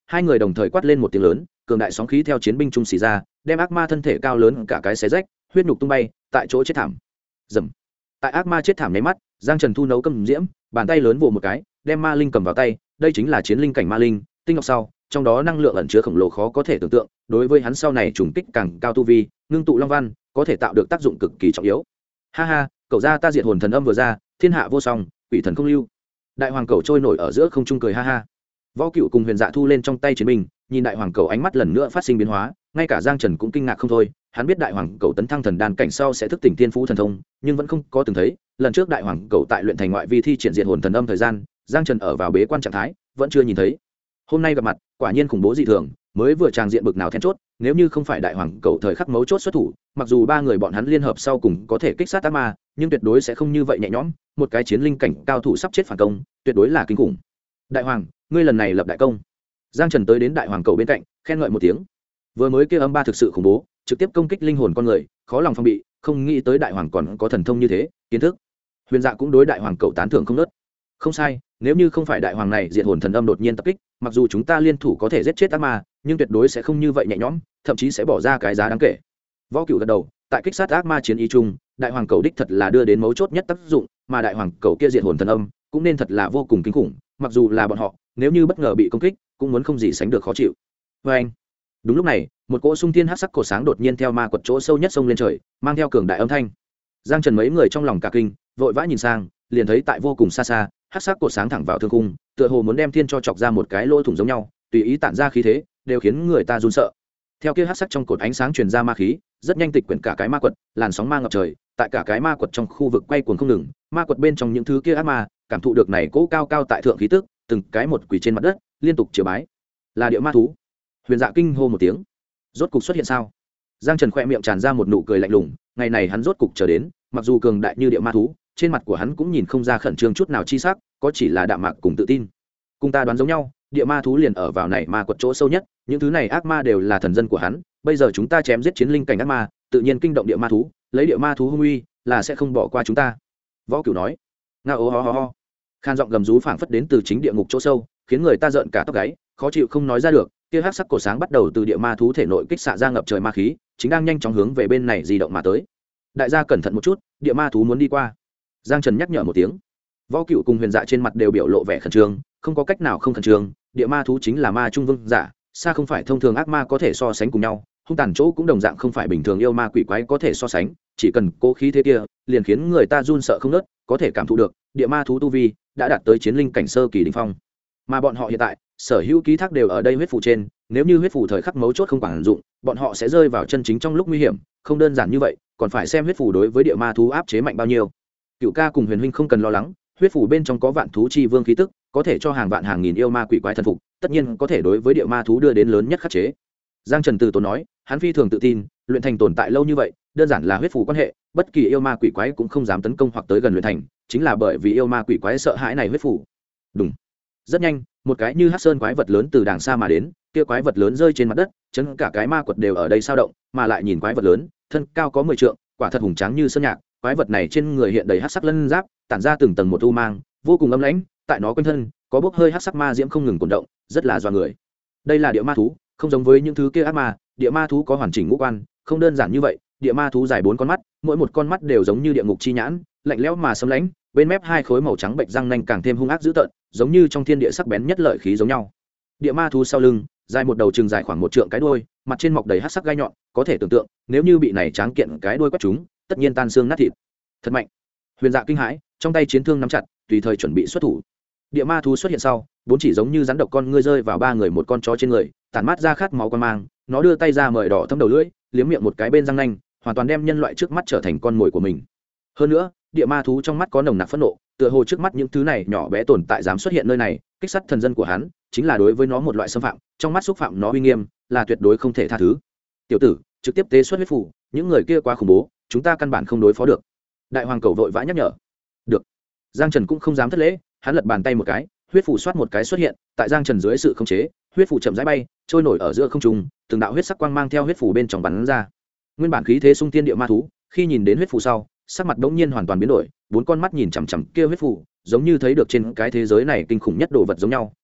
hai người đồng thời quát lên một tiếng lớn, cường đại sóng khí theo chiến binh trung xì ra, đem ác ma thân thể cao lớn cả cái xé rách, huyết nhục tung bay, tại chỗ chết thảm. Dầm. Tại ác ma chết thảm nháy mắt, Giang Trần thu nấu câm diễm, bàn tay lớn vồ một cái, đem ma linh cầm vào tay, đây chính là chiến linh cảnh ma linh, tinh ngọc sau, trong đó năng lượng ẩn chứa khổng lồ khó có thể tưởng tượng, đối với hắn sau này trùng kích càng cao tu vi, ngưng tụ long văn, có thể tạo được tác dụng cực kỳ trọng yếu. Ha ha, cậu ra ta diệt hồn thần âm vừa ra, thiên hạ vô song, quỷ thần không lưu. Đại hoàng cẩu trôi nổi ở giữa không trung cười ha ha. Võ Cựu cùng Huyền Dạ thu lên trong tay chiến binh, nhìn đại hoàng cẩu ánh mắt lần nữa phát sinh biến hóa, ngay cả Giang Trần cũng kinh ngạc không thôi, hắn biết đại hoàng cẩu tấn thăng thần đan cảnh sau sẽ thức tỉnh tiên phú thần thông, nhưng vẫn không có từng thấy, lần trước đại hoàng cẩu tại luyện thành ngoại vi thi triển diệt hồn thần âm thời gian, Giang Trần ở vào bế quan trạng thái, vẫn chưa nhìn thấy. Hôm nay gặp mặt, quả nhiên khủng bố dị thường, mới vừa tràng diện bực nào then chốt, nếu như không phải đại hoàng cẩu thời khắc mấu chốt xuất thủ, mặc dù ba người bọn hắn liên hợp sau cùng có thể kích sát ác ma, nhưng tuyệt đối sẽ không như vậy nhẹ nhõm, một cái chiến linh cảnh cao thủ sắp chết phản công, tuyệt đối là kinh khủng. Đại hoàng, ngươi lần này lập đại công. Giang Trần tới đến đại hoàng cẩu bên cạnh, khen ngợi một tiếng. Vừa mới kia âm ba thực sự khủng bố, trực tiếp công kích linh hồn con người, khó lòng phòng bị, không nghĩ tới đại hoàng còn có thần thông như thế, kiến thức. Huyền Dạ cũng đối đại hoàng cẩu tán thưởng không nớt. Không sai, nếu như không phải đại hoàng này diệt hồn thần âm đột nhiên tập kích, mặc dù chúng ta liên thủ có thể giết chết ác ma, nhưng tuyệt đối sẽ không như vậy nhẹ nhõm, thậm chí sẽ bỏ ra cái giá đáng kể. Võ Cựu gật đầu, tại kích sát ác ma chiến ý chung, đại hoàng cẩu đích thật là đưa đến mấu chốt nhất tác dụng, mà đại hoàng cẩu kia diệt hồn thần âm cũng nên thật là vô cùng kinh khủng, mặc dù là bọn họ, nếu như bất ngờ bị công kích, cũng muốn không gì sánh được khó chịu. Và anh, đúng lúc này, một cỗ xung thiên hắc sắc cột sáng đột nhiên theo ma quật chỗ sâu nhất sông lên trời, mang theo cường đại âm thanh. Giang Trần mấy người trong lòng cả kinh, vội vã nhìn sang, liền thấy tại vô cùng xa xa, hắc sắc cột sáng thẳng vào thương khung, tựa hồ muốn đem thiên cho chọc ra một cái lỗ thủng giống nhau, tùy ý tản ra khí thế, đều khiến người ta run sợ. Theo kia hắc sắc trong cột ánh sáng truyền ra ma khí, rất nhanh tịch quyển cả cái ma quật, làn sóng ma ngập trời, tại cả cái ma quật trong khu vực quay cuồng không ngừng, ma quật bên trong những thứ kia ác ma, cảm thụ được này cỗ cao cao tại thượng khí tức, từng cái một quỳ trên mặt đất, liên tục triều bái. Là địa ma thú. Huyền Dạ kinh hô một tiếng. Rốt cục xuất hiện sao? Giang Trần khẽ miệng tràn ra một nụ cười lạnh lùng, ngày này hắn rốt cục chờ đến, mặc dù cường đại như địa ma thú, trên mặt của hắn cũng nhìn không ra khẩn trương chút nào chi sắc, có chỉ là đạm mạc cùng tự tin. Cùng ta đoán giống nhau, địa ma thú liền ở vào này ma quật chỗ sâu nhất, những thứ này ác ma đều là thần dân của hắn, bây giờ chúng ta chém giết chiến linh cảnh ác ma, tự nhiên kinh động địa ma thú, lấy địa ma thú hung uy, là sẽ không bỏ qua chúng ta. Võ Cửu nói. Nga ô ho ho ho. Khan giọng gầm rú phảng phất đến từ chính địa ngục chỗ sâu, khiến người ta rợn cả tóc gáy, khó chịu không nói ra được. Kia hắc sắc cổ sáng bắt đầu từ địa ma thú thể nội kích xạ ra ngập trời ma khí, chính đang nhanh chóng hướng về bên này di động mà tới. Đại gia cẩn thận một chút, địa ma thú muốn đi qua. Giang Trần nhắc nhở một tiếng. Võ Cựu cùng Huyền Dạ trên mặt đều biểu lộ vẻ khẩn trương, không có cách nào không khẩn trương, địa ma thú chính là ma trung vương giả, xa không phải thông thường ác ma có thể so sánh cùng nhau, hung tàn chỗ cũng đồng dạng không phải bình thường yêu ma quỷ quái có thể so sánh, chỉ cần cố khí thế kia, liền khiến người ta run sợ không ngớt, có thể cảm thụ được, địa ma thú tu vi đã đạt tới chiến linh cảnh sơ kỳ đỉnh phong. Mà bọn họ hiện tại, sở hữu ký thác đều ở đây huyết phù trên, nếu như huyết phù thời khắc mấu chốt không quản dụng, bọn họ sẽ rơi vào chân chính trong lúc nguy hiểm, không đơn giản như vậy, còn phải xem huyết phù đối với địa ma thú áp chế mạnh bao nhiêu. Cựu ca cùng Huyền huynh không cần lo lắng, huyết phù bên trong có vạn thú chi vương khí tức, có thể cho hàng vạn hàng nghìn yêu ma quỷ quái thần phục, tất nhiên có thể đối với địa ma thú đưa đến lớn nhất khắc chế. Giang Trần từ tốn nói, hắn phi thường tự tin, luyện thành tồn tại lâu như vậy, đơn giản là huyết phù quan hệ, bất kỳ yêu ma quỷ quái cũng không dám tấn công hoặc tới gần luyện thành, chính là bởi vì yêu ma quỷ quái sợ hãi này huyết phù. Đúng. Rất nhanh, một cái như hắc sơn quái vật lớn từ đàng xa mà đến, kia quái vật lớn rơi trên mặt đất, chấn cả cái ma quật đều ở đây sao động, mà lại nhìn quái vật lớn, thân cao có 10 trượng, quả thật hùng tráng như sơn nhạc, quái vật này trên người hiện đầy hắc sắc lân giáp, tản ra từng tầng một u mang, vô cùng âm lãnh, tại nó quanh thân có bốc hơi hắc sắc ma diễm không ngừng cuộn động, rất là doa người. Đây là địa ma thú, không giống với những thứ kia ác ma, địa ma thú có hoàn chỉnh ngũ quan, không đơn giản như vậy, địa ma thú dài 4 con mắt, mỗi một con mắt đều giống như địa ngục chi nhãn, lạnh lẽo mà sấm lãnh, bên mép hai khối màu trắng bệnh răng nanh càng thêm hung ác dữ tợn, giống như trong thiên địa sắc bén nhất lợi khí giống nhau. Địa ma thú sau lưng, dài một đầu chừng dài khoảng 1 trượng cái đuôi, mặt trên mọc đầy hắc sắc gai nhọn, có thể tưởng tượng, nếu như bị này tráng kiện cái đuôi quét chúng, tất nhiên tan xương nát thịt. Thật mạnh. Huyền Dạ kinh hãi, trong tay chiến thương nắm chặt, tùy thời chuẩn bị xuất thủ. Địa ma thú xuất hiện sau, bốn chỉ giống như rắn độc con ngươi rơi vào ba người một con chó trên người, tản mát ra khát máu quan mang, nó đưa tay ra mời đỏ thâm đầu lưỡi, liếm miệng một cái bên răng nanh, hoàn toàn đem nhân loại trước mắt trở thành con mồi của mình. Hơn nữa, địa ma thú trong mắt có nồng nặc phẫn nộ, tựa hồ trước mắt những thứ này nhỏ bé tồn tại dám xuất hiện nơi này, kích sát thần dân của hắn, chính là đối với nó một loại xâm phạm, trong mắt xúc phạm nó uy nghiêm, là tuyệt đối không thể tha thứ. Tiểu tử, trực tiếp tế xuất huyết phủ, những người kia quá khủng bố, chúng ta căn bản không đối phó được. Đại hoàng cầu vội vã nhắc nhở. Được. Giang Trần cũng không dám thất lễ, hắn lật bàn tay một cái, huyết phủ xoát một cái xuất hiện, tại Giang Trần dưới sự khống chế, huyết phủ chậm rãi bay, trôi nổi ở giữa không trung, từng đạo huyết sắc quang mang theo huyết phủ bên trong bắn ra. Nguyên bản khí thế sung tiên địa ma thú, khi nhìn đến huyết phủ sau, sắc mặt đống nhiên hoàn toàn biến đổi, 4 con mắt nhìn chằm chằm kia huyết phủ, giống như thấy được trên cái thế giới này kinh khủng nhất đồ vật giống nhau,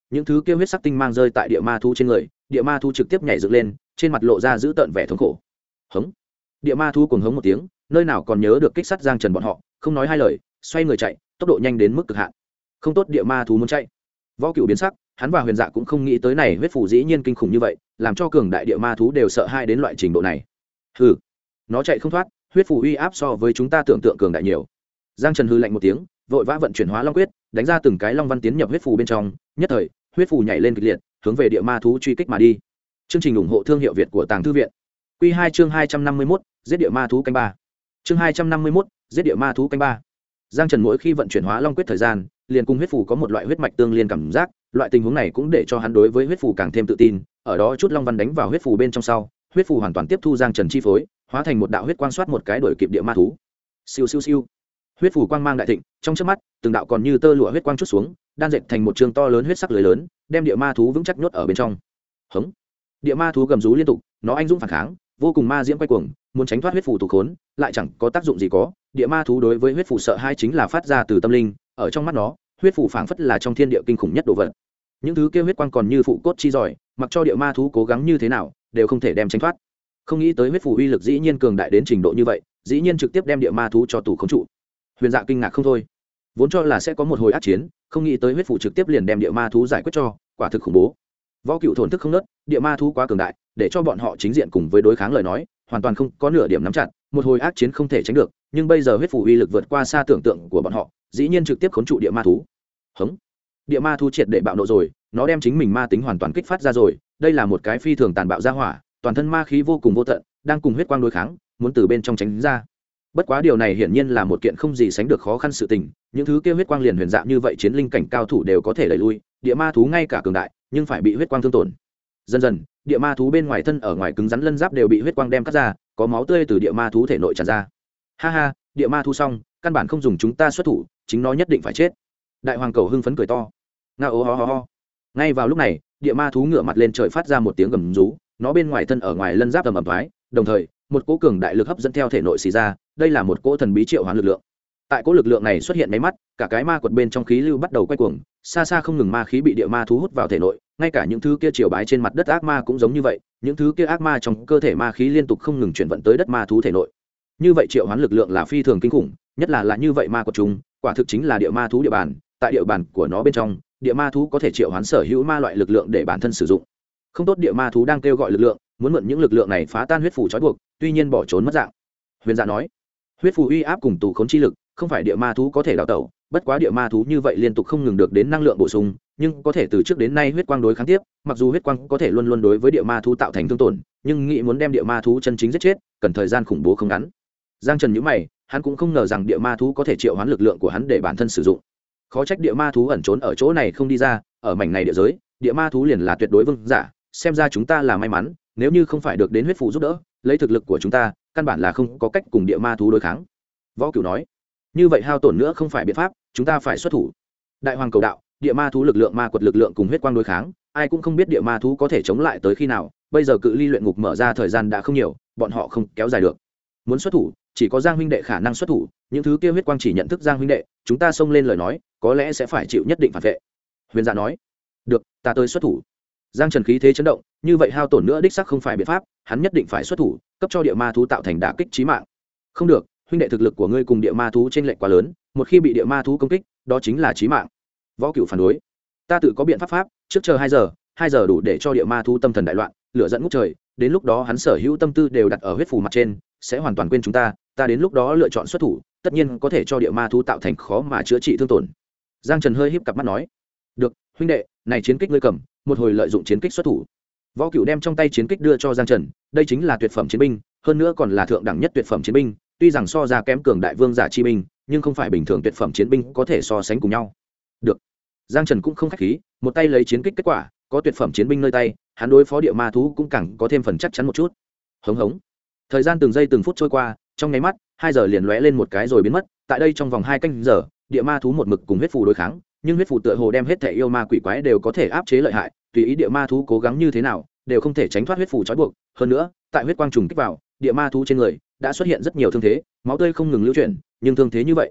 những thứ kêu huyết sắc tinh mang rơi tại địa ma thú trên người, địa ma thú trực tiếp nhảy dựng lên, trên mặt lộ ra dữ tợn vẻ thống khổ. Hống! Địa ma thú cuồng hống một tiếng, nơi nào còn nhớ được kích sát Giang Trần bọn họ, không nói hai lời, xoay người chạy, tốc độ nhanh đến mức cực hạn. Không tốt, địa ma thú muốn chạy. Võ Cửu biến sắc, hắn và Huyền Dạ cũng không nghĩ tới này huyết phù dĩ nhiên kinh khủng như vậy, làm cho cường đại địa ma thú đều sợ hãi đến loại trình độ này. Hừ, nó chạy không thoát, huyết phù uy áp so với chúng ta tưởng tượng cường đại nhiều. Giang Trần hừ lạnh một tiếng, vội vã vận chuyển Hóa Long quyết, đánh ra từng cái long văn tiến nhập huyết phù bên trong, nhất thời, huyết phù nhảy lên kịch liệt, hướng về địa ma thú truy kích mà đi. Chương trình ủng hộ thương hiệu Việt của Tàng Thư viện. Quy 2 chương 251, giết địa ma thú canh 3. Chương 251, giết địa ma thú canh 3. Giang Trần mỗi khi vận chuyển Hóa Long quyết thời gian, liền cùng huyết phù có một loại huyết mạch tương liên cảm giác, loại tình huống này cũng để cho hắn đối với huyết phù càng thêm tự tin, ở đó chút long văn đánh vào huyết phù bên trong sau, huyết phù hoàn toàn tiếp thu Giang Trần chi phối, hóa thành một đạo huyết quang xoát một cái đuổi kịp địa ma thú. Siêu siêu siêu. Huyết phù quang mang đại thịnh, trong chớp mắt, từng đạo còn như tơ lụa huyết quang chút xuống, đan dệt thành một trường to lớn huyết sắc lưới lớn, đem địa ma thú vững chắc nhốt ở bên trong. Hống. Địa ma thú gầm rú liên tục, nó anh dũng phản kháng, vô cùng ma diễm quay cuồng, muốn tránh thoát huyết phù tù khốn, lại chẳng có tác dụng gì có. Địa ma thú đối với huyết phù sợ hai chính là phát ra từ tâm linh, ở trong mắt nó, huyết phù phảng phất là trong thiên địa kinh khủng nhất đồ vật. Những thứ kia huyết quang còn như phụ cốt chi giỏi, mặc cho địa ma thú cố gắng như thế nào, đều không thể đem tránh thoát. Không nghĩ tới huyết phù uy lực dĩ nhiên cường đại đến trình độ như vậy, dĩ nhiên trực tiếp đem địa ma thú cho tù khống trụ. Huyền Dạ kinh ngạc không thôi, vốn cho là sẽ có một hồi ác chiến, không nghĩ tới huyết phù trực tiếp liền đem địa ma thú giải quyết cho, quả thực khủng bố. Võ Cửu thổn thức không nớt, địa ma thú quá cường đại, để cho bọn họ chính diện cùng với đối kháng lời nói, hoàn toàn không có nửa điểm nắm chặt, một hồi ác chiến không thể tránh được, nhưng bây giờ huyết phù uy lực vượt qua xa tưởng tượng của bọn họ, dĩ nhiên trực tiếp khống trụ địa ma thú. Hống! Địa ma thú triệt để bạo nộ rồi, nó đem chính mình ma tính hoàn toàn kích phát ra rồi, đây là một cái phi thường tàn bạo ra hỏa, toàn thân ma khí vô cùng vô tận, đang cùng huyết quang đối kháng, muốn từ bên trong tránh ra. Bất quá điều này hiển nhiên là một kiện không gì sánh được khó khăn sự tình, những thứ kia huyết quang liền huyền dạng như vậy chiến linh cảnh cao thủ đều có thể đẩy lui, địa ma thú ngay cả cường đại, nhưng phải bị huyết quang thương tổn. Dần dần, địa ma thú bên ngoài thân ở ngoài cứng rắn lân giáp đều bị huyết quang đem cắt ra, có máu tươi từ địa ma thú thể nội tràn ra. Ha ha, địa ma thú xong, căn bản không dùng chúng ta xuất thủ, chính nó nhất định phải chết. Đại hoàng cầu hưng phấn cười to. Ngao ho ho ho. Ngay vào lúc này, địa ma thú ngửa mặt lên trời phát ra một tiếng gầm rú, nó bên ngoài thân ở ngoài lân giáp ầm ầm thoái, đồng thời, một cỗ cường đại lực hấp dẫn theo thể nội xì ra, đây là một cỗ thần bí triệu hoán lực lượng. Tại cỗ lực lượng này xuất hiện mấy mắt, cả cái ma quật bên trong khí lưu bắt đầu quay cuồng, xa xa không ngừng ma khí bị địa ma thú hút vào thể nội, ngay cả những thứ kia triều bái trên mặt đất ác ma cũng giống như vậy, những thứ kia ác ma trong cơ thể ma khí liên tục không ngừng chuyển vận tới đất ma thú thể nội. Như vậy triệu hoán lực lượng là phi thường kinh khủng, nhất là như vậy ma quật chúng, quả thực chính là địa ma thú địa bàn, tại địa bàn của nó bên trong, địa ma thú có thể triệu hoán sở hữu ma loại lực lượng để bản thân sử dụng. Không tốt, địa ma thú đang kêu gọi lực lượng, muốn mượn những lực lượng này phá tan huyết phù trói buộc, tuy nhiên bỏ trốn mất dạng. Huyền Dạ nói, huyết phù uy áp cùng tù khốn chi lực, không phải địa ma thú có thể đào tẩu, bất quá địa ma thú như vậy liên tục không ngừng được đến năng lượng bổ sung, nhưng có thể từ trước đến nay huyết quang đối kháng tiếp, mặc dù huyết quang có thể luôn luôn đối với địa ma thú tạo thành thương tổn, nhưng nghĩ muốn đem địa ma thú chân chính giết chết, cần thời gian khủng bố không ngắn. Giang Trần nhíu mày, hắn cũng không ngờ rằng địa ma thú có thể triệu hoán lực lượng của hắn để bản thân sử dụng. Khó trách địa ma thú ẩn trốn ở chỗ này không đi ra, ở mảnh này địa giới, địa ma thú liền là tuyệt đối vương giả, xem ra chúng ta là may mắn, nếu như không phải được đến huyết phù giúp đỡ, lấy thực lực của chúng ta, căn bản là không có cách cùng địa ma thú đối kháng. Võ Cửu nói, như vậy hao tổn nữa không phải biện pháp, chúng ta phải xuất thủ. Đại hoàng cầu đạo, địa ma thú lực lượng ma quật lực lượng cùng huyết quang đối kháng, ai cũng không biết địa ma thú có thể chống lại tới khi nào, bây giờ cự ly luyện ngục mở ra thời gian đã không nhiều, bọn họ không kéo dài được. Muốn xuất thủ, chỉ có Giang huynh đệ khả năng xuất thủ, những thứ kia huyết quang chỉ nhận thức Giang huynh đệ, chúng ta xông lên lời nói, có lẽ sẽ phải chịu nhất định phản vệ. Huyền Dạ nói, được, ta tới xuất thủ. Giang Trần khí thế chấn động, như vậy hao tổn nữa đích xác không phải biện pháp, hắn nhất định phải xuất thủ, cấp cho địa ma thú tạo thành đả kích chí mạng. Không được, huynh đệ thực lực của ngươi cùng địa ma thú trên lệch quá lớn, một khi bị địa ma thú công kích, đó chính là chí mạng. Võ Cửu phản đối, ta tự có biện pháp, trước chờ 2 giờ đủ để cho địa ma thú tâm thần đại loạn, lửa giận ngút trời, đến lúc đó hắn sở hữu tâm tư đều đặt ở huyết phù mặt trên, sẽ hoàn toàn quên chúng ta, ta đến lúc đó lựa chọn xuất thủ, tất nhiên có thể cho địa ma thú tạo thành khó mà chữa trị thương tổn. Giang Trần hơi híp cặp mắt nói, được, huynh đệ, này chiến kích ngươi cầm, một hồi lợi dụng chiến kích xuất thủ. Võ Cửu đem trong tay chiến kích đưa cho Giang Trần, đây chính là tuyệt phẩm chiến binh, hơn nữa còn là thượng đẳng nhất tuyệt phẩm chiến binh, tuy rằng so ra kém cường đại vương giả chi binh, nhưng không phải bình thường tuyệt phẩm chiến binh có thể so sánh cùng nhau. Được. Giang Trần cũng không khách khí, một tay lấy chiến kích, kết quả có tuyệt phẩm chiến binh nơi tay, hắn đối phó địa ma thú cũng càng có thêm phần chắc chắn một chút. Hống hống. Thời gian từng giây từng phút trôi qua, trong nháy mắt, 2 giờ liền lóe lên một cái rồi biến mất, tại đây trong vòng 2 canh giờ, địa ma thú một mực cùng huyết phù đối kháng, nhưng huyết phù tựa hồ đem hết thể yêu ma quỷ quái đều có thể áp chế lợi hại, tùy ý địa ma thú cố gắng như thế nào, đều không thể tránh thoát huyết phù trói buộc, hơn nữa, tại huyết quang trùng kích vào, địa ma thú trên người đã xuất hiện rất nhiều thương thế, máu tươi không ngừng lưu chuyển, nhưng thương thế như vậy,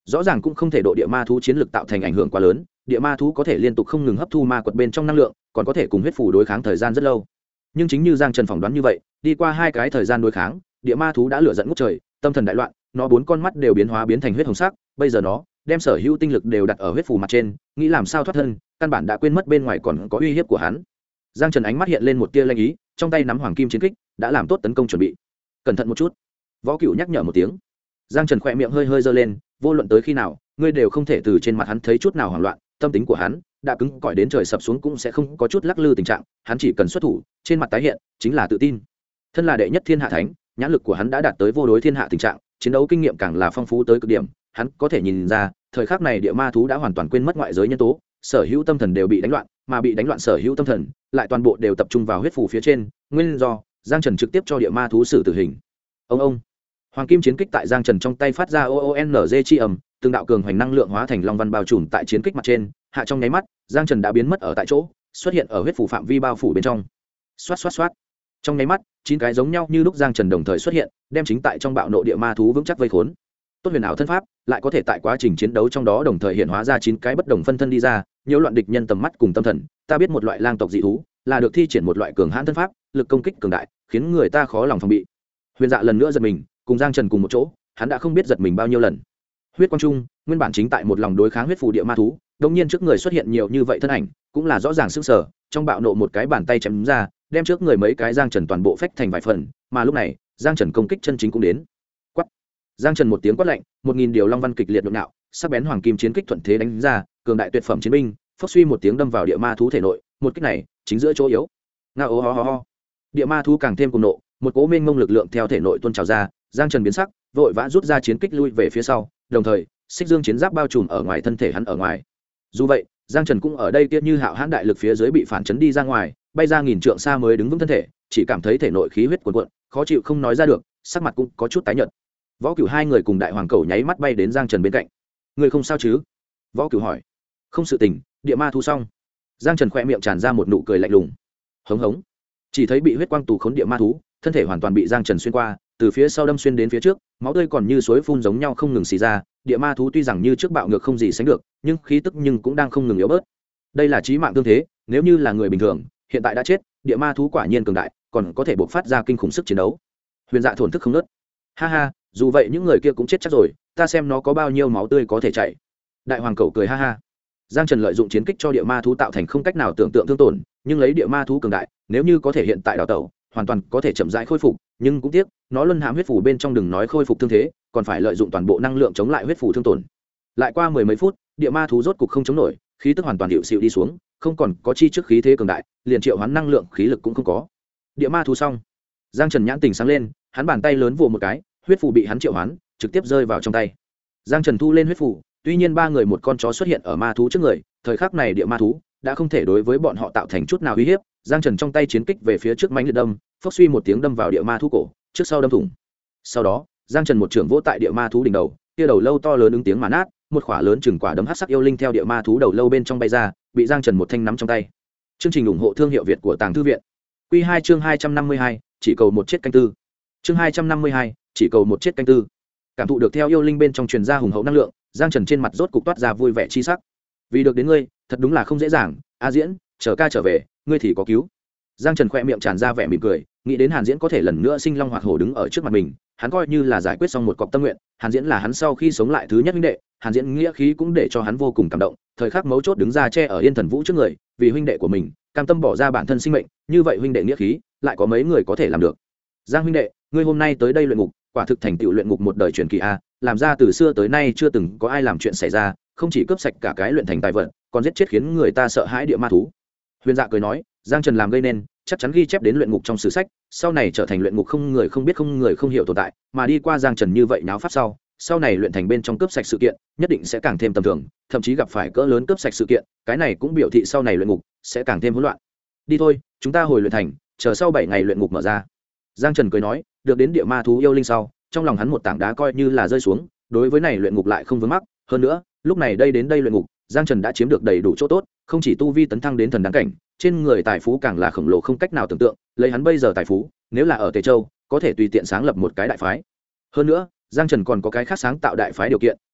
rõ ràng cũng không thể độ địa ma thú chiến lực tạo thành ảnh hưởng quá lớn, địa ma thú có thể liên tục không ngừng hấp thu ma quật bên trong năng lượng, còn có thể cùng huyết phủ đối kháng thời gian rất lâu. Nhưng chính như Giang Trần phỏng đoán như vậy, đi qua 2 cái thời gian đối kháng, địa ma thú đã lửa giận ngút trời, tâm thần đại loạn, nó 4 con mắt đều biến hóa biến thành huyết hồng sắc, bây giờ nó đem sở hữu tinh lực đều đặt ở huyết phủ mặt trên, nghĩ làm sao thoát thân, căn bản đã quên mất bên ngoài còn có uy hiếp của hắn. Giang Trần ánh mắt hiện lên một tia lanh ý, trong tay nắm hoàng kim chiến kích, đã làm tốt tấn công chuẩn bị. Cẩn thận một chút. Võ Cửu nhắc nhở một tiếng. Giang Trần khẽ miệng hơi hơi giơ lên, vô luận tới khi nào, ngươi đều không thể từ trên mặt hắn thấy chút nào hoảng loạn, tâm tính của hắn đã cứng cỏi đến trời sập xuống cũng sẽ không có chút lắc lư tình trạng, hắn chỉ cần xuất thủ, trên mặt tái hiện chính là tự tin. Thân là đệ nhất thiên hạ thánh, nhãn lực của hắn đã đạt tới vô đối thiên hạ tình trạng, chiến đấu kinh nghiệm càng là phong phú tới cực điểm, hắn có thể nhìn ra, thời khắc này địa ma thú đã hoàn toàn quên mất ngoại giới nhân tố, sở hữu tâm thần đều bị đánh loạn, mà bị đánh loạn sở hữu tâm thần, lại toàn bộ đều tập trung vào huyết phù phía trên, nguyên do, Giang Trần trực tiếp cho địa ma thú xử tử hình. Ông hoàng kim chiến kích tại Giang Trần trong tay phát ra oonz chi ầm, từng đạo cường hoành năng lượng hóa thành long văn bao trùm tại chiến kích mặt trên, hạ trong nháy mắt, Giang Trần đã biến mất ở tại chỗ, xuất hiện ở huyết phủ phạm vi bao phủ bên trong. Xoát xoát xoát. Trong nháy mắt, 9 cái giống nhau như lúc Giang Trần đồng thời xuất hiện, đem chính tại trong bạo nộ địa ma thú vững chắc vây khốn. Tốt huyền ảo thân pháp, lại có thể tại quá trình chiến đấu trong đó đồng thời hiện hóa ra 9 cái bất đồng phân thân đi ra, nhiễu loạn địch nhân tầm mắt cùng tâm thần. Ta biết một loại lang tộc dị thú, là được thi triển một loại cường hãn thân pháp, lực công kích cường đại, khiến người ta khó lòng phòng bị. Huyền Dạ lần nữa giật mình, cùng Giang Trần cùng một chỗ, hắn đã không biết giật mình bao nhiêu lần. Huyết quang trung, nguyên bản chính tại một lòng đối kháng huyết phù địa ma thú, đột nhiên trước người xuất hiện nhiều như vậy thân ảnh, cũng là rõ ràng sức sở, trong bạo nộ một cái bàn tay chém ra, đem trước người mấy cái Giang Trần toàn bộ phách thành vài phần, mà lúc này, Giang Trần công kích chân chính cũng đến. Quát. Giang Trần một tiếng quát lạnh, 1000 điều long văn kịch liệt nhộn nhạo, sắc bén hoàng kim chiến kích thuận thế đánh ra, cường đại tuyệt phẩm chiến binh, phốc suy một tiếng đâm vào địa ma thú thể nội, một kích này, chính giữa chỗ yếu. Ngao ho. Địa ma thú càng thêm cuồng nộ, một cỗ mênh mông lực lượng theo thể nội tuôn trào ra, Giang Trần biến sắc, vội vã rút ra chiến kích lui về phía sau, đồng thời, xích dương chiến giáp bao trùm ở ngoài thân thể hắn ở ngoài. Dù vậy, Giang Trần cũng ở đây kia như hạo hãn đại lực phía dưới bị phản chấn đi ra ngoài, bay ra nghìn trượng xa mới đứng vững thân thể, chỉ cảm thấy thể nội khí huyết cuồn cuộn, khó chịu không nói ra được, sắc mặt cũng có chút tái nhợt. Võ Cửu hai người cùng đại hoàng cầu nháy mắt bay đến Giang Trần bên cạnh. "Người không sao chứ?" Võ Cửu hỏi. "Không sự tình, địa ma thu xong." Giang Trần khẽ miệng tràn ra một nụ cười lạnh lùng. Hống hống. Chỉ thấy bị huyết quang tù khốn địa ma thú, thân thể hoàn toàn bị Giang Trần xuyên qua, từ phía sau đâm xuyên đến phía trước, máu tươi còn như suối phun giống nhau không ngừng xì ra, địa ma thú tuy rằng như trước bạo ngược không gì sánh được, nhưng khí tức nhưng cũng đang không ngừng yếu bớt. Đây là chí mạng tương thế, nếu như là người bình thường, hiện tại đã chết, địa ma thú quả nhiên cường đại, còn có thể bộc phát ra kinh khủng sức chiến đấu. Huyền Dạ thổn thức không ngớt. Ha ha, dù vậy những người kia cũng chết chắc rồi, ta xem nó có bao nhiêu máu tươi có thể chảy. Đại hoàng cẩu cười ha ha. Giang Trần lợi dụng chiến kích cho địa ma thú tạo thành không cách nào tưởng tượng thương tổn, nhưng lấy địa ma thú cường đại, nếu như có thể hiện tại đào tẩu, hoàn toàn có thể chậm rãi khôi phục, nhưng cũng tiếc, nó luân hãm huyết phủ bên trong đừng nói khôi phục thương thế, còn phải lợi dụng toàn bộ năng lượng chống lại huyết phủ thương tổn. Lại qua mười mấy phút, địa ma thú rốt cục không chống nổi, khí tức hoàn toàn hiệu xịu đi xuống, không còn có chi trước khí thế cường đại, liền triệu hoán năng lượng khí lực cũng không có. Địa ma thú xong. Giang Trần nhãn tình sáng lên, hắn bàn tay lớn vồ một cái, huyết phủ bị hắn triệu hoán, trực tiếp rơi vào trong tay. Giang Trần thu lên huyết phủ, tuy nhiên ba người một con chó xuất hiện ở ma thú trước người, thời khắc này địa ma thú đã không thể đối với bọn họ tạo thành chút nào uy hiếp. Giang Trần trong tay chiến kích về phía trước mãnh liệt đâm, phốc suy một tiếng đâm vào địa ma thú cổ, trước sau đâm thủng. Sau đó, Giang Trần một trường vỗ tại địa ma thú đỉnh đầu, kia đầu lâu to lớn ứng tiếng mà nát, một quả lớn chừng quả đấm hắc sắc yêu linh theo địa ma thú đầu lâu bên trong bay ra, bị Giang Trần một thanh nắm trong tay. Chương trình ủng hộ thương hiệu Việt của Tàng Thư viện. Quy 2 chương 252, chỉ cầu một chết canh tư. Chương 252, chỉ cầu một chết canh tư. Cảm thụ được theo yêu linh bên trong truyền ra hùng hậu năng lượng, Giang Trần trên mặt rốt cục toát ra vui vẻ chi sắc. Vì được đến ngươi, thật đúng là không dễ dàng, A Diễn, chờ ca trở về, ngươi thì có cứu. Giang Trần khẽ miệng tràn ra vẻ mỉm cười, nghĩ đến Hàn Diễn có thể lần nữa sinh long hoạt hổ đứng ở trước mặt mình, hắn coi như là giải quyết xong một cọc tâm nguyện. Hàn Diễn là hắn sau khi sống lại thứ nhất huynh đệ, Hàn Diễn nghĩa khí cũng để cho hắn vô cùng cảm động, thời khắc mấu chốt đứng ra che ở Yên Thần Vũ trước người, vì huynh đệ của mình, cam tâm bỏ ra bản thân sinh mệnh, như vậy huynh đệ nghĩa khí, lại có mấy người có thể làm được. Giang huynh đệ, ngươi hôm nay tới đây luyện ngục, quả thực thành tựu luyện ngục một đời truyền kỳ a, làm ra từ xưa tới nay chưa từng có ai làm chuyện xảy ra, không chỉ cướp sạch cả cái luyện thành tài vật, còn giết chết khiến người ta sợ hãi địa ma thú. Huyền Dạ cười nói, Giang Trần làm gây nên, chắc chắn ghi chép đến luyện ngục trong sử sách, sau này trở thành luyện ngục không người không biết không người không hiểu tồn tại, mà đi qua Giang Trần như vậy náo pháp sau này luyện thành bên trong cướp sạch sự kiện, nhất định sẽ càng thêm tầm thường, thậm chí gặp phải cỡ lớn cướp sạch sự kiện, cái này cũng biểu thị sau này luyện ngục sẽ càng thêm hỗn loạn. Đi thôi, chúng ta hồi luyện thành, chờ sau 7 ngày luyện ngục mở ra. Giang Trần cười nói, được đến địa ma thú yêu linh sau, trong lòng hắn một tảng đá coi như là rơi xuống, đối với này luyện ngục lại không vướng mắc, hơn nữa, lúc này đến đây luyện ngục, Giang Trần đã chiếm được đầy đủ chỗ tốt, không chỉ tu vi tấn thăng đến thần đáng cảnh, trên người tài phú càng là khổng lồ không cách nào tưởng tượng, lấy hắn bây giờ tài phú, nếu là ở Tề Châu, có thể tùy tiện sáng lập một cái đại phái. Hơn nữa, Giang Trần còn có cái khác sáng tạo đại phái điều kiện,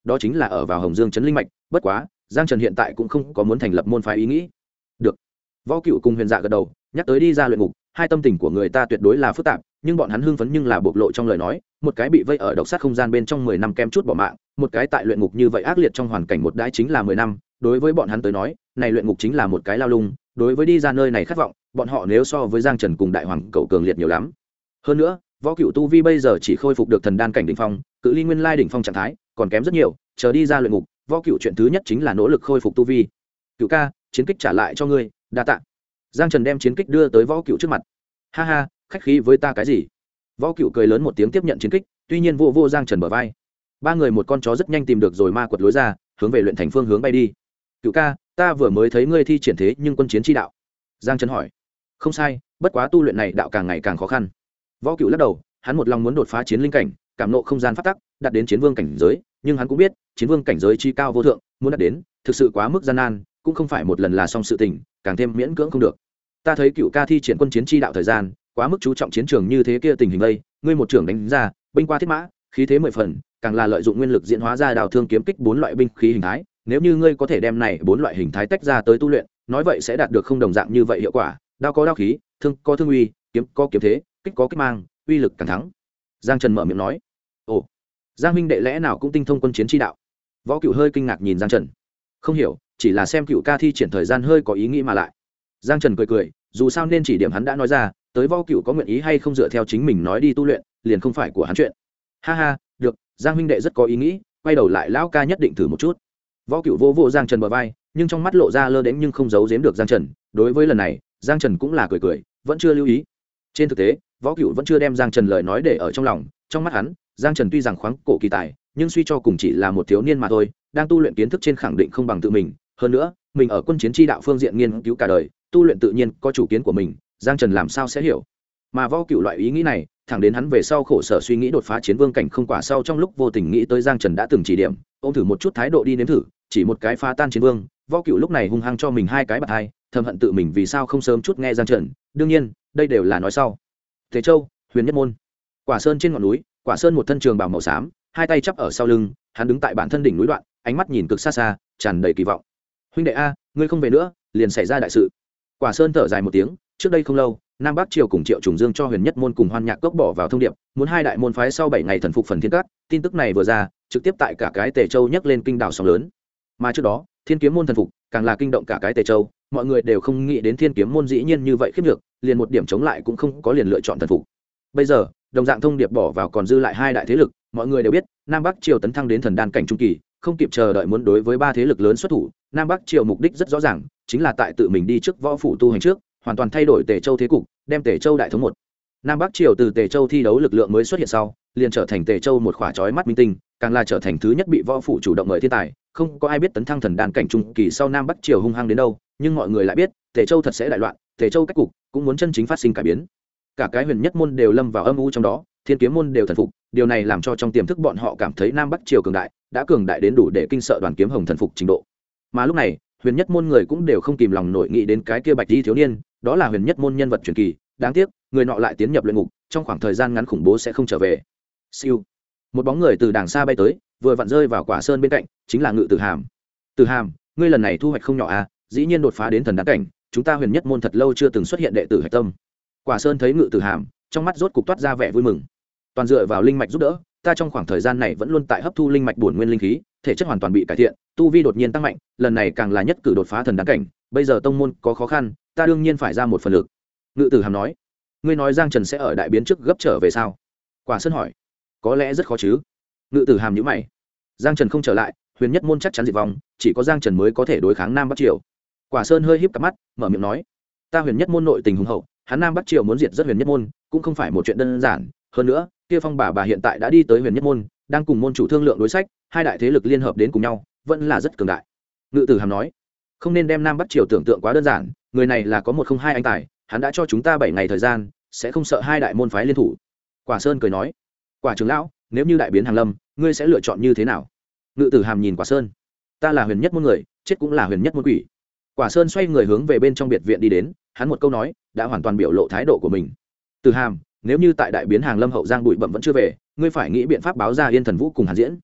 đó chính là ở vào Hồng Dương trấn linh mạch, bất quá Giang Trần hiện tại cũng không có muốn thành lập môn phái ý nghĩ. Được. Võ Cựu cùng Huyền Dạ gật đầu, nhắc tới đi ra luyện ngục, hai tâm tình của người ta tuyệt đối là phức tạp, nhưng bọn hắn hưng phấn nhưng là bộc lộ trong lời nói, một cái bị vây ở độc sát không gian bên trong 10 năm kem chút bỏ mạng, một cái tại luyện ngục như vậy ác liệt trong hoàn cảnh một đãi chính là 10 năm, đối với bọn hắn tới nói, này luyện ngục chính là một cái lao lung, đối với đi ra nơi này khát vọng, bọn họ nếu so với Giang Trần cùng Đại Hoàng cậu cường liệt nhiều lắm. Hơn nữa, Võ Cựu tu vi bây giờ chỉ khôi phục được thần đan cảnh đỉnh phong, cự ly nguyên lai đỉnh phong trạng thái, còn kém rất nhiều, chờ đi ra luyện ngục, Võ Cựu chuyện thứ nhất chính là nỗ lực khôi phục tu vi. Cựu ca, chiến kích trả lại cho ngươi, đa tạ. Giang Trần đem chiến kích đưa tới Võ Cựu trước mặt. Ha ha, khách khí với ta cái gì? Võ Cựu cười lớn một tiếng tiếp nhận chiến kích, tuy nhiên vô Giang Trần bờ vai. Ba người một con chó rất nhanh tìm được rồi ma quật lối ra, hướng về luyện thành phương hướng bay đi. Cựu ca, ta vừa mới thấy ngươi thi triển thế nhưng quân chiến chi đạo. Giang Trần hỏi. Không sai, bất quá tu luyện này đạo càng ngày càng khó khăn. Võ Cựu lắc đầu, hắn một lòng muốn đột phá chiến linh cảnh, cảm nộ không gian pháp tắc, đạt đến chiến vương cảnh giới, nhưng hắn cũng biết, chiến vương cảnh giới chi cao vô thượng, muốn đạt đến, thực sự quá mức gian nan, cũng không phải một lần là xong sự tình, càng thêm miễn cưỡng không được. Ta thấy Cựu ca thi triển quân chiến chi đạo thời gian, quá mức chú trọng chiến trường như thế kia tình hình đây, ngươi một trưởng đánh ra, binh qua thiết mã, khí thế 10 phần, càng là lợi dụng nguyên lực diễn hóa ra đào thương kiếm kích 4 loại binh khí hình thái, nếu như ngươi có thể đem này 4 loại hình thái tách ra tới tu luyện, nói vậy sẽ đạt được không đồng dạng như vậy hiệu quả, đao có đao khí, thương có thương uy, kiếm có kiếm thế, kích có kích mang, uy lực càng thắng. Giang Trần mở miệng nói. Ồ, Giang huynh đệ lẽ nào cũng tinh thông quân chiến chi đạo? Võ Cựu hơi kinh ngạc nhìn Giang Trần. Không hiểu, chỉ là xem Cựu ca thi triển thời gian hơi có ý nghĩ mà lại. Giang Trần cười, dù sao nên chỉ điểm hắn đã nói ra, tới Võ Cựu có nguyện ý hay không dựa theo chính mình nói đi tu luyện, liền không phải của hắn chuyện. Ha ha, được, Giang huynh đệ rất có ý nghĩ, quay đầu lại lão ca nhất định thử một chút. Võ Cựu vô Giang Trần bờ vai, nhưng trong mắt lộ ra lơ đễnh nhưng không giấu giếm được Giang Trần, đối với lần này, Giang Trần cũng là cười, vẫn chưa lưu ý. Trên thực tế, Võ Cựu vẫn chưa đem Giang Trần lời nói để ở trong lòng, trong mắt hắn, Giang Trần tuy rằng khoáng cổ kỳ tài, nhưng suy cho cùng chỉ là một thiếu niên mà thôi, đang tu luyện kiến thức trên khẳng định không bằng tự mình, hơn nữa, mình ở quân chiến chi đạo phương diện nghiên cứu cả đời, tu luyện tự nhiên có chủ kiến của mình, Giang Trần làm sao sẽ hiểu. Mà Võ Cựu loại ý nghĩ này, thẳng đến hắn về sau khổ sở suy nghĩ đột phá chiến vương cảnh không quả sau trong lúc vô tình nghĩ tới Giang Trần đã từng chỉ điểm, ôm thử một chút thái độ đi nếm thử, chỉ một cái phá tan chiến vương, Võ Cựu lúc này hung hăng cho mình hai cái bạt hai, thầm hận tự mình vì sao không sớm chút nghe Giang Trần, đương nhiên, đây đều là nói sau. Thế Châu, Huyền Nhất Môn. Quả Sơn trên ngọn núi, Quả Sơn một thân trường bào màu xám, hai tay chắp ở sau lưng, hắn đứng tại bản thân đỉnh núi đoạn, ánh mắt nhìn cực xa xa, tràn đầy kỳ vọng. Huynh đệ a, ngươi không về nữa, liền xảy ra đại sự. Quả Sơn thở dài một tiếng, trước đây không lâu, Nam Bắc Triều cùng Triệu Trùng Dương cho Huyền Nhất Môn cùng Hoan Nhạc Cốc bỏ vào thông điệp, muốn hai đại môn phái sau 7 ngày thần phục phần thiên cát, tin tức này vừa ra, trực tiếp tại cả cái Tề Châu nhấc lên kinh đảo sóng lớn. Mà trước đó, Thiên Kiếm môn thần phục, càng là kinh động cả cái Tề Châu, mọi người đều không nghĩ đến Thiên Kiếm môn dĩ nhiên như vậy khiếp nhược, liền một điểm chống lại cũng không có, liền lựa chọn thần phục. Bây giờ, đồng dạng thông điệp bỏ vào còn dư lại hai đại thế lực, mọi người đều biết, Nam Bắc Triều tấn thăng đến thần đan cảnh trung kỳ, không kịp chờ đợi muốn đối với ba thế lực lớn xuất thủ. Nam Bắc Triều mục đích rất rõ ràng, chính là tại tự mình đi trước võ phủ tu hành trước, hoàn toàn thay đổi Tề Châu thế cục, đem Tề Châu đại thống một. Nam Bắc Triều từ Tề Châu thi đấu lực lượng mới xuất hiện sau, liền trở thành Tề Châu một khỏa chói mắt minh tinh, càng là trở thành thứ nhất bị võ phủ chủ động mời thiên tài. Không có ai biết tấn thăng thần đan cảnh trung kỳ sau Nam Bắc Triều hung hăng đến đâu, nhưng mọi người lại biết, Tề Châu thật sẽ đại loạn, Tề Châu cách cục cũng muốn chân chính phát sinh cải biến. Cả cái Huyền Nhất môn đều lâm vào âm u trong đó, Thiên Kiếm môn đều thần phục, điều này làm cho trong tiềm thức bọn họ cảm thấy Nam Bắc Triều cường đại, đã cường đại đến đủ để kinh sợ Đoàn Kiếm Hồng thần phục trình độ. Mà lúc này, Huyền Nhất môn người cũng đều không kìm lòng nổi nghĩ đến cái kia Bạch Y thiếu niên, đó là Huyền Nhất môn nhân vật truyền kỳ, đáng tiếc, người nọ lại tiến nhập luyện ngục, trong khoảng thời gian ngắn khủng bố sẽ không trở về. Siêu, một bóng người từ đàng xa bay tới, vừa vặn rơi vào Quả Sơn bên cạnh, chính là Ngự Tử Hàm. Tử Hàm, ngươi lần này thu hoạch không nhỏ à, dĩ nhiên đột phá đến thần đan cảnh, chúng ta Huyền Nhất môn thật lâu chưa từng xuất hiện đệ tử hạch tâm. Quả Sơn thấy Ngự Tử Hàm, trong mắt rốt cục toát ra vẻ vui mừng. Toàn dựa vào linh mạch giúp đỡ, ta trong khoảng thời gian này vẫn luôn tại hấp thu linh mạch bổn nguyên linh khí, thể chất hoàn toàn bị cải thiện, tu vi đột nhiên tăng mạnh, lần này càng là nhất cử đột phá thần đan cảnh, bây giờ tông môn có khó khăn, ta đương nhiên phải ra một phần lực. Ngự Tử Hàm nói. Ngươi nói Giang Trần sẽ ở đại biến trước gấp trở về sao? Quả Sơn hỏi. Có lẽ rất khó chứ. Ngự Tử Hàm nhíu mày. Giang Trần không trở lại, Huyền Nhất môn chắc chắn diệt vong, chỉ có Giang Trần mới có thể đối kháng Nam Bắc Triều. Quả Sơn hơi híp cặp mắt, mở miệng nói. Ta Huyền Nhất môn nội tình hùng hậu, hắn Nam Bắc Triều muốn diệt rất Huyền Nhất môn, cũng không phải một chuyện đơn giản, hơn nữa, kia Phong bà hiện tại đã đi tới Huyền Nhất môn, đang cùng môn chủ thương lượng đối sách, hai đại thế lực liên hợp đến cùng nhau, vẫn là rất cường đại. Ngự Tử Hàm nói. Không nên đem Nam Bắc Triều tưởng tượng quá đơn giản, người này là có 102 anh tài, hắn đã cho chúng ta 7 ngày thời gian, sẽ không sợ hai đại môn phái liên thủ. Quả Sơn cười nói. Quả trưởng lão, nếu như đại biến hàng lâm, ngươi sẽ lựa chọn như thế nào? Ngự Tử Hàm nhìn Quả Sơn. Ta là Huyền Nhất môn người, chết cũng là Huyền Nhất môn quỷ. Quả Sơn xoay người hướng về bên trong biệt viện đi đến, hắn một câu nói đã hoàn toàn biểu lộ thái độ của mình. Tử Hàm, nếu như tại đại biến hàng lâm hậu giang bụi bẩm vẫn chưa về, ngươi phải nghĩ biện pháp báo ra Yên Thần Vũ cùng Hàn Diễn.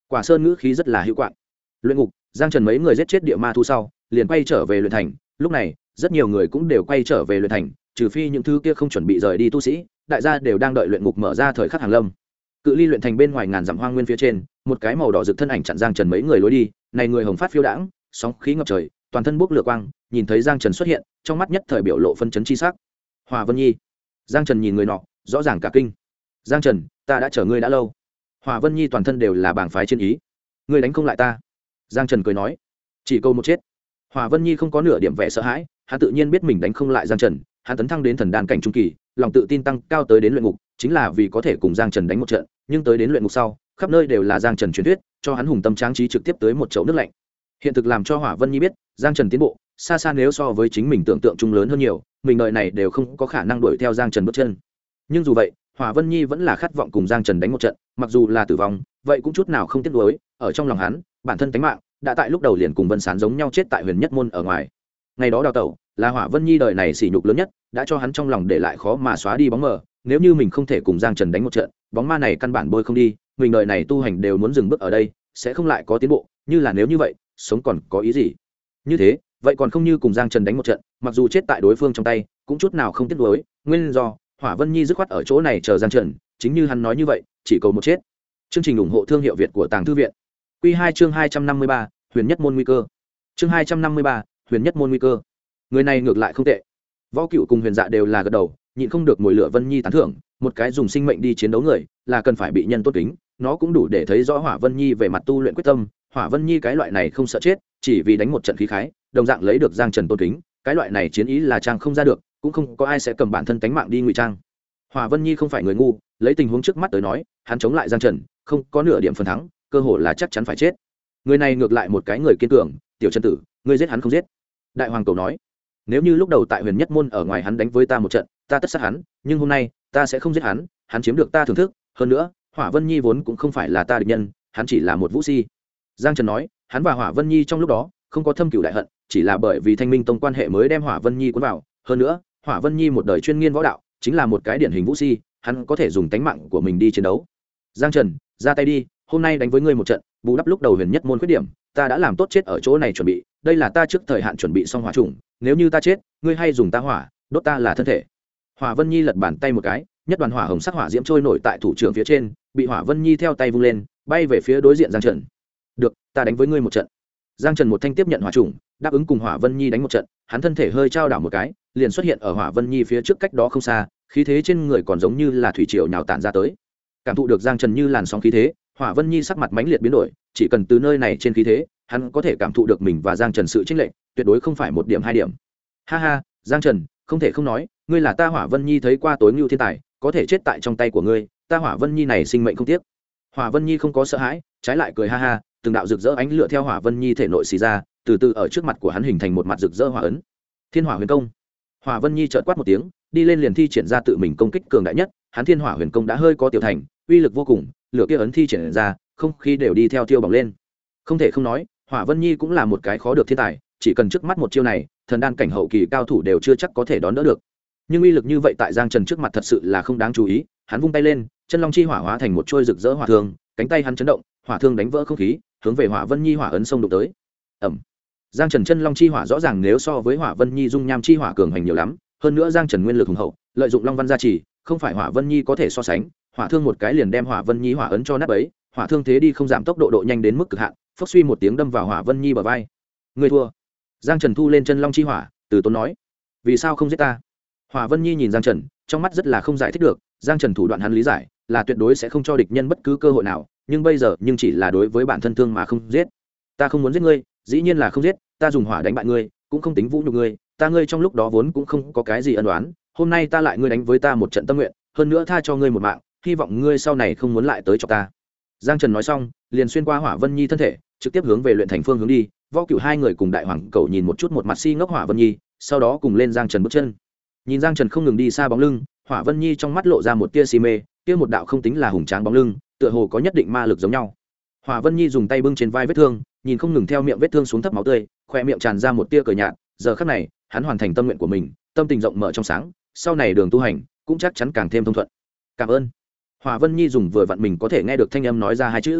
Quả Sơn ngữ khí rất là hữu quạng. Luyện ngục, Giang Trần mấy người giết chết địa ma thu sau, liền quay trở về luyện thành. Lúc này, rất nhiều người cũng đều quay trở về luyện thành, trừ phi những thứ kia không chuẩn bị rời đi tu sĩ, đại gia đều đang đợi luyện ngục mở ra thời khắc hàng lâm. Cự ly luyện thành bên ngoài ngàn dặm hoang nguyên phía trên, một cái màu đỏ rực thân ảnh chặn Giang Trần mấy người lối đi, này người hồng phát phiêu đãng, sóng khí ngập trời, toàn thân bốc lửa quang, nhìn thấy Giang Trần xuất hiện, trong mắt nhất thời biểu lộ phân chấn chi sắc. Hòa Vân Nhi. Giang Trần nhìn người nọ, rõ ràng cả kinh. Giang Trần, ta đã chờ ngươi đã lâu. Hòa Vân Nhi toàn thân đều là bảng phái chiến ý. Ngươi đánh không lại ta. Giang Trần cười nói, chỉ câu một chết. Hòa Vân Nhi không có nửa điểm vẻ sợ hãi, hắn tự nhiên biết mình đánh không lại Giang Trần, hắn tấn thăng đến thần đan cảnh trung kỳ, lòng tự tin tăng cao tới đến luyện ngục, chính là vì có thể cùng Giang Trần đánh một trận, nhưng tới đến luyện ngục sau, khắp nơi đều là Giang Trần truyền thuyết, cho hắn hùng tâm tráng trí trực tiếp tới một chậu nước lạnh. Hiện thực làm cho Hỏa Vân Nhi biết, Giang Trần tiến bộ, xa xa nếu so với chính mình tưởng tượng chung lớn hơn nhiều, mình đời này đều không có khả năng đuổi theo Giang Trần bước chân. Nhưng dù vậy, Hỏa Vân Nhi vẫn là khát vọng cùng Giang Trần đánh một trận, mặc dù là tử vong, vậy cũng chút nào không tiếc nuối, ở trong lòng hắn, bản thân tánh mạng đã tại lúc đầu liền cùng Vân Sán giống nhau chết tại Huyền Nhất môn ở ngoài. Ngày đó đào tẩu, là Hỏa Vân Nhi đời này sỉ nhục lớn nhất, đã cho hắn trong lòng để lại khó mà xóa đi bóng mờ, nếu như mình không thể cùng Giang Trần đánh một trận, bóng ma này căn bản bôi không đi, mình đời này tu hành đều muốn dừng bước ở đây, sẽ không lại có tiến bộ, như là nếu như vậy, sống còn có ý gì? Như thế, vậy còn không như cùng Giang Trần đánh một trận, mặc dù chết tại đối phương trong tay, cũng chút nào không tiếc nuối, nguyên do, Hỏa Vân Nhi dứt khoát ở chỗ này chờ Giang Trần, chính như hắn nói như vậy, chỉ cầu một chết. Chương trình ủng hộ thương hiệu Việt của Tàng Thư viện. Quy 2 chương 253, Huyền Nhất môn nguy cơ. Chương 253, Huyền Nhất môn nguy cơ. Người này ngược lại không tệ. Võ Cựu cùng Huyền Dạ đều là gật đầu, nhịn không được mùi lửa Vân Nhi tán thưởng, một cái dùng sinh mệnh đi chiến đấu người, là cần phải bị nhân tôn kính, nó cũng đủ để thấy rõ Hỏa Vân Nhi về mặt tu luyện quyết tâm, Hỏa Vân Nhi cái loại này không sợ chết, chỉ vì đánh một trận khí khái, đồng dạng lấy được Giang Trần tôn kính, cái loại này chiến ý là trang không ra được, cũng không có ai sẽ cầm bản thân tánh mạng đi ngụy trang. Hỏa Vân Nhi không phải người ngu, lấy tình huống trước mắt tới nói, hắn chống lại Giang Trần, không có nửa điểm phần thắng, cơ hội là chắc chắn phải chết. Người này ngược lại một cái người kiên cường, Tiểu Chân Tử, ngươi giết hắn không giết? Đại Hoàng Cầu nói, nếu như lúc đầu tại Huyền Nhất môn ở ngoài hắn đánh với ta một trận, ta tất sát hắn, nhưng hôm nay, ta sẽ không giết hắn, hắn chiếm được ta thưởng thức, hơn nữa, Hỏa Vân Nhi vốn cũng không phải là ta địch nhân, hắn chỉ là một vũ si. Giang Trần nói, hắn và Hỏa Vân Nhi trong lúc đó không có thâm cửu đại hận, chỉ là bởi vì Thanh Minh tông quan hệ mới đem Hỏa Vân Nhi cuốn vào, hơn nữa, Hỏa Vân Nhi một đời chuyên nghiên võ đạo, chính là một cái điển hình vũ si, hắn có thể dùng tánh mạng của mình đi chiến đấu. Giang Trần, ra tay đi, hôm nay đánh với ngươi một trận, bù đắp lúc đầu Huyền Nhất môn khuyết điểm, ta đã làm tốt chết ở chỗ này chuẩn bị, đây là ta trước thời hạn chuẩn bị xong hỏa trùng, nếu như ta chết, ngươi hay dùng ta hỏa, đốt ta là thân thể. Hỏa Vân Nhi lật bàn tay một cái, nhất đoàn hỏa hồng sắc hỏa diễm trôi nổi tại thủ trưởng phía trên, bị Hỏa Vân Nhi theo tay vung lên, bay về phía đối diện Giang Trần. Được, ta đánh với ngươi một trận. Giang Trần một thanh tiếp nhận hỏa trùng, đáp ứng cùng Hỏa Vân Nhi đánh một trận, hắn thân thể hơi trao đảo một cái, liền xuất hiện ở Hỏa Vân Nhi phía trước cách đó không xa, khí thế trên người còn giống như là thủy triều nhào tản ra tới. Cảm thụ được Giang Trần như làn sóng khí thế, Hỏa Vân Nhi sắc mặt mãnh liệt biến đổi, chỉ cần từ nơi này trên khí thế, hắn có thể cảm thụ được mình và Giang Trần sự chênh lệch, tuyệt đối không phải một điểm hai điểm. Ha ha, Giang Trần, không thể không nói, ngươi là ta Hỏa Vân Nhi thấy qua tối ngưu thiên tài, có thể chết tại trong tay của ngươi, ta Hỏa Vân Nhi này sinh mệnh không tiếc. Hỏa Vân Nhi không có sợ hãi, trái lại cười ha ha, từng đạo rực rỡ ánh lửa theo Hỏa Vân Nhi thể nội xì ra, từ từ ở trước mặt của hắn hình thành một mặt rực rỡ hỏa ấn. Thiên Hỏa Huyền Công. Hỏa Vân Nhi chợt quát một tiếng, đi lên liền thi triển ra tự mình công kích cường đại nhất, hắn Thiên Hỏa Huyền Công đã hơi có tiểu thành, uy lực vô cùng, lửa kia ấn thi triển ra, không khí đều đi theo tiêu bỏng lên. Không thể không nói, Hỏa Vân Nhi cũng là một cái khó được thiên tài, chỉ cần trước mắt một chiêu này, thần đan cảnh hậu kỳ cao thủ đều chưa chắc có thể đón đỡ được. Nhưng uy lực như vậy tại Giang Trần trước mặt thật sự là không đáng chú ý, hắn vung tay lên, chân long chi hỏa hóa thành một trôi rực rỡ hỏa thương, cánh tay hắn chấn động, hỏa thương đánh vỡ không khí, hướng về Hỏa Vân Nhi hỏa ấn xông đụng tới. Ầm. Giang Trần chân long chi hỏa rõ ràng nếu so với Hỏa Vân Nhi dung nham chi hỏa cường hành nhiều lắm, hơn nữa Giang Trần nguyên lực hùng hậu, lợi dụng long văn gia trì, không phải Hỏa Vân Nhi có thể so sánh, hỏa thương một cái liền đem Hỏa Vân Nhi hỏa ấn cho nát bấy, hỏa thương thế đi không giảm tốc độ nhanh đến mức cực hạn, phốc suy một tiếng đâm vào Hỏa Vân Nhi bờ vai. Ngươi thua. Giang Trần thu lên chân long chi hỏa, từ tốn nói, vì sao không giết ta? Hỏa Vân Nhi nhìn Giang Trần, trong mắt rất là không giải thích được, Giang Trần thủ đoạn hắn lý giải, là tuyệt đối sẽ không cho địch nhân bất cứ cơ hội nào, nhưng bây giờ nhưng chỉ là đối với bản thân thương mà không giết. Ta không muốn giết ngươi, dĩ nhiên là không giết, ta dùng hỏa đánh bại ngươi, cũng không tính vũ nhục ngươi, ta ngươi trong lúc đó vốn cũng không có cái gì ân oán, hôm nay ta lại ngươi đánh với ta một trận tâm nguyện, hơn nữa tha cho ngươi một mạng, hy vọng ngươi sau này không muốn lại tới cho ta. Giang Trần nói xong, liền xuyên qua Hỏa Vân Nhi thân thể, trực tiếp hướng về luyện thành phương hướng đi. Võ Cửu hai người cùng Đại Hoàng Cầu nhìn một chút một mặt si ngốc Hỏa Vân Nhi, sau đó cùng lên Giang Trần bước chân. Nhìn Giang Trần không ngừng đi xa bóng lưng, Hỏa Vân Nhi trong mắt lộ ra một tia si mê, kia một đạo không tính là hùng tráng bóng lưng, tựa hồ có nhất định ma lực giống nhau. Hỏa Vân Nhi dùng tay bưng trên vai vết thương, nhìn không ngừng theo miệng vết thương xuống thấp máu tươi, khóe miệng tràn ra một tia cười nhạt, giờ khắc này, hắn hoàn thành tâm nguyện của mình, tâm tình rộng mở trong sáng, sau này đường tu hành cũng chắc chắn càng thêm thông thuận. Cảm ơn. Hỏa Vân Nhi dùng vừa vặn mình có thể nghe được thanh âm nói ra hai chữ.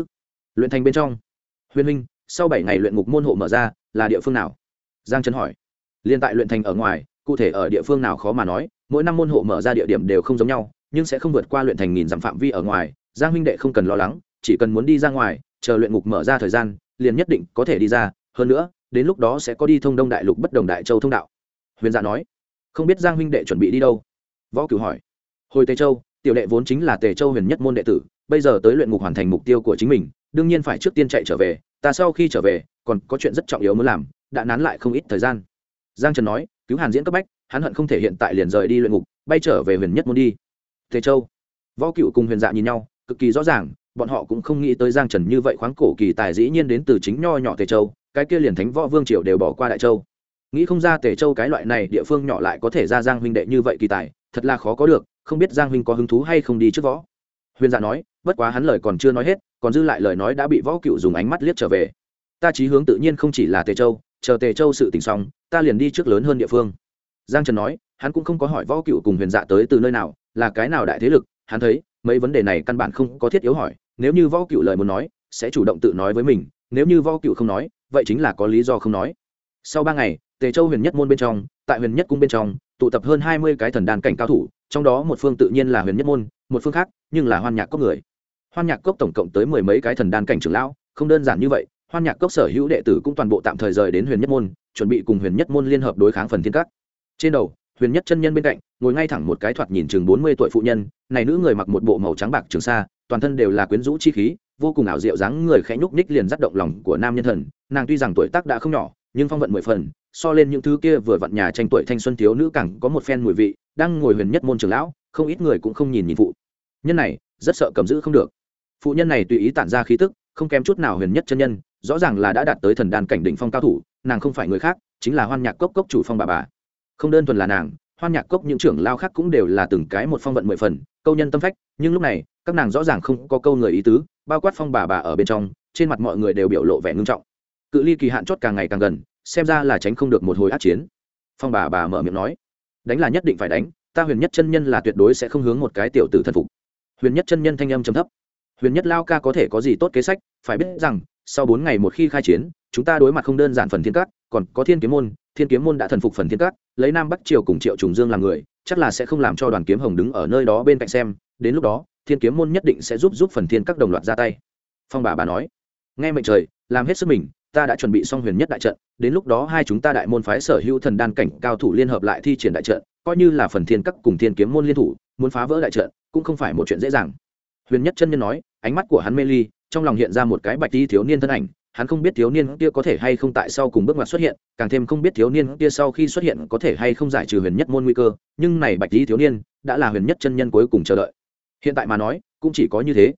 Luyện thành bên trong. Huyền huynh, sau 7 ngày luyện ngục môn hộ mở ra, là địa phương nào? Giang Trần hỏi. Liên tại luyện thành ở ngoài, cụ thể ở địa phương nào khó mà nói, mỗi năm môn hộ mở ra địa điểm đều không giống nhau, nhưng sẽ không vượt qua luyện thành nghìn dặm phạm vi ở ngoài. Giang huynh đệ không cần lo lắng, chỉ cần muốn đi ra ngoài, chờ luyện ngục mở ra thời gian, liền nhất định có thể đi ra, hơn nữa, đến lúc đó sẽ có đi thông Đông Đại Lục bất đồng đại châu thông đạo. Huyền Dạ nói. Không biết Giang huynh đệ chuẩn bị đi đâu? Võ Cửu hỏi. Hồi Tề Châu, tiểu đệ vốn chính là Tề Châu huyền nhất môn đệ tử, bây giờ tới luyện ngục hoàn thành mục tiêu của chính mình, đương nhiên phải trước tiên chạy trở về, ta sau khi trở về, còn có chuyện rất trọng yếu muốn làm, đã nán lại không ít thời gian. Giang Trần nói, cứu Hàn Diễn cấp bách, hắn hận không thể hiện tại liền rời đi luyện ngục, bay trở về huyền nhất môn đi. Tề Châu. Võ Cửu cùng Huyền Dạ nhìn nhau, cực kỳ rõ ràng, bọn họ cũng không nghĩ tới Giang Trần như vậy khoáng cổ kỳ tài dĩ nhiên đến từ chính nho nhỏ Tề Châu, cái kia liền Thánh Võ Vương triều đều bỏ qua Đại Châu. Nghĩ không ra Tề Châu cái loại này địa phương nhỏ lại có thể ra Giang huynh đệ như vậy kỳ tài, thật là khó có được, không biết Giang huynh có hứng thú hay không đi trước võ. Huyền Dạ nói, bất quá hắn lời còn chưa nói hết, còn dư lại lời nói đã bị Võ Cửu dùng ánh mắt liếc trở về. Ta chí hướng tự nhiên không chỉ là Tề Châu, chờ Tề Châu sự tình xong, ta liền đi trước lớn hơn địa phương. Giang Trần nói, hắn cũng không có hỏi Võ Cửu cùng Huyền Dạ tới từ nơi nào, là cái nào đại thế lực, hắn thấy mấy vấn đề này căn bản không có thiết yếu hỏi, nếu như Võ Cửu lời muốn nói, sẽ chủ động tự nói với mình, nếu như Võ Cửu không nói, vậy chính là có lý do không nói. Sau 3 ngày, Tề Châu huyền nhất môn bên trong, tại huyền nhất cung bên trong, tụ tập hơn 20 cái thần đan cảnh cao thủ, trong đó một phương tự nhiên là huyền nhất môn, một phương khác nhưng là Hoan Nhạc Cốc người. Hoan Nhạc Cốc tổng cộng tới 10 mấy cái thần đan cảnh trưởng lão, không đơn giản như vậy, Hoan Nhạc Cốc sở hữu đệ tử cũng toàn bộ tạm thời rời đến huyền nhất môn, chuẩn bị cùng huyền nhất môn liên hợp đối kháng phần thiên các. Trên đầu, huyền nhất chân nhân bên cạnh, ngồi ngay thẳng một cái thoạt nhìn chừng 40 tuổi phụ nhân, này nữ người mặc một bộ màu trắng bạc trường sa, toàn thân đều là quyến rũ chi khí, vô cùng ảo diệu dáng người khẽ nhúc nhích liền dắt động lòng của nam nhân thần, nàng tuy rằng tuổi tác đã không nhỏ, nhưng phong vận 10 phần, so lên những thứ kia vừa vặn nhà tranh tuổi thanh xuân thiếu nữ càng có một phen mùi vị, đang ngồi huyền nhất môn trưởng lão, không ít người cũng không nhìn phụ nhân này, rất sợ cầm giữ không được. Phụ nhân này tùy ý tản ra khí tức, không kém chút nào huyền nhất chân nhân, rõ ràng là đã đạt tới thần đan cảnh đỉnh phong cao thủ, nàng không phải người khác, chính là Hoan Nhạc Cốc cốc chủ Phong bà. Không đơn thuần là nàng, Hoan Nhạc Cốc những trưởng lao khác cũng đều là từng cái một phong vận 10 phần, câu nhân tâm phách, nhưng lúc này, các nàng rõ ràng không có câu người ý tứ, bao quát Phong bà ở bên trong, trên mặt mọi người đều biểu lộ vẻ ngưng trọng. Cự ly kỳ hạn chót càng ngày càng gần, xem ra là tránh không được một hồi ác chiến. Phong bà mở miệng nói, đánh là nhất định phải đánh, ta huyền nhất chân nhân là tuyệt đối sẽ không hướng một cái tiểu tử thần phục. Huyền nhất chân nhân thanh âm trầm thấp, huyền nhất lao ca có thể có gì tốt kế sách, phải biết rằng sau 4 ngày một khi khai chiến, chúng ta đối mặt không đơn giản phần thiên các, còn có thiên kiếm môn đã thần phục phần thiên các, lấy Nam Bắc triều cùng Triệu Trùng Dương làm người, chắc là sẽ không làm cho đoàn kiếm hồng đứng ở nơi đó bên cạnh xem, đến lúc đó thiên kiếm môn nhất định sẽ giúp phần thiên các đồng loạt ra tay. Phong bà nói, nghe mệnh trời, làm hết sức mình, ta đã chuẩn bị xong huyền nhất đại trận, đến lúc đó hai chúng ta đại môn phái sở hữu thần đan cảnh cao thủ liên hợp lại thi triển đại trận, coi như là phần thiên các cùng thiên kiếm môn liên thủ, muốn phá vỡ đại trận cũng không phải một chuyện dễ dàng. Huyền nhất chân nhân nói, ánh mắt của hắn mê ly, trong lòng hiện ra một cái bạch y thiếu niên thân ảnh, hắn không biết thiếu niên kia có thể hay không tại sau cùng bước ngoặt xuất hiện, càng thêm không biết thiếu niên kia sau khi xuất hiện có thể hay không giải trừ huyền nhất môn nguy cơ, nhưng này bạch y thiếu niên đã là huyền nhất chân nhân cuối cùng chờ đợi. Hiện tại mà nói, cũng chỉ có như thế,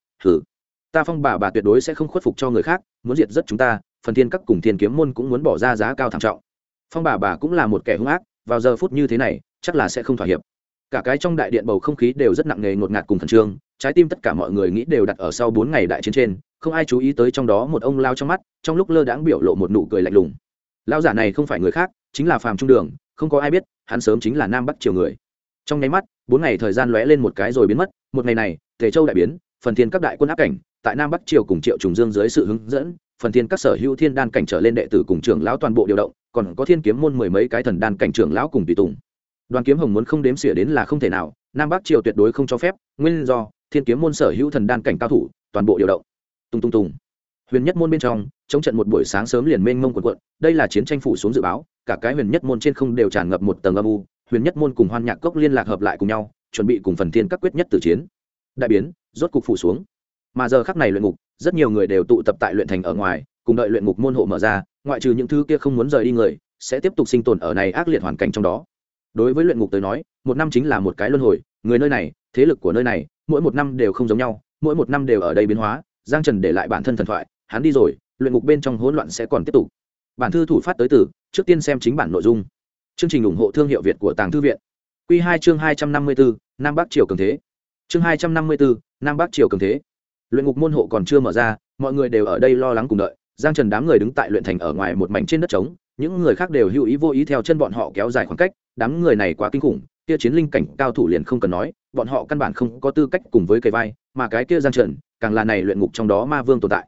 ta Phong bà tuyệt đối sẽ không khuất phục cho người khác, muốn diệt rất chúng ta, phần thiên các cùng thiên kiếm môn cũng muốn bỏ ra giá cao thảm trọng. Phong bà cũng là một kẻ hung ác, vào giờ phút như thế này chắc là sẽ không thỏa hiệp. Cả cái trong đại điện bầu không khí đều rất nặng nề ngột ngạt cùng khẩn trương, trái tim tất cả mọi người nghĩ đều đặt ở sau 4 ngày đại chiến trên, không ai chú ý tới trong đó một ông lao trong mắt, trong lúc lơ đãng biểu lộ một nụ cười lạnh lùng. Lao giả này không phải người khác, chính là Phàm Trung Đường, không có ai biết, hắn sớm chính là Nam Bắc triều người. Trong nháy mắt, 4 ngày thời gian lóe lên một cái rồi biến mất, một ngày này, Tề Châu đại biến, phần thiên các đại quân áp cảnh, tại Nam Bắc triều cùng Triệu Trùng Dương dưới sự hướng dẫn, phần thiên các sở hữu thiên đan cảnh trở lên đệ tử cùng trưởng lão toàn bộ điều động, còn có thiên kiếm môn 10 mấy cái thần đan cảnh trưởng lão cùng tùy tùng. Đoàn Kiếm Hồng muốn không đếm xỉa đến là không thể nào, Nam Bắc triều tuyệt đối không cho phép, nguyên do thiên kiếm môn sở hữu thần đan cảnh cao thủ toàn bộ điều động. Tung. Huyền nhất môn bên trong, chống trận một buổi sáng sớm liền mênh mông quần, đây là chiến tranh phủ xuống dự báo, cả cái huyền nhất môn trên không đều tràn ngập một tầng âm u, huyền nhất môn cùng Hoan Nhạc Cốc liên lạc hợp lại cùng nhau, chuẩn bị cùng phần thiên các quyết nhất tử chiến. Đại biến rốt cục phủ xuống, mà giờ khắc này luyện ngục, rất nhiều người đều tụ tập tại luyện thành ở ngoài, cùng đợi luyện ngục môn hộ mở ra, ngoại trừ những thứ kia không muốn rời đi người, sẽ tiếp tục sinh tồn ở này ác liệt hoàn cảnh trong đó. Đối với luyện ngục tới nói, một năm chính là một cái luân hồi, người nơi này, thế lực của nơi này, mỗi một năm đều không giống nhau, mỗi một năm đều ở đây biến hóa. Giang Trần để lại bản thân thần thoại, hắn đi rồi, luyện ngục bên trong hỗn loạn sẽ còn tiếp tục. Bản thư thủ phát tới từ, trước tiên xem chính bản nội dung. Chương trình ủng hộ thương hiệu Việt của Tàng Thư viện. Quy 2 chương 254, Nam Bắc triều cường thế. Chương 254, Nam Bắc triều cường thế. Luyện ngục môn hộ còn chưa mở ra, mọi người đều ở đây lo lắng cùng đợi. Giang Trần đám người đứng tại luyện thành ở ngoài một mảnh trên đất trống, những người khác đều hữu ý vô ý theo chân bọn họ kéo dài khoảng cách. Đám người này quá kinh khủng, kia chiến linh cảnh cao thủ liền không cần nói, bọn họ căn bản không có tư cách cùng với cây vai, mà cái kia Giang Trần càng là này luyện ngục trong đó ma vương tồn tại.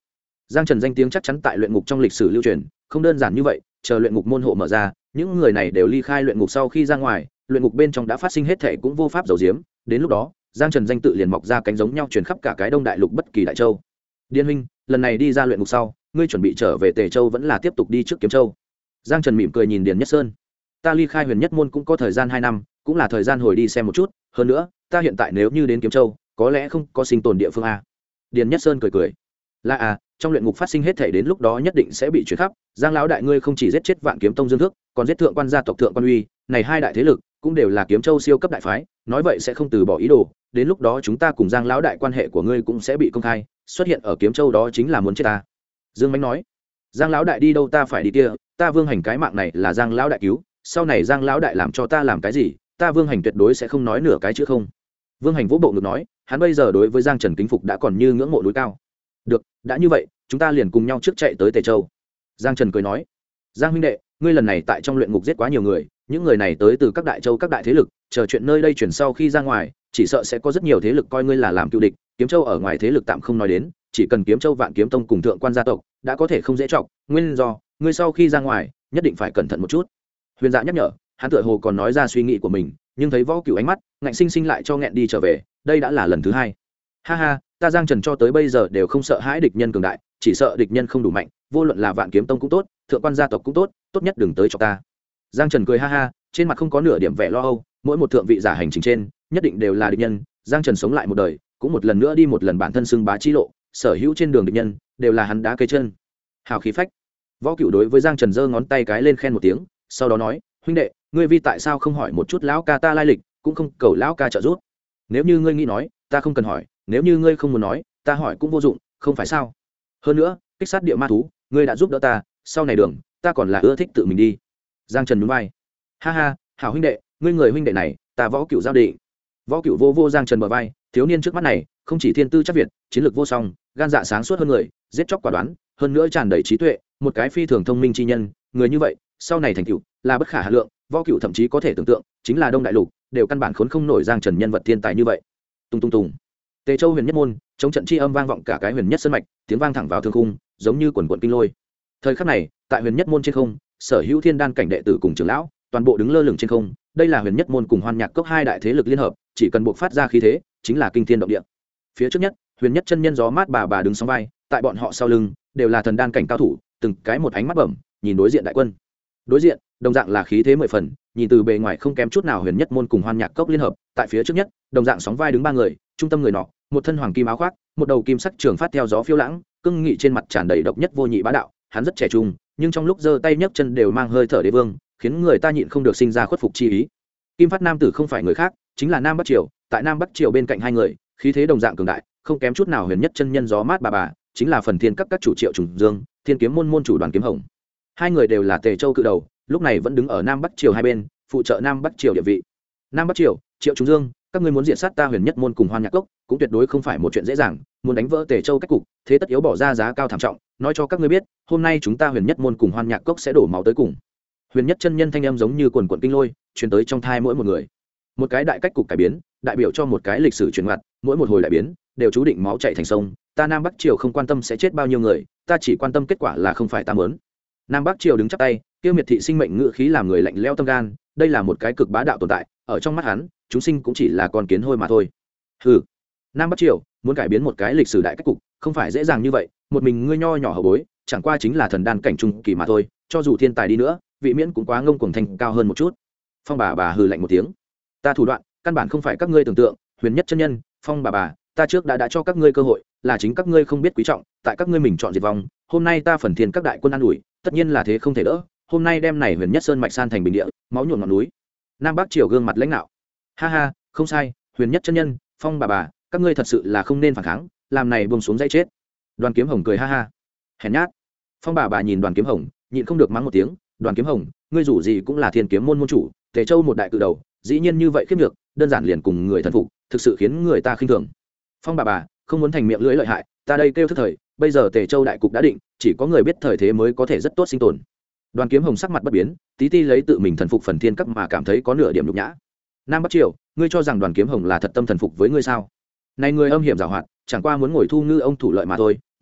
Giang Trần danh tiếng chắc chắn tại luyện ngục trong lịch sử lưu truyền, không đơn giản như vậy, chờ luyện ngục môn hộ mở ra, những người này đều ly khai luyện ngục sau khi ra ngoài, luyện ngục bên trong đã phát sinh hết thảy cũng vô pháp giấu giếm, đến lúc đó, Giang Trần danh tự liền mọc ra cánh giống nhau truyền khắp cả cái Đông Đại Lục bất kỳ đại châu. Điên huynh, lần này đi ra luyện ngục sau, ngươi chuẩn bị trở về Tề Châu vẫn là tiếp tục đi trước Kiếm Châu? Giang Trần mỉm cười nhìn Điền Nhất Sơn. Ta ly khai Huyền Nhất môn cũng có thời gian 2 năm, cũng là thời gian hồi đi xem một chút, hơn nữa, ta hiện tại nếu như đến Kiếm Châu, có lẽ không có sinh tồn địa phương a. Điền Nhất Sơn cười cười. Là à, trong luyện ngục phát sinh hết thảy đến lúc đó nhất định sẽ bị truyền khắp, Giang lão đại ngươi không chỉ giết chết Vạn Kiếm Tông Dương Thước, còn giết thượng quan gia tộc Thượng Quan Uy, này hai đại thế lực cũng đều là Kiếm Châu siêu cấp đại phái, nói vậy sẽ không từ bỏ ý đồ, đến lúc đó chúng ta cùng Giang lão đại quan hệ của ngươi cũng sẽ bị công khai, xuất hiện ở Kiếm Châu đó chính là muốn chết ta. Dương Mạnh nói, Giang lão đại đi đâu ta phải đi kia, ta Vương Hành cái mạng này là Giang lão đại cứu, sau này Giang lão đại làm cho ta làm cái gì, ta Vương Hành tuyệt đối sẽ không nói nửa cái chữ không. Vương Hành vỗ bộ ngực nói, hắn bây giờ đối với Giang Trần kính phục đã còn như ngưỡng mộ núi cao. Được, đã như vậy, chúng ta liền cùng nhau trước chạy tới Tề Châu. Giang Trần cười nói, Giang huynh đệ, ngươi lần này tại trong luyện ngục giết quá nhiều người, những người này tới từ các đại châu các đại thế lực, chờ chuyện nơi đây chuyển sau khi ra ngoài, chỉ sợ sẽ có rất nhiều thế lực coi ngươi là làm cựu địch. Kiếm Châu ở ngoài thế lực tạm không nói đến, chỉ cần Kiếm Châu Vạn Kiếm Tông cùng Thượng Quan gia tộc đã có thể không dễ trọng, nguyên do ngươi sau khi ra ngoài nhất định phải cẩn thận một chút. Huyền Dạ nhắc nhở, hắn tựa hồ còn nói ra suy nghĩ của mình, nhưng thấy Võ Cửu ánh mắt ngạnh sinh sinh lại cho nghẹn đi trở về, đây đã là lần thứ 2. Ha ha, ta Giang Trần cho tới bây giờ đều không sợ hãi địch nhân cường đại, chỉ sợ địch nhân không đủ mạnh, vô luận là Vạn Kiếm Tông cũng tốt, Thượng Quan gia tộc cũng tốt, tốt nhất đừng tới cho ta. Giang Trần cười ha ha, trên mặt không có nửa điểm vẻ lo âu, mỗi một thượng vị giả hành trình trên, nhất định đều là địch nhân, Giang Trần sống lại một đời, cũng một lần nữa đi một lần bản thân xưng bá chi lộ, sở hữu trên đường địch nhân đều là hắn đá cây chân. Hào khí phách. Võ Cửu đối với Giang Trần giơ ngón tay cái lên khen một tiếng, sau đó nói, huynh đệ, ngươi vi tại sao không hỏi một chút lão ca ta lai lịch, cũng không cầu lão ca trợ giúp. Nếu như ngươi nghĩ nói, ta không cần hỏi, nếu như ngươi không muốn nói, ta hỏi cũng vô dụng, không phải sao? Hơn nữa, kích sát địa ma thú, ngươi đã giúp đỡ ta, sau này đường, ta còn là ưa thích tự mình đi. Giang Trần nhún vai. Ha ha, hảo huynh đệ, ngươi người huynh đệ này, ta Võ Cửu giao định. Võ Cửu vô vô Giang Trần bờ vai, thiếu niên trước mắt này, không chỉ thiên tư chắc việt, chiến lược vô song, gan dạ sáng suốt hơn người, giết chóc quả đoán, hơn nữa tràn đầy trí tuệ, một cái phi thường thông minh chi nhân, người như vậy, sau này thành tựu là bất khả hà lượng, Võ Cửu thậm chí có thể tưởng tượng, chính là Đông Đại Lục, đều căn bản khốn không nổi Giang Trần nhân vật thiên tài như vậy. Tung tung tung. Tề Châu Huyền Nhất môn, chống trận chi âm vang vọng cả cái Huyền Nhất sơn mạch, tiếng vang thẳng vào thương khung, giống như quần quần kinh lôi. Thời khắc này, tại Huyền Nhất môn trên không, sở hữu thiên đan cảnh đệ tử cùng trưởng lão, toàn bộ đứng lơ lửng trên không, đây là Huyền Nhất môn cùng Hoan Nhạc Cốc hai đại thế lực liên hợp, chỉ cần buộc phát ra khí thế, chính là kinh thiên động địa. Phía trước nhất, Huyền Nhất chân nhân gió mát bà đứng sóng vai, tại bọn họ sau lưng đều là thần đan cảnh cao thủ, từng cái một ánh mắt bẩm, nhìn đối diện đại quân. Đối diện, đồng dạng là khí thế 10 phần, nhìn từ bề ngoài không kém chút nào Huyền Nhất môn cùng Hoan Nhạc Cốc liên hợp, tại phía trước nhất, đồng dạng sóng vai đứng 3 người, trung tâm người nọ, một thân hoàng kim áo khoác, một đầu kim sắc trường phát theo gió phiêu lãng, cương nghị trên mặt tràn đầy độc nhất vô nhị bá đạo, hắn rất trẻ trung, nhưng trong lúc giơ tay nhấc chân đều mang hơi thở đế vương, khiến người ta nhịn không được sinh ra khuất phục chi ý. Kim phát nam tử không phải người khác, chính là Nam Bắc Triều, tại Nam Bắc Triều bên cạnh hai người, khí thế đồng dạng cường đại, không kém chút nào Huyền Nhất chân nhân gió mát bà, chính là phần thiên các chủ Triệu Trùng Dương, Thiên Kiếm môn môn chủ Đoàn Kiếm Hồng. Hai người đều là Tề Châu cự đầu, lúc này vẫn đứng ở Nam Bắc Triều hai bên, phụ trợ Nam Bắc Triều địa vị. Nam Bắc Triều, Triệu Trùng Dương, các ngươi muốn diệt sát ta Huyền Nhất môn cùng Hoan Nhạc Cốc, cũng tuyệt đối không phải một chuyện dễ dàng, muốn đánh vỡ Tề Châu cách cục, thế tất yếu bỏ ra giá cao thảm trọng, nói cho các ngươi biết, hôm nay chúng ta Huyền Nhất môn cùng Hoan Nhạc Cốc sẽ đổ máu tới cùng. Huyền Nhất chân nhân thanh âm giống như quần quần kinh lôi, truyền tới trong thai mỗi một người. Một cái đại cách cục cải biến, đại biểu cho một cái lịch sử chuyển ngoặt, mỗi một hồi đại biến đều chú định máu chảy thành sông, ta Nam Bắc Triều không quan tâm sẽ chết bao nhiêu người, ta chỉ quan tâm kết quả là không phải ta muốn. Nam Bắc Triều đứng chắp tay, tiêu miệt thị sinh mệnh ngự khí làm người lạnh lẽo tâm gan, đây là một cái cực bá đạo tồn tại, ở trong mắt hắn, chúng sinh cũng chỉ là con kiến hôi mà thôi. Hừ. Nam Bắc Triều muốn cải biến một cái lịch sử đại cách cục, không phải dễ dàng như vậy, một mình ngươi nho nhỏ hậu bối, chẳng qua chính là thần đan cảnh trung kỳ mà thôi, cho dù thiên tài đi nữa, vị miễn cũng quá ngông cuồng thành cao hơn một chút. Phong bà hừ lạnh một tiếng, ta thủ đoạn căn bản không phải các ngươi tưởng tượng, Huyền Nhất chân nhân, Phong bà, ta trước đã cho các ngươi cơ hội, là chính các ngươi không biết quý trọng, tại các ngươi mình chọn diệt vong, hôm nay ta phần thiên các đại quân an ủi, tất nhiên là thế không thể đỡ, hôm nay đem này Huyền Nhất sơn mạch san thành bình địa, máu nhuộm ngọn núi. Nam Bắc Triều gương mặt lãnh nạo, ha ha, không sai, Huyền Nhất chân nhân, Phong bà, các ngươi thật sự là không nên phản kháng, làm này buông xuống dây chết. Đoàn Kiếm Hồng cười ha ha, hèn nhát. Phong bà nhìn Đoàn Kiếm Hồng, nhịn không được mắng một tiếng, Đoàn Kiếm Hồng, ngươi dù gì cũng là Thiên Kiếm môn môn chủ, Tề Châu một đại cự đầu, dĩ nhiên như vậy khiếp nhược, đơn giản liền cùng người thần phục, thực sự khiến người ta khinh thường. Phong bà, không muốn thành miệng lưỡi lợi hại, ta đây kêu thức thời, bây giờ Tề Châu đại cục đã định, chỉ có người biết thời thế mới có thể rất tốt sinh tồn. Đoàn Kiếm Hồng sắc mặt bất biến, tí ti lấy tự mình thần phục phần thiên các mà cảm thấy có nửa điểm nhục nhã. Nam Bắc Triều, ngươi cho rằng Đoàn Kiếm Hồng là thật tâm thần phục với ngươi sao? Này người âm hiểm giàu hoạt, chẳng qua muốn ngồi thu ngư ông thủ lợi mà thôi,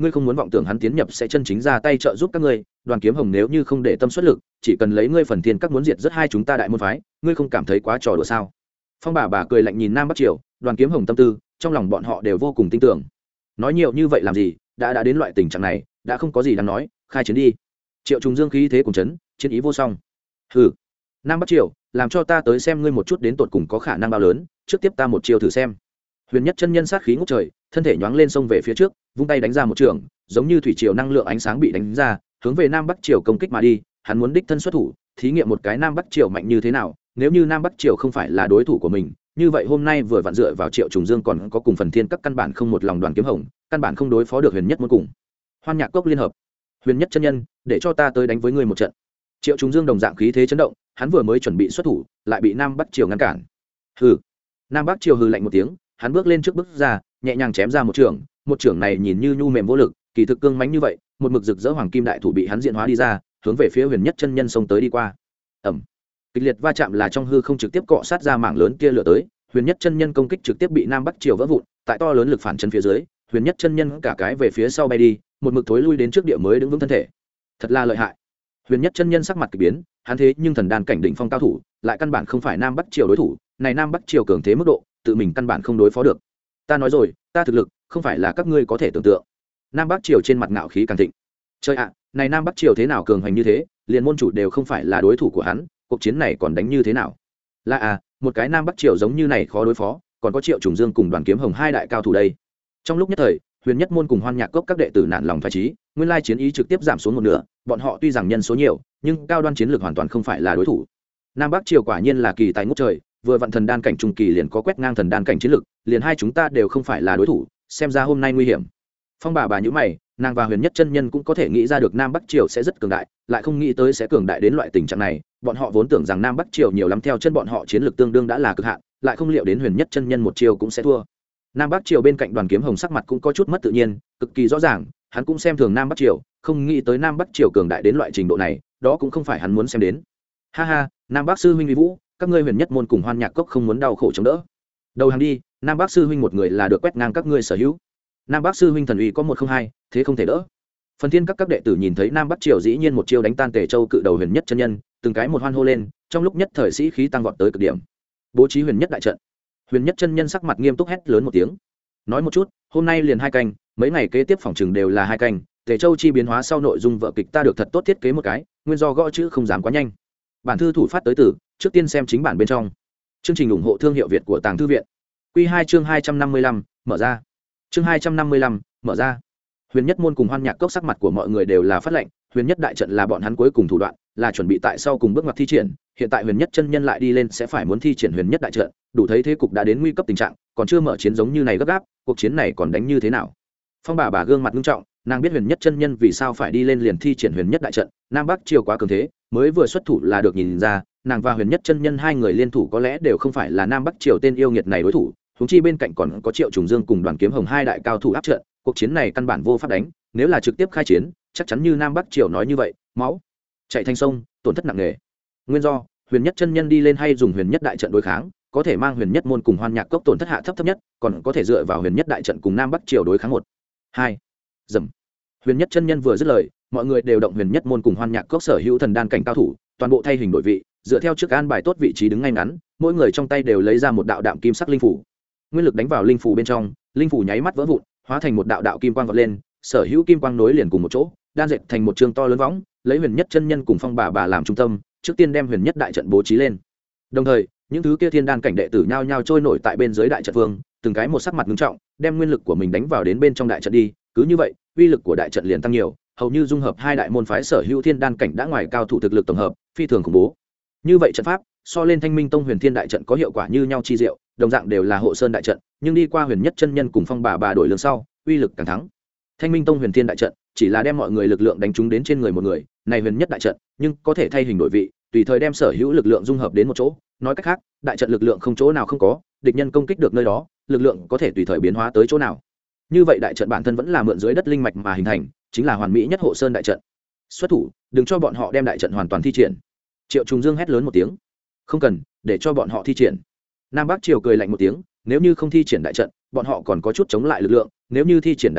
ngươi không muốn vọng tưởng hắn tiến nhập sẽ chân chính ra tay trợ giúp các ngươi. Đoàn Kiếm Hồng nếu như không để tâm xuất lực, chỉ cần lấy ngươi phần thiên các muốn diệt rất hai chúng ta đại môn phái, ngươi không cảm thấy quá trò đùa sao? Phong bà cười lạnh nhìn Nam Bắc Triều, Đoàn Kiếm Hồng tâm tư, trong lòng bọn họ đều vô cùng tin tưởng. Nói nhiều như vậy làm gì, đã đến loại tình trạng này, đã không có gì đáng nói, khai chiến đi. Triệu Trùng Dương khí thế cùng chấn, chiến ý vô song. Hừ, Nam Bắc Triều, làm cho ta tới xem ngươi một chút đến tột cùng có khả năng bao lớn, trước tiếp ta một chiêu thử xem. Huyền Nhất chân nhân sát khí ngút trời, thân thể nhoáng lên xông về phía trước, vung tay đánh ra một trường, giống như thủy triều năng lượng ánh sáng bị đánh ra, hướng về Nam Bắc Triều công kích mà đi. Hắn muốn đích thân xuất thủ, thí nghiệm một cái Nam Bắc Triều mạnh như thế nào. Nếu như Nam Bắc Triều không phải là đối thủ của mình, như vậy hôm nay vừa vặn dựa vào Triệu Trùng Dương còn có cùng phần thiên các căn bản không một lòng Đoàn Kiếm Hồng, căn bản không đối phó được Huyền Nhất môn cùng Hoan Nhạc Cốc liên hợp. Huyền Nhất chân nhân, để cho ta tới đánh với ngươi một trận. Triệu Trùng Dương đồng dạng khí thế chấn động, hắn vừa mới chuẩn bị xuất thủ, lại bị Nam Bắc Triều ngăn cản. Hừ. Nam Bắc Triều hừ lạnh một tiếng, hắn bước lên trước bước ra, nhẹ nhàng chém ra một trường này nhìn như nhu mềm vô lực, kỳ thực cương mãnh như vậy, một mực rực rỡ hoàng kim đại thủ bị hắn diện hóa đi ra, hướng về phía Huyền Nhất chân nhân xông tới đi qua. Ầm. Kịch liệt va chạm là trong hư không trực tiếp cọ sát ra mảng lớn kia lửa tới, Huyền Nhất chân nhân công kích trực tiếp bị Nam Bắc Triều vỡ vụn, tại to lớn lực phản chấn phía dưới, Huyền Nhất chân nhân cả cái về phía sau bay đi, một mực thối lui đến trước địa mới đứng vững thân thể. Thật là lợi hại. Huyền Nhất chân nhân sắc mặt kỳ biến, hắn thế nhưng thần đan cảnh đỉnh phong cao thủ, lại căn bản không phải Nam Bắc Triều đối thủ, này Nam Bắc Triều cường thế mức độ, tự mình căn bản không đối phó được. Ta nói rồi, ta thực lực không phải là các ngươi có thể tưởng tượng. Nam Bắc Triều trên mặt ngạo khí càng thịnh. Trời ạ, này Nam Bắc Triều thế nào cường hành như thế, liền môn chủ đều không phải là đối thủ của hắn, cuộc chiến này còn đánh như thế nào? Là một cái Nam Bắc Triều giống như này khó đối phó, còn có Triệu Trùng Dương cùng Đoàn Kiếm Hồng hai đại cao thủ đây. Trong lúc nhất thời, Huyền Nhất môn cùng Hoan Nhạc Cốc các đệ tử nản lòng phái trí, nguyên lai chiến ý trực tiếp giảm xuống một nửa, bọn họ tuy rằng nhân số nhiều, nhưng cao đoan chiến lược hoàn toàn không phải là đối thủ. Nam Bắc Triều quả nhiên là kỳ tài ngút trời, vừa vặn thần đan cảnh trung kỳ liền có quét ngang thần đan cảnh chiến lược, liền hai chúng ta đều không phải là đối thủ, xem ra hôm nay nguy hiểm. Phong bà nhíu mày, nàng và Huyền Nhất chân nhân cũng có thể nghĩ ra được Nam Bắc Triều sẽ rất cường đại, lại không nghĩ tới sẽ cường đại đến loại tình trạng này. Bọn họ vốn tưởng rằng Nam Bắc Triều nhiều lắm theo chân bọn họ chiến lược tương đương đã là cực hạn, lại không liệu đến Huyền Nhất chân nhân một chiều cũng sẽ thua. Nam Bắc Triều bên cạnh Đoàn Kiếm Hồng sắc mặt cũng có chút mất tự nhiên, cực kỳ rõ ràng, hắn cũng xem thường Nam Bắc Triều, không nghĩ tới Nam Bắc Triều cường đại đến loại trình độ này, đó cũng không phải hắn muốn xem đến. Ha ha, Nam Bắc sư huynh uy vũ, các ngươi Huyền Nhất môn cùng Hoan Nhạc Cốc không muốn đau khổ chống đỡ. Đầu hàng đi, Nam Bắc sư huynh một người là được quét ngang các ngươi sở hữu. Nam Bắc sư huynh thần uy có một không hai, thế không thể đỡ. Phần thiên các đệ tử nhìn thấy Nam Bắc Triều dĩ nhiên một chiêu đánh tan Tề Châu cự đầu Huyền Nhất chân nhân, từng cái một hoan hô lên, trong lúc nhất thời sĩ khí tăng vọt tới cực điểm. Bố trí Huyền Nhất đại trận. Huyền Nhất chân nhân sắc mặt nghiêm túc hét lớn một tiếng. Nói một chút, hôm nay liền 2 canh, mấy ngày kế tiếp phòng trường đều là 2 canh, Tề Châu chi biến hóa sau nội dung vở kịch ta được thật tốt thiết kế một cái, nguyên do gõ chữ không dám quá nhanh. Bản thư thủ phát tới từ, trước tiên xem chính bản bên trong. Chương trình ủng hộ thương hiệu Việt của Tàng Thư viện. Quy 2 chương 255, mở ra. Chương 255, mở ra. Huyền Nhất môn cùng Hoan Nhạc Cốc sắc mặt của mọi người đều là phát lệnh, Huyền Nhất đại trận là bọn hắn cuối cùng thủ đoạn, là chuẩn bị tại sau cùng bước ngoặt thi triển, hiện tại Huyền Nhất chân nhân lại đi lên sẽ phải muốn thi triển Huyền Nhất đại trận, đủ thấy thế cục đã đến nguy cấp tình trạng, còn chưa mở chiến giống như này gấp gáp, cuộc chiến này còn đánh như thế nào? Phong bà gương mặt nghiêm trọng, nàng biết Huyền Nhất chân nhân vì sao phải đi lên liền thi triển Huyền Nhất đại trận, Nam Bắc Triều quá cường thế, mới vừa xuất thủ là được nhìn ra, nàng và Huyền Nhất chân nhân hai người liên thủ có lẽ đều không phải là Nam Bắc Triều tên yêu nghiệt này đối thủ, huống chi bên cạnh còn có Triệu Trùng Dương cùng Đoàn Kiếm Hồng hai đại cao thủ áp trận, cuộc chiến này căn bản vô pháp đánh, nếu là trực tiếp khai chiến, chắc chắn như Nam Bắc Triều nói như vậy, máu chảy thành sông, tổn thất nặng nề. Nguyên do, Huyền Nhất chân nhân đi lên hay dùng Huyền Nhất đại trận đối kháng, có thể mang Huyền Nhất môn cùng Hoan Nhạc Cốc tổn thất hạ thấp nhất, còn có thể dựa vào Huyền Nhất đại trận cùng Nam Bắc Triều đối kháng 1, 2. Dầm. Huyền Nhất chân nhân vừa dứt lời, mọi người đều động Huyền Nhất môn cùng Hoan Nhạc Cốc sở hữu thần đan cảnh cao thủ, toàn bộ thay hình đổi vị, dựa theo trước an bài tốt vị trí đứng ngay ngắn, mỗi người trong tay đều lấy ra một đạo đạm kim sắc linh phủ. Nguyên lực đánh vào linh phủ bên trong, linh phủ nháy mắt vỡ vụn, hóa thành một đạo đạo kim quang vọt lên, sở hữu kim quang nối liền cùng một chỗ, đan dệt thành một trường to lớn võng, lấy Huyền Nhất chân nhân cùng Phong bà làm trung tâm, trước tiên đem Huyền Nhất đại trận bố trí lên. Đồng thời, những thứ kia thiên đan cảnh đệ tử nhao nhao trôi nổi tại bên dưới đại trận vương, từng cái một sắc mặt nghiêm trọng, đem nguyên lực của mình đánh vào đến bên trong đại trận đi, cứ như vậy, uy lực của đại trận liền tăng nhiều, hầu như dung hợp hai đại môn phái sở hữu thiên đan cảnh đã ngoài cao thủ thực lực tổng hợp, phi thường khủng bố. Như vậy trận pháp, so lên Thanh Minh Tông Huyền Thiên đại trận có hiệu quả như nhau chi diệu, đồng dạng đều là hộ sơn đại trận, nhưng đi qua Huyền Nhất chân nhân cùng Phong bà đổi lương sau, uy lực càng thắng. Thanh Minh Tông Huyền Thiên đại trận chỉ là đem mọi người lực lượng đánh trúng đến trên người một người, này Huyền Nhất đại trận, nhưng có thể thay hình đổi vị, tùy thời đem sở hữu lực lượng dung hợp đến một chỗ, nói cách khác, đại trận lực lượng không chỗ nào không có, địch nhân công kích được nơi đó, lực lượng có thể tùy thời biến hóa tới chỗ nào. Như vậy đại trận bản thân vẫn là mượn dưới đất linh mạch mà hình thành, chính là hoàn mỹ nhất hộ sơn đại trận. Xuất thủ, đừng cho bọn họ đem đại trận hoàn toàn thi triển. Triệu Trùng Dương hét lớn một tiếng. Không cần, để cho bọn họ thi triển. Nam Bắc Triều cười lạnh một tiếng, nếu như không thi triển đại trận, bọn họ còn có chút chống lại lực lượng, nếu như thi triển đại trận,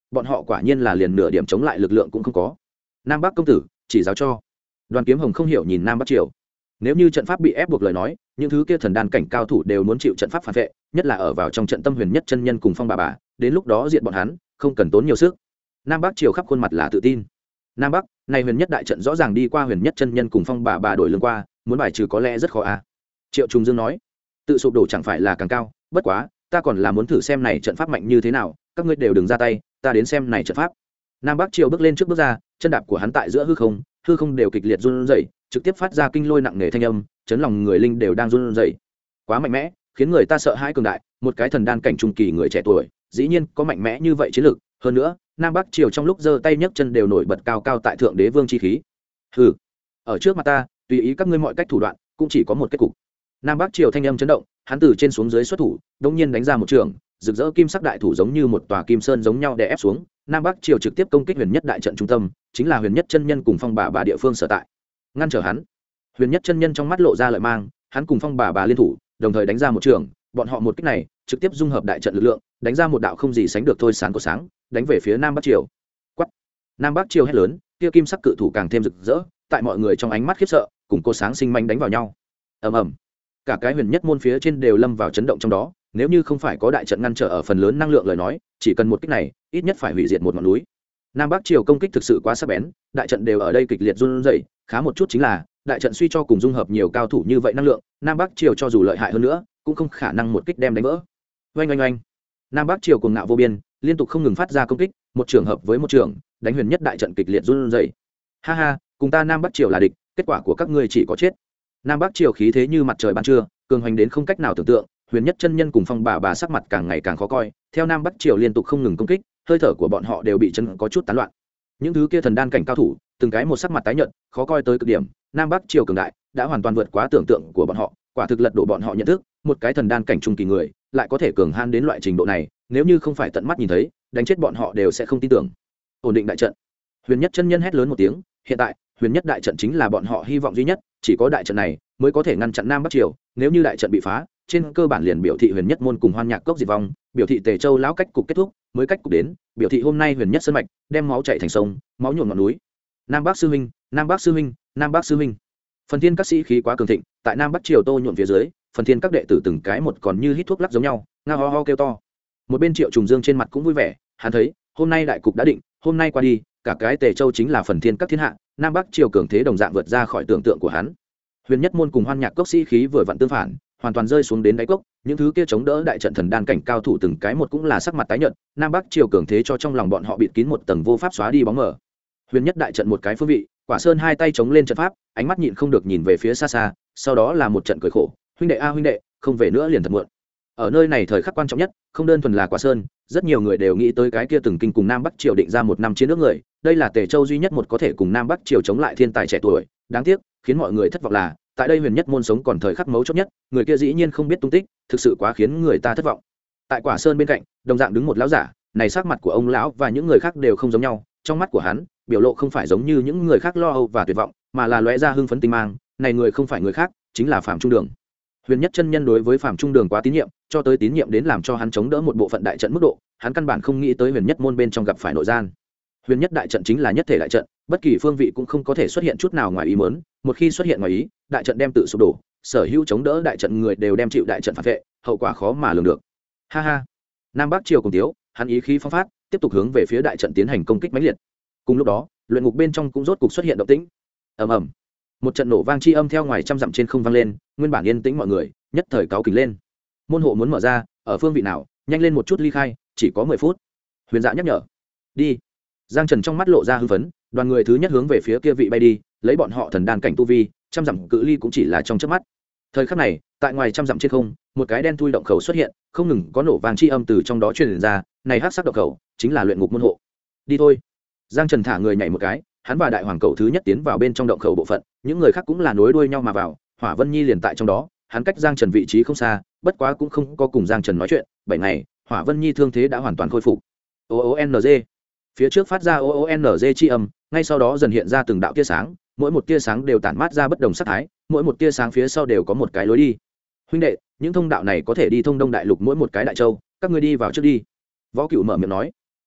bọn họ quả nhiên là liền nửa điểm chống lại lực lượng cũng không có. Nam Bắc công tử chỉ giáo cho. Đoàn Kiếm Hồng không hiểu nhìn Nam Bắc Triều. Nếu như trận pháp bị ép buộc lời nói, những thứ kia thần đan cảnh cao thủ đều muốn chịu trận pháp phản vệ, nhất là ở vào trong trận tâm huyền nhất chân nhân cùng phong bà, đến lúc đó diện bọn hắn không cần tốn nhiều sức. Nam Bắc Triều khắp khuôn mặt là tự tin. Nam Bắc, này huyền nhất đại trận rõ ràng đi qua huyền nhất chân nhân cùng phong bà đổi lương qua, muốn bài trừ có lẽ rất khó a. Triệu Trùng Dương nói, tự sụp đổ chẳng phải là càng cao, bất quá, ta còn là muốn thử xem này trận pháp mạnh như thế nào, các ngươi đều đừng ra tay, ta đến xem này trận pháp. Nam Bắc Triều bước lên trước bước ra, chân đạp của hắn tại giữa hư không đều kịch liệt run rẩy, trực tiếp phát ra kinh lôi nặng nề thanh âm, chấn lòng người linh đều đang run rẩy. Quá mạnh mẽ, khiến người ta sợ hãi cường đại, một cái thần đan cảnh trung kỳ người trẻ tuổi, dĩ nhiên có mạnh mẽ như vậy chiến lực, hơn nữa, Nam Bắc Triều trong lúc giơ tay nhấc chân đều nổi bật cao cao tại thượng đế vương chi khí. Hừ, ở trước mặt ta, tùy ý các ngươi mọi cách thủ đoạn, cũng chỉ có một kết cục. Nam Bắc Triều thanh âm chấn động, hắn từ trên xuống dưới xuất thủ, đột nhiên đánh ra một trường, rực rỡ kim sắc đại thủ giống như một tòa kim sơn giống nhau đè ép xuống. Nam Bắc Triều trực tiếp công kích huyền nhất đại trận trung tâm, chính là huyền nhất chân nhân cùng phong bà địa phương sở tại. Ngăn trở hắn. Huyền nhất chân nhân trong mắt lộ ra lợi mang, hắn cùng phong bà liên thủ, đồng thời đánh ra một trường, bọn họ một kích này trực tiếp dung hợp đại trận lực lượng, đánh ra một đạo không gì sánh được thôi sáng của sáng, đánh về phía Nam Bắc Triều. Quát. Nam Bắc Triều hét lớn, kia kim sắc cự thủ càng thêm rực rỡ, tại mọi người trong ánh mắt khiếp sợ, cùng cô sáng sinh manh đánh vào nhau. Ầm ầm. Cả cái huyền nhất môn phía trên đều lâm vào chấn động trong đó, nếu như không phải có đại trận ngăn trở ở phần lớn năng lượng lời nói, chỉ cần một kích này, ít nhất phải hủy diệt một ngọn núi. Nam Bắc Triều công kích thực sự quá sắc bén, đại trận đều ở đây kịch liệt run rẩy, khá một chút chính là, đại trận suy cho cùng dung hợp nhiều cao thủ như vậy năng lượng, Nam Bắc Triều cho dù lợi hại hơn nữa, cũng không khả năng một kích đem đánh vỡ. Oanh oanh oanh. Nam Bắc Triều cuồng ngạo vô biên, liên tục không ngừng phát ra công kích, một trường hợp với một trường, đánh huyền nhất đại trận kịch liệt run rẩy. Ha ha, cùng ta Nam Bắc Triều là địch, kết quả của các ngươi chỉ có chết. Nam Bắc Triều khí thế như mặt trời ban trưa, cường hoành đến không cách nào tưởng tượng, huyền nhất chân nhân cùng phong bà sắc mặt càng ngày càng khó coi, theo Nam Bắc Triều liên tục không ngừng công kích, hơi thở của bọn họ đều bị chân có chút tán loạn. Những thứ kia thần đan cảnh cao thủ, từng cái một sắc mặt tái nhợt, khó coi tới cực điểm. Nam Bắc Triều cường đại đã hoàn toàn vượt quá tưởng tượng của bọn họ, quả thực lật đổ bọn họ nhận thức, một cái thần đan cảnh trung kỳ người lại có thể cường han đến loại trình độ này, nếu như không phải tận mắt nhìn thấy, đánh chết bọn họ đều sẽ không tin tưởng. Ổn định đại trận. Huyền nhất chân nhân hét lớn một tiếng, hiện tại, huyền nhất đại trận chính là bọn họ hy vọng duy nhất, chỉ có đại trận này mới có thể ngăn chặn Nam Bắc Triều, nếu như đại trận bị phá, trên cơ bản liền biểu thị huyền nhất môn cùng Hoan Nhạc Cốc diệt vong, biểu thị Tề Châu lão cách cục kết thúc, mới cách cục đến, biểu thị hôm nay huyền nhất sơn mạch đem máu chảy thành sông, máu nhuộm ngọn núi. Nam Bắc sư huynh, Nam Bắc sư huynh, Nam Bắc sư huynh. Phần Thiên các sĩ khí quá cường thịnh, tại Nam Bắc Triều tô nhuộm phía dưới, Phần Thiên các đệ tử từng cái một còn như hít thuốc lắc giống nhau, ngao ho ho kêu to. Một bên Triệu Trùng Dương trên mặt cũng vui vẻ, hắn thấy, hôm nay đại cục đã định, hôm nay qua đi, cả cái Tề Châu chính là Phần Thiên các thiên hạ, Nam Bắc Triều cường thế đồng dạng vượt ra khỏi tưởng tượng của hắn. Huyền nhất môn cùng Hoan Nhạc Cốc sĩ khí vừa vặn tương phản, hoàn toàn rơi xuống đến đáy cốc, những thứ kia chống đỡ đại trận thần đan cảnh cao thủ từng cái một cũng là sắc mặt tái nhợt, Nam Bắc Triều cường thế cho trong lòng bọn họ bịt kín một tầng vô pháp xóa đi bóng mờ. Huyền nhất đại trận một cái phương vị, Quả Sơn hai tay chống lên trận pháp, ánh mắt nhịn không được nhìn về phía xa xa, sau đó là một trận cười khổ, huynh đệ a huynh đệ, không về nữa liền thật muộn. Ở nơi này thời khắc quan trọng nhất, không đơn thuần là Quả Sơn, rất nhiều người đều nghĩ tới cái kia từng kinh cùng Nam Bắc Triều định ra một năm chiến nước người, đây là Tề Châu duy nhất một có thể cùng Nam Bắc Triều chống lại thiên tài trẻ tuổi, đáng tiếc, khiến mọi người thất vọng là, tại đây huyền nhất môn sống còn thời khắc mấu chốt nhất, người kia dĩ nhiên không biết tung tích, thực sự quá khiến người ta thất vọng. Tại Quả Sơn bên cạnh, đồng dạng đứng một lão giả, này sắc mặt của ông lão và những người khác đều không giống nhau, trong mắt của hắn, biểu lộ không phải giống như những người khác lo âu và tuyệt vọng, mà là lóe ra hưng phấn tinh mang, này người không phải người khác, chính là Phạm Trung Đường. Huyền nhất chân nhân đối với Phạm Trung Đường quá tín nhiệm, cho tới tín nhiệm đến làm cho hắn chống đỡ một bộ phận đại trận mức độ, hắn căn bản không nghĩ tới huyền nhất môn bên trong gặp phải nội gian. Huyền nhất đại trận chính là nhất thể đại trận, bất kỳ phương vị cũng không có thể xuất hiện chút nào ngoài ý muốn, một khi xuất hiện ngoài ý, đại trận đem tự sụp đổ, sở hữu chống đỡ đại trận người đều đem chịu đại trận phản vệ, hậu quả khó mà lường được. Ha ha. Nam Bắc Triều cùng tiếu, hắn ý khí phong phát, tiếp tục hướng về phía đại trận tiến hành công kích mãnh liệt. Cùng lúc đó, luyện ngục bên trong cũng rốt cục xuất hiện động tĩnh. Ầm ầm. Một trận nổ vang chi âm theo ngoài trăm dặm trên không vang lên, nguyên bản yên tĩnh mọi người, nhất thời cáu kỉnh lên. Môn hộ muốn mở ra, ở phương vị nào, nhanh lên một chút ly khai, chỉ có 10 phút. Huyền Dạ nhắc nhở. Đi. Giang Trần trong mắt lộ ra hưng phấn, đoàn người thứ nhất hướng về phía kia vị bay đi, lấy bọn họ thần đan cảnh tu vi, trăm dặm cự ly cũng chỉ là trong chớp mắt. Thời khắc này, tại ngoài trăm dặm trên không, một cái đen thui động khẩu xuất hiện, không ngừng có nổ vang chi âm từ trong đó truyền ra, này hắc sắc động khẩu chính là luyện ngục môn hộ. Đi thôi. Giang Trần thả người nhảy một cái, hắn và đại hoàng cầu thứ nhất tiến vào bên trong động khẩu bộ phận, những người khác cũng là nối đuôi nhau mà vào, Hỏa Vân Nhi liền tại trong đó, hắn cách Giang Trần vị trí không xa, bất quá cũng không có cùng Giang Trần nói chuyện, 7 ngày, Hỏa Vân Nhi thương thế đã hoàn toàn khôi phục. OONG. Phía trước phát ra OONG chi âm, ngay sau đó dần hiện ra từng đạo tia sáng, mỗi một tia sáng đều tản mát ra bất đồng sắc thái, mỗi một tia sáng phía sau đều có một cái lối đi. Huynh đệ, những thông đạo này có thể đi thông Đông Đại Lục mỗi một cái đại châu, các ngươi đi vào trước đi. Võ Cửu mở miệng nói.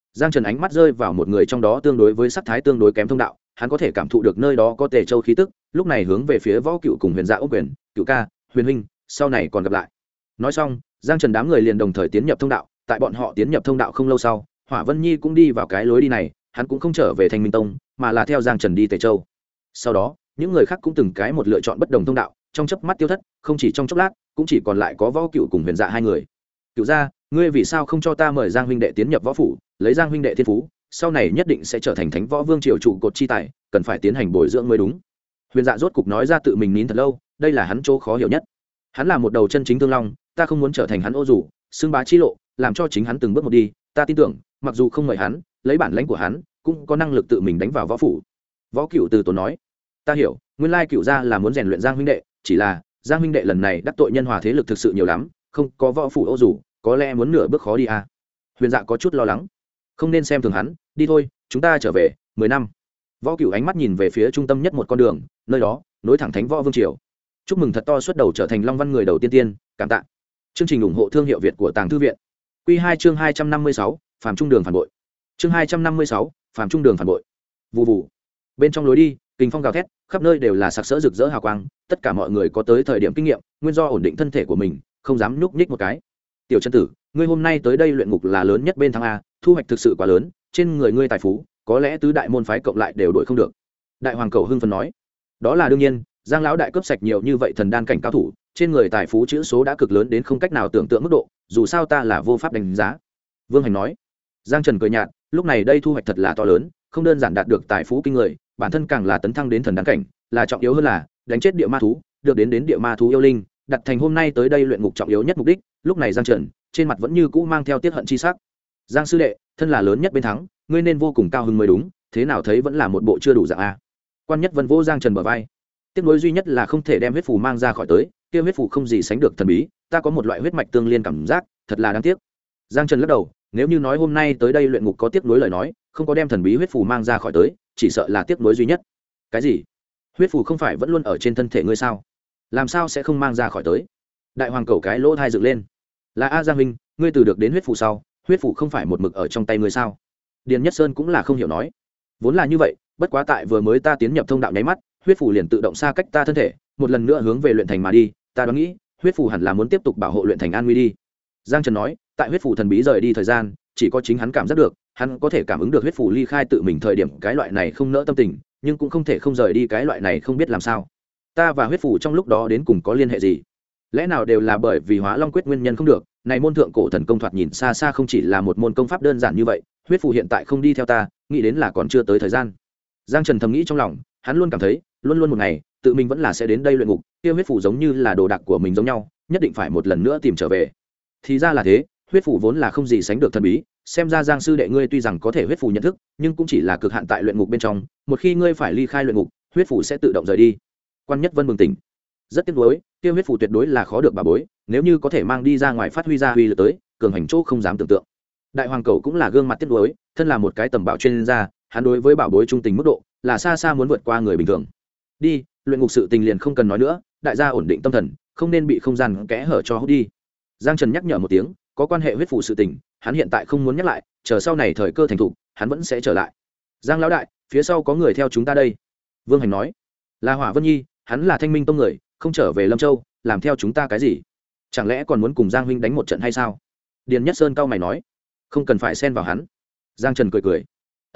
Giang Trần ánh mắt rơi vào một người trong đó tương đối với sắc thái tương đối kém thông đạo, hắn có thể cảm thụ được nơi đó có Tề Châu khí tức, lúc này hướng về phía Võ Cựu cùng Huyền Dạ ôm quyền, "Cựu ca, Huyền huynh, sau này còn gặp lại." Nói xong, Giang Trần đám người liền đồng thời tiến nhập thông đạo, tại bọn họ tiến nhập thông đạo không lâu sau, Hỏa Vân Nhi cũng đi vào cái lối đi này, hắn cũng không trở về Thanh Minh Tông, mà là theo Giang Trần đi Tề Châu. Sau đó, những người khác cũng từng cái một lựa chọn bất đồng thông đạo, trong chớp mắt tiêu thất, không chỉ trong chốc lát, cũng chỉ còn lại có Võ Cựu cùng Huyền Dạ hai người. "Cựu gia, ngươi vì sao không cho ta mời Giang huynh đệ tiến nhập võ phủ, lấy Giang huynh đệ thiên phú, sau này nhất định sẽ trở thành Thánh Võ Vương triều trụ cột chi tài, cần phải tiến hành bồi dưỡng mới đúng." Huyền Dạ rốt cục nói ra tự mình nín thật lâu, đây là hắn chỗ khó hiểu nhất. Hắn là một đầu chân chính thương long, ta không muốn trở thành hắn ô dù, xương bá chi lộ, làm cho chính hắn từng bước một đi, ta tin tưởng, mặc dù không mời hắn, lấy bản lãnh của hắn, cũng có năng lực tự mình đánh vào võ phủ. Võ Cựu từ tốn nói, ta hiểu, nguyên lai Cựu gia là muốn rèn luyện Giang huynh đệ, chỉ là Giang huynh đệ lần này đắc tội nhân hòa thế lực thực sự nhiều lắm, không có võ phủ ô dù, có lẽ muốn nửa bước khó đi à. Huyền Dạ có chút lo lắng, không nên xem thường hắn, đi thôi, chúng ta trở về 10 năm. Võ Cựu ánh mắt nhìn về phía trung tâm nhất một con đường, nơi đó nối thẳng Thánh Võ Vương triều. Chúc mừng thật to xuất đầu trở thành Long Văn người đầu tiên, cảm tạ. Chương trình ủng hộ thương hiệu Việt của Tàng Thư viện. Quy 2 chương 256, Phàm Trung Đường phản bội. Chương 256, Phàm Trung Đường phản bội. Vù vù. Bên trong lối đi, kình phong gào thét, khắp nơi đều là sặc sỡ rực rỡ hào quang, tất cả mọi người có tới thời điểm kinh nghiệm, nguyên do ổn định thân thể của mình, không dám nhúc nhích một cái. Tiểu chân tử, ngươi hôm nay tới đây luyện ngục là lớn nhất bên thắng a, thu hoạch thực sự quá lớn, trên người ngươi tài phú, có lẽ tứ đại môn phái cộng lại đều đổi không được. Đại hoàng cầu hưng phấn nói, đó là đương nhiên, Giang lão đại cướp sạch nhiều như vậy thần đan cảnh cao thủ, trên người tài phú chữ số đã cực lớn đến không cách nào tưởng tượng mức độ, dù sao ta là vô pháp đánh giá. Vương Hành nói. Giang Trần cười nhạt, lúc này đây thu hoạch thật là to lớn, không đơn giản đạt được tài phú kinh người, bản thân càng là tấn thăng đến thần đan cảnh, là trọng yếu hơn là đánh chết địa ma thú, được đến địa ma thú yêu linh, đặt thành hôm nay tới đây luyện ngục trọng yếu nhất mục đích. Lúc này Giang Trần trên mặt vẫn như cũ mang theo tiết hận chi sắc. Giang sư đệ, thân là lớn nhất bên thắng, ngươi nên vô cùng cao hứng mới đúng, thế nào thấy vẫn là một bộ chưa đủ dạng a. Quan Nhất Vân vô Giang Trần bờ vai. Tiếc nối duy nhất là không thể đem huyết phù mang ra khỏi tới, kia huyết phù không gì sánh được thần bí, ta có một loại huyết mạch tương liên cảm giác, thật là đáng tiếc. Giang Trần lắc đầu, nếu như nói hôm nay tới đây luyện ngục có tiếc nối lời nói, không có đem thần bí huyết phù mang ra khỏi tới, chỉ sợ là tiếc nối duy nhất. Cái gì? Huyết phù không phải vẫn luôn ở trên thân thể ngươi sao? Làm sao sẽ không mang ra khỏi tới? Đại hoàng cầu cái lỗ thai dựng lên. Là A Giang huynh, ngươi từ được đến huyết phù sau, huyết phù không phải một mực ở trong tay ngươi sao? Điền Nhất Sơn cũng là không hiểu nói. Vốn là như vậy, bất quá tại vừa mới ta tiến nhập thông đạo nháy mắt, huyết phù liền tự động xa cách ta thân thể, một lần nữa hướng về luyện thành mà đi, ta đoán nghĩ huyết phù hẳn là muốn tiếp tục bảo hộ luyện thành an nguy đi. Giang Trần nói, tại huyết phù thần bí rời đi thời gian, chỉ có chính hắn cảm giác được, hắn có thể cảm ứng được huyết phù ly khai tự mình thời điểm cái loại này không nỡ tâm tình, nhưng cũng không thể không rời đi cái loại này không biết làm sao. Ta và huyết phù trong lúc đó đến cùng có liên hệ gì? Lẽ nào đều là bởi vì Hóa Long quyết nguyên nhân không được? Này môn thượng cổ thần công thoạt nhìn xa xa không chỉ là một môn công pháp đơn giản như vậy, huyết phù hiện tại không đi theo ta, nghĩ đến là còn chưa tới thời gian. Giang Trần thầm nghĩ trong lòng, hắn luôn cảm thấy, luôn luôn một ngày, tự mình vẫn là sẽ đến đây luyện ngục, kia huyết phù giống như là đồ đạc của mình giống nhau, nhất định phải một lần nữa tìm trở về. Thì ra là thế, huyết phù vốn là không gì sánh được thần bí, xem ra Giang sư đệ ngươi tuy rằng có thể huyết phù nhận thức, nhưng cũng chỉ là cực hạn tại luyện ngục bên trong, một khi ngươi phải ly khai luyện ngục, huyết phù sẽ tự động rời đi. Quan Nhất Vân bừng tỉnh, rất tiếc nuối, kia huyết phù tuyệt đối là khó được bà bối, nếu như có thể mang đi ra ngoài phát huy ra uy lực tới, cường hành chỗ không dám tưởng tượng. Đại hoàng cầu cũng là gương mặt tiếc nuối, thân là một cái tầm bảo chuyên gia, hắn đối với bảo bối trung tình mức độ là xa xa muốn vượt qua người bình thường. Đi, luyện ngục sự tình liền không cần nói nữa, đại gia ổn định tâm thần, không nên bị không gian kẽ hở cho hút đi. Giang Trần nhắc nhở một tiếng, có quan hệ huyết phù sự tình, hắn hiện tại không muốn nhắc lại, chờ sau này thời cơ thành thục, hắn vẫn sẽ trở lại. Giang lão đại, phía sau có người theo chúng ta đây. Vương Hành nói, là Hỏa Vân Nhi, hắn là Thanh Minh tông người, không trở về Lâm Châu, làm theo chúng ta cái gì? Chẳng lẽ còn muốn cùng Giang huynh đánh một trận hay sao? Điền Nhất Sơn cao mày nói, không cần phải xen vào hắn. Giang Trần cười cười,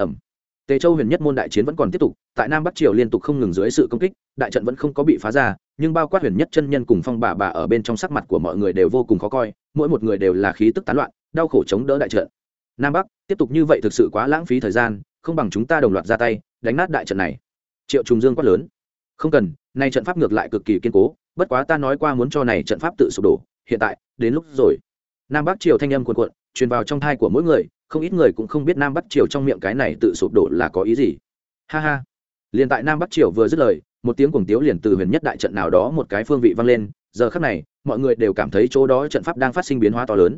Tề Châu huyền nhất môn đại chiến vẫn còn tiếp tục, tại Nam Bắc Triều liên tục không ngừng dưới sự công kích, đại trận vẫn không có bị phá ra, nhưng bao quát huyền nhất chân nhân cùng Phong bà ở bên trong sắc mặt của mọi người đều vô cùng khó coi, mỗi một người đều là khí tức tán loạn, đau khổ chống đỡ đại trận. Nam Bắc, tiếp tục như vậy thực sự quá lãng phí thời gian, không bằng chúng ta đồng loạt ra tay, đánh nát đại trận này. Triệu Trùng Dương quát lớn. Không cần, nay trận pháp ngược lại cực kỳ kiên cố, bất quá ta nói qua muốn cho này trận pháp tự sụp đổ, hiện tại, đến lúc rồi. Nam Bắc Triều thanh âm cuồn cuộn, truyền vào trong tai của mỗi người, không ít người cũng không biết Nam Bắc Triều trong miệng cái này tự sụp đổ là có ý gì. Ha ha. Liền tại Nam Bắc Triều vừa dứt lời, một tiếng cuồng tiếu liền từ huyền nhất đại trận nào đó một cái phương vị vang lên, giờ khắc này, mọi người đều cảm thấy chỗ đó trận pháp đang phát sinh biến hóa to lớn.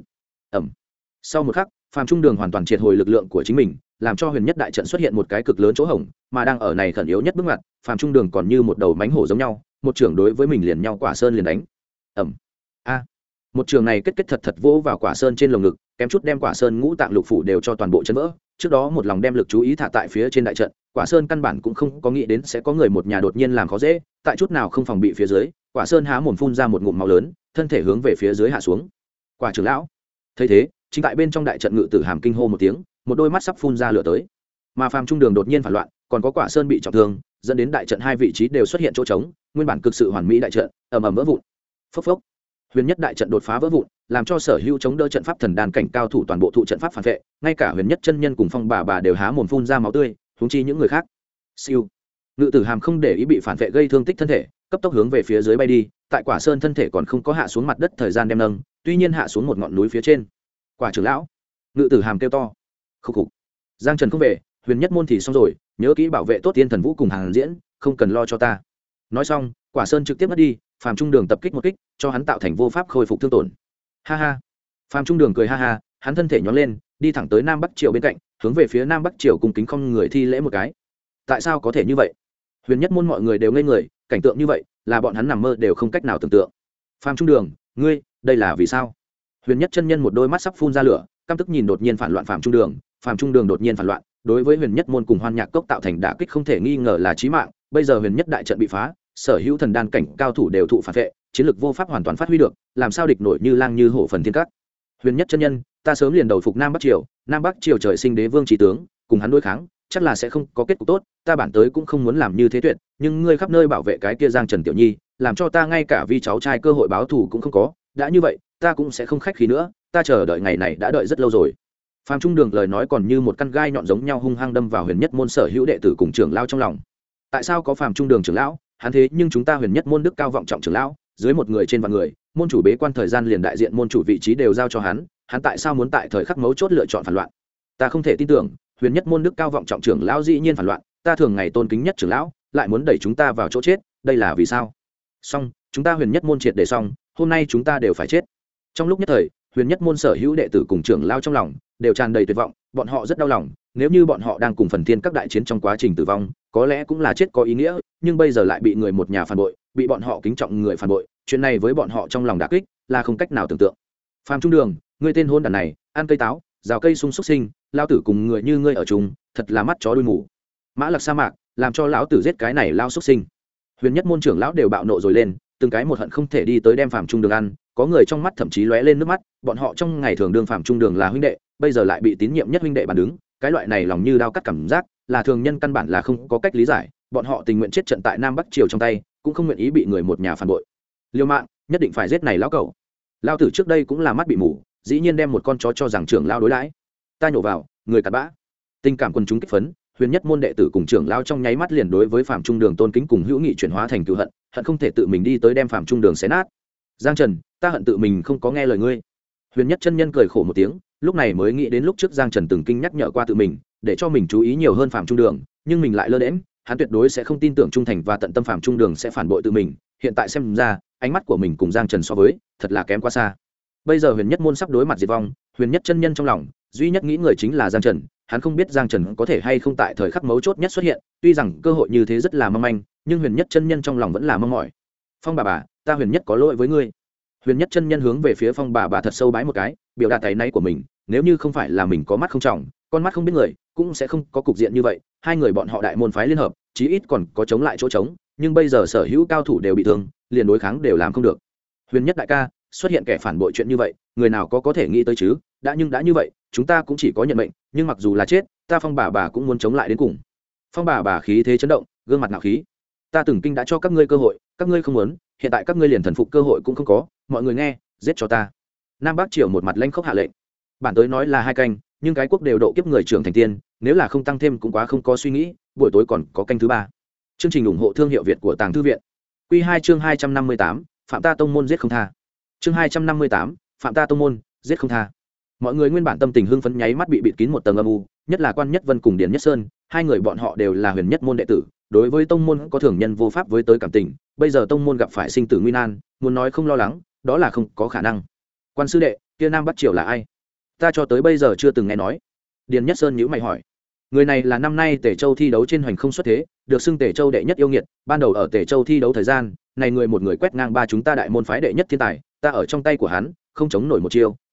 Sau một khắc, Phàm Trung Đường hoàn toàn triệt hồi lực lượng của chính mình, làm cho huyền nhất đại trận xuất hiện một cái cực lớn chỗ hổng, mà đang ở này khẩn yếu nhất bước ngoặt, Phàm Trung Đường còn như một đầu mánh hổ giống nhau, một trường đối với mình liền nhau Quả Sơn liền đánh. Một trường này kết thật vỗ vào Quả Sơn trên lồng ngực, kém chút đem Quả Sơn ngũ tạng lục phủ đều cho toàn bộ chấn vỡ. Trước đó một lòng đem lực chú ý thả tại phía trên đại trận, Quả Sơn căn bản cũng không có nghĩ đến sẽ có người một nhà đột nhiên làm khó dễ, tại chút nào không phòng bị phía dưới, Quả Sơn há mồm phun ra một ngụm máu lớn, thân thể hướng về phía dưới hạ xuống. Quả trưởng lão thấy thế, chính tại bên trong đại trận Ngự Tử Hàm kinh hô một tiếng, một đôi mắt sắp phun ra lửa tới. Mà Phàm Trung Đường đột nhiên phản loạn, còn có Quả Sơn bị trọng thương, dẫn đến đại trận hai vị trí đều xuất hiện chỗ trống, nguyên bản cực sự hoàn mỹ đại trận ầm ầm vỡ vụn. Phốc phốc. Huyền nhất đại trận đột phá vỡ vụn, làm cho sở hữu chống đỡ trận pháp thần đàn cảnh cao thủ toàn bộ thụ trận pháp phản vệ, ngay cả Huyền nhất chân nhân cùng Phong bà đều há mồm phun ra máu tươi, huống chi những người khác. Siêu. Ngự Tử Hàm không để ý bị phản vệ gây thương tích thân thể, cấp tốc hướng về phía dưới bay đi, tại Quả Sơn thân thể còn không có hạ xuống mặt đất thời gian đem nâng, tuy nhiên hạ xuống một ngọn núi phía trên. Quả trưởng lão, Ngự Tử Hàm kêu to. Khục khục. Giang Trần không về, Huyền nhất môn thì xong rồi, nhớ kỹ bảo vệ tốt Tiên Thần Vũ cùng Hàn Diễn, không cần lo cho ta. Nói xong, Quả Sơn trực tiếp mất đi, Phàm Trung Đường tập kích một kích, cho hắn tạo thành vô pháp khôi phục thương tổn. Ha ha. Phàm Trung Đường cười ha ha, hắn thân thể nhón lên, đi thẳng tới Nam Bắc Triều bên cạnh, hướng về phía Nam Bắc Triều cùng kính không người thi lễ một cái. Tại sao có thể như vậy? Huyền nhất môn mọi người đều ngây người, cảnh tượng như vậy, là bọn hắn nằm mơ đều không cách nào tưởng tượng. Phàm Trung Đường, ngươi, đây là vì sao? Huyền nhất chân nhân một đôi mắt sắp phun ra lửa, căm tức nhìn đột nhiên phản loạn Phàm Trung Đường, Phàm Trung Đường đột nhiên phản loạn, đối với Huyền nhất môn cùng Hoan Nhạc Cốc tạo thành đả kích không thể nghi ngờ là chí mạng, bây giờ Huyền nhất đại trận bị phá, sở hữu thần đan cảnh cao thủ đều thụ phản vệ, chiến lược vô pháp hoàn toàn phát huy được, làm sao địch nổi như lang như hổ phần thiên các. Huyền nhất chân nhân, ta sớm liền đầu phục Nam Bắc Triều, Nam Bắc Triều trời sinh đế vương chỉ tướng, cùng hắn đối kháng, chắc là sẽ không có kết cục tốt, ta bản tới cũng không muốn làm như thế tuyệt, nhưng ngươi khắp nơi bảo vệ cái kia Giang Trần tiểu nhi, làm cho ta ngay cả vi cháu trai cơ hội báo thù cũng không có, đã như vậy, ta cũng sẽ không khách khí nữa, ta chờ đợi ngày này đã đợi rất lâu rồi. Phàm Trung Đường lời nói còn như một căn gai nhọn giống nhau hung hăng đâm vào Huyền nhất môn sở hữu đệ tử cùng trưởng lão trong lòng. Tại sao có Phàm Trung Đường trưởng lão, hắn thế nhưng chúng ta Huyền nhất môn đức cao vọng trọng trưởng lão, dưới một người trên vạn người, môn chủ bế quan thời gian liền đại diện môn chủ vị trí đều giao cho hắn, hắn tại sao muốn tại thời khắc mấu chốt lựa chọn phản loạn? Ta không thể tin tưởng, Huyền nhất môn đức cao vọng trọng trưởng lão dĩ nhiên phản loạn, ta thường ngày tôn kính nhất trưởng lão, lại muốn đẩy chúng ta vào chỗ chết, đây là vì sao? Xong, chúng ta Huyền nhất môn triệt để xong, hôm nay chúng ta đều phải chết. Trong lúc nhất thời, Huyền nhất môn sở hữu đệ tử cùng trưởng lão trong lòng đều tràn đầy tuyệt vọng, bọn họ rất đau lòng, nếu như bọn họ đang cùng phần thiên các đại chiến trong quá trình tử vong, có lẽ cũng là chết có ý nghĩa, nhưng bây giờ lại bị người một nhà phản bội, bị bọn họ kính trọng người phản bội, chuyện này với bọn họ trong lòng đả kích, là không cách nào tưởng tượng. Phàm Trung Đường, ngươi tên hôn đản này, ăn cây táo, rào cây sung xuất sinh, lao tử cùng người như ngươi ở chung, thật là mắt chó đuôi mù. Mã Lặc sa mạc, làm cho lão tử giết cái này lao xuất sinh. Huyền nhất môn trưởng lão đều bạo nộ rồi lên, từng cái một hận không thể đi tới đem Phàm Trung Đường ăn, có người trong mắt thậm chí lóe lên nước mắt, bọn họ trong ngày thường đương Phàm Trung Đường là huynh đệ, bây giờ lại bị tín nhiệm nhất huynh đệ bàn đứng, cái loại này lòng như đao cắt cảm giác, là thường nhân căn bản là không có cách lý giải, bọn họ tình nguyện chết trận tại Nam Bắc Triều trong tay, cũng không nguyện ý bị người một nhà phản bội. Liêu mạng, nhất định phải giết này lão cẩu. Lão tử trước đây cũng là mắt bị mù, dĩ nhiên đem một con chó cho rằng trưởng lão đối đãi. Ta nhổ vào, người cặn bã. Tình cảm quần chúng kích phấn, Huyền nhất môn đệ tử cùng trưởng lão trong nháy mắt liền đối với Phàm Trung Đường tôn kính cùng hữu nghị chuyển hóa thành cừu hận, hận không thể tự mình đi tới đem Phàm Trung Đường xé nát. Giang Trần, ta hận tự mình không có nghe lời ngươi. Huyền nhất chân nhân cười khổ một tiếng, lúc này mới nghĩ đến lúc trước Giang Trần từng kinh nhắc nhở qua tự mình, để cho mình chú ý nhiều hơn Phàm Trung Đường, nhưng mình lại lơ đễnh, hắn tuyệt đối sẽ không tin tưởng trung thành và tận tâm Phàm Trung Đường sẽ phản bội tự mình, hiện tại xem ra, ánh mắt của mình cùng Giang Trần so với, thật là kém quá xa. Bây giờ Huyền nhất môn sắp đối mặt diệt vong, Huyền nhất chân nhân trong lòng, duy nhất nghĩ người chính là Giang Trần, hắn không biết Giang Trần có thể hay không tại thời khắc mấu chốt nhất xuất hiện, tuy rằng cơ hội như thế rất là mong manh, nhưng Huyền nhất chân nhân trong lòng vẫn là mong mỏi. Phong bà, ta Huyền nhất có lỗi với ngươi. Huyền nhất chân nhân hướng về phía Phong bà thật sâu bái một cái, biểu đạt áy náy của mình, nếu như không phải là mình có mắt không trọng, con mắt không biết người, cũng sẽ không có cục diện như vậy, hai người bọn họ đại môn phái liên hợp, chí ít còn có chống lại chỗ trống, nhưng bây giờ sở hữu cao thủ đều bị thương, liền đối kháng đều làm không được. Huyền nhất đại ca, xuất hiện kẻ phản bội chuyện như vậy, người nào có thể nghĩ tới chứ, đã như vậy, chúng ta cũng chỉ có nhận mệnh, nhưng mặc dù là chết, ta Phong bà cũng muốn chống lại đến cùng. Phong bà khí thế chấn động, gương mặt ngạo khí. Ta từng kinh đã cho các ngươi cơ hội, các ngươi không muốn, hiện tại các ngươi liền thần phục cơ hội cũng không có, mọi người nghe, giết cho ta. Nam Bắc Triều một mặt lanh khốc hạ lệnh. Bản tới nói là 2 canh, nhưng cái quốc đều độ kiếp người trưởng thành tiên, nếu là không tăng thêm cũng quá không có suy nghĩ, buổi tối còn có canh thứ 3. Chương trình ủng hộ thương hiệu Việt của Tàng Thư viện. Quy 2 chương 258, Phạm ta tông môn giết không tha. Chương 258, Phạm ta tông môn, giết không tha. Mọi người nguyên bản tâm tình hưng phấn nháy mắt bị bịt kín một tầng âm u, nhất là Quan Nhất Vân cùng Điền Nhất Sơn, hai người bọn họ đều là Huyền nhất môn đệ tử, đối với tông môn có thường nhân vô pháp với tới cảm tình, bây giờ tông môn gặp phải sinh tử nguy nan, muốn nói không lo lắng, đó là không có khả năng. Quan sư đệ, kia Nam Bắc Triều là ai? Ta cho tới bây giờ chưa từng nghe nói. Điền Nhất Sơn nhíu mày hỏi. Người này là năm nay Tề Châu thi đấu trên hoành không xuất thế, được xưng Tề Châu đệ nhất yêu nghiệt, ban đầu ở Tề Châu thi đấu thời gian, này người một người quét ngang ba chúng ta đại môn phái đệ nhất thiên tài, ta ở trong tay của hắn, không chống nổi một chiêu,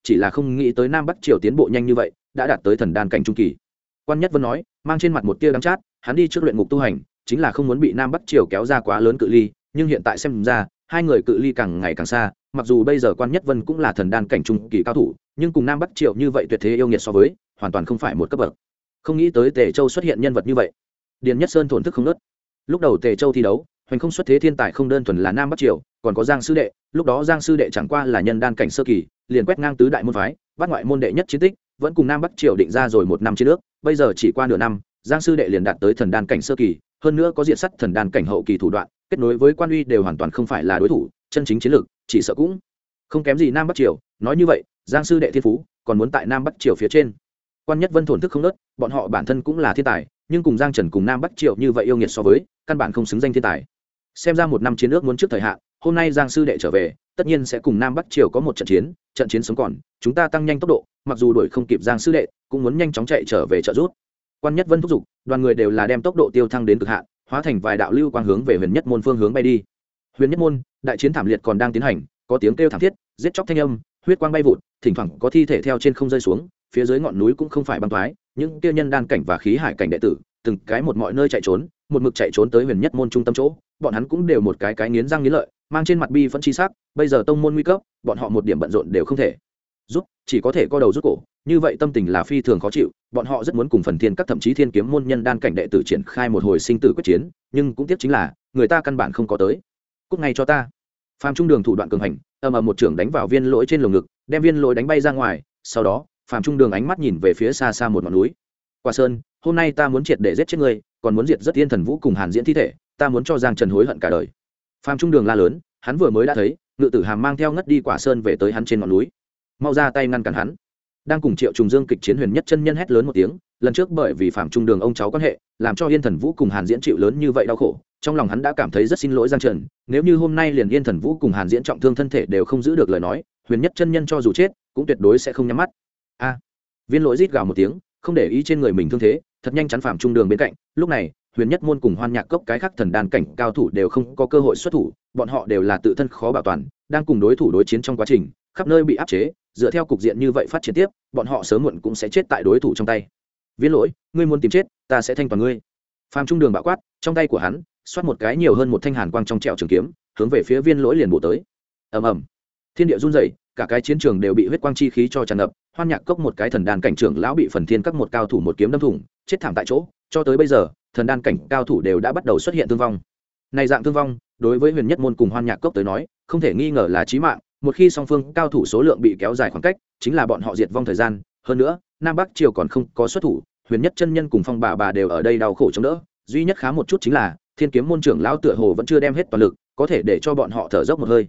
chỉ là không nghĩ tới nam bắc triều tiến bộ nhanh như vậy, đã đạt tới thần đan cảnh trung kỳ. Quan Nhất Vân nói, mang trên mặt một tia đắng chát, hắn đi trước luyện ngục tu hành chính là không muốn bị nam bắc triều kéo ra quá lớn cự ly, nhưng hiện tại xem ra hai người cự ly càng ngày càng xa. Mặc dù bây giờ Quan Nhất Vân cũng là thần đan cảnh trung kỳ cao thủ, nhưng cùng nam bắc triều như vậy tuyệt thế yêu nghiệt so với, hoàn toàn không phải một cấp bậc. Không nghĩ tới Tề Châu xuất hiện nhân vật như vậy. Điền Nhất Sơn thổn thức không nớt. Lúc đầu Tề Châu thi đấu, hoành không xuất thế thiên tài không đơn thuần là nam bắc triều, còn có Giang sư đệ. Lúc đó Giang sư đệ chẳng qua là nhân đan cảnh sơ kỳ, liền quét ngang tứ đại môn phái, bắt ngoại môn đệ nhất chiến tích, vẫn cùng nam bắc triều định ra rồi một năm chiến nước. Bây giờ chỉ qua nửa năm, Giang sư đệ liền đạt tới thần đan cảnh sơ kỳ, hơn nữa có diện sắt thần đan cảnh hậu kỳ thủ đoạn, kết nối với Quan Uy đều hoàn toàn không phải là đối thủ, chân chính chiến lược chỉ sợ cũng không kém gì nam bắc triều. Nói như vậy, Giang sư đệ thiên phú còn muốn tại nam bắc triều phía trên. Quan Nhất Vân thổn thức không nớt, bọn họ bản thân cũng là thiên tài, nhưng cùng Giang Trần cùng nam bắc triều như vậy yêu nghiệt so với, căn bản không xứng danh thiên tài. Xem ra một năm chiến ước muốn trước thời hạn, hôm nay Giang sư đệ trở về, tất nhiên sẽ cùng nam bắc triều có một trận chiến sống còn, chúng ta tăng nhanh tốc độ, mặc dù đuổi không kịp Giang sư đệ, cũng muốn nhanh chóng chạy trở về trợ giúp. Quan Nhất Vân thúc giục, đoàn người đều là đem tốc độ tiêu thăng đến cực hạn, hóa thành vài đạo lưu quang hướng về Huyền Nhất môn phương hướng bay đi. Huyền Nhất môn, đại chiến thảm liệt còn đang tiến hành, có tiếng kêu thảm thiết, giết chóc thanh âm, huyết quang bay vụt, thỉnh thoảng có thi thể theo trên không rơi xuống, phía dưới ngọn núi cũng không phải băng toái, những kia nhân đan cảnh và khí hải cảnh đệ tử, từng cái một mọi nơi chạy trốn, một mực chạy trốn tới Huyền Nhất môn trung tâm chỗ, bọn hắn cũng đều một cái nghiến răng nghiến lợi, mang trên mặt bi phẫn chi sắc, bây giờ tông môn nguy cấp, bọn họ một điểm bận rộn đều không thể giúp, chỉ có thể co đầu rút cổ, như vậy tâm tình là phi thường khó chịu. Bọn họ rất muốn cùng Phần Thiên các thậm chí Thiên Kiếm môn nhân đan cảnh đệ tử triển khai một hồi sinh tử quyết chiến, nhưng cũng tiếc chính là người ta căn bản không có tới. Cút ngay cho ta! Phạm Trung Đường thủ đoạn cường hành, ầm một trưởng đánh vào Viên Lỗi trên lồng ngực, đem Viên Lỗi đánh bay ra ngoài. Sau đó, Phạm Trung Đường ánh mắt nhìn về phía xa xa một ngọn núi. Quả Sơn, hôm nay ta muốn triệt để giết chết ngươi, còn muốn diệt rất Yên Thần Vũ cùng Hàn Diễn thi thể, ta muốn cho Giang Trần hối hận cả đời. Phạm Trung Đường la lớn, hắn vừa mới đã thấy Ngự Tử Hàm mang theo ngất đi Quả Sơn về tới hắn trên ngọn núi. Mau ra tay ngăn cản hắn! Đang cùng Triệu Trùng Dương kịch chiến Huyền Nhất chân nhân hét lớn một tiếng, lần trước bởi vì Phạm Trung Đường ông cháu quan hệ, làm cho Yên Thần Vũ cùng Hàn Diễn chịu lớn như vậy đau khổ, trong lòng hắn đã cảm thấy rất xin lỗi Giang Trần, nếu như hôm nay liền Yên Thần Vũ cùng Hàn Diễn trọng thương thân thể đều không giữ được lời nói, Huyền Nhất chân nhân cho dù chết, cũng tuyệt đối sẽ không nhắm mắt. A! Viên Lỗi rít gào một tiếng, không để ý trên người mình thương thế, thật nhanh chắn Phạm Trung Đường bên cạnh. Lúc này, Huyền Nhất môn cùng Hoan Nhạc Cốc cái khác thần đan cảnh cao thủ đều không có cơ hội xuất thủ, bọn họ đều là tự thân khó bảo toàn, đang cùng đối thủ đối chiến trong quá trình, khắp nơi bị áp chế, dựa theo cục diện như vậy phát triển tiếp, bọn họ sớm muộn cũng sẽ chết tại đối thủ trong tay. Viên Lỗi, ngươi muốn tìm chết, ta sẽ thanh toàn ngươi. Phạm Trung Đường bạo quát, trong tay của hắn xoát một cái nhiều hơn một thanh hàn quang trong trẹo trường kiếm, hướng về phía Viên Lỗi liền bổ tới. Ầm, thiên địa run rẩy, cả cái chiến trường đều bị huyết quang chi khí cho tràn ngập. Hoan Nhạc Cốc một cái thần đan cảnh trưởng lão bị Phần Thiên các một cao thủ một kiếm đâm thủng, chết thảm tại chỗ. Cho tới bây giờ, thần đan cảnh cao thủ đều đã bắt đầu xuất hiện thương vong. Này dạng thương vong, đối với Huyền Nhất môn cùng Hoan Nhạc Cốc tới nói, không thể nghi ngờ là chí mạng. Một khi song phương cao thủ số lượng bị kéo dài khoảng cách, chính là bọn họ diệt vong thời gian. Hơn nữa, Nam Bắc triều còn không có xuất thủ, Huyền Nhất chân nhân cùng Phong bà đều ở đây đau khổ chống đỡ. Duy nhất khá một chút chính là Thiên Kiếm môn trưởng lão tựa hồ vẫn chưa đem hết toàn lực, có thể để cho bọn họ thở dốc một hơi.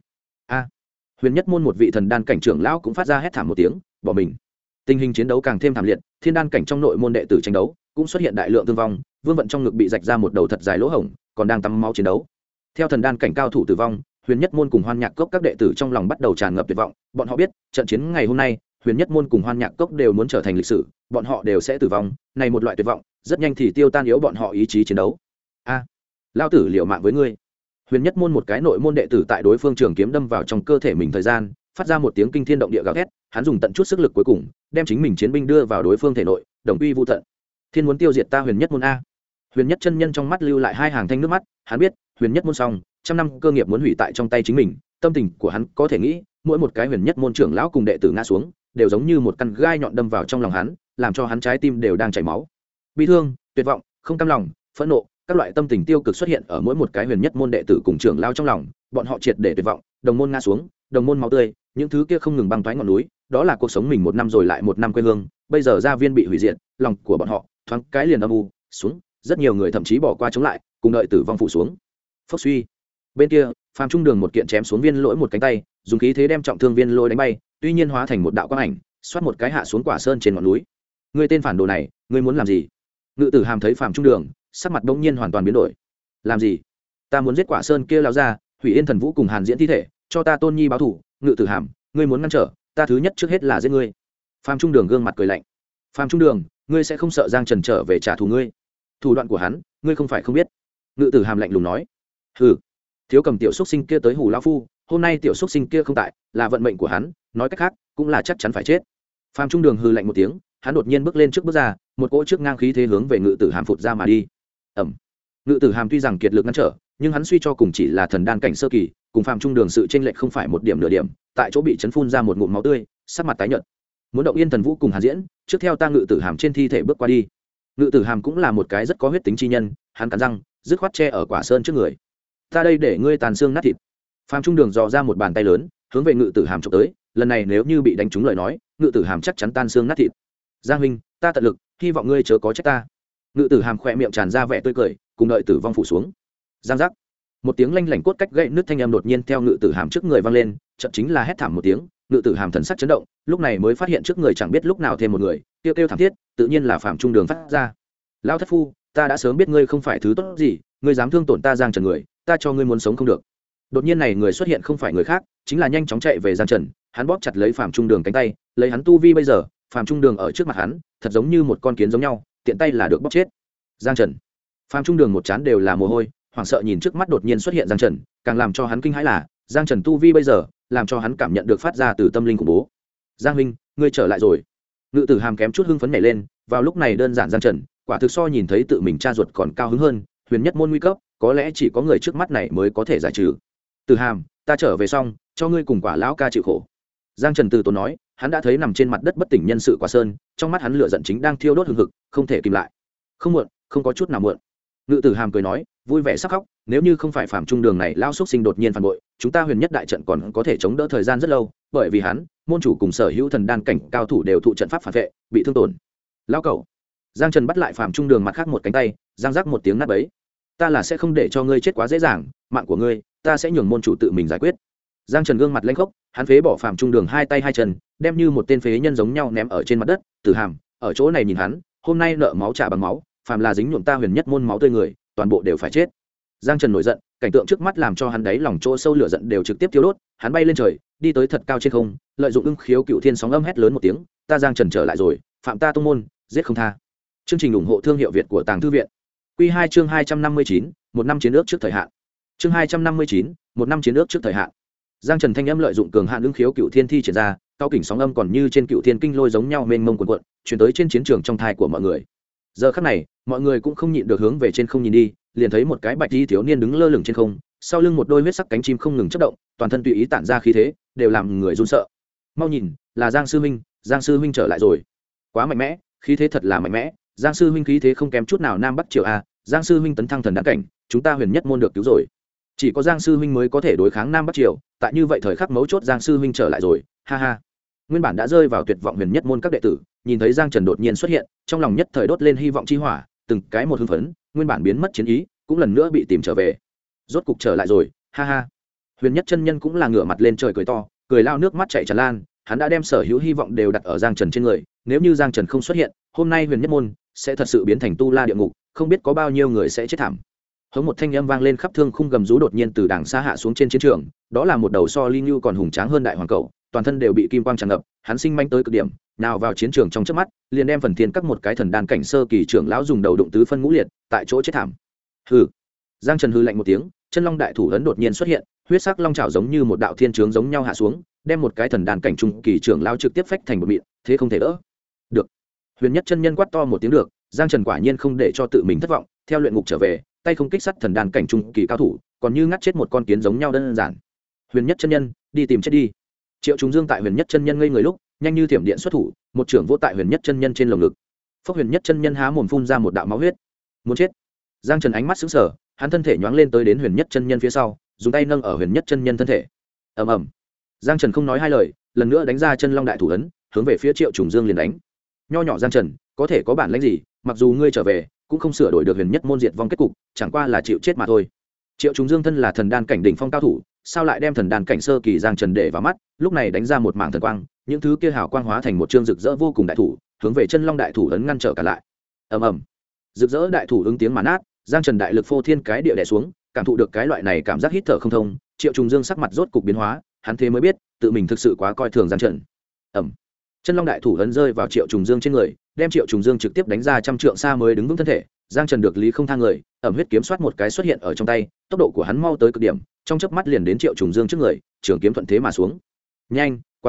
Huyền Nhất môn một vị thần đan cảnh trưởng lão cũng phát ra hét thảm một tiếng, bỏ mình. Tình hình chiến đấu càng thêm thảm liệt, thiên đan cảnh trong nội môn đệ tử tranh đấu cũng xuất hiện đại lượng thương vong, Vương Vận trong ngực bị rạch ra một đầu thật dài lỗ hổng, còn đang tắm máu chiến đấu. Theo thần đan cảnh cao thủ tử vong, Huyền Nhất môn cùng Hoan Nhạc Cốc các đệ tử trong lòng bắt đầu tràn ngập tuyệt vọng, bọn họ biết, trận chiến ngày hôm nay, Huyền Nhất môn cùng Hoan Nhạc Cốc đều muốn trở thành lịch sử, bọn họ đều sẽ tử vong, này một loại tuyệt vọng, rất nhanh thì tiêu tan yếu bọn họ ý chí chiến đấu. Lão tử liều mạng với ngươi. Huyền Nhất môn một cái nội môn đệ tử tại đối phương trường kiếm đâm vào trong cơ thể mình thời gian, phát ra một tiếng kinh thiên động địa gào thét, hắn dùng tận chút sức lực cuối cùng, đem chính mình chiến binh đưa vào đối phương thể nội, đồng quy vu tận. Thiên muốn tiêu diệt ta Huyền Nhất môn a. Huyền Nhất chân nhân trong mắt lưu lại hai hàng thanh nước mắt, hắn biết, Huyền Nhất môn xong, trăm năm cơ nghiệp muốn hủy tại trong tay chính mình, tâm tình của hắn có thể nghĩ, mỗi một cái Huyền Nhất môn trưởng lão cùng đệ tử ngã xuống, đều giống như một căn gai nhọn đâm vào trong lòng hắn, làm cho hắn trái tim đều đang chảy máu. Bi thương, tuyệt vọng, không cam lòng, phẫn nộ, các loại tâm tình tiêu cực xuất hiện ở mỗi một cái Huyền Nhất môn đệ tử cùng trưởng lão trong lòng, bọn họ triệt để tuyệt vọng, đồng môn ngã xuống, đồng môn máu tươi, những thứ kia không ngừng băng toái ngọn núi, đó là cuộc sống mình một năm rồi lại một năm quê hương, bây giờ gia viên bị hủy diệt, lòng của bọn họ thoáng cái liền âm u xuống, rất nhiều người thậm chí bỏ qua chống lại, cùng đợi tử vong phủ xuống. Phốc suy. Bên kia, Phạm Trung Đường một kiện chém xuống Viên Lỗi một cánh tay, dùng khí thế đem trọng thương Viên Lỗi đánh bay, tuy nhiên hóa thành một đạo quang ảnh, xoát một cái hạ xuống Quả Sơn trên ngọn núi. Ngươi tên phản đồ này, ngươi muốn làm gì? Ngự Tử Hàm thấy Phạm Trung Đường, sắc mặt bỗng nhiên hoàn toàn biến đổi. Làm gì? Ta muốn giết Quả Sơn kia lão gia, hủy Yên Thần Vũ cùng Hàn Diễn thi thể, cho ta Tôn Nhi báo thù. Ngự Tử Hàm, ngươi muốn ngăn trở, ta thứ nhất trước hết là giết ngươi. Phạm Trung Đường gương mặt cười lạnh. Phạm Trung Đường, ngươi sẽ không sợ Giang Trần trở về trả thù ngươi? Thủ đoạn của hắn, ngươi không phải không biết. Ngự Tử Hàm lạnh lùng nói. Hừ, thiếu cầm tiểu xúc sinh kia tới hù lão phu, hôm nay tiểu xúc sinh kia không tại, là vận mệnh của hắn, nói cách khác, cũng là chắc chắn phải chết. Phạm Trung Đường hừ lạnh một tiếng, hắn đột nhiên bước lên trước bước ra, một cỗ trước ngang khí thế hướng về Ngự Tử Hàm phụt ra mà đi. Ẩm. Ngự Tử Hàm tuy rằng kiệt lực ngăn trở, nhưng hắn suy cho cùng chỉ là thần đan cảnh sơ kỳ, cùng Phạm Trung Đường sự chênh lệch không phải một điểm nửa điểm, tại chỗ bị chấn phun ra một ngụm máu tươi, sắc mặt tái nhợt. Muốn động Yên Thần Vũ cùng Hàn Diễn, trước theo ta Ngự Tử Hàm trên thi thể bước qua đi. Ngự Tử Hàm cũng là một cái rất có huyết tính chi nhân, hắn cắn răng, dứt khoát che ở quả sơn trước người. Ta đây để ngươi tàn xương nát thịt. Phạm Trung Đường dò ra một bàn tay lớn, hướng về Ngự Tử Hàm chụp tới, lần này nếu như bị đánh trúng lời nói, Ngự Tử Hàm chắc chắn tan xương nát thịt. Giang huynh, ta tận lực, hy vọng ngươi chớ có trách ta. Ngự Tử Hàm khỏe miệng tràn ra vẻ tươi cười, cùng đợi tử vong phủ xuống. Giang giác. Một tiếng lanh lảnh cốt cách gãy nứt thanh âm đột nhiên theo Ngự Tử Hàm trước người vang lên, chợt chính là hét thảm một tiếng, Ngự Tử Hàm thần sắc chấn động, lúc này mới phát hiện trước người chẳng biết lúc nào thêm một người, kêu kêu thảm thiết, tự nhiên là Phạm Trung Đường phát ra. Lão thất phu, ta đã sớm biết ngươi không phải thứ tốt gì, ngươi dám thương tổn ta Giang Trần người, ta cho ngươi muốn sống không được. Đột nhiên này người xuất hiện không phải người khác, chính là nhanh chóng chạy về Giang Trần, hắn bóp chặt lấy Phạm Trung Đường cánh tay, lấy hắn tu vi bây giờ, Phạm Trung Đường ở trước mặt hắn, thật giống như một con kiến giống nhau, tiện tay là được bóp chết. Giang Trần. Phạm Trung Đường một trán đều là mồ hôi, hoảng sợ nhìn trước mắt đột nhiên xuất hiện Giang Trần, càng làm cho hắn kinh hãi là, Giang Trần tu vi bây giờ, làm cho hắn cảm nhận được phát ra từ tâm linh khủng bố. Giang huynh, ngươi trở lại rồi. Ngự Tử Hàm kém chút hưng phấn nhảy lên, vào lúc này đơn giản Giang Trần, quả thực so nhìn thấy tự mình cha ruột còn cao hứng hơn, huyền nhất môn nguy cấp, có lẽ chỉ có người trước mắt này mới có thể giải trừ. Tử Hàm, ta trở về xong, cho ngươi cùng Quả lão ca chịu khổ. Giang Trần từ tốn nói, hắn đã thấy nằm trên mặt đất bất tỉnh nhân sự Quả Sơn, trong mắt hắn lửa giận chính đang thiêu đốt hừng hực, không thể kìm lại. Không muộn, không có chút nào muộn. Ngự Tử Hàm cười nói, vui vẻ sắc khóc, nếu như không phải Phạm Trung Đường này lao xúc sinh đột nhiên phản bội, chúng ta huyền nhất đại trận còn có thể chống đỡ thời gian rất lâu, bởi vì hắn, môn chủ cùng sở hữu thần đan cảnh cao thủ đều thụ trận pháp phản vệ, bị thương tổn. Lão cẩu. Giang Trần bắt lại Phạm Trung Đường mặt khác một cánh tay, giang rắc một tiếng nát bấy. Ta là sẽ không để cho ngươi chết quá dễ dàng, mạng của ngươi, ta sẽ nhường môn chủ tự mình giải quyết. Giang Trần gương mặt lênh khốc, hắn phế bỏ Phạm Trung Đường hai tay hai chân, đem như một tên phế nhân giống nhau ném ở trên mặt đất. Tử Hàm, ở chỗ này nhìn hắn, hôm nay nợ máu trả bằng máu, phàm là dính nhuộm ta huyền nhất môn máu tươi người, toàn bộ đều phải chết. Giang Trần nổi giận, cảnh tượng trước mắt làm cho hắn đáy lòng chỗ sâu lửa giận đều trực tiếp thiêu đốt, hắn bay lên trời, đi tới thật cao trên không, lợi dụng ưng khiếu cựu thiên sóng âm hét lớn một tiếng, ta Giang Trần trở lại rồi, phạm ta tông môn, giết không tha. Chương trình ủng hộ thương hiệu Việt của Tàng Thư viện. Quy 2 chương 259, một năm chiến ước trước thời hạn. Chương 259, một năm chiến ước trước thời hạn. Giang Trần thanh âm lợi dụng cường hạn ưng khiếu cựu thiên thi triển ra, cao kỉnh sóng âm còn như trên cựu thiên kinh lôi giống nhau mênh mông cuồn cuộn, truyền tới trên chiến trường trong thai của mọi người. Giờ khắc này, mọi người cũng không nhịn được hướng về trên không nhìn đi, liền thấy một cái bạch y thiếu niên đứng lơ lửng trên không, sau lưng một đôi huyết sắc cánh chim không ngừng chớp động, toàn thân tùy ý tản ra khí thế, đều làm người run sợ. Mau nhìn, là Giang sư huynh, Giang sư huynh trở lại rồi. Quá mạnh mẽ, khí thế thật là mạnh mẽ, Giang sư huynh khí thế không kém chút nào Nam Bắc Triều a, Giang sư huynh tấn thăng thần đan cảnh, chúng ta huyền nhất môn được cứu rồi. Chỉ có Giang sư huynh mới có thể đối kháng Nam Bắc Triều, tại như vậy thời khắc mấu chốt Giang sư huynh trở lại rồi, ha ha. Nguyên bản đã rơi vào tuyệt vọng huyền nhất môn các đệ tử, nhìn thấy Giang Trần đột nhiên xuất hiện, trong lòng nhất thời đốt lên hy vọng chi hỏa, từng cái một hưng phấn, nguyên bản biến mất chiến ý, cũng lần nữa bị tìm trở về. Rốt cục trở lại rồi, ha ha. Huyền nhất chân nhân cũng là ngửa mặt lên trời cười to, cười lao nước mắt chảy tràn lan, hắn đã đem sở hữu hy vọng đều đặt ở Giang Trần trên người, nếu như Giang Trần không xuất hiện, hôm nay huyền nhất môn sẽ thật sự biến thành tu la địa ngục, không biết có bao nhiêu người sẽ chết thảm. Hống một thanh âm vang lên khắp thương khung gầm rú đột nhiên từ đàng xa hạ xuống trên chiến trường, đó là một đầu so Linh Nhu còn hùng tráng hơn đại hoàng cẩu, toàn thân đều bị kim quang tràn ngập, hắn sinh manh tới cực điểm, nào vào chiến trường trong chớp mắt, liền đem phần thiên các một cái thần đan cảnh sơ kỳ trưởng lão dùng đầu đụng tứ phân ngũ liệt, tại chỗ chết thảm. Hừ. Giang Trần hừ lạnh một tiếng, chân long đại thủ ấn đột nhiên xuất hiện, huyết sắc long trảo giống như một đạo thiên chướng giống nhau hạ xuống, đem một cái thần đan cảnh trung kỳ trưởng lão trực tiếp phách thành một mịn, thế không thể đỡ. Được. Huyền nhất chân nhân quát to một tiếng được, Giang Trần quả nhiên không để cho tự mình thất vọng, theo luyện ngục trở về, tay không kích sát thần đan cảnh trung kỳ cao thủ, còn như ngắt chết một con kiến giống nhau đơn giản. Huyền nhất chân nhân, đi tìm chết đi. Triệu Trùng Dương tại huyền nhất chân nhân ngây người lúc, nhanh như thiểm điện xuất thủ, một trưởng vỗ tại huyền nhất chân nhân trên lồng ngực. Phốc huyền nhất chân nhân há mồm phun ra một đạo máu huyết. Muốn chết. Giang Trần ánh mắt sững sờ, hắn thân thể nhoáng lên tới đến huyền nhất chân nhân phía sau, dùng tay nâng ở huyền nhất chân nhân thân thể. Ầm ầm. Giang Trần không nói hai lời, lần nữa đánh ra chân long đại thủ ấn, hướng về phía Triệu Trùng Dương liền đánh. Nho nhỏ Giang Trần, có thể có bản lĩnh gì, mặc dù ngươi trở về, cũng không sửa đổi được huyền nhất môn diệt vong kết cục, chẳng qua là chịu chết mà thôi. Triệu Trùng Dương thân là thần đan cảnh đỉnh phong cao thủ, sao lại đem thần đan cảnh sơ kỳ Giang Trần để vào mắt, lúc này đánh ra một mảng thần quang, những thứ kia hào quang hóa thành một chương rực rỡ vô cùng đại thủ, hướng về chân long đại thủ ấn ngăn trở cả lại. Ầm ầm. Rực rỡ đại thủ ứng tiếng mà nát, Giang Trần đại lực phô thiên cái địa đè xuống, cảm thụ được cái loại này cảm giác hít thở không thông, Triệu Trùng Dương sắc mặt rốt cục biến hóa, hắn thế mới biết, tự mình thực sự quá coi thường Giang Trần. Ầm. Chân long đại thủ ấn rơi vào Triệu Trùng Dương trên người, đem Triệu Trùng Dương trực tiếp đánh ra trăm trượng xa mới đứng vững thân thể. Giang Trần được lý không thang người, ẩm huyết kiếm xoát một cái xuất hiện ở trong tay, tốc độ của hắn mau tới cực điểm, trong chớp mắt liền đến Triệu Trùng Dương trước người, trường kiếm thuận thế mà xuống. Nhanh, quá nhanh,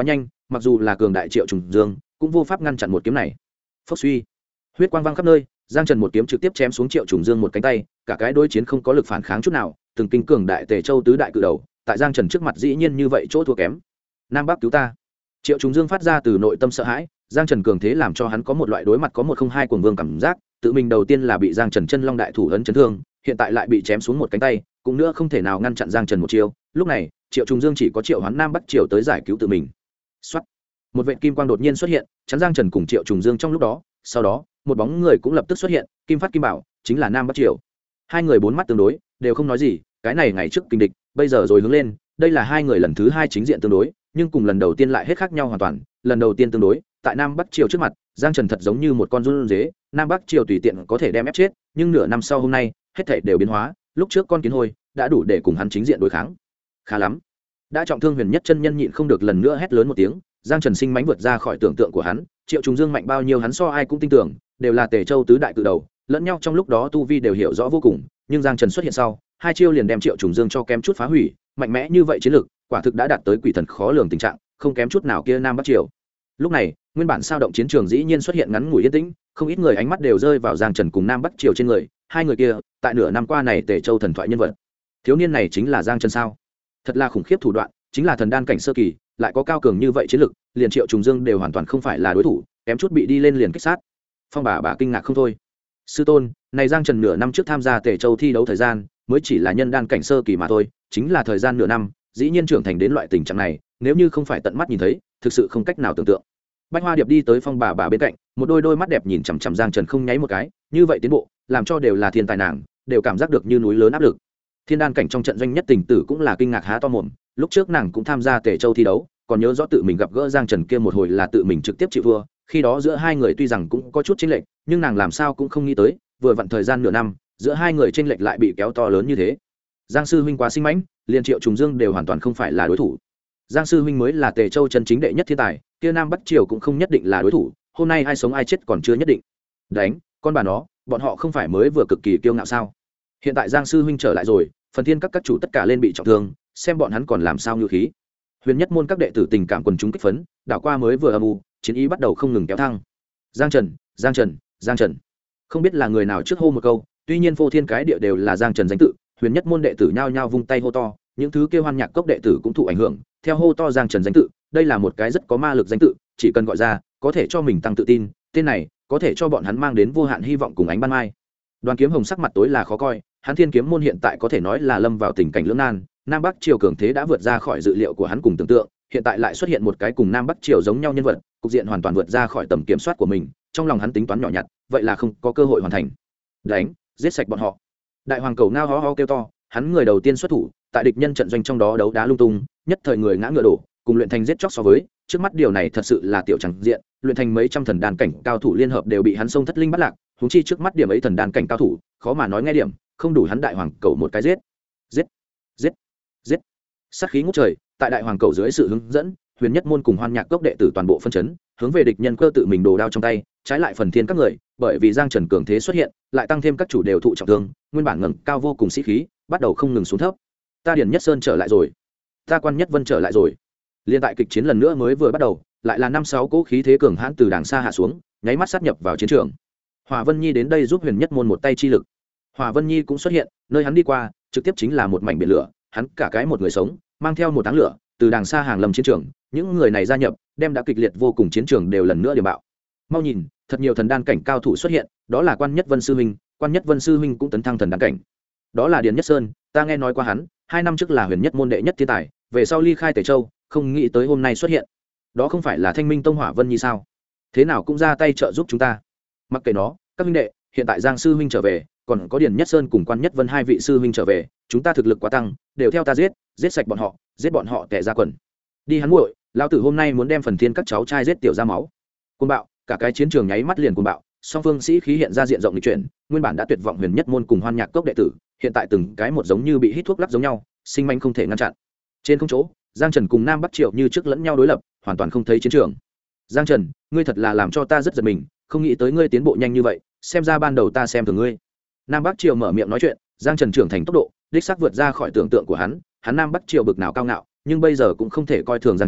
mặc dù là cường đại Triệu Trùng Dương cũng vô pháp ngăn chặn một kiếm này. Phốc suy, huyết quang văng khắp nơi, Giang Trần một kiếm trực tiếp chém xuống Triệu Trùng Dương một cánh tay, cả cái đối chiến không có lực phản kháng chút nào, từng kinh cường đại Tề Châu tứ đại cự đầu, tại Giang Trần trước mặt dĩ nhiên như vậy chỗ thua kém. Nam Bắc cứu ta. Triệu Trùng Dương phát ra từ nội tâm sợ hãi, Giang Trần cường thế làm cho hắn có một loại đối mặt có một không hai cuồng vương cảm giác, tự mình đầu tiên là bị Giang Trần chân long đại thủ ấn chấn thương, hiện tại lại bị chém xuống một cánh tay, cũng nữa không thể nào ngăn chặn Giang Trần một chiêu. Lúc này, Triệu Trùng Dương chỉ có triệu hoán Nam Bắc Triều tới giải cứu tự mình. Soát. Một vệt kim quang đột nhiên xuất hiện, chắn Giang Trần cùng Triệu Trùng Dương trong lúc đó, sau đó, một bóng người cũng lập tức xuất hiện, Kim Phát Kim Bảo, chính là Nam Bắc Triều. Hai người bốn mắt tương đối, đều không nói gì, cái này ngày trước kinh địch, bây giờ rồi hướng lên, đây là hai người lần thứ hai chính diện tương đối, nhưng cùng lần đầu tiên lại hết khác nhau hoàn toàn. Lần đầu tiên tương đối, tại Nam Bắc Triều trước mặt, Giang Trần thật giống như một con run dế, Nam Bắc Triều tùy tiện có thể đem ép chết, nhưng nửa năm sau hôm nay, hết thảy đều biến hóa, lúc trước con kiến hôi đã đủ để cùng hắn chính diện đối kháng. Khá lắm. Đã trọng thương Huyền Nhất chân nhân nhịn không được lần nữa hét lớn một tiếng, Giang Trần sinh mãnh vượt ra khỏi tưởng tượng của hắn, Triệu Trùng Dương mạnh bao nhiêu hắn so ai cũng tin tưởng, đều là Tề Châu tứ đại cự đầu, lẫn nhau trong lúc đó tu vi đều hiểu rõ vô cùng, nhưng Giang Trần xuất hiện sau, hai chiêu liền đem Triệu Trùng Dương cho kém chút phá hủy, mạnh mẽ như vậy chiến lực, quả thực đã đạt tới quỷ thần khó lường tình trạng, không kém chút nào kia Nam Bắc Triều. Lúc này, nguyên bản sao động chiến trường dĩ nhiên xuất hiện ngắn ngủi yên tĩnh, không ít người ánh mắt đều rơi vào Giang Trần cùng Nam Bắc Triều trên người, hai người kia, tại nửa năm qua này Tề Châu thần thoại nhân vật. Thiếu niên này chính là Giang Trần sao? Thật là khủng khiếp thủ đoạn, chính là thần đan cảnh sơ kỳ, lại có cao cường như vậy chiến lực, liền Triệu Trùng Dương đều hoàn toàn không phải là đối thủ, kém chút bị đi lên liền kích sát. Phong bà kinh ngạc không thôi. Sư tôn, này Giang Trần nửa năm trước tham gia Tề Châu thi đấu thời gian, mới chỉ là nhân đan cảnh sơ kỳ mà thôi, chính là thời gian nửa năm, dĩ nhiên trưởng thành đến loại tình trạng này, nếu như không phải tận mắt nhìn thấy, thực sự không cách nào tưởng tượng. Bạch Hoa Điệp đi tới Phong bà bên cạnh, một đôi mắt đẹp nhìn chằm chằm Giang Trần không nháy một cái, như vậy tiến bộ, làm cho đều là thiên tài nàng, đều cảm giác được như núi lớn áp lực. Thiên đan cảnh trong trận doanh nhất tình tử cũng là kinh ngạc há to mồm, lúc trước nàng cũng tham gia Tề Châu thi đấu, còn nhớ rõ tự mình gặp gỡ Giang Trần kia một hồi là tự mình trực tiếp chịu thua, khi đó giữa hai người tuy rằng cũng có chút chênh lệch, nhưng nàng làm sao cũng không nghĩ tới, vừa vặn thời gian nửa năm, giữa hai người chênh lệch lại bị kéo to lớn như thế. Giang sư huynh quá sinh mãnh, liền Triệu Trùng Dương đều hoàn toàn không phải là đối thủ. Giang sư huynh mới là Tề Châu chân chính đệ nhất thiên tài, kia Nam Bắc Triều cũng không nhất định là đối thủ, hôm nay ai sống ai chết còn chưa nhất định. Đánh, con bà nó, bọn họ không phải mới vừa cực kỳ kiêu ngạo sao? Hiện tại Giang sư huynh trở lại rồi, phần thiên các chủ tất cả lên bị trọng thương, xem bọn hắn còn làm sao như khí. Huyền Nhất môn các đệ tử tình cảm quần chúng kích phấn, đảo qua mới vừa âm u, chiến ý bắt đầu không ngừng kéo thăng. Giang Trần, Giang Trần, Giang Trần. Không biết là người nào trước hô một câu, tuy nhiên phô thiên cái địa đều là Giang Trần danh tự, Huyền Nhất môn đệ tử nhao nhao vung tay hô to, những thứ kêu hoan nhạc cốc đệ tử cũng thụ ảnh hưởng, theo hô to Giang Trần danh tự, đây là một cái rất có ma lực danh tự, chỉ cần gọi ra, có thể cho mình tăng tự tin, tên này có thể cho bọn hắn mang đến vô hạn hy vọng cùng ánh ban mai. Đoàn Kiếm Hồng sắc mặt tối là khó coi, hắn Thiên Kiếm môn hiện tại có thể nói là lâm vào tình cảnh lưỡng nan, Nam Bắc Triều cường thế đã vượt ra khỏi dự liệu của hắn cùng tưởng tượng, hiện tại lại xuất hiện một cái cùng Nam Bắc Triều giống nhau nhân vật, cục diện hoàn toàn vượt ra khỏi tầm kiểm soát của mình, trong lòng hắn tính toán nhỏ nhặt, vậy là không có cơ hội hoàn thành. Đánh, giết sạch bọn họ. Đại hoàng cầu ngao ho ho kêu to, hắn người đầu tiên xuất thủ, tại địch nhân trận doanh trong đó đấu đá lung tung, nhất thời người ngã ngựa đổ, cùng luyện thành giết chóc so với, trước mắt điều này thật sự là tiểu chẳng diện, luyện thành mấy trăm thần đan cảnh cao thủ liên hợp đều bị hắn xông thất linh bắt lạc, huống chi trước mắt điểm ấy thần đan cảnh cao thủ, khó mà nói nghe điểm, không đủ hắn đại hoàng cầu một cái giết. Giết, giết, giết. Sát khí ngút trời, tại đại hoàng cầu dưới sự hướng dẫn, Huyền Nhất môn cùng Hoan Nhạc cốc đệ tử toàn bộ phân chấn, hướng về địch nhân cơ tự mình đồ đao trong tay, trái lại phần thiên các người, bởi vì Giang Trần cường thế xuất hiện, lại tăng thêm các chủ đều thụ trọng thương, nguyên bản ngẩng cao vô cùng sĩ khí, bắt đầu không ngừng xuống thấp. Ta Điền Nhất Sơn trở lại rồi, ta Quan Nhất Vân trở lại rồi. Liên tại kịch chiến lần nữa mới vừa bắt đầu, lại là 5-6 cỗ khí thế cường hãn từ đàng xa hạ xuống, nháy mắt sát nhập vào chiến trường. Hỏa Vân Nhi đến đây giúp Huyền Nhất môn một tay chi lực. Hỏa Vân Nhi cũng xuất hiện, nơi hắn đi qua, trực tiếp chính là một mảnh biển lửa, hắn cả cái một người sống, mang theo một áng lửa, từ đàng xa hàng lâm chiến trường, những người này gia nhập, đem đã kịch liệt vô cùng chiến trường đều lần nữa điểm bạo. Mau nhìn, thật nhiều thần đan cảnh cao thủ xuất hiện, đó là Quan Nhất Vân sư huynh, Quan Nhất Vân sư huynh cũng tấn thăng thần đan cảnh. Đó là Điền Nhất Sơn, ta nghe nói qua hắn, 2 năm trước là Huyền Nhất môn đệ nhất thiên tài, về sau ly khai Tề Châu, không nghĩ tới hôm nay xuất hiện. Đó không phải là Thanh Minh Tông Hỏa Vân Nhi sao? Thế nào cũng ra tay trợ giúp chúng ta. Mặc kệ nó, các huynh đệ, hiện tại Giang sư huynh trở về, còn có Điền Nhất Sơn cùng Quan Nhất Vân hai vị sư huynh trở về, chúng ta thực lực quá tăng, đều theo ta giết, giết sạch bọn họ tẻ ra quần. Đi hắn muội, lão tử hôm nay muốn đem phần thiên các cháu trai giết tiểu ra máu. Cuồng bạo, cả cái chiến trường nháy mắt liền cuồng bạo, song phương sĩ khí hiện ra diện rộng lịch chuyển, nguyên bản đã tuyệt vọng Huyền Nhất môn cùng Hoan Nhạc cốc đệ tử, hiện tại từng cái một giống như bị hít thuốc lắc giống nhau, sinh manh không thể ngăn chặn. Trên không chỗ, Giang Trần cùng Nam Bắc Triệu như trước lẫn nhau đối lập, hoàn toàn không thấy chiến trường. Giang Trần, ngươi thật là làm cho ta rất giật mình, không nghĩ tới ngươi tiến bộ nhanh như vậy, xem ra ban đầu ta xem thường ngươi. Nam Bắc Triều mở miệng nói chuyện, Giang Trần trưởng thành tốc độ, đích xác vượt ra khỏi tưởng tượng của hắn, hắn Nam Bắc Triều bực nào cao ngạo, nhưng bây giờ cũng không thể coi thường Giang Trần,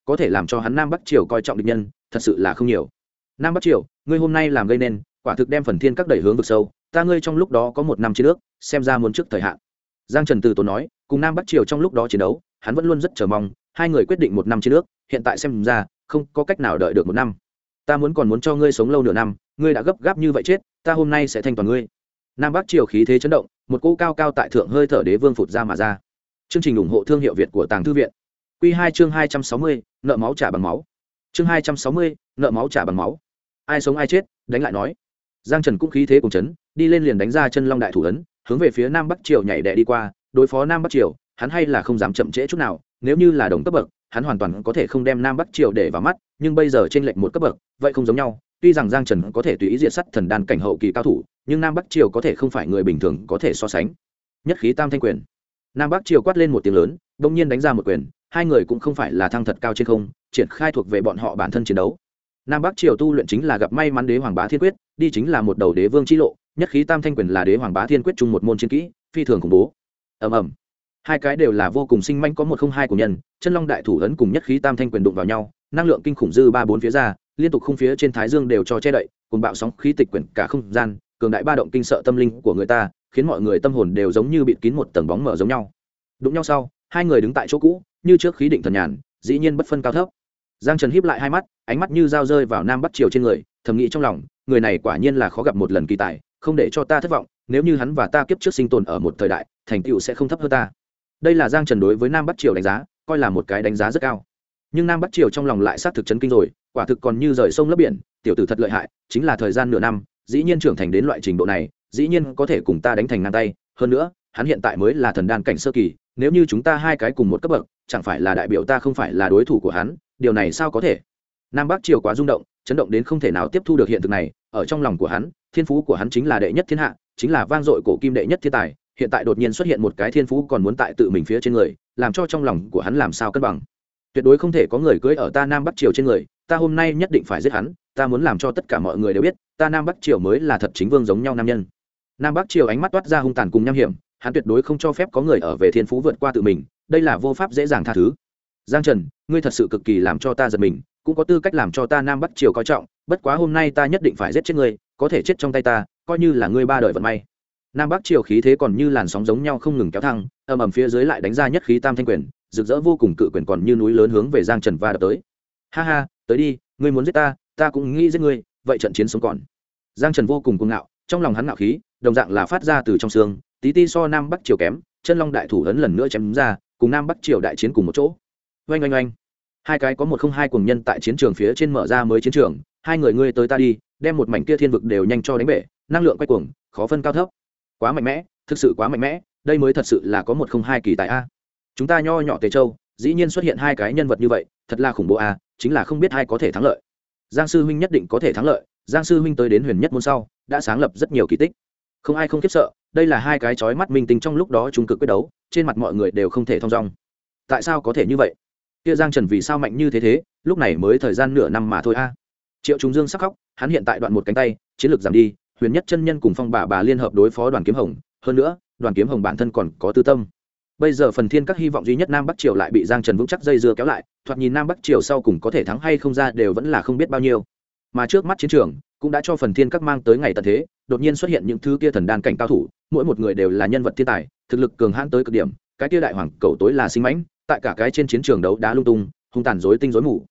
có thể làm cho hắn Nam Bắc Triều coi trọng địch nhân thật sự là không nhiều. Nam Bắc Triều, ngươi hôm nay làm gây nên, quả thực đem Phần Thiên Các đẩy hướng vực sâu, ta ngươi trong lúc đó có một năm chiến ước, xem ra muốn trước thời hạn. Giang Trần từ tốn nói, cùng Nam Bắc Triều trong lúc đó chiến đấu, hắn vẫn luôn rất chờ mong, hai người quyết định một năm chiến ước, hiện tại xem ra không có cách nào đợi được một năm. Ta còn muốn cho ngươi sống lâu nửa năm, ngươi đã gấp gáp như vậy chết, ta hôm nay sẽ thanh toàn ngươi. Nam Bắc Triều khí thế chấn động, một cỗ cao cao tại thượng hơi thở đế vương phụt ra mà ra. Chương trình ủng hộ thương hiệu Việt của Tàng Thư viện. Quy 2 chương 260, nợ máu trả bằng máu. Chương 260, nợ máu trả bằng máu. Ai sống ai chết, đánh lại nói. Giang Trần cũng khí thế cùng chấn, đi lên liền đánh ra chân long đại thủ ấn, hướng về phía Nam Bắc Triều nhảy đè đi qua, đối phó Nam Bắc Triều, hắn hay là không dám chậm trễ chút nào, nếu như là đồng cấp bậc, hắn hoàn toàn có thể không đem Nam Bắc Triều để vào mắt, nhưng bây giờ trên lệnh một cấp bậc, vậy không giống nhau, tuy rằng Giang Trần có thể tùy ý diệt sát thần đan cảnh hậu kỳ cao thủ, nhưng Nam Bắc Triều có thể không phải người bình thường có thể so sánh. Nhất khí tam thanh quyền. Nam Bắc Triều quát lên một tiếng lớn, đột nhiên đánh ra một quyền, hai người cũng không phải là thăng thật cao trên không, triển khai thuộc về bọn họ bản thân chiến đấu. Nam Bắc Triều tu luyện chính là gặp may mắn đế hoàng bá thiên quyết, đi chính là một đầu đế vương chi lộ, nhất khí tam thanh quyền là đế hoàng bá thiên quyết chung một môn chiến kỹ, phi thường khủng bố. Ầm ầm. Hai cái đều là vô cùng sinh manh có một không hai của nhân, chân long đại thủ ấn cùng nhất khí tam thanh quyền đụng vào nhau, năng lượng kinh khủng dư ba bốn phía ra, liên tục khung phía trên thái dương đều cho che đậy, cùng bạo sóng khí tịch quyển cả không gian, cường đại ba động kinh sợ tâm linh của người ta, khiến mọi người tâm hồn đều giống như bị kín một tầng bóng mờ giống nhau. Đụng nhau sau, hai người đứng tại chỗ cũ, như trước khí định thần nhàn, dĩ nhiên bất phân cao thấp. Giang Trần híp lại hai mắt, ánh mắt như dao rơi vào Nam Bắc Triều trên người, thầm nghĩ trong lòng, người này quả nhiên là khó gặp một lần kỳ tài, không để cho ta thất vọng, nếu như hắn và ta kiếp trước sinh tồn ở một thời đại, thành tựu sẽ không thấp hơn ta. Đây là Giang Trần đối với Nam Bắc Triều đánh giá, coi là một cái đánh giá rất cao. Nhưng Nam Bắc Triều trong lòng lại sát thực chấn kinh rồi, quả thực còn như rời sông lấp biển, tiểu tử thật lợi hại, chính là thời gian nửa năm, dĩ nhiên trưởng thành đến loại trình độ này, dĩ nhiên có thể cùng ta đánh thành ngang tay, hơn nữa, hắn hiện tại mới là thần đan cảnh sơ kỳ, nếu như chúng ta hai cái cùng một cấp bậc, chẳng phải là đại biểu ta không phải là đối thủ của hắn, điều này sao có thể? Nam Bắc Triều quá rung động, chấn động đến không thể nào tiếp thu được hiện thực này, ở trong lòng của hắn, thiên phú của hắn chính là đệ nhất thiên hạ, chính là vang dội cổ kim đệ nhất thiên tài, hiện tại đột nhiên xuất hiện một cái thiên phú còn muốn tại tự mình phía trên người, làm cho trong lòng của hắn làm sao cân bằng. Tuyệt đối không thể có người cưỡi ở ta Nam Bắc Triều trên người, ta hôm nay nhất định phải giết hắn, ta muốn làm cho tất cả mọi người đều biết, ta Nam Bắc Triều mới là thật chính vương giống nhau nam nhân. Nam Bắc Triều ánh mắt toát ra hung tàn cùng nham hiểm, hắn tuyệt đối không cho phép có người ở về thiên phú vượt qua tự mình, đây là vô pháp dễ dàng tha thứ. Giang Trần, ngươi thật sự cực kỳ làm cho ta giật mình, cũng có tư cách làm cho ta Nam Bắc Triều coi trọng, bất quá hôm nay ta nhất định phải giết chết ngươi, có thể chết trong tay ta, coi như là ngươi ba đời vận may. Nam Bắc Triều khí thế còn như làn sóng giống nhau không ngừng kéo thăng, ầm ầm phía dưới lại đánh ra nhất khí tam thanh quyền, rực rỡ vô cùng cự quyền còn như núi lớn hướng về Giang Trần va đập tới. Ha ha, tới đi, ngươi muốn giết ta, ta cũng nghĩ giết ngươi, vậy trận chiến sống còn. Giang Trần vô cùng cuồng ngạo, trong lòng hắn ngạo khí, đồng dạng là phát ra từ trong xương, tí ti so Nam Bắc Triều kém, chân long đại thủ ấn lần nữa chém ra, cùng Nam Bắc Triều đại chiến cùng một chỗ. Oanh oanh oanh. Hai cái có một không hai cuồng nhân tại chiến trường phía trên mở ra mới chiến trường, hai người ngươi tới ta đi, đem một mảnh kia thiên vực đều nhanh cho đánh bể, năng lượng quay cuồng, khó phân cao thấp. Quá mạnh mẽ, thực sự quá mạnh mẽ, đây mới thật sự là có một không hai kỳ tài a. Chúng ta nho nhỏ Tề Châu, dĩ nhiên xuất hiện hai cái nhân vật như vậy, thật là khủng bố a, chính là không biết ai có thể thắng lợi. Giang sư huynh nhất định có thể thắng lợi, Giang sư huynh tới đến huyền nhất môn sau, đã sáng lập rất nhiều kỳ tích. Không ai không khiếp sợ, đây là hai cái chói mắt minh tinh trong lúc đó trung cực quyết đấu, trên mặt mọi người đều không thể thông dong. Tại sao có thể như vậy? Kia Giang Trần vì sao mạnh như thế, lúc này mới thời gian nửa năm mà thôi a. Triệu Trung Dương sắc khóc, hắn hiện tại đoạn một cánh tay, chiến lược giảm đi, huyền nhất chân nhân cùng phong bà liên hợp đối phó Đoàn Kiếm Hồng, hơn nữa, Đoàn Kiếm Hồng bản thân còn có tư tâm. Bây giờ Phần Thiên Các hy vọng duy nhất Nam Bắc Triều lại bị Giang Trần vững chắc dây dưa kéo lại, thoạt nhìn Nam Bắc Triều sau cùng có thể thắng hay không ra đều vẫn là không biết bao nhiêu. Mà trước mắt chiến trường cũng đã cho Phần Thiên Các mang tới ngày tận thế, đột nhiên xuất hiện những thứ kia thần đan cảnh cao thủ, mỗi một người đều là nhân vật thiên tài, thực lực cường hãn tới cực điểm, cái kia đại hoàng cầu tối là sinh mãnh, tại cả cái trên chiến trường đấu đá lung tung, hung tàn rối tinh rối mù.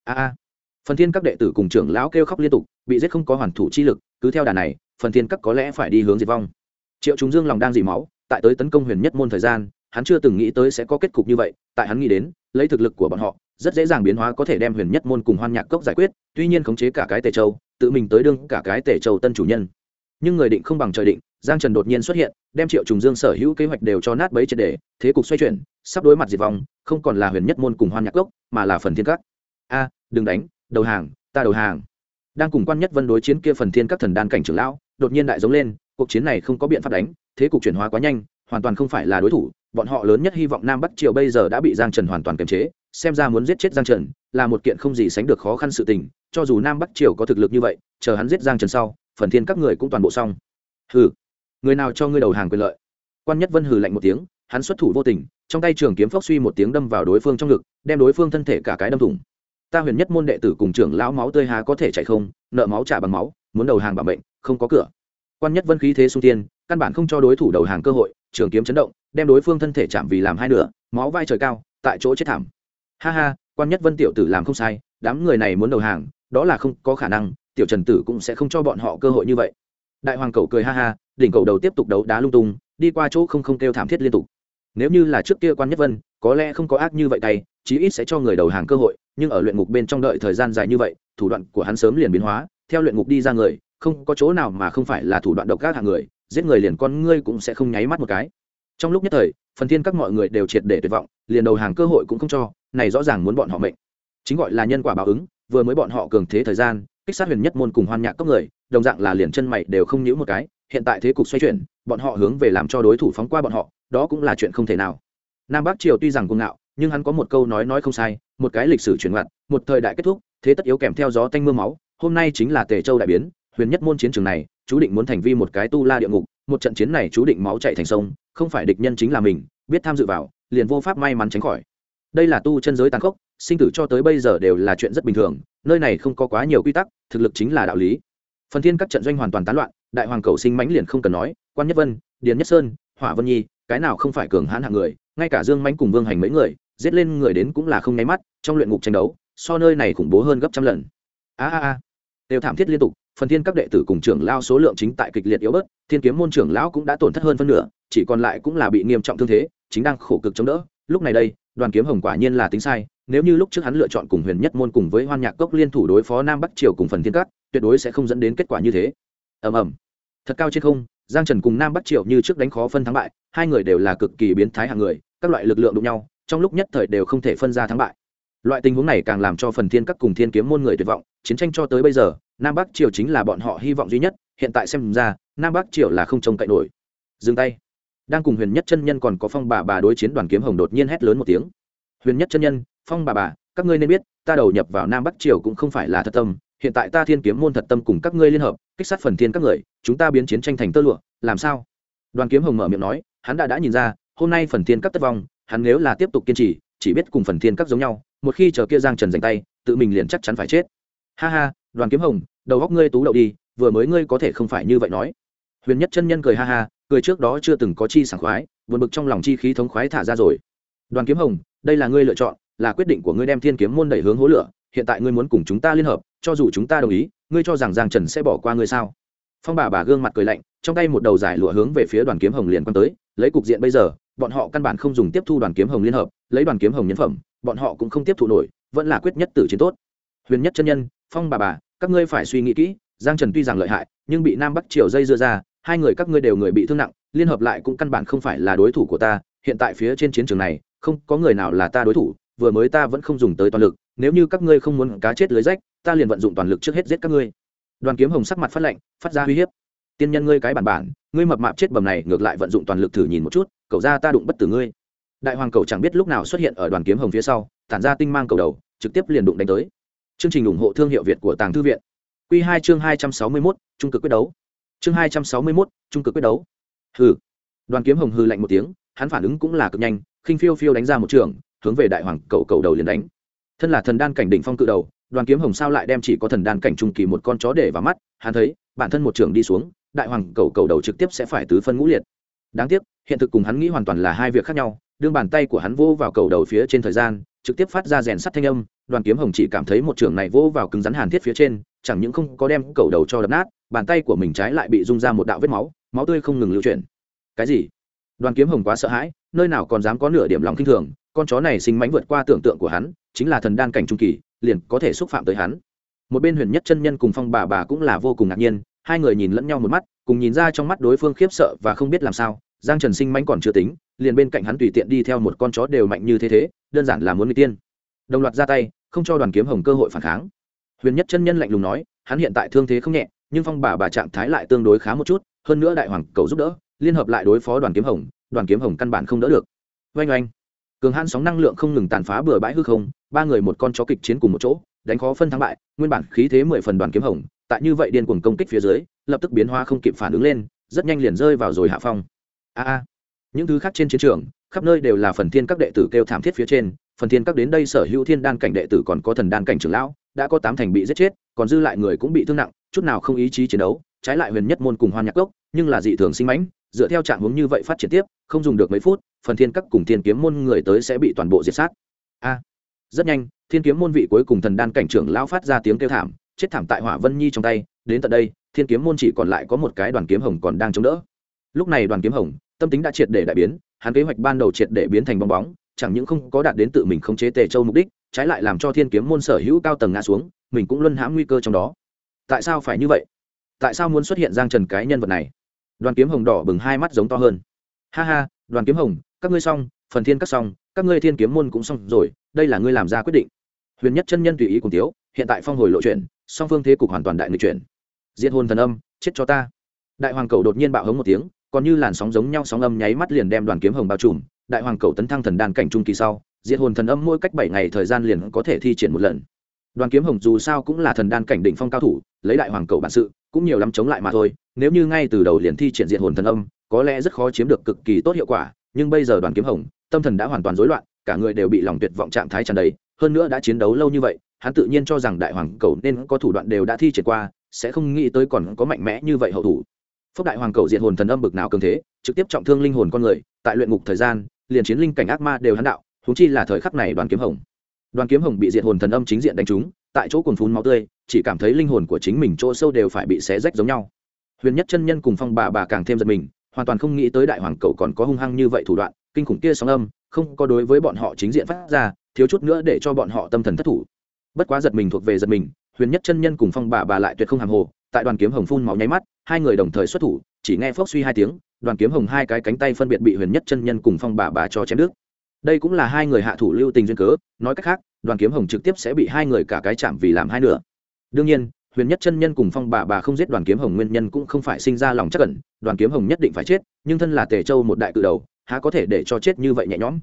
Phần Thiên Các đệ tử cùng trưởng lão kêu khóc liên tục, bị giết không có hoàn thủ chi lực, cứ theo đà này, Phần Thiên Các có lẽ phải đi hướng diệt vong. Triệu Trung Dương lòng đang dỉ máu, tại tới tấn công huyền nhất môn thời gian, hắn chưa từng nghĩ tới sẽ có kết cục như vậy, tại hắn nghĩ đến, lấy thực lực của bọn họ, rất dễ dàng biến hóa có thể đem huyền nhất môn cùng Hoan Nhạc Cốc giải quyết, tuy nhiên khống chế cả cái Tề Châu, tự mình tới đương cả cái Tề Châu tân chủ nhân. Nhưng người định không bằng trời định, Giang Trần đột nhiên xuất hiện, đem Triệu Trùng Dương sở hữu kế hoạch đều cho nát bấy triệt để, thế cục xoay chuyển, sắp đối mặt diệt vong, không còn là huyền nhất môn cùng Hoan Nhạc Cốc, mà là Phần Thiên Các. Đừng đánh, đầu hàng, ta đầu hàng. Đang cùng Quan Nhất Vân đối chiến kia Phần Thiên Các thần đan cảnh trưởng lão, đột nhiên đại giống lên, cuộc chiến này không có biện pháp đánh, thế cục chuyển hóa quá nhanh, hoàn toàn không phải là đối thủ, bọn họ lớn nhất hy vọng Nam Bắc Triều bây giờ đã bị Giang Trần hoàn toàn kiềm chế, xem ra muốn giết chết Giang Trần là một kiện không gì sánh được khó khăn sự tình, cho dù Nam Bắc Triều có thực lực như vậy, chờ hắn giết Giang Trần sau, Phần Thiên Các người cũng toàn bộ xong. Hừ, người nào cho ngươi đầu hàng quyền lợi? Quan Nhất Vân hừ lạnh một tiếng, hắn xuất thủ vô tình, trong tay trường kiếm phốc suy một tiếng đâm vào đối phương trong ngực, đem đối phương thân thể cả cái đâm thủng. Ta huyền nhất môn đệ tử cùng trưởng lão máu tươi há có thể chạy không, nợ máu trả bằng máu, muốn đầu hàng bằng bệnh, không có cửa. Quan Nhất Vân khí thế xung tiên, căn bản không cho đối thủ đầu hàng cơ hội, trường kiếm chấn động, đem đối phương thân thể chạm vì làm hai nửa, máu vai trời cao, tại chỗ chết thảm. Ha ha, Quan Nhất Vân tiểu tử làm không sai, đám người này muốn đầu hàng, đó là không có khả năng, tiểu Trần tử cũng sẽ không cho bọn họ cơ hội như vậy. Đại hoàng cầu cười ha ha, đỉnh cầu đầu tiếp tục đấu đá lung tung, đi qua chỗ không kêu thảm thiết liên tục. Nếu như là trước kia Quan Nhất Vân, có lẽ không có ác như vậy tay, chí ít sẽ cho người đầu hàng cơ hội, nhưng ở luyện ngục bên trong đợi thời gian dài như vậy, thủ đoạn của hắn sớm liền biến hóa, theo luyện ngục đi ra người, không có chỗ nào mà không phải là thủ đoạn độc ác hạng người, giết người liền con ngươi cũng sẽ không nháy mắt một cái. Trong lúc nhất thời, phần thiên các mọi người đều triệt để tuyệt vọng, liền đầu hàng cơ hội cũng không cho, này rõ ràng muốn bọn họ mệnh. Chính gọi là nhân quả báo ứng, vừa mới bọn họ cường thế thời gian, kích sát huyền nhất môn cùng Hoan Nhạc cốc người, đồng dạng là liền chân mày đều không nhíu một cái, hiện tại thế cục xoay chuyển, bọn họ hướng về làm cho đối thủ phóng qua bọn họ, đó cũng là chuyện không thể nào. Nam Bắc Triều tuy rằng cuồng ngạo, nhưng hắn có một câu nói không sai, một cái lịch sử chuyển ngoặt, một thời đại kết thúc, thế tất yếu kèm theo gió tanh mưa máu, hôm nay chính là Tề Châu đại biến, huyền nhất môn chiến trường này, chú định muốn thành vi một cái tu la địa ngục, một trận chiến này chú định máu chảy thành sông, không phải địch nhân chính là mình, biết tham dự vào, liền vô pháp may mắn tránh khỏi. Đây là tu chân giới tàn khốc, sinh tử cho tới bây giờ đều là chuyện rất bình thường, nơi này không có quá nhiều quy tắc, thực lực chính là đạo lý. Phần thiên các trận doanh hoàn toàn tán loạn, đại hoàng cầu sinh mãnh liền không cần nói, Quan Nhất Vân, Điền Nhất Sơn, Hỏa Vân Nhi, cái nào không phải cường hãn hạng người, ngay cả Dương Mãnh cùng Vương Hành mấy người, giết lên người đến cũng là không nháy mắt, trong luyện ngục tranh đấu, so nơi này khủng bố hơn gấp trăm lần. Đều thảm thiết liên tục, phần thiên các đệ tử cùng trưởng lão số lượng chính tại kịch liệt yếu bớt, Thiên Kiếm môn trưởng lão cũng đã tổn thất hơn phân nửa, chỉ còn lại cũng là bị nghiêm trọng thương thế, chính đang khổ cực chống đỡ. Lúc này đây, Đoàn Kiếm Hồng quả nhiên là tính sai, nếu như lúc trước hắn lựa chọn cùng Huyền Nhất môn cùng với Hoan Nhạc cốc liên thủ đối phó Nam Bắc Triều cùng phần thiên các, tuyệt đối sẽ không dẫn đến kết quả như thế. Ầm ầm. Thật cao trên không, Giang Trần cùng Nam Bắc Triều như trước đánh khó phân thắng bại, hai người đều là cực kỳ biến thái hạng người, các loại lực lượng đụng nhau, trong lúc nhất thời đều không thể phân ra thắng bại. Loại tình huống này càng làm cho phần thiên các cùng Thiên Kiếm môn người tuyệt vọng, chiến tranh cho tới bây giờ, Nam Bắc Triều chính là bọn họ hy vọng duy nhất, hiện tại xem ra, Nam Bắc Triều là không trông cậy nổi. Dừng tay. Đang cùng Huyền Nhất chân nhân còn có Phong bà đối chiến, Đoàn Kiếm Hồng đột nhiên hét lớn một tiếng. Huyền Nhất chân nhân, Phong bà, các ngươi nên biết, ta đầu nhập vào Nam Bắc Triều cũng không phải là thật tâm, hiện tại ta Thiên Kiếm môn thật tâm cùng các ngươi liên hợp, kích sát phần thiên các người, chúng ta biến chiến tranh thành tơ lụa, làm sao? Đoàn Kiếm Hồng mở miệng nói, hắn đã nhìn ra, hôm nay phần thiên các thất vong, hắn nếu là tiếp tục kiên trì, chỉ biết cùng phần thiên các giống nhau, một khi chờ kia Giang Trần giành tay, tự mình liền chắc chắn phải chết. Ha ha, Đoàn Kiếm Hồng, đầu góc ngươi tú đậu đi, vừa mới ngươi có thể không phải như vậy nói. Huyền Nhất chân nhân cười ha ha, cười trước đó chưa từng có chi sảng khoái, buồn bực trong lòng chi khí thống khoái thả ra rồi. Đoàn Kiếm Hồng, đây là ngươi lựa chọn, là quyết định của ngươi đem Thiên Kiếm môn đẩy hướng hố lửa, hiện tại ngươi muốn cùng chúng ta liên hợp, cho dù chúng ta đồng ý, ngươi cho rằng Giang Trần sẽ bỏ qua ngươi sao? Phong bà gương mặt cười lạnh, trong tay một đầu giải lụa hướng về phía Đoàn Kiếm Hồng liền quăng tới, lấy cục diện bây giờ, bọn họ căn bản không dùng tiếp thu Đoàn Kiếm Hồng liên hợp, lấy Đoàn Kiếm Hồng nhân phẩm, bọn họ cũng không tiếp thu nổi, vẫn là quyết nhất tử chiến tốt. Huyền Nhất chân nhân, Phong bà, các ngươi phải suy nghĩ kỹ, Giang Trần tuy rằng lợi hại, nhưng bị Nam Bắc Triều dây dưa ra, hai người các ngươi đều người bị thương nặng, liên hợp lại cũng căn bản không phải là đối thủ của ta, hiện tại phía trên chiến trường này, không có người nào là ta đối thủ, vừa mới ta vẫn không dùng tới toàn lực, nếu như các ngươi không muốn cá chết lưới rách, ta liền vận dụng toàn lực trước hết giết các ngươi. Đoàn Kiếm Hồng sắc mặt phát lạnh, phát ra uy hiếp. Tiên nhân ngươi cái bản, ngươi mập mạp chết bầm này ngược lại vận dụng toàn lực thử nhìn một chút, cậu ra ta đụng bất tử ngươi. Đại hoàng cầu chẳng biết lúc nào xuất hiện ở Đoàn Kiếm Hồng phía sau, tản ra tinh mang cầu đầu, trực tiếp liền đụng đánh tới. Chương trình ủng hộ thương hiệu Việt của Tàng Thư viện. Quy 2 chương 261, trung cực quyết đấu. Chương 261, trung cực quyết đấu. Hừ. Đoàn Kiếm Hồng hừ lạnh một tiếng, hắn phản ứng cũng là cực nhanh, khinh phiêu phiêu đánh ra một trường, hướng về đại hoàng cầu đầu liền đánh. Thân là thần đan cảnh đỉnh phong cự đầu, Đoàn Kiếm Hồng sao lại đem chỉ có thần đan cảnh trung kỳ một con chó để vào mắt, hắn thấy, bản thân một trường đi xuống, đại hoàng cầu đầu trực tiếp sẽ phải tứ phân ngũ liệt. Đáng tiếc, hiện thực cùng hắn nghĩ hoàn toàn là hai việc khác nhau, đương bàn tay của hắn vô vào cầu đầu phía trên thời gian, trực tiếp phát ra rèn sắt thanh âm, Đoàn Kiếm Hồng chỉ cảm thấy một trường này vô vào cứng rắn hàn thiết phía trên, chẳng những không có đem cầu đầu cho đập nát, bàn tay của mình trái lại bị rung ra một đạo vết máu, máu tươi không ngừng lưu chuyển. Cái gì? Đoàn Kiếm Hồng quá sợ hãi, nơi nào còn dám có nửa điểm lòng kinh thường, con chó này sinh mãnh vượt qua tưởng tượng của hắn, chính là thần đan cảnh trung kỳ, liền có thể xúc phạm tới hắn. Một bên Huyền Nhất chân nhân cùng Phong bà cũng là vô cùng ngạc nhiên, hai người nhìn lẫn nhau một mắt, cùng nhìn ra trong mắt đối phương khiếp sợ và không biết làm sao. Giang Trần sinh mãnh còn chưa tính, liền bên cạnh hắn tùy tiện đi theo một con chó đều mạnh như thế, đơn giản là muốn nghịch tiên. Đồng loạt ra tay, không cho Đoàn Kiếm Hồng cơ hội phản kháng. Huyền Nhất chân nhân lạnh lùng nói, hắn hiện tại thương thế không nhẹ, nhưng Phong bà trạng thái lại tương đối khá một chút, hơn nữa đại hoàng cầu giúp đỡ, liên hợp lại đối phó Đoàn Kiếm Hồng căn bản không đỡ được. Oanh oanh, cường hãn sóng năng lượng không ngừng tàn phá bừa bãi hư không, ba người một con chó kịch chiến cùng một chỗ, đánh khó phân thắng bại, nguyên bản khí thế 10 phần Đoàn Kiếm Hồng, tại như vậy điên cuồng công kích phía dưới, lập tức biến hóa không kịp phản ứng lên, rất nhanh liền rơi vào rồi hạ phong. Những thứ khác trên chiến trường, khắp nơi đều là phần thiên các đệ tử kêu thảm thiết phía trên. Phần thiên các đến đây sở hữu thiên đan cảnh đệ tử còn có thần đan cảnh trưởng lão đã có 8 thành bị giết chết, còn dư lại người cũng bị thương nặng, chút nào không ý chí chiến đấu. Trái lại huyền nhất môn cùng Hoan Nhạc Cốc nhưng là dị thường sinh mãnh, dựa theo trạng hướng như vậy phát triển tiếp, không dùng được mấy phút, phần thiên các cùng thiên kiếm môn người tới sẽ bị toàn bộ diệt sát. Rất nhanh, thiên kiếm môn vị cuối cùng thần đan cảnh trưởng lão phát ra tiếng kêu thảm, chết thảm tại Hỏa Vân Nhi trong tay. Đến tận đây, thiên kiếm môn chỉ còn lại có một cái Đoàn Kiếm Hồng còn đang chống đỡ. Lúc này Đoàn Kiếm Hồng tâm tính đã triệt để đại biến, hắn kế hoạch ban đầu triệt để biến thành bong bóng, chẳng những không có đạt đến tự mình khống chế Tề Châu mục đích, trái lại làm cho thiên kiếm môn sở hữu cao tầng ngã xuống, mình cũng luân hãm nguy cơ trong đó. Tại sao phải như vậy? Tại sao muốn xuất hiện Giang Trần cái nhân vật này? Đoàn Kiếm Hồng đỏ bừng hai mắt giống to hơn. Ha ha, Đoàn Kiếm Hồng, các ngươi xong, phần thiên các xong, các ngươi thiên kiếm môn cũng xong rồi, đây là ngươi làm ra quyết định. Huyền Nhất chân nhân tùy ý cùng tiếu, hiện tại phong hồi lộ chuyển, song phương thế cục hoàn toàn đại nghịch chuyển. Diệt hồn thần âm, chết cho ta. Đại hoàng cầu đột nhiên bạo hống một tiếng, còn như làn sóng giống nhau sóng âm nháy mắt liền đem Đoàn Kiếm Hồng bao trùm. Đại hoàng cầu tấn thăng thần đan cảnh trung kỳ sau, diệt hồn thần âm mỗi cách 7 ngày thời gian liền có thể thi triển một lần. Đoàn Kiếm Hồng dù sao cũng là thần đan cảnh đỉnh phong cao thủ, lấy đại hoàng cầu bản sự, cũng nhiều lắm chống lại mà thôi, nếu như ngay từ đầu liền thi triển diệt hồn thần âm, có lẽ rất khó chiếm được cực kỳ tốt hiệu quả, nhưng bây giờ Đoàn Kiếm Hồng, tâm thần đã hoàn toàn rối loạn, cả người đều bị lòng tuyệt vọng trạng thái tràn đầy, hơn nữa đã chiến đấu lâu như vậy, hắn tự nhiên cho rằng đại hoàng cầu nên có thủ đoạn đều đã thi triển qua, sẽ không nghĩ tới còn có mạnh mẽ như vậy hậu thủ. Phốc đại hoàng cầu diệt hồn thần âm bực nào cường thế, trực tiếp trọng thương linh hồn con người, tại luyện ngục thời gian, liền chiến linh cảnh ác ma đều hắn đạo, huống chi là thời khắc này Đoàn Kiếm Hồng. Đoàn Kiếm Hồng bị diệt hồn thần âm chính diện đánh trúng, tại chỗ cuồn phun máu tươi, chỉ cảm thấy linh hồn của chính mình chỗ sâu đều phải bị xé rách giống nhau. Huyền Nhất chân nhân cùng Phong bà càng thêm giật mình, hoàn toàn không nghĩ tới đại hoàng cầu còn có hung hăng như vậy thủ đoạn, kinh khủng kia sóng âm, không có đối với bọn họ chính diện phát ra, thiếu chút nữa để cho bọn họ tâm thần thất thủ. Bất quá giật mình thuộc về giật mình, Huyền Nhất chân nhân cùng Phong bà lại tuyệt không hàm hồ, tại Đoàn Kiếm Hồng phun máu nháy mắt, hai người đồng thời xuất thủ, chỉ nghe phốc suy hai tiếng, Đoàn Kiếm Hồng hai cái cánh tay phân biệt bị Huyền Nhất chân nhân cùng Phong bà cho chém đứt. Đây cũng là hai người hạ thủ lưu tình duyên cớ, nói cách khác, Đoàn Kiếm Hồng trực tiếp sẽ bị hai người cả cái chạm vì làm hai nửa. Đương nhiên, Huyền Nhất chân nhân cùng Phong bà không giết Đoàn Kiếm Hồng nguyên nhân cũng không phải sinh ra lòng chắc ẩn, Đoàn Kiếm Hồng nhất định phải chết, nhưng thân là Tề Châu một đại cự đầu, há có thể để cho chết như vậy nhẹ nhõm.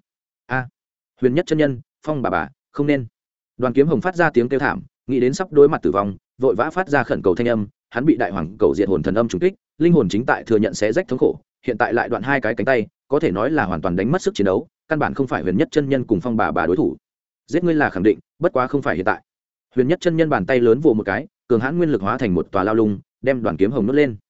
Huyền Nhất chân nhân, Phong bà, không nên. Đoàn Kiếm Hồng phát ra tiếng kêu thảm, nghĩ đến sắp đối mặt tử vong, vội vã phát ra khẩn cầu thanh âm, hắn bị đại hoàng cầu diệt hồn thần âm trúng kích, linh hồn chính tại thừa nhận xé rách thống khổ, hiện tại lại đoạn hai cái cánh tay, có thể nói là hoàn toàn đánh mất sức chiến đấu, căn bản không phải Huyền Nhất chân nhân cùng Phong bà đối thủ. Giết ngươi là khẳng định, bất quá không phải hiện tại. Huyền Nhất chân nhân bàn tay lớn vồ một cái, cường hãn nguyên lực hóa thành một tòa lao lung, đem Đoàn Kiếm Hồng nuốt lên.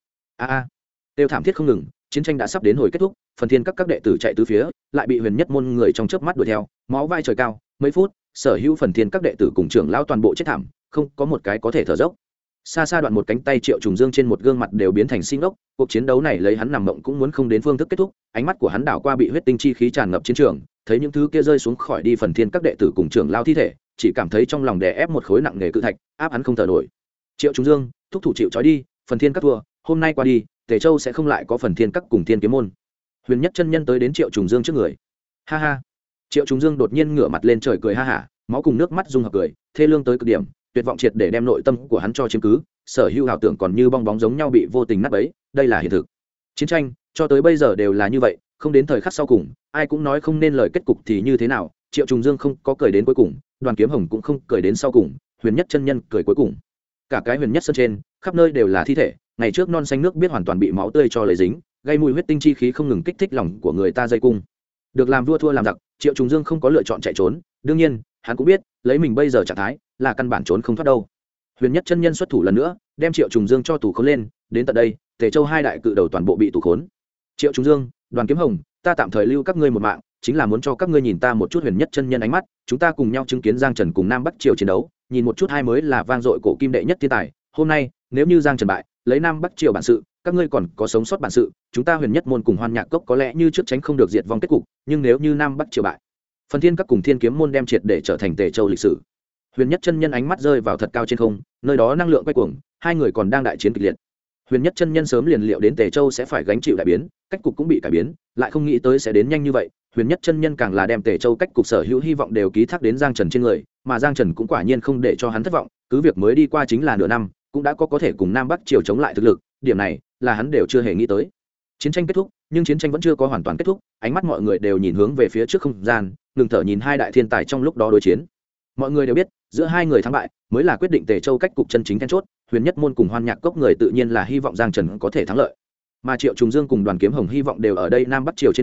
Tiêu thảm thiết không ngừng, chiến tranh đã sắp đến hồi kết thúc, phần thiên các đệ tử chạy tứ phía, lại bị Huyền Nhất môn người trong chớp mắt đuổi theo, máu vai trời cao, mấy phút, sở hữu phần thiên các đệ tử cùng trưởng lão toàn bộ chết thảm, không có một cái có thể thở dốc. Xa xa đoạn một cánh tay Triệu Trùng Dương trên một gương mặt đều biến thành xin ốc, cuộc chiến đấu này lấy hắn nằm mộng cũng muốn không đến phương thức kết thúc, ánh mắt của hắn đảo qua bị huyết tinh chi khí tràn ngập chiến trường, thấy những thứ kia rơi xuống khỏi đi phần thiên các đệ tử cùng trưởng lão thi thể, chỉ cảm thấy trong lòng đè ép một khối nặng nề cự thạch, áp hắn không thở nổi. Triệu Trùng Dương, thúc thủ chịu trói đi, phần thiên các thua, hôm nay qua đi, Tề Châu sẽ không lại có phần thiên các cùng thiên kiếm môn. Huyền Nhất chân nhân tới đến Triệu Trùng Dương trước người. Ha ha. Triệu Trùng Dương đột nhiên ngửa mặt lên trời cười ha hả, máu cùng nước mắt dung hợp cười, thê lương tới cực điểm, tuyệt vọng triệt để đem nội tâm của hắn cho chiếm cứ, sở hữu ảo tưởng còn như bong bóng giống nhau bị vô tình nát bấy, đây là hiện thực. Chiến tranh cho tới bây giờ đều là như vậy, không đến thời khắc sau cùng, ai cũng nói không nên lời kết cục thì như thế nào. Triệu Trùng Dương không có cười đến cuối cùng, Đoàn Kiếm Hồng cũng không cười đến sau cùng, Huyền Nhất chân nhân cười cuối cùng. Cả cái Huyền Nhất sơn trên, khắp nơi đều là thi thể, ngày trước non xanh nước biết hoàn toàn bị máu tươi cho lấy dính, gây mùi huyết tinh chi khí không ngừng kích thích lòng của người ta dây cung. Được làm vua thua làm giặc, Triệu Trùng Dương không có lựa chọn chạy trốn, đương nhiên, hắn cũng biết, lấy mình bây giờ trạng thái, là căn bản trốn không thoát đâu. Huyền Nhất chân nhân xuất thủ lần nữa, đem Triệu Trùng Dương cho tù khốn lên, đến tận đây, Tề Châu hai đại cự đầu toàn bộ bị tù khốn. Triệu Trùng Dương, Đoàn Kiếm Hồng, ta tạm thời lưu các ngươi một mạng, chính là muốn cho các ngươi nhìn ta một chút Huyền Nhất chân nhân ánh mắt, chúng ta cùng nhau chứng kiến Giang Trần cùng Nam Bắc Triều chiến đấu, nhìn một chút hai mới là vang dội cổ kim đệ nhất thiên tài. Hôm nay, nếu như Giang Trần bại, lấy Nam Bắc Triều bản sự, các ngươi còn có sống sót bản sự, chúng ta Huyền Nhất môn cùng Hoan Nhạc Cốc có lẽ như trước tránh không được diệt vong kết cục, nhưng nếu như Nam Bắc Triều bại, phần thiên các cùng thiên kiếm môn đem triệt để trở thành Tề Châu lịch sử. Huyền Nhất chân nhân ánh mắt rơi vào thật cao trên không, nơi đó năng lượng quay cuồng, hai người còn đang đại chiến kịch liệt. Huyền Nhất chân nhân sớm liền liệu đến Tề Châu sẽ phải gánh chịu đại biến, cách cục cũng bị cải biến, lại không nghĩ tới sẽ đến nhanh như vậy. Huyền Nhất chân nhân càng là đem Tề Châu cách cục sở hữu hy vọng đều ký thác đến Giang Trần trên người, mà Giang Trần cũng quả nhiên không để cho hắn thất vọng, cứ việc mới đi qua chính là nửa năm, cũng đã có thể cùng Nam Bắc Triều chống lại thực lực, điểm này là hắn đều chưa hề nghĩ tới. Chiến tranh kết thúc, nhưng chiến tranh vẫn chưa có hoàn toàn kết thúc, ánh mắt mọi người đều nhìn hướng về phía trước không gian, ngừng thở nhìn hai đại thiên tài trong lúc đó đối chiến. Mọi người đều biết, giữa hai người thắng bại mới là quyết định Tề Châu cách cục chân chính then chốt, Huyền Nhất môn cùng Hoan Nhạc Cốc người tự nhiên là hy vọng Giang Trần có thể thắng lợi, mà Triệu Trùng Dương cùng Đoàn Kiếm Hồng hy vọng đều ở đây Nam Bắc Triều trên người,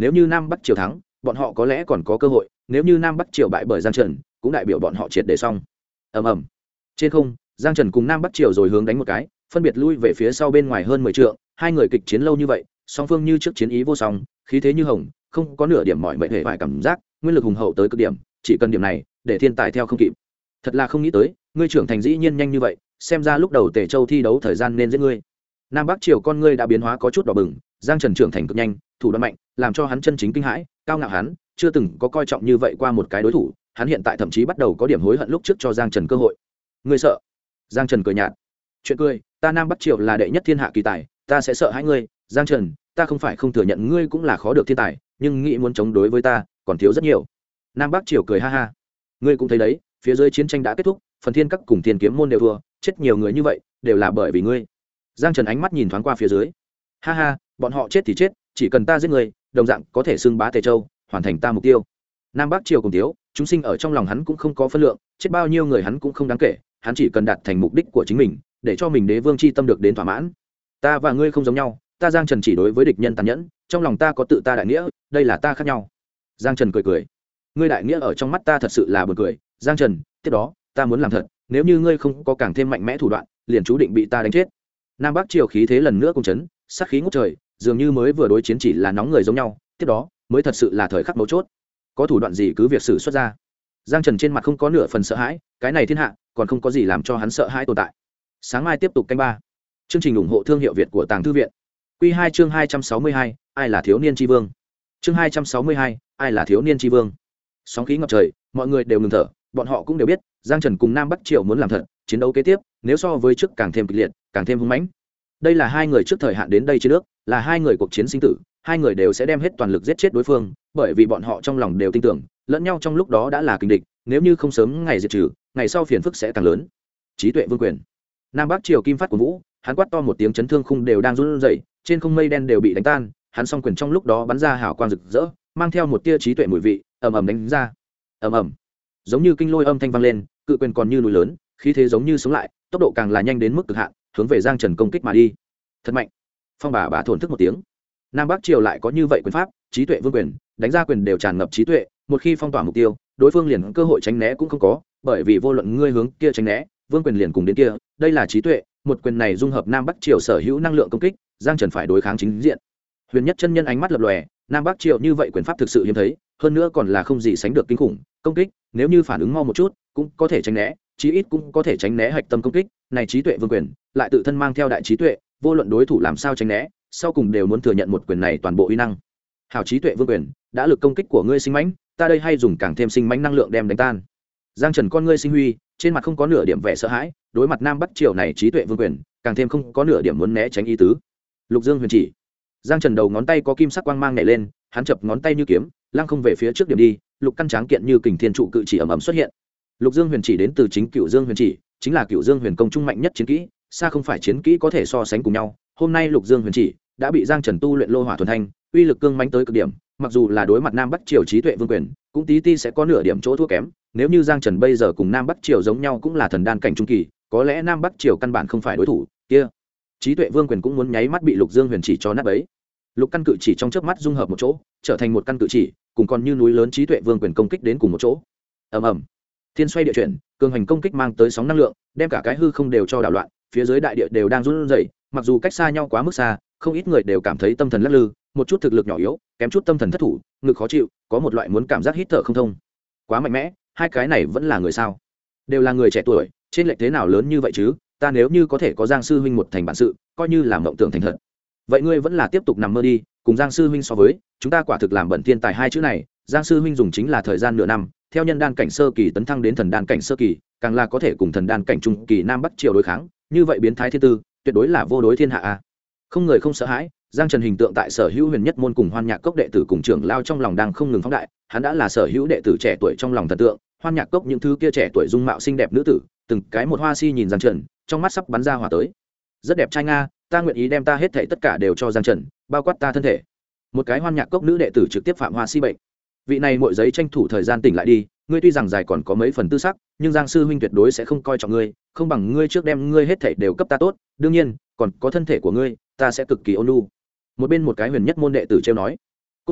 nếu như nam bắc triều thắng bọn họ có lẽ còn có cơ hội, nếu như nam bắc triều bại bởi Giang Trần cũng đại biểu bọn họ triệt để xong. Ầm ầm. Trên không, Giang Trần cùng nam bắc triều rồi hướng đánh một cái, phân biệt lui về phía sau bên ngoài hơn 10 trượng, hai người kịch chiến lâu như vậy, song phương như trước chiến ý vô song, khí thế như hồng, không có nửa điểm mỏi mệt hề vải cảm giác, nguyên lực hùng hậu tới cực điểm, chỉ cần điểm này để thiên tài theo không kịp. Thật là không nghĩ tới, ngươi trưởng thành dĩ nhiên nhanh như vậy, xem ra lúc đầu Tề Châu thi đấu thời gian nên giết ngươi. Nam Bắc triều con ngươi đã biến hóa có chút đỏ bừng, Giang Trần trưởng thành cực nhanh, thủ đoạn mạnh, làm cho hắn chân chính kinh hãi, cao ngạo hắn chưa từng có coi trọng như vậy qua một cái đối thủ, hắn hiện tại thậm chí bắt đầu có điểm hối hận lúc trước cho Giang Trần cơ hội. Ngươi sợ? Giang Trần cười nhạt. Chuyện cười, ta Nam Bắc triều là đệ nhất thiên hạ kỳ tài, ta sẽ sợ hãi ngươi, Giang Trần, ta không phải không thừa nhận ngươi cũng là khó được thiên tài, nhưng nghĩ muốn chống đối với ta, còn thiếu rất nhiều. Nam Bắc triều cười ha ha. Ngươi cũng thấy đấy, phía dưới chiến tranh đã kết thúc, phần thiên các cùng thiên kiếm môn đều thua, chết nhiều người như vậy đều là bởi vì ngươi. Giang Trần ánh mắt nhìn thoáng qua phía dưới. Ha ha, bọn họ chết thì chết, chỉ cần ta giết người, đồng dạng có thể xưng bá Tề Châu, hoàn thành ta mục tiêu. Nam Bắc triều cùng thiếu, chúng sinh ở trong lòng hắn cũng không có phân lượng, chết bao nhiêu người hắn cũng không đáng kể, hắn chỉ cần đạt thành mục đích của chính mình, để cho mình đế vương chi tâm được đến thỏa mãn. Ta và ngươi không giống nhau, ta Giang Trần chỉ đối với địch nhân tàn nhẫn, trong lòng ta có tự ta đại nghĩa, đây là ta khác nhau. Giang Trần cười cười. Ngươi đại nghĩa ở trong mắt ta thật sự là buồn cười, Giang Trần, tiếp đó, ta muốn làm thật, nếu như ngươi không có càng thêm mạnh mẽ thủ đoạn, liền chú định bị ta đánh chết. Nam Bắc triều khí thế lần nữa cùng chấn, sát khí ngút trời, dường như mới vừa đối chiến chỉ là nóng người giống nhau, tiếp đó mới thật sự là thời khắc mấu chốt. Có thủ đoạn gì cứ việc sử xuất ra. Giang Trần trên mặt không có nửa phần sợ hãi, cái này thiên hạ còn không có gì làm cho hắn sợ hãi tồn tại. Sáng mai tiếp tục canh ba. Chương trình ủng hộ thương hiệu Việt của Tàng Thư viện. Quy 2 chương 262, ai là thiếu niên tri vương. Chương 262, ai là thiếu niên tri vương. Sóng khí ngập trời, mọi người đều ngừng thở, bọn họ cũng đều biết, Giang Trần cùng Nam Bắc triều muốn làm thật, chiến đấu kế tiếp, nếu so với trước càng thêm kịch liệt, càng thêm hung mãnh. Đây là hai người trước thời hạn đến đây chiến nước, là hai người cuộc chiến sinh tử, hai người đều sẽ đem hết toàn lực giết chết đối phương, bởi vì bọn họ trong lòng đều tin tưởng, lẫn nhau trong lúc đó đã là kình địch, nếu như không sớm ngày diệt trừ, ngày sau phiền phức sẽ càng lớn. Trí tuệ vương quyền. Nam Bắc triều kim phát của vũ, hắn quát to một tiếng chấn thương khung đều đang run rẩy, trên không mây đen đều bị đánh tan, hắn song quyền trong lúc đó bắn ra hào quang rực rỡ, mang theo một tia trí tuệ mùi vị, ầm ầm đánh ra. Ầm ầm. Giống như kinh lôi âm thanh vang lên, cự quyền còn như núi lớn, khí thế giống như sống lại, tốc độ càng là nhanh đến mức cực hạn, hướng về Giang Trần công kích mà đi. Thật mạnh. Phong bà thổn thức một tiếng. Nam Bắc triều lại có như vậy quyền pháp, trí tuệ vương quyền, đánh ra quyền đều tràn ngập trí tuệ, một khi phong tỏa mục tiêu, đối phương liền cơ hội tránh né cũng không có, bởi vì vô luận ngươi hướng kia tránh né, vương quyền liền cùng đến kia, đây là trí tuệ, một quyền này dung hợp Nam Bắc triều sở hữu năng lượng công kích, Giang Trần phải đối kháng chính diện. Huyền Nhất chân nhân ánh mắt lập lòe, Nam Bắc triều như vậy quyền pháp thực sự hiếm thấy, hơn nữa còn là không gì sánh được kinh khủng, công kích, nếu như phản ứng mau một chút, cũng có thể tránh né, chí ít cũng có thể tránh né hạch tâm công kích, này trí tuệ vương quyền, lại tự thân mang theo đại trí tuệ, vô luận đối thủ làm sao tránh né, sau cùng đều muốn thừa nhận một quyền này toàn bộ uy năng. Hảo trí tuệ vương quyền, đã lực công kích của ngươi sinh mãnh, ta đây hay dùng càng thêm sinh mãnh năng lượng đem đánh tan. Giang Trần con ngươi sinh huy, trên mặt không có nửa điểm vẻ sợ hãi, đối mặt Nam Bắc triều này trí tuệ vương quyền, càng thêm không có nửa điểm muốn né tránh ý tứ. Lục Dương huyền chỉ. Giang Trần đầu ngón tay có kim sắc quang mang nhảy lên, hắn chập ngón tay như kiếm, lăng không về phía trước điểm đi, lục căn tráng kiện như kình thiên trụ cự chỉ ầm ầm xuất hiện. Lục Dương huyền chỉ đến từ chính Cửu Dương huyền chỉ, chính là Cửu Dương huyền công trung mạnh nhất chiến kỹ, xa không phải chiến kỹ có thể so sánh cùng nhau. Hôm nay Lục Dương huyền chỉ đã bị Giang Trần tu luyện lô hỏa thuần thanh, uy lực cương mãnh tới cực điểm, mặc dù là đối mặt Nam Bắc triều trí tuệ vương quyền, cũng tí ti sẽ có nửa điểm chỗ thua kém. Nếu như Giang Trần bây giờ cùng Nam Bắc triều giống nhau cũng là thần đan cảnh trung kỳ, có lẽ Nam Bắc triều căn bản không phải đối thủ, kia trí tuệ vương quyền cũng muốn nháy mắt bị Lục Dương huyền chỉ cho nát bấy. Lục căn cự chỉ trong chớp mắt dung hợp một chỗ, trở thành một căn cự chỉ, cùng còn như núi lớn trí tuệ vương quyền công kích đến cùng một chỗ. Ầm ầm. Thiên xoay địa chuyển, cường hành công kích mang tới sóng năng lượng, đem cả cái hư không đều cho đảo loạn, phía dưới đại địa đều đang run rẩy, mặc dù cách xa nhau quá mức xa, không ít người đều cảm thấy tâm thần lắc lư, một chút thực lực nhỏ yếu, kém chút tâm thần thất thủ, ngực khó chịu, có một loại muốn cảm giác hít thở không thông. Quá mạnh mẽ, hai cái này vẫn là người sao? Đều là người trẻ tuổi, trên lệch thế nào lớn như vậy chứ? Ta nếu như có thể có Giang sư huynh một thành bản sự, coi như là mộng tưởng thành thật. Vậy ngươi vẫn là tiếp tục nằm mơ đi, cùng Giang sư huynh so với, chúng ta quả thực làm bẩn thiên tài hai chữ này, Giang sư huynh dùng chính là thời gian nửa năm, theo nhân đan cảnh sơ kỳ tấn thăng đến thần đan cảnh sơ kỳ, càng là có thể cùng thần đan cảnh trung kỳ Nam Bắc triều đối kháng, như vậy biến thái thiên tư, tuyệt đối là vô đối thiên hạ a. Không người không sợ hãi, Giang Trần hình tượng tại Sở Hữu Huyền Nhất môn cùng Hoan Nhạc Cốc đệ tử cùng trưởng lao trong lòng đang không ngừng phóng đại, hắn đã là Sở Hữu đệ tử trẻ tuổi trong lòng thần tượng, Hoan Nhạc Cốc những thứ kia trẻ tuổi dung mạo xinh đẹp nữ tử, từng cái một hoa si nhìn Giang Trần, trong mắt sắp bắn ra hỏa tới. Rất đẹp trai nga, ta nguyện ý đem ta hết thảy tất cả đều cho Giang Trần, bao quát ta thân thể. Một cái Hoan Nhạc Cốc nữ đệ tử trực tiếp phạm hoa si bệnh. Vị này muội giấy tranh thủ thời gian tỉnh lại đi, ngươi tuy rằng dài còn có mấy phần tư sắc, nhưng Giang sư huynh tuyệt đối sẽ không coi trọng ngươi, không bằng ngươi trước đem ngươi hết thảy đều cấp ta tốt, đương nhiên, còn có thân thể của ngươi, ta sẽ cực kỳ ôn nhu. Một bên một cái Huyền Nhất môn đệ tử trêu nói. Cút.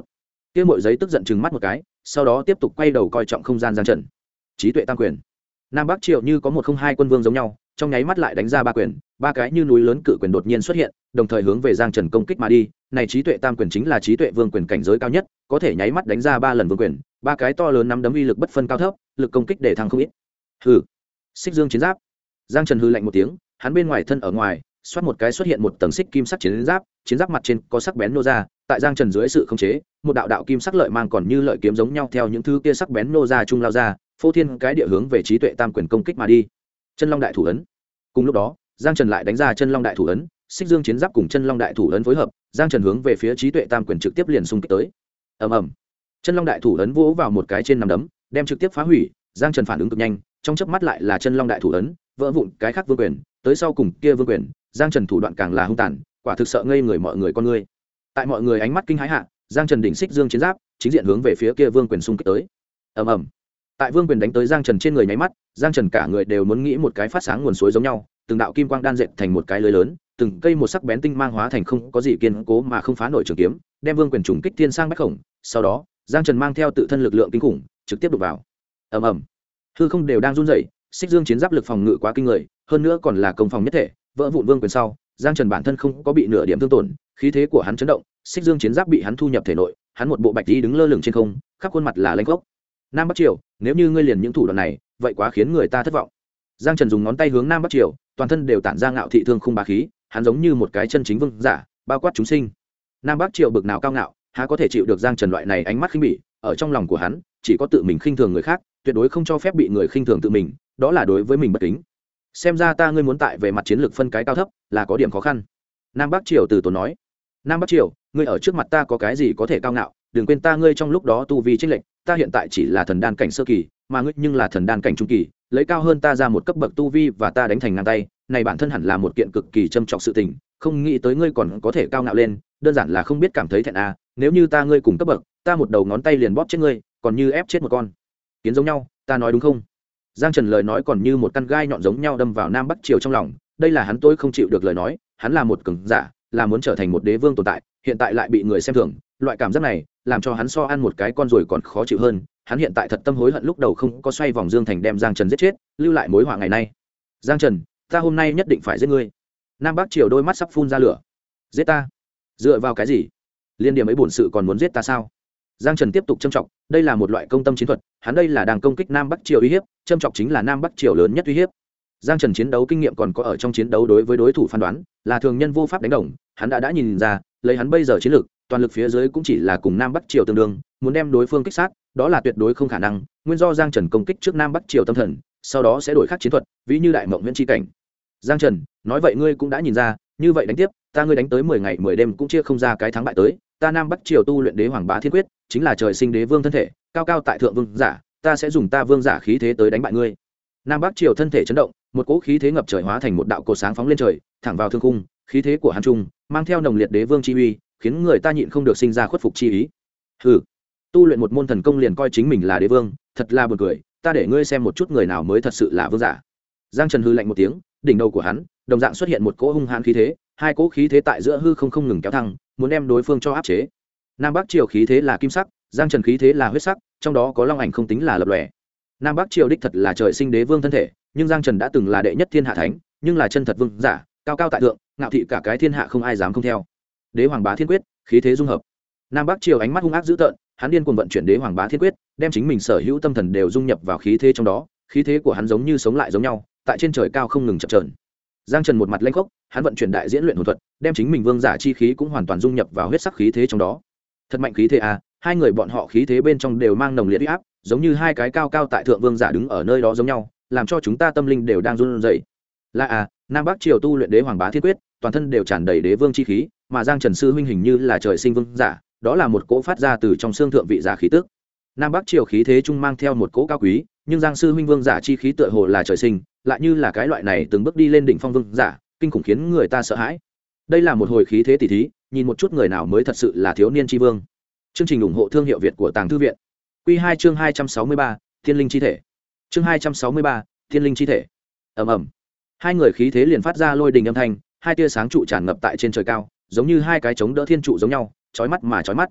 kia mội giấy tức giận chừng mắt một cái, sau đó tiếp tục quay đầu coi trọng không gian Giang Trần. Trí tuệ tam quyền. Nam Bắc Triệu như có một không hai quân vương giống nhau, trong nháy mắt lại đánh ra ba quyền, ba cái như núi lớn cự quyền đột nhiên xuất hiện, đồng thời hướng về Giang Trần công kích mà đi. Này trí tuệ tam quyền chính là trí tuệ vương quyền cảnh giới cao nhất, có thể nháy mắt đánh ra ba lần vương quyền, ba cái to lớn nắm đấm uy lực bất phân cao thấp, lực công kích để thăng không ít. Hừ. Xích Dương chiến giáp. Giang Trần hừ lạnh một tiếng, hắn bên ngoài thân ở ngoài, xoát một cái xuất hiện một tầng xích kim sắc chiến giáp mặt trên có sắc bén nô ra, tại Giang Trần dưới sự khống chế, một đạo đạo kim sắc lợi mang còn như lợi kiếm giống nhau theo những thứ kia sắc bén nô ra trung lao ra, phô thiên cái địa hướng về trí tuệ tam quyền công kích mà đi. Chân Long đại thủ ấn. Cùng lúc đó, Giang Trần lại đánh ra Chân Long đại thủ ấn, Xích Dương chiến giáp cùng Chân Long đại thủ ấn phối hợp, Giang Trần hướng về phía trí tuệ tam quyền trực tiếp liền xung kích tới. Ầm ầm. Chân Long đại thủ ấn vỗ vào một cái trên nắm đấm, đem trực tiếp phá hủy. Giang Trần phản ứng cực nhanh, trong chớp mắt lại là Chân Long đại thủ ấn, vỡ vụn cái khác vương quyền, tới sau cùng kia vương quyền, Giang Trần thủ đoạn càng là hung tàn, quả thực sợ ngây người mọi người con ngươi. Tại mọi người ánh mắt kinh hãi hạ, Giang Trần đỉnh Xích Dương chiến giáp, chính diện hướng về phía kia vương quyền xung kích tới. Ầm ầm. Tại vương quyền đánh tới Giang Trần trên người nháy mắt, Giang Trần cả người đều muốn nghĩ một cái phát sáng nguồn suối giống nhau, từng đạo kim quang đan dệt thành một cái lưới lớn, từng cây một sắc bén tinh mang hóa thành không có gì kiên cố mà không phá nổi trường kiếm, đem vương quyền trùng kích thiên sang bách khổng. Sau đó, Giang Trần mang theo tự thân lực lượng kinh khủng, trực tiếp đụng vào. Ầm ầm. Hư không đều đang run rẩy, Xích Dương chiến giáp lực phòng ngự quá kinh người, hơn nữa còn là công phòng nhất thể, vỡ vụn vương quyền sau, Giang Trần bản thân không có bị nửa điểm thương tổn, khí thế của hắn chấn động, Xích Dương chiến giáp bị hắn thu nhập thể nội, hắn một bộ bạch y đứng lơ lửng trên không, khắp khuôn mặt là lanh gốc. Nam Bắc Triều, nếu như ngươi liền những thủ đoạn này, vậy quá khiến người ta thất vọng. Giang Trần dùng ngón tay hướng Nam Bắc Triều, toàn thân đều tản ra ngạo thị thương khung bá khí, hắn giống như một cái chân chính vương giả, bao quát chúng sinh. Nam Bắc Triều bực nào cao ngạo, há có thể chịu được Giang Trần loại này ánh mắt khinh bỉ, ở trong lòng của hắn, chỉ có tự mình khinh thường người khác, tuyệt đối không cho phép bị người khinh thường tự mình, đó là đối với mình bất kính. Xem ra ta ngươi muốn tại về mặt chiến lược phân cái cao thấp, là có điểm khó khăn. Nam Bắc Triều từ tốn nói. Nam Bắc Triều, ngươi ở trước mặt ta có cái gì có thể cao ngạo, đừng quên ta ngươi trong lúc đó tu vi chênh lệch, ta hiện tại chỉ là thần đan cảnh sơ kỳ, mà ngươi nhưng là thần đan cảnh trung kỳ, lấy cao hơn ta ra một cấp bậc tu vi và ta đánh thành ngang tay, này bản thân hẳn là một kiện cực kỳ châm trọng sự tình, không nghĩ tới ngươi còn có thể cao ngạo lên, đơn giản là không biết cảm thấy thẹn à, nếu như ta ngươi cùng cấp bậc, ta một đầu ngón tay liền bóp chết ngươi, còn như ép chết một con kiến giống nhau, ta nói đúng không? Giang Trần lời nói còn như một căn gai nhọn giống nhau đâm vào Nam Bắc Triều trong lòng, đây là hắn tôi không chịu được lời nói, hắn là một cường giả, là muốn trở thành một đế vương tồn tại, hiện tại lại bị người xem thường, loại cảm giác này làm cho hắn so ăn một cái con rồi còn khó chịu hơn, hắn hiện tại thật tâm hối hận lúc đầu không có xoay vòng Dương Thành đem Giang Trần giết chết, lưu lại mối họa ngày nay. Giang Trần, ta hôm nay nhất định phải giết ngươi. Nam Bắc Triều đôi mắt sắp phun ra lửa. Giết ta? Dựa vào cái gì? Liên điểm ấy bổn sự còn muốn giết ta sao? Giang Trần tiếp tục châm trọng, đây là một loại công tâm chiến thuật, hắn đây là đang công kích Nam Bắc Triều uy hiếp, châm trọng chính là Nam Bắc Triều lớn nhất uy hiếp. Giang Trần chiến đấu kinh nghiệm còn có ở trong chiến đấu đối với đối thủ phán đoán, là thường nhân vô pháp đánh đồng, hắn đã nhìn ra, lấy hắn bây giờ chiến lược, toàn lực phía dưới cũng chỉ là cùng Nam Bắc Triều tương đương, muốn đem đối phương kích sát, đó là tuyệt đối không khả năng, nguyên do Giang Trần công kích trước Nam Bắc Triều tâm thần, sau đó sẽ đổi khác chiến thuật, ví như đại mộng nguyên chi cảnh. Giang Trần, nói vậy ngươi cũng đã nhìn ra, như vậy đánh tiếp, ta ngươi đánh tới 10 ngày 10 đêm cũng chia không ra cái thắng bại tới, ta Nam Bắc Triều tu luyện Đế Hoàng Bá Thiên Quyết, chính là trời sinh đế vương thân thể, cao cao tại thượng vương giả, ta sẽ dùng ta vương giả khí thế tới đánh bại ngươi. Nam Bắc Triều thân thể chấn động, một cỗ khí thế ngập trời hóa thành một đạo cột sáng phóng lên trời, thẳng vào thương khung, khí thế của hắn trung mang theo nồng liệt đế vương chi uy, khiến người ta nhịn không được sinh ra khuất phục chi ý. Hừ, tu luyện một môn thần công liền coi chính mình là đế vương, thật là buồn cười, ta để ngươi xem một chút người nào mới thật sự là vương giả. Giang Trần hừ lạnh một tiếng, đỉnh đầu của hắn đồng dạng xuất hiện một cỗ hung hãn khí thế, hai cỗ khí thế tại giữa hư không ngừng kéo thăng, muốn đem đối phương cho áp chế. Nam Bắc Triều khí thế là kim sắc, Giang Trần khí thế là huyết sắc, trong đó có long ảnh không tính là lập lòe. Nam Bắc Triều đích thật là trời sinh đế vương thân thể, nhưng Giang Trần đã từng là đệ nhất thiên hạ thánh, nhưng là chân thật vương giả, cao cao tại thượng, ngạo thị cả cái thiên hạ không ai dám không theo. Đế Hoàng Bá Thiên Quyết, khí thế dung hợp. Nam Bắc Triều ánh mắt hung ác dữ tợn, hắn điên cuồng vận chuyển Đế Hoàng Bá Thiên Quyết, đem chính mình sở hữu tâm thần đều dung nhập vào khí thế trong đó, khí thế của hắn giống như sống lại giống nhau, tại trên trời cao không ngừng chập chờn. Giang Trần một mặt lanh khốc, hắn vận chuyển đại diễn luyện hồn thuật, đem chính mình vương giả chi khí cũng hoàn toàn dung nhập vào huyết sắc khí thế trong đó. Thật mạnh khí thế à, hai người bọn họ khí thế bên trong đều mang nồng liệt uy áp, giống như hai cái cao cao tại thượng vương giả đứng ở nơi đó giống nhau, làm cho chúng ta tâm linh đều đang run rẩy. Là à, Nam Bắc Triều tu luyện Đế Hoàng Bá Thiên Quyết, toàn thân đều tràn đầy đế vương chi khí, mà Giang Trần sư huynh hình như là trời sinh vương giả, đó là một cỗ phát ra từ trong xương thượng vị giả khí tức. Nam Bắc Triều khí thế trung mang theo một cỗ cao quý, nhưng Giang sư huynh vương giả chi khí tựa hồ là trời sinh, lại như là cái loại này từng bước đi lên đỉnh phong vương giả, kinh khủng khiến người ta sợ hãi. Đây là một hồi khí thế tỷ thí, nhìn một chút người nào mới thật sự là thiếu niên chi vương. Chương trình ủng hộ thương hiệu Việt của Tàng Thư viện. Quy 2 chương 263, Thiên linh chi thể. Chương 263, Thiên linh chi thể. Ầm ầm. Hai người khí thế liền phát ra lôi đình âm thanh, hai tia sáng trụ tràn ngập tại trên trời cao, giống như hai cái chống đỡ thiên trụ giống nhau, chói mắt mà chói mắt.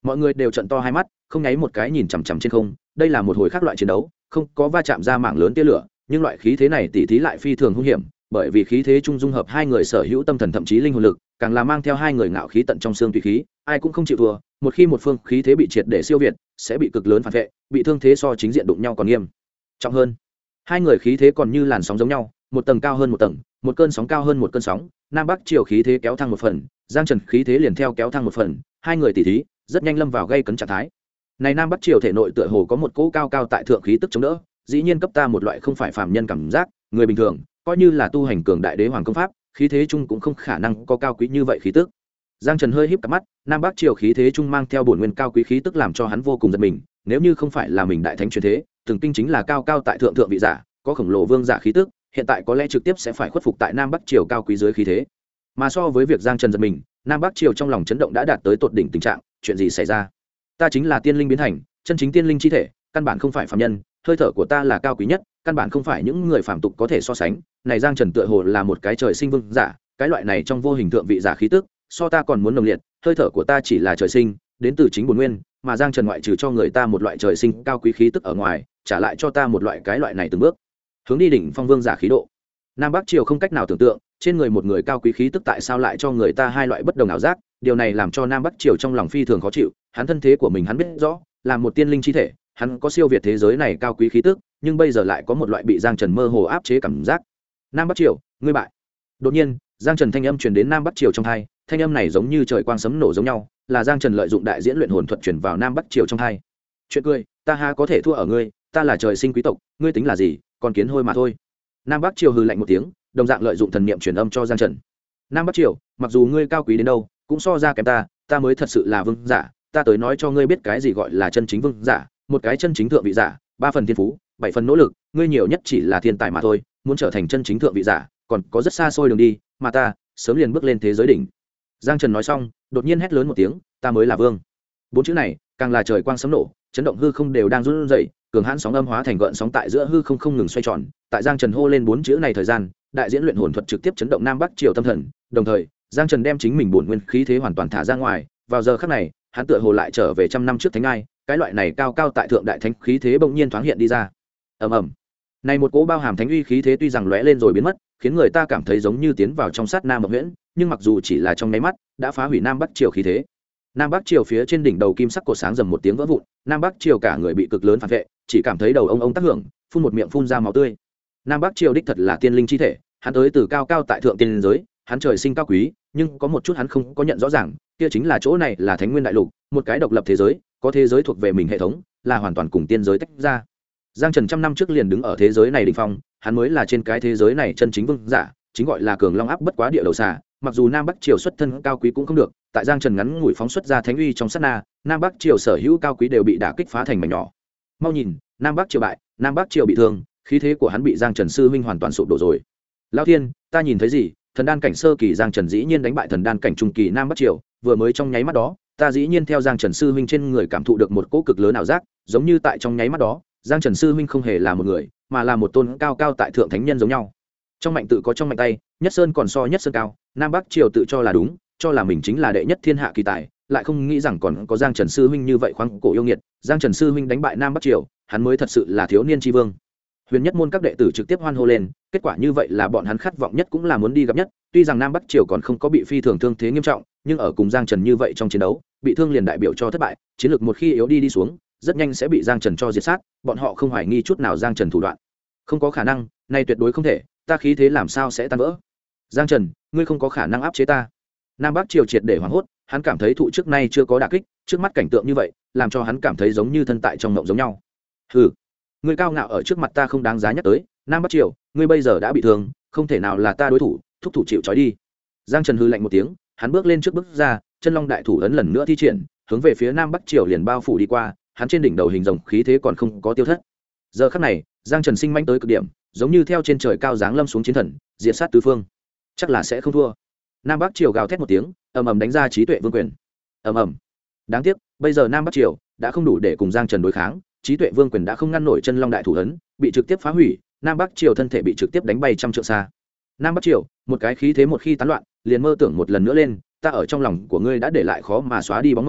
mọi người đều trận to hai mắt, không nháy một cái nhìn chằm chằm trên không. Đây là một hồi khác loại chiến đấu, không có va chạm ra mảng lớn tia lửa, nhưng loại khí thế này tỉ thí lại phi thường hung hiểm, bởi vì khí thế chung dung hợp hai người sở hữu tâm thần thậm chí linh hồn lực, càng là mang theo hai người ngạo khí tận trong xương tùy khí, ai cũng không chịu thua. Một khi một phương khí thế bị triệt để siêu việt, sẽ bị cực lớn phản vệ, bị thương thế so chính diện đụng nhau còn nghiêm trọng hơn. Hai người khí thế còn như làn sóng giống nhau, một tầng cao hơn một tầng, một cơn sóng cao hơn một cơn sóng. Nam Bắc chiều khí thế kéo thăng một phần, Giang Trần khí thế liền theo kéo thăng một phần, hai người tỉ thí rất nhanh lâm vào gây cấn trạng thái. Này Nam Bắc triều thể nội tựa hồ có một cỗ cao cao tại thượng khí tức chống đỡ, dĩ nhiên cấp ta một loại không phải phàm nhân cảm giác, người bình thường, coi như là tu hành cường đại đế hoàng công pháp, khí thế chung cũng không khả năng có cao quý như vậy khí tức. Giang Trần hơi híp cặp mắt, Nam Bắc triều khí thế chung mang theo bổn nguyên cao quý khí tức làm cho hắn vô cùng giật mình, nếu như không phải là mình đại thánh truyền thế, từng kinh chính là cao cao tại thượng thượng vị giả, có khổng lồ vương giả khí tức, hiện tại có lẽ trực tiếp sẽ phải khuất phục tại Nam Bắc triều cao quý dưới khí thế. Mà so với việc Giang Trần giật mình, Nam Bắc triều trong lòng chấn động đã đạt tới tột đỉnh tình trạng, chuyện gì xảy ra? Ta chính là tiên linh biến thành, chân chính tiên linh chi thể, căn bản không phải phàm nhân, hơi thở của ta là cao quý nhất, căn bản không phải những người phàm tục có thể so sánh. Này Giang Trần tựa hồ là một cái trời sinh vương giả, cái loại này trong vô hình thượng vị giả khí tức, so ta còn muốn nồng liệt, hơi thở của ta chỉ là trời sinh, đến từ chính bổn nguyên, mà Giang Trần ngoại trừ cho người ta một loại trời sinh cao quý khí tức ở ngoài, trả lại cho ta một loại cái loại này từng bước hướng đi đỉnh phong vương giả khí độ. Nam Bắc triều không cách nào tưởng tượng, trên người một người cao quý khí tức tại sao lại cho người ta hai loại bất đồng ảo giác, điều này làm cho Nam Bắc triều trong lòng phi thường khó chịu, hắn thân thế của mình hắn biết rõ, là một tiên linh chi thể, hắn có siêu việt thế giới này cao quý khí tức, nhưng bây giờ lại có một loại bị Giang Trần mơ hồ áp chế cảm giác. Nam Bắc triều, ngươi bại. Đột nhiên, Giang Trần thanh âm truyền đến Nam Bắc triều trong tai, thanh âm này giống như trời quang sấm nổ giống nhau, là Giang Trần lợi dụng đại diễn luyện hồn thuật truyền vào Nam Bắc triều trong tai. Chuyện cười, ta ha có thể thua ở ngươi, ta là trời sinh quý tộc, ngươi tính là gì, con kiến hôi mà thôi. Nam Bắc triều hừ lạnh một tiếng, đồng dạng lợi dụng thần niệm truyền âm cho Giang Trần. Nam Bắc triều, mặc dù ngươi cao quý đến đâu, cũng so ra kém ta mới thật sự là vương giả, ta tới nói cho ngươi biết cái gì gọi là chân chính vương giả, một cái chân chính thượng vị giả, 3 phần thiên phú, 7 phần nỗ lực, ngươi nhiều nhất chỉ là thiên tài mà thôi, muốn trở thành chân chính thượng vị giả, còn có rất xa xôi đường đi, mà ta, sớm liền bước lên thế giới đỉnh. Giang Trần nói xong, đột nhiên hét lớn một tiếng, ta mới là vương. 4 chữ này, càng là trời quang sấm nổ, chấn động hư không đều đang run rẩy, cường hãn sóng âm hóa thành gợn sóng tại giữa hư không không ngừng xoay tròn, tại Giang Trần hô lên 4 chữ này thời gian, đại diễn luyện hồn thuật trực tiếp chấn động Nam Bắc triều tâm thần, đồng thời, Giang Trần đem chính mình bổn nguyên khí thế hoàn toàn thả ra ngoài, vào giờ khắc này, hắn tựa hồ lại trở về trăm năm trước thánh ai, cái loại này cao cao tại thượng đại thánh khí thế bỗng nhiên thoáng hiện đi ra. Ầm ầm. Này một cỗ bao hàm thánh uy khí thế tuy rằng lóe lên rồi biến mất, khiến người ta cảm thấy giống như tiến vào trong sát nam mộng huyễn, nhưng mặc dù chỉ là trong nháy mắt, đã phá hủy Nam Bắc triều khí thế. Nam Bắc triều phía trên đỉnh đầu kim sắc cột sáng rầm một tiếng vỡ vụn, Nam Bắc triều cả người bị cực lớn phản vệ, chỉ cảm thấy đầu ông tác hưởng, phun một miệng phun ra máu tươi. Nam Bắc triều đích thật là tiên linh chi thể, hắn tới từ cao cao tại thượng tiên giới, hắn trời sinh cao quý, nhưng có một chút hắn không có nhận rõ ràng, kia chính là chỗ này là Thánh Nguyên đại lục, một cái độc lập thế giới, có thế giới thuộc về mình hệ thống, là hoàn toàn cùng tiên giới tách ra. Giang Trần trăm năm trước liền đứng ở thế giới này đỉnh phong, hắn mới là trên cái thế giới này chân chính vương giả, chính gọi là cường long áp bất quá địa đầu xà. Mặc dù Nam Bắc triều xuất thân cao quý cũng không được, tại Giang Trần ngắn ngủi phóng xuất ra thánh uy trong sát na, Nam Bắc triều sở hữu cao quý đều bị đả kích phá thành mảnh nhỏ. Mau nhìn, Nam Bắc triều bại, Nam Bắc triều bị thương, khí thế của hắn bị Giang Trần sư huynh hoàn toàn sụp đổ rồi. Lão Thiên, ta nhìn thấy gì? Thần đan cảnh sơ kỳ Giang Trần dĩ nhiên đánh bại thần đan cảnh trung kỳ Nam Bắc triều, vừa mới trong nháy mắt đó, ta dĩ nhiên theo Giang Trần sư huynh trên người cảm thụ được một cỗ cực lớn ảo giác, giống như tại trong nháy mắt đó, Giang Trần sư huynh không hề là một người, mà là một tôn cao cao tại thượng thánh nhân giống nhau. Trong mạnh tự có trong mạnh tay, nhất sơn còn so nhất sơn cao, Nam Bắc triều tự cho là đúng, cho là mình chính là đệ nhất thiên hạ kỳ tài, lại không nghĩ rằng còn có Giang Trần sư huynh như vậy khoáng cổ yêu nghiệt. Giang Trần sư huynh đánh bại Nam Bắc triều, hắn mới thật sự là thiếu niên tri vương. Huyền Nhất môn các đệ tử trực tiếp hoan hô lên, kết quả như vậy là bọn hắn khát vọng nhất cũng là muốn đi gặp nhất. Tuy rằng Nam Bắc triều còn không có bị phi thường thương thế nghiêm trọng, nhưng ở cùng Giang Trần như vậy trong chiến đấu, bị thương liền đại biểu cho thất bại, chiến lược một khi yếu đi xuống, rất nhanh sẽ bị Giang Trần cho diệt sát. Bọn họ không hoài nghi chút nào Giang Trần thủ đoạn, không có khả năng, này tuyệt đối không thể, ta khí thế làm sao sẽ tan vỡ? Giang Trần, ngươi không có khả năng áp chế ta. Nam Bắc triều triệt để hoảng hốt, hắn cảm thấy thụ trước nay chưa có đả kích, trước mắt cảnh tượng như vậy, làm cho hắn cảm thấy giống như thân tại trong mộng giống nhau. Hừ, ngươi cao ngạo ở trước mặt ta không đáng giá nhắc tới. Nam Bắc triều, ngươi bây giờ đã bị thương, không thể nào là ta đối thủ, thúc thủ chịu trói đi. Giang Trần hừ lạnh một tiếng, hắn bước lên trước bước ra, chân long đại thủ ấn lần nữa thi triển, hướng về phía Nam Bắc triều liền bao phủ đi qua, hắn trên đỉnh đầu hình rồng khí thế còn không có tiêu thất. Giờ khắc này, Giang Trần sinh manh tới cực điểm, giống như theo trên trời cao giáng lâm xuống chiến thần, diệt sát tứ phương, chắc là sẽ không thua. Nam Bắc triều gào thét một tiếng, ầm ầm đánh ra trí tuệ vương quyền. Ầm ầm. Đáng tiếc, bây giờ Nam Bắc triều đã không đủ để cùng Giang Trần đối kháng, trí tuệ vương quyền đã không ngăn nổi chân long đại thủ ấn, bị trực tiếp phá hủy, Nam Bắc triều thân thể bị trực tiếp đánh bay trăm trượng xa. Nam Bắc triều, một cái khí thế một khi tán loạn, liền mơ tưởng một lần nữa lên, ta ở trong lòng của ngươi đã để lại khó mà xóa đi bóng mờ,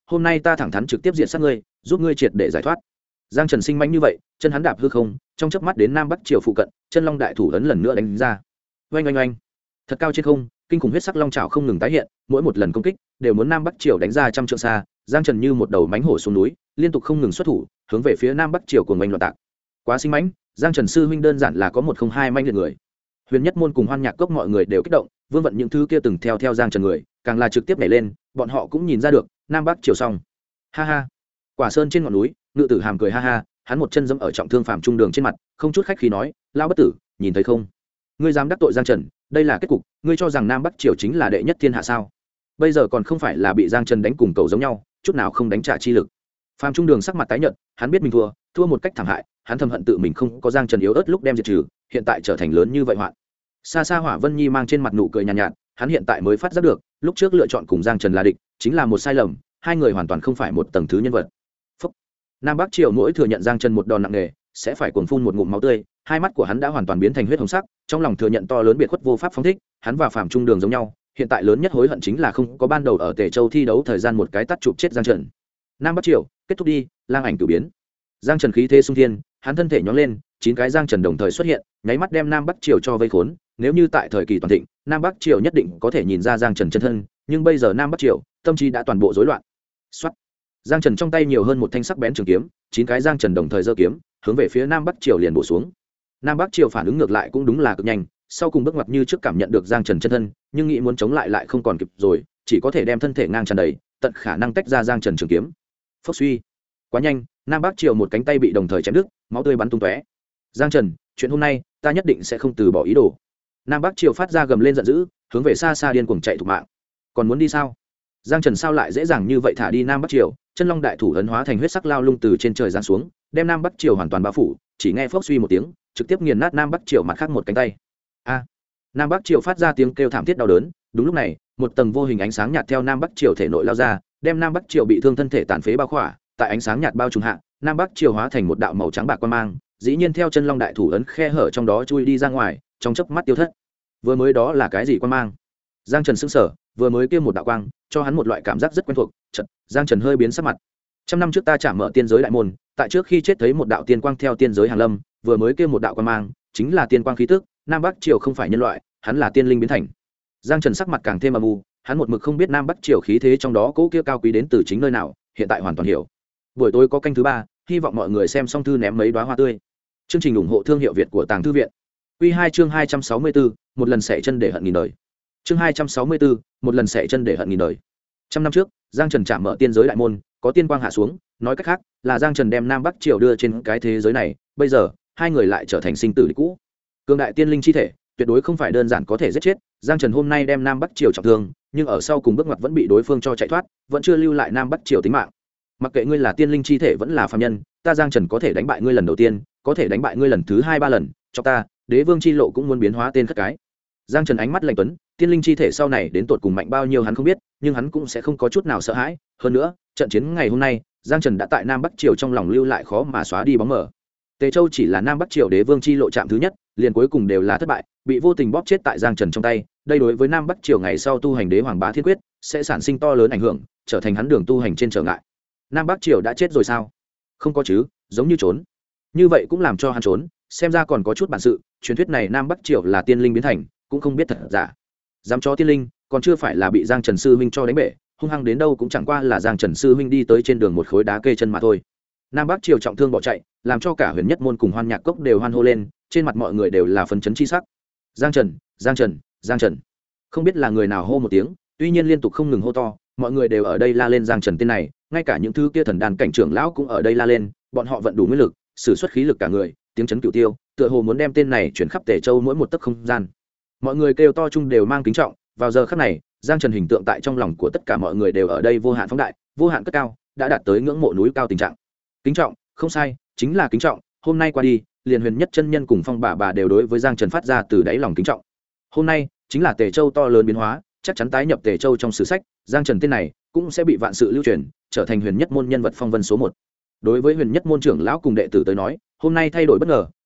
hôm nay ta thẳng thắn trực tiếp diện sát ngươi, giúp ngươi triệt để giải thoát. Giang Trần sinh mãnh như vậy, chân hắn đạp hư không, trong chớp mắt đến nam bắc triều phụ cận, chân long đại thủ ấn lần nữa đánh ra. Oanh oanh oanh. Thật cao trên không, kinh khủng huyết sắc long trảo không ngừng tái hiện, mỗi một lần công kích đều muốn nam bắc triều đánh ra trăm trượng xa. Giang Trần như một đầu mãnh hổ xuống núi, liên tục không ngừng xuất thủ, hướng về phía nam bắc triều cuồng oanh loạn tạc. Quá sinh mãnh, Giang Trần sư huynh đơn giản là có một không hai manh liệt người. Huyền Nhất môn cùng Hoan Nhạc cốc mọi người đều kích động, Vương Vận những thứ kia từng theo Giang Trần người, càng là trực tiếp nhảy lên, bọn họ cũng nhìn ra được, nam bắc triều xong. Ha ha. Quả Sơn trên ngọn núi, Ngự Tử Hàm cười ha ha, hắn một chân giẫm ở trọng thương Phạm Trung Đường trên mặt, không chút khách khí nói, lão bất tử, nhìn thấy không? Ngươi dám đắc tội Giang Trần, đây là kết cục, ngươi cho rằng nam bắc triều chính là đệ nhất thiên hạ sao? Bây giờ còn không phải là bị Giang Trần đánh cùng cầu giống nhau, chút nào không đánh trả chi lực. Phạm Trung Đường sắc mặt tái nhợt, hắn biết mình thua một cách thảm hại, hắn thầm hận tự mình không có Giang Trần yếu ớt lúc đem diệt trừ, hiện tại trở thành lớn như vậy hoạn. Xa xa Hỏa Vân Nhi mang trên mặt nụ cười nhàn nhạt, hắn hiện tại mới phát giác được, lúc trước lựa chọn cùng Giang Trần là địch, chính là một sai lầm, hai người hoàn toàn không phải một tầng thứ nhân vật. Phúc. Nam Bắc Triều mỗi thừa nhận Giang Trần một đòn nặng nề, sẽ phải cuồng phun một ngụm máu tươi, hai mắt của hắn đã hoàn toàn biến thành huyết hồng sắc, trong lòng thừa nhận to lớn biệt khuất vô pháp phóng thích, hắn và Phạm Trung Đường giống nhau, hiện tại lớn nhất hối hận chính là không có ban đầu ở Tề Châu thi đấu thời gian một cái tát chụp chết Giang Trần. Nam Bắc Triều, kết thúc đi, lang ảnh cửu biến. Giang Trần khí thế xung thiên, hắn thân thể nhón lên, 9 cái Giang Trần đồng thời xuất hiện, nháy mắt đem Nam Bắc Triều cho vây khốn. Nếu như tại thời kỳ toàn thịnh, Nam Bắc Triều nhất định có thể nhìn ra Giang Trần chân thân, nhưng bây giờ Nam Bắc Triều, tâm trí đã toàn bộ rối loạn. Soát. Giang Trần trong tay nhiều hơn một thanh sắc bén trường kiếm, 9 cái Giang Trần đồng thời giơ kiếm, hướng về phía Nam Bắc Triều liền bổ xuống. Nam Bắc Triều phản ứng ngược lại cũng đúng là cực nhanh, sau cùng bước ngoặt như trước cảm nhận được Giang Trần chân thân, nhưng nghĩ muốn chống lại không còn kịp rồi, chỉ có thể đem thân thể ngang tràn đầy, tận khả năng tách ra Giang Trần trường kiếm. Phốc suy. Quá nhanh, Nam Bắc Triều một cánh tay bị đồng thời chém đứt, máu tươi bắn tung tóe. Giang Trần, chuyện hôm nay, ta nhất định sẽ không từ bỏ ý đồ. Nam Bắc Triều phát ra gầm lên giận dữ, hướng về xa xa điên cuồng chạy thục mạng. Còn muốn đi sao? Giang Trần sao lại dễ dàng như vậy thả đi Nam Bắc Triều? Chân long đại thủ ấn hóa thành huyết sắc lao lung từ trên trời giáng xuống, đem Nam Bắc Triều hoàn toàn bao phủ, chỉ nghe phốc suy một tiếng, trực tiếp nghiền nát Nam Bắc Triều mặt khác một cánh tay. A! Nam Bắc Triều phát ra tiếng kêu thảm thiết đau đớn, đúng lúc này, một tầng vô hình ánh sáng nhạt theo Nam Bắc Triều thể nội lao ra, đem Nam Bắc Triều bị thương thân thể tàn phế bao khỏa, tại ánh sáng nhạt bao trùm hạ, Nam Bắc Triều hóa thành một đạo màu trắng bạc quang mang, dĩ nhiên theo chân long đại thủ ấn khe hở trong đó chui đi ra ngoài, trong chớp mắt tiêu thất. Vừa mới đó là cái gì quang mang? Giang Trần sững sờ, vừa mới kia một đạo quang, cho hắn một loại cảm giác rất quen thuộc, chợt, Giang Trần hơi biến sắc mặt. Trăm năm trước ta chạm mở tiên giới đại môn, tại trước khi chết thấy một đạo tiên quang theo tiên giới hàng lâm, vừa mới kia một đạo quang mang, chính là tiên quang khí tức, Nam Bắc Triều không phải nhân loại, hắn là tiên linh biến thành. Giang Trần sắc mặt càng thêm âm u, hắn một mực không biết Nam Bắc Triều khí thế trong đó cố kia cao quý đến từ chính nơi nào, hiện tại hoàn toàn hiểu. Buổi tối có canh thứ 3, hy vọng mọi người xem xong thư ném mấy đóa hoa tươi. Chương trình ủng hộ thương hiệu Việt của Tàng Thư viện. Quy 2 chương 264, một lần xẻ chân để hận nghìn đời. Chương 264, một lần xẻ chân để hận nghìn đời. Trăm năm trước, Giang Trần chạm mở tiên giới đại môn, có tiên quang hạ xuống, nói cách khác, là Giang Trần đem Nam Bắc Triều đưa trên cái thế giới này, bây giờ, hai người lại trở thành sinh tử địch cũ. Cường đại tiên linh chi thể, tuyệt đối không phải đơn giản có thể giết chết, Giang Trần hôm nay đem Nam Bắc Triều trọng thương, nhưng ở sau cùng bước ngoặt vẫn bị đối phương cho chạy thoát, vẫn chưa lưu lại Nam Bắc Triều tính mạng. Mặc kệ ngươi là tiên linh chi thể vẫn là phàm nhân, ta Giang Trần có thể đánh bại ngươi lần đầu tiên, có thể đánh bại ngươi lần thứ 2, 3 lần, cho ta, Đế Vương chi lộ cũng muốn biến hóa tên khất cái. Giang Trần ánh mắt lạnh tuấn, tiên linh chi thể sau này đến tột cùng mạnh bao nhiêu hắn không biết, nhưng hắn cũng sẽ không có chút nào sợ hãi, hơn nữa, trận chiến ngày hôm nay, Giang Trần đã tại Nam Bắc Triều trong lòng lưu lại khó mà xóa đi bóng mờ. Tề Châu chỉ là Nam Bắc Triều Đế Vương chi lộ chạm thứ nhất, liền cuối cùng đều là thất bại, bị vô tình bóp chết tại Giang Trần trong tay, đây đối với Nam Bắc Triều ngày sau tu hành Đế Hoàng Bá Thiên Quyết sẽ sản sinh to lớn ảnh hưởng, trở thành hắn đường tu hành trên trở ngại. Nam Bắc Triều đã chết rồi sao? Không có chứ, giống như trốn. Như vậy cũng làm cho hắn trốn, xem ra còn có chút bản sự, truyền thuyết này Nam Bắc Triều là tiên linh biến thành, cũng không biết thật giả. Dám cho tiên linh, còn chưa phải là bị Giang Trần sư huynh cho đánh bể, hung hăng đến đâu cũng chẳng qua là Giang Trần sư huynh đi tới trên đường một khối đá kê chân mà thôi. Nam Bắc Triều trọng thương bỏ chạy, làm cho cả Huyền Nhất môn cùng Hoan Nhạc cốc đều hoan hô lên, trên mặt mọi người đều là phấn chấn chi sắc. Giang Trần, Giang Trần, Giang Trần. Không biết là người nào hô một tiếng, tuy nhiên liên tục không ngừng hô to, mọi người đều ở đây la lên Giang Trần tên này, ngay cả những thứ kia thần đàn cảnh trưởng lão cũng ở đây la lên, bọn họ vận đủ nguyên lực, sử xuất khí lực cả người, tiếng chấn cửu tiêu, tựa hồ muốn đem tên này chuyển khắp Tề Châu mỗi một tấc không gian. Mọi người kêu to chung đều mang kính trọng, vào giờ khắc này, Giang Trần hình tượng tại trong lòng của tất cả mọi người đều ở đây vô hạn phóng đại, vô hạn cất cao, đã đạt tới ngưỡng mộ núi cao tình trạng. Kính trọng, không sai, chính là kính trọng, hôm nay qua đi, liền Huyền Nhất chân nhân cùng Phong bà đều đối với Giang Trần phát ra từ đáy lòng kính trọng. Hôm nay, chính là Tề Châu to lớn biến hóa, chắc chắn tái nhập Tề Châu trong sử sách, Giang Trần tên này cũng sẽ bị vạn sự lưu truyền, trở thành Huyền Nhất môn nhân vật phong vân số 1. Đối với Huyền Nhất môn trưởng lão cùng đệ tử tới nói, hôm nay thay đổi bất ngờ,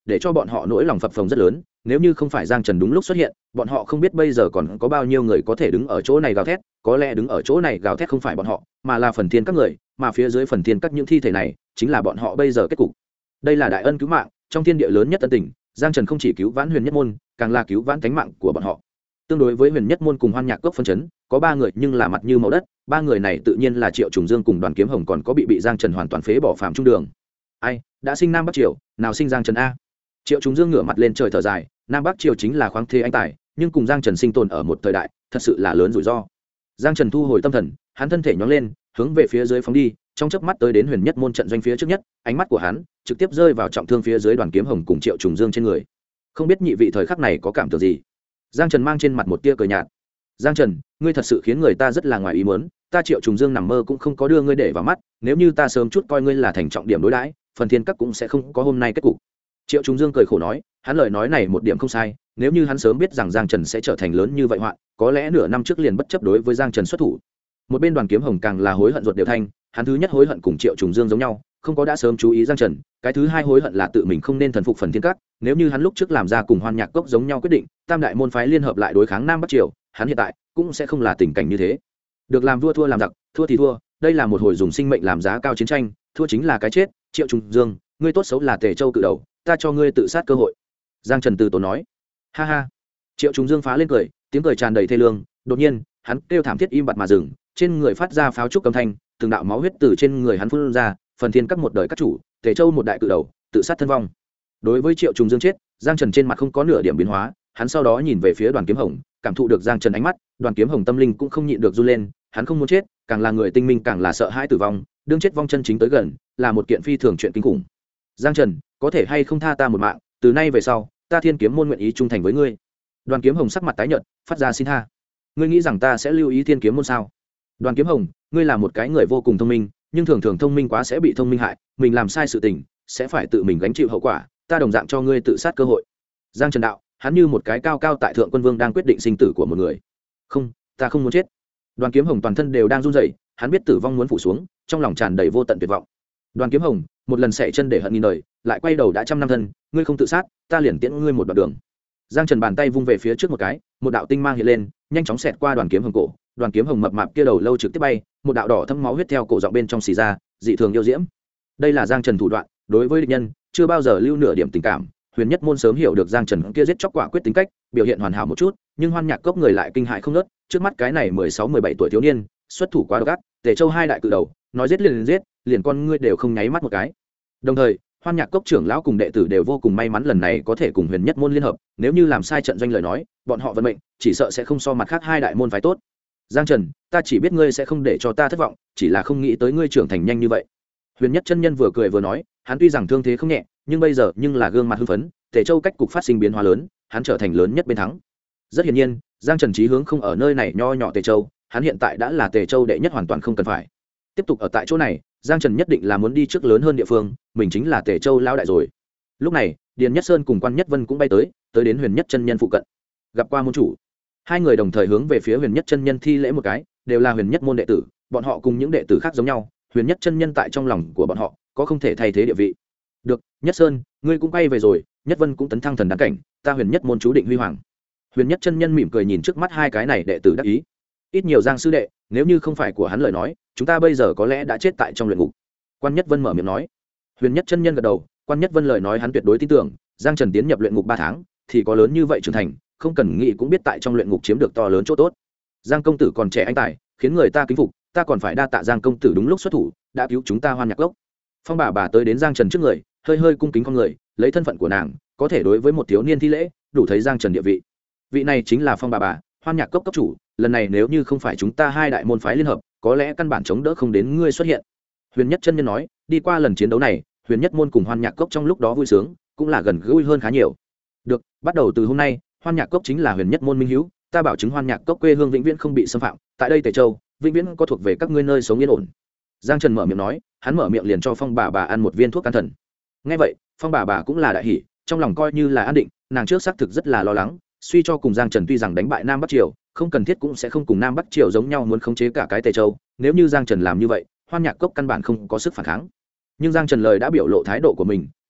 để cho bọn họ nỗi lòng phập phồng rất lớn. Nếu như không phải Giang Trần đúng lúc xuất hiện, bọn họ không biết bây giờ còn có bao nhiêu người có thể đứng ở chỗ này gào thét. Có lẽ đứng ở chỗ này gào thét không phải bọn họ, mà là phần thiên các người, mà phía dưới phần thiên các những thi thể này chính là bọn họ bây giờ kết cục. Đây là đại ân cứu mạng, trong thiên địa lớn nhất ân tình. Giang Trần không chỉ cứu vãn Huyền Nhất Môn, càng là cứu vãn cánh mạng của bọn họ. Tương đối với Huyền Nhất Môn cùng Hoan Nhạc Cốc phân chấn, có 3 người nhưng là mặt như màu đất. 3 người này tự nhiên là Triệu Trùng Dương cùng Đoàn Kiếm Hồng, còn có bị Giang Trần hoàn toàn phế bỏ phạm trung đường. Ai đã sinh Nam Bắc Triều, nào sinh Giang Trần a? Triệu Trùng Dương ngửa mặt lên trời thở dài. Nam Bắc Triều chính là khoáng thế anh tài, nhưng cùng Giang Trần sinh tồn ở một thời đại, thật sự là lớn rủi ro. Giang Trần thu hồi tâm thần, hắn thân thể nhón lên, hướng về phía dưới phóng đi, trong chớp mắt tới đến Huyền Nhất Môn trận doanh phía trước nhất, ánh mắt của hắn trực tiếp rơi vào trọng thương phía dưới Đoàn Kiếm Hồng cùng Triệu Trùng Dương trên người. Không biết nhị vị thời khắc này có cảm tưởng gì? Giang Trần mang trên mặt một tia cười nhạt. Giang Trần, ngươi thật sự khiến người ta rất là ngoài ý muốn, ta Triệu Trùng Dương nằm mơ cũng không có đưa ngươi để vào mắt, nếu như ta sớm chút coi ngươi là thành trọng điểm đối đãi, phần thiên các cũng sẽ không có hôm nay kết cục. Triệu Trùng Dương cười khổ nói, hắn lời nói này một điểm không sai, nếu như hắn sớm biết rằng Giang Trần sẽ trở thành lớn như vậy hoạn, có lẽ nửa năm trước liền bất chấp đối với Giang Trần xuất thủ. Một bên Đoàn Kiếm Hồng càng là hối hận ruột đều thanh, hắn thứ nhất hối hận cùng Triệu Trùng Dương giống nhau, không có đã sớm chú ý Giang Trần, cái thứ hai hối hận là tự mình không nên thần phục phần thiên các, nếu như hắn lúc trước làm ra cùng Hoan Nhạc Cốc giống nhau quyết định, tam đại môn phái liên hợp lại đối kháng Nam Bắc Triều, hắn hiện tại cũng sẽ không là tình cảnh như thế. Được làm vua thua làm giặc, thua thì thua, đây là một hồi dùng sinh mệnh làm giá cao chiến tranh, thua chính là cái chết. Triệu Trùng Dương, ngươi tốt xấu là Tề Châu cự đầu, ta cho ngươi tự sát cơ hội. Giang Trần từ tốn nói. Ha ha. Triệu Trùng Dương phá lên cười, tiếng cười tràn đầy thê lương, đột nhiên hắn kêu thảm thiết im bặt mà dừng, trên người phát ra pháo trúc âm thanh, từng đạo máu huyết từ trên người hắn phun ra, phần thiên các một đời các chủ, Tề Châu một đại cự đầu, tự sát thân vong. Đối với Triệu Trùng Dương chết, Giang Trần trên mặt không có nửa điểm biến hóa, hắn sau đó nhìn về phía Đoàn Kiếm Hồng, cảm thụ được Giang Trần ánh mắt, Đoàn Kiếm Hồng tâm linh cũng không nhịn được run lên, hắn không muốn chết, càng là người tinh minh càng là sợ hãi tử vong, đương chết vong chân chính tới gần, là một kiện phi thường chuyện kinh khủng. Giang Trần, có thể hay không tha ta một mạng, từ nay về sau, ta Thiên Kiếm môn nguyện ý trung thành với ngươi. Đoàn Kiếm Hồng sắc mặt tái nhợt, phát ra xin tha. Ngươi nghĩ rằng ta sẽ lưu ý Thiên Kiếm môn sao? Đoàn Kiếm Hồng, ngươi là một cái người vô cùng thông minh, nhưng thường thường thông minh quá sẽ bị thông minh hại, mình làm sai sự tình, sẽ phải tự mình gánh chịu hậu quả, ta đồng dạng cho ngươi tự sát cơ hội. Giang Trần đạo, hắn như một cái cao cao tại thượng quân vương đang quyết định sinh tử của một người. Không, ta không muốn chết. Đoàn Kiếm Hồng toàn thân đều đang run rẩy, hắn biết tử vong muốn phủ xuống, trong lòng tràn đầy vô tận tuyệt vọng. Đoàn Kiếm Hồng, một lần xẻ chân để hận nghìn đời, lại quay đầu đã trăm năm thân, ngươi không tự sát, ta liền tiễn ngươi một đoạn đường. Giang Trần bàn tay vung về phía trước một cái, một đạo tinh mang hiện lên, nhanh chóng xẹt qua Đoàn Kiếm Hồng cổ. Đoàn Kiếm Hồng mập mạp kia đầu lâu trực tiếp bay, một đạo đỏ thâm máu huyết theo cổ giọng bên trong xì ra, dị thường yêu diễm. Đây là Giang Trần thủ đoạn, đối với địch nhân chưa bao giờ lưu nửa điểm tình cảm. Huyền Nhất môn sớm hiểu được Giang Trần kia giết chóc quả quyết tính cách, biểu hiện hoàn hảo một chút, nhưng Hoan Nhạc Cốc người lại kinh hại không ngớt, trước mắt cái này 16-17 tuổi thiếu niên, xuất thủ quá độc ác, Tề Châu hai đại cự đầu, nói giết liền giết, liền con ngươi đều không nháy mắt một cái. Đồng thời, Hoan Nhạc Cốc trưởng lão cùng đệ tử đều vô cùng may mắn lần này có thể cùng Huyền Nhất môn liên hợp, nếu như làm sai trận doanh lời nói, bọn họ vận mệnh chỉ sợ sẽ không so mặt khác hai đại môn phái tốt. Giang Trần, ta chỉ biết ngươi sẽ không để cho ta thất vọng, chỉ là không nghĩ tới ngươi trưởng thành nhanh như vậy. Huyền Nhất chân nhân vừa cười vừa nói, hắn tuy rằng thương thế không nhẹ, nhưng bây giờ nhưng là gương mặt hưng phấn, Tề Châu cách cục phát sinh biến hóa lớn, hắn trở thành lớn nhất bên thắng. Rất hiển nhiên, Giang Trần chí hướng không ở nơi này nho nhỏ Tề Châu, hắn hiện tại đã là Tề Châu đệ nhất hoàn toàn không cần phải tiếp tục ở tại chỗ này. Giang Trần nhất định là muốn đi trước lớn hơn địa phương, mình chính là Tề Châu lão đại rồi. Lúc này, Điền Nhất Sơn cùng Quan Nhất Vân cũng bay tới đến Huyền Nhất chân nhân phụ cận, gặp qua môn chủ. Hai người đồng thời hướng về phía Huyền Nhất chân nhân thi lễ một cái, đều là Huyền Nhất môn đệ tử, bọn họ cùng những đệ tử khác giống nhau, Huyền Nhất chân nhân tại trong lòng của bọn họ có không thể thay thế địa vị. Được, Nhất Sơn, ngươi cũng bay về rồi, Nhất Vân cũng tấn thăng thần đăng cảnh, ta Huyền Nhất môn chú định huy hoàng. Huyền Nhất chân nhân mỉm cười nhìn trước mắt hai cái này đệ tử đắc ý. Ít nhiều Giang sư đệ, nếu như không phải của hắn lời nói, chúng ta bây giờ có lẽ đã chết tại trong luyện ngục. Quan Nhất Vân mở miệng nói. Huyền Nhất chân nhân gật đầu, Quan Nhất Vân lời nói hắn tuyệt đối tin tưởng, Giang Trần tiến nhập luyện ngục 3 tháng, thì có lớn như vậy trưởng thành, không cần nghĩ cũng biết tại trong luyện ngục chiếm được to lớn chỗ tốt. Giang công tử còn trẻ anh tài, khiến người ta kính phục, ta còn phải đa tạ Giang công tử đúng lúc xuất thủ, đã cứu chúng ta Hoan Nhạc Cốc. Phong bà tới đến Giang Trần trước người, hơi hơi cung kính con người, lấy thân phận của nàng, có thể đối với một thiếu niên thi lễ, đủ thấy Giang Trần địa vị. Vị này chính là Phong bà, Hoan Nhạc Cốc cấp chủ, lần này nếu như không phải chúng ta hai đại môn phái liên hợp, có lẽ căn bản chống đỡ không đến ngươi xuất hiện. Huyền Nhất chân nhân nói, đi qua lần chiến đấu này, Huyền Nhất môn cùng Hoan Nhạc Cốc trong lúc đó vui sướng, cũng là gần gũi hơn khá nhiều. Được, bắt đầu từ hôm nay, Hoan Nhạc Cốc chính là Huyền Nhất môn minh hữu, ta bảo chứng Hoan Nhạc Cốc quê hương vĩnh viễn không bị xâm phạm, tại đây Tề Châu, vĩnh viễn có thuộc về các ngươi nơi sống yên ổn. Giang Trần mở miệng nói, hắn mở miệng liền cho Phong bà ăn một viên thuốc can thần. Nghe vậy, Phong bà cũng là đại hỉ, trong lòng coi như là an định, nàng trước xác thực rất là lo lắng, suy cho cùng Giang Trần tuy rằng đánh bại Nam Bắc Triều, không cần thiết cũng sẽ không cùng Nam Bắc Triều giống nhau muốn khống chế cả cái Tề Châu, nếu như Giang Trần làm như vậy, Hoan Nhạc Cốc căn bản không có sức phản kháng. Nhưng Giang Trần lời đã biểu lộ thái độ của mình,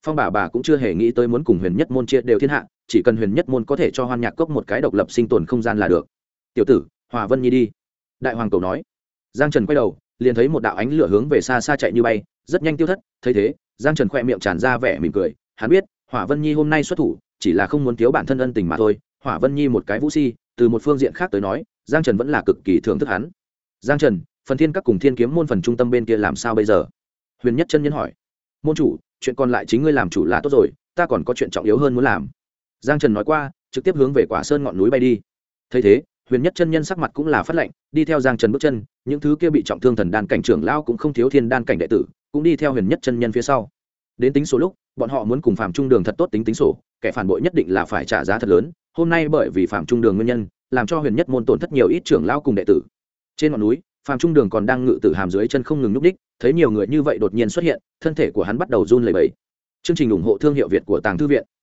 Phong bà cũng chưa hề nghĩ tới muốn cùng huyền nhất môn chia đều thiên hạ, chỉ cần huyền nhất môn có thể cho Hoan Nhạc Cốc một cái độc lập sinh tồn không gian là được. Tiểu tử, Hòa Vân Nhi đi. Đại hoàng cầu nói. Giang Trần quay đầu, liền thấy một đạo ánh lửa hướng về xa xa chạy như bay, rất nhanh tiêu thất. Thấy thế, Giang Trần khỏe miệng tràn ra vẻ mỉm cười, hắn biết Hỏa Vân Nhi hôm nay xuất thủ chỉ là không muốn thiếu bản thân ân tình mà thôi. Hỏa Vân Nhi một cái vũ si, từ một phương diện khác tới nói, Giang Trần vẫn là cực kỳ thưởng thức hắn. Giang Trần, phần thiên các cùng thiên kiếm môn phần trung tâm bên kia làm sao bây giờ? Huyền Nhất chân nhân hỏi. Môn chủ, chuyện còn lại chính ngươi làm chủ là tốt rồi, ta còn có chuyện trọng yếu hơn muốn làm. Giang Trần nói qua, trực tiếp hướng về Quả Sơn ngọn núi bay đi. Thấy thế, Huyền Nhất chân nhân sắc mặt cũng là phát lạnh, đi theo Giang Trần bước chân, những thứ kia bị trọng thương thần đan cảnh trưởng lão cũng không thiếu thiên đan cảnh đệ tử, cũng đi theo Huyền Nhất chân nhân phía sau. Đến tính số lúc, bọn họ muốn cùng Phạm Trung Đường thật tốt tính sổ, kẻ phản bội nhất định là phải trả giá thật lớn. Hôm nay bởi vì Phạm Trung Đường nguyên nhân, làm cho Huyền Nhất môn tổn thất nhiều ít trưởng lão cùng đệ tử. Trên ngọn núi, Phạm Trung Đường còn đang ngự tử hàm dưới chân không ngừng nhúc đích, thấy nhiều người như vậy đột nhiên xuất hiện, thân thể của hắn bắt đầu run lẩy bẩy. Chương trình ủng hộ thương hiệu Việt của Tàng Thư viện.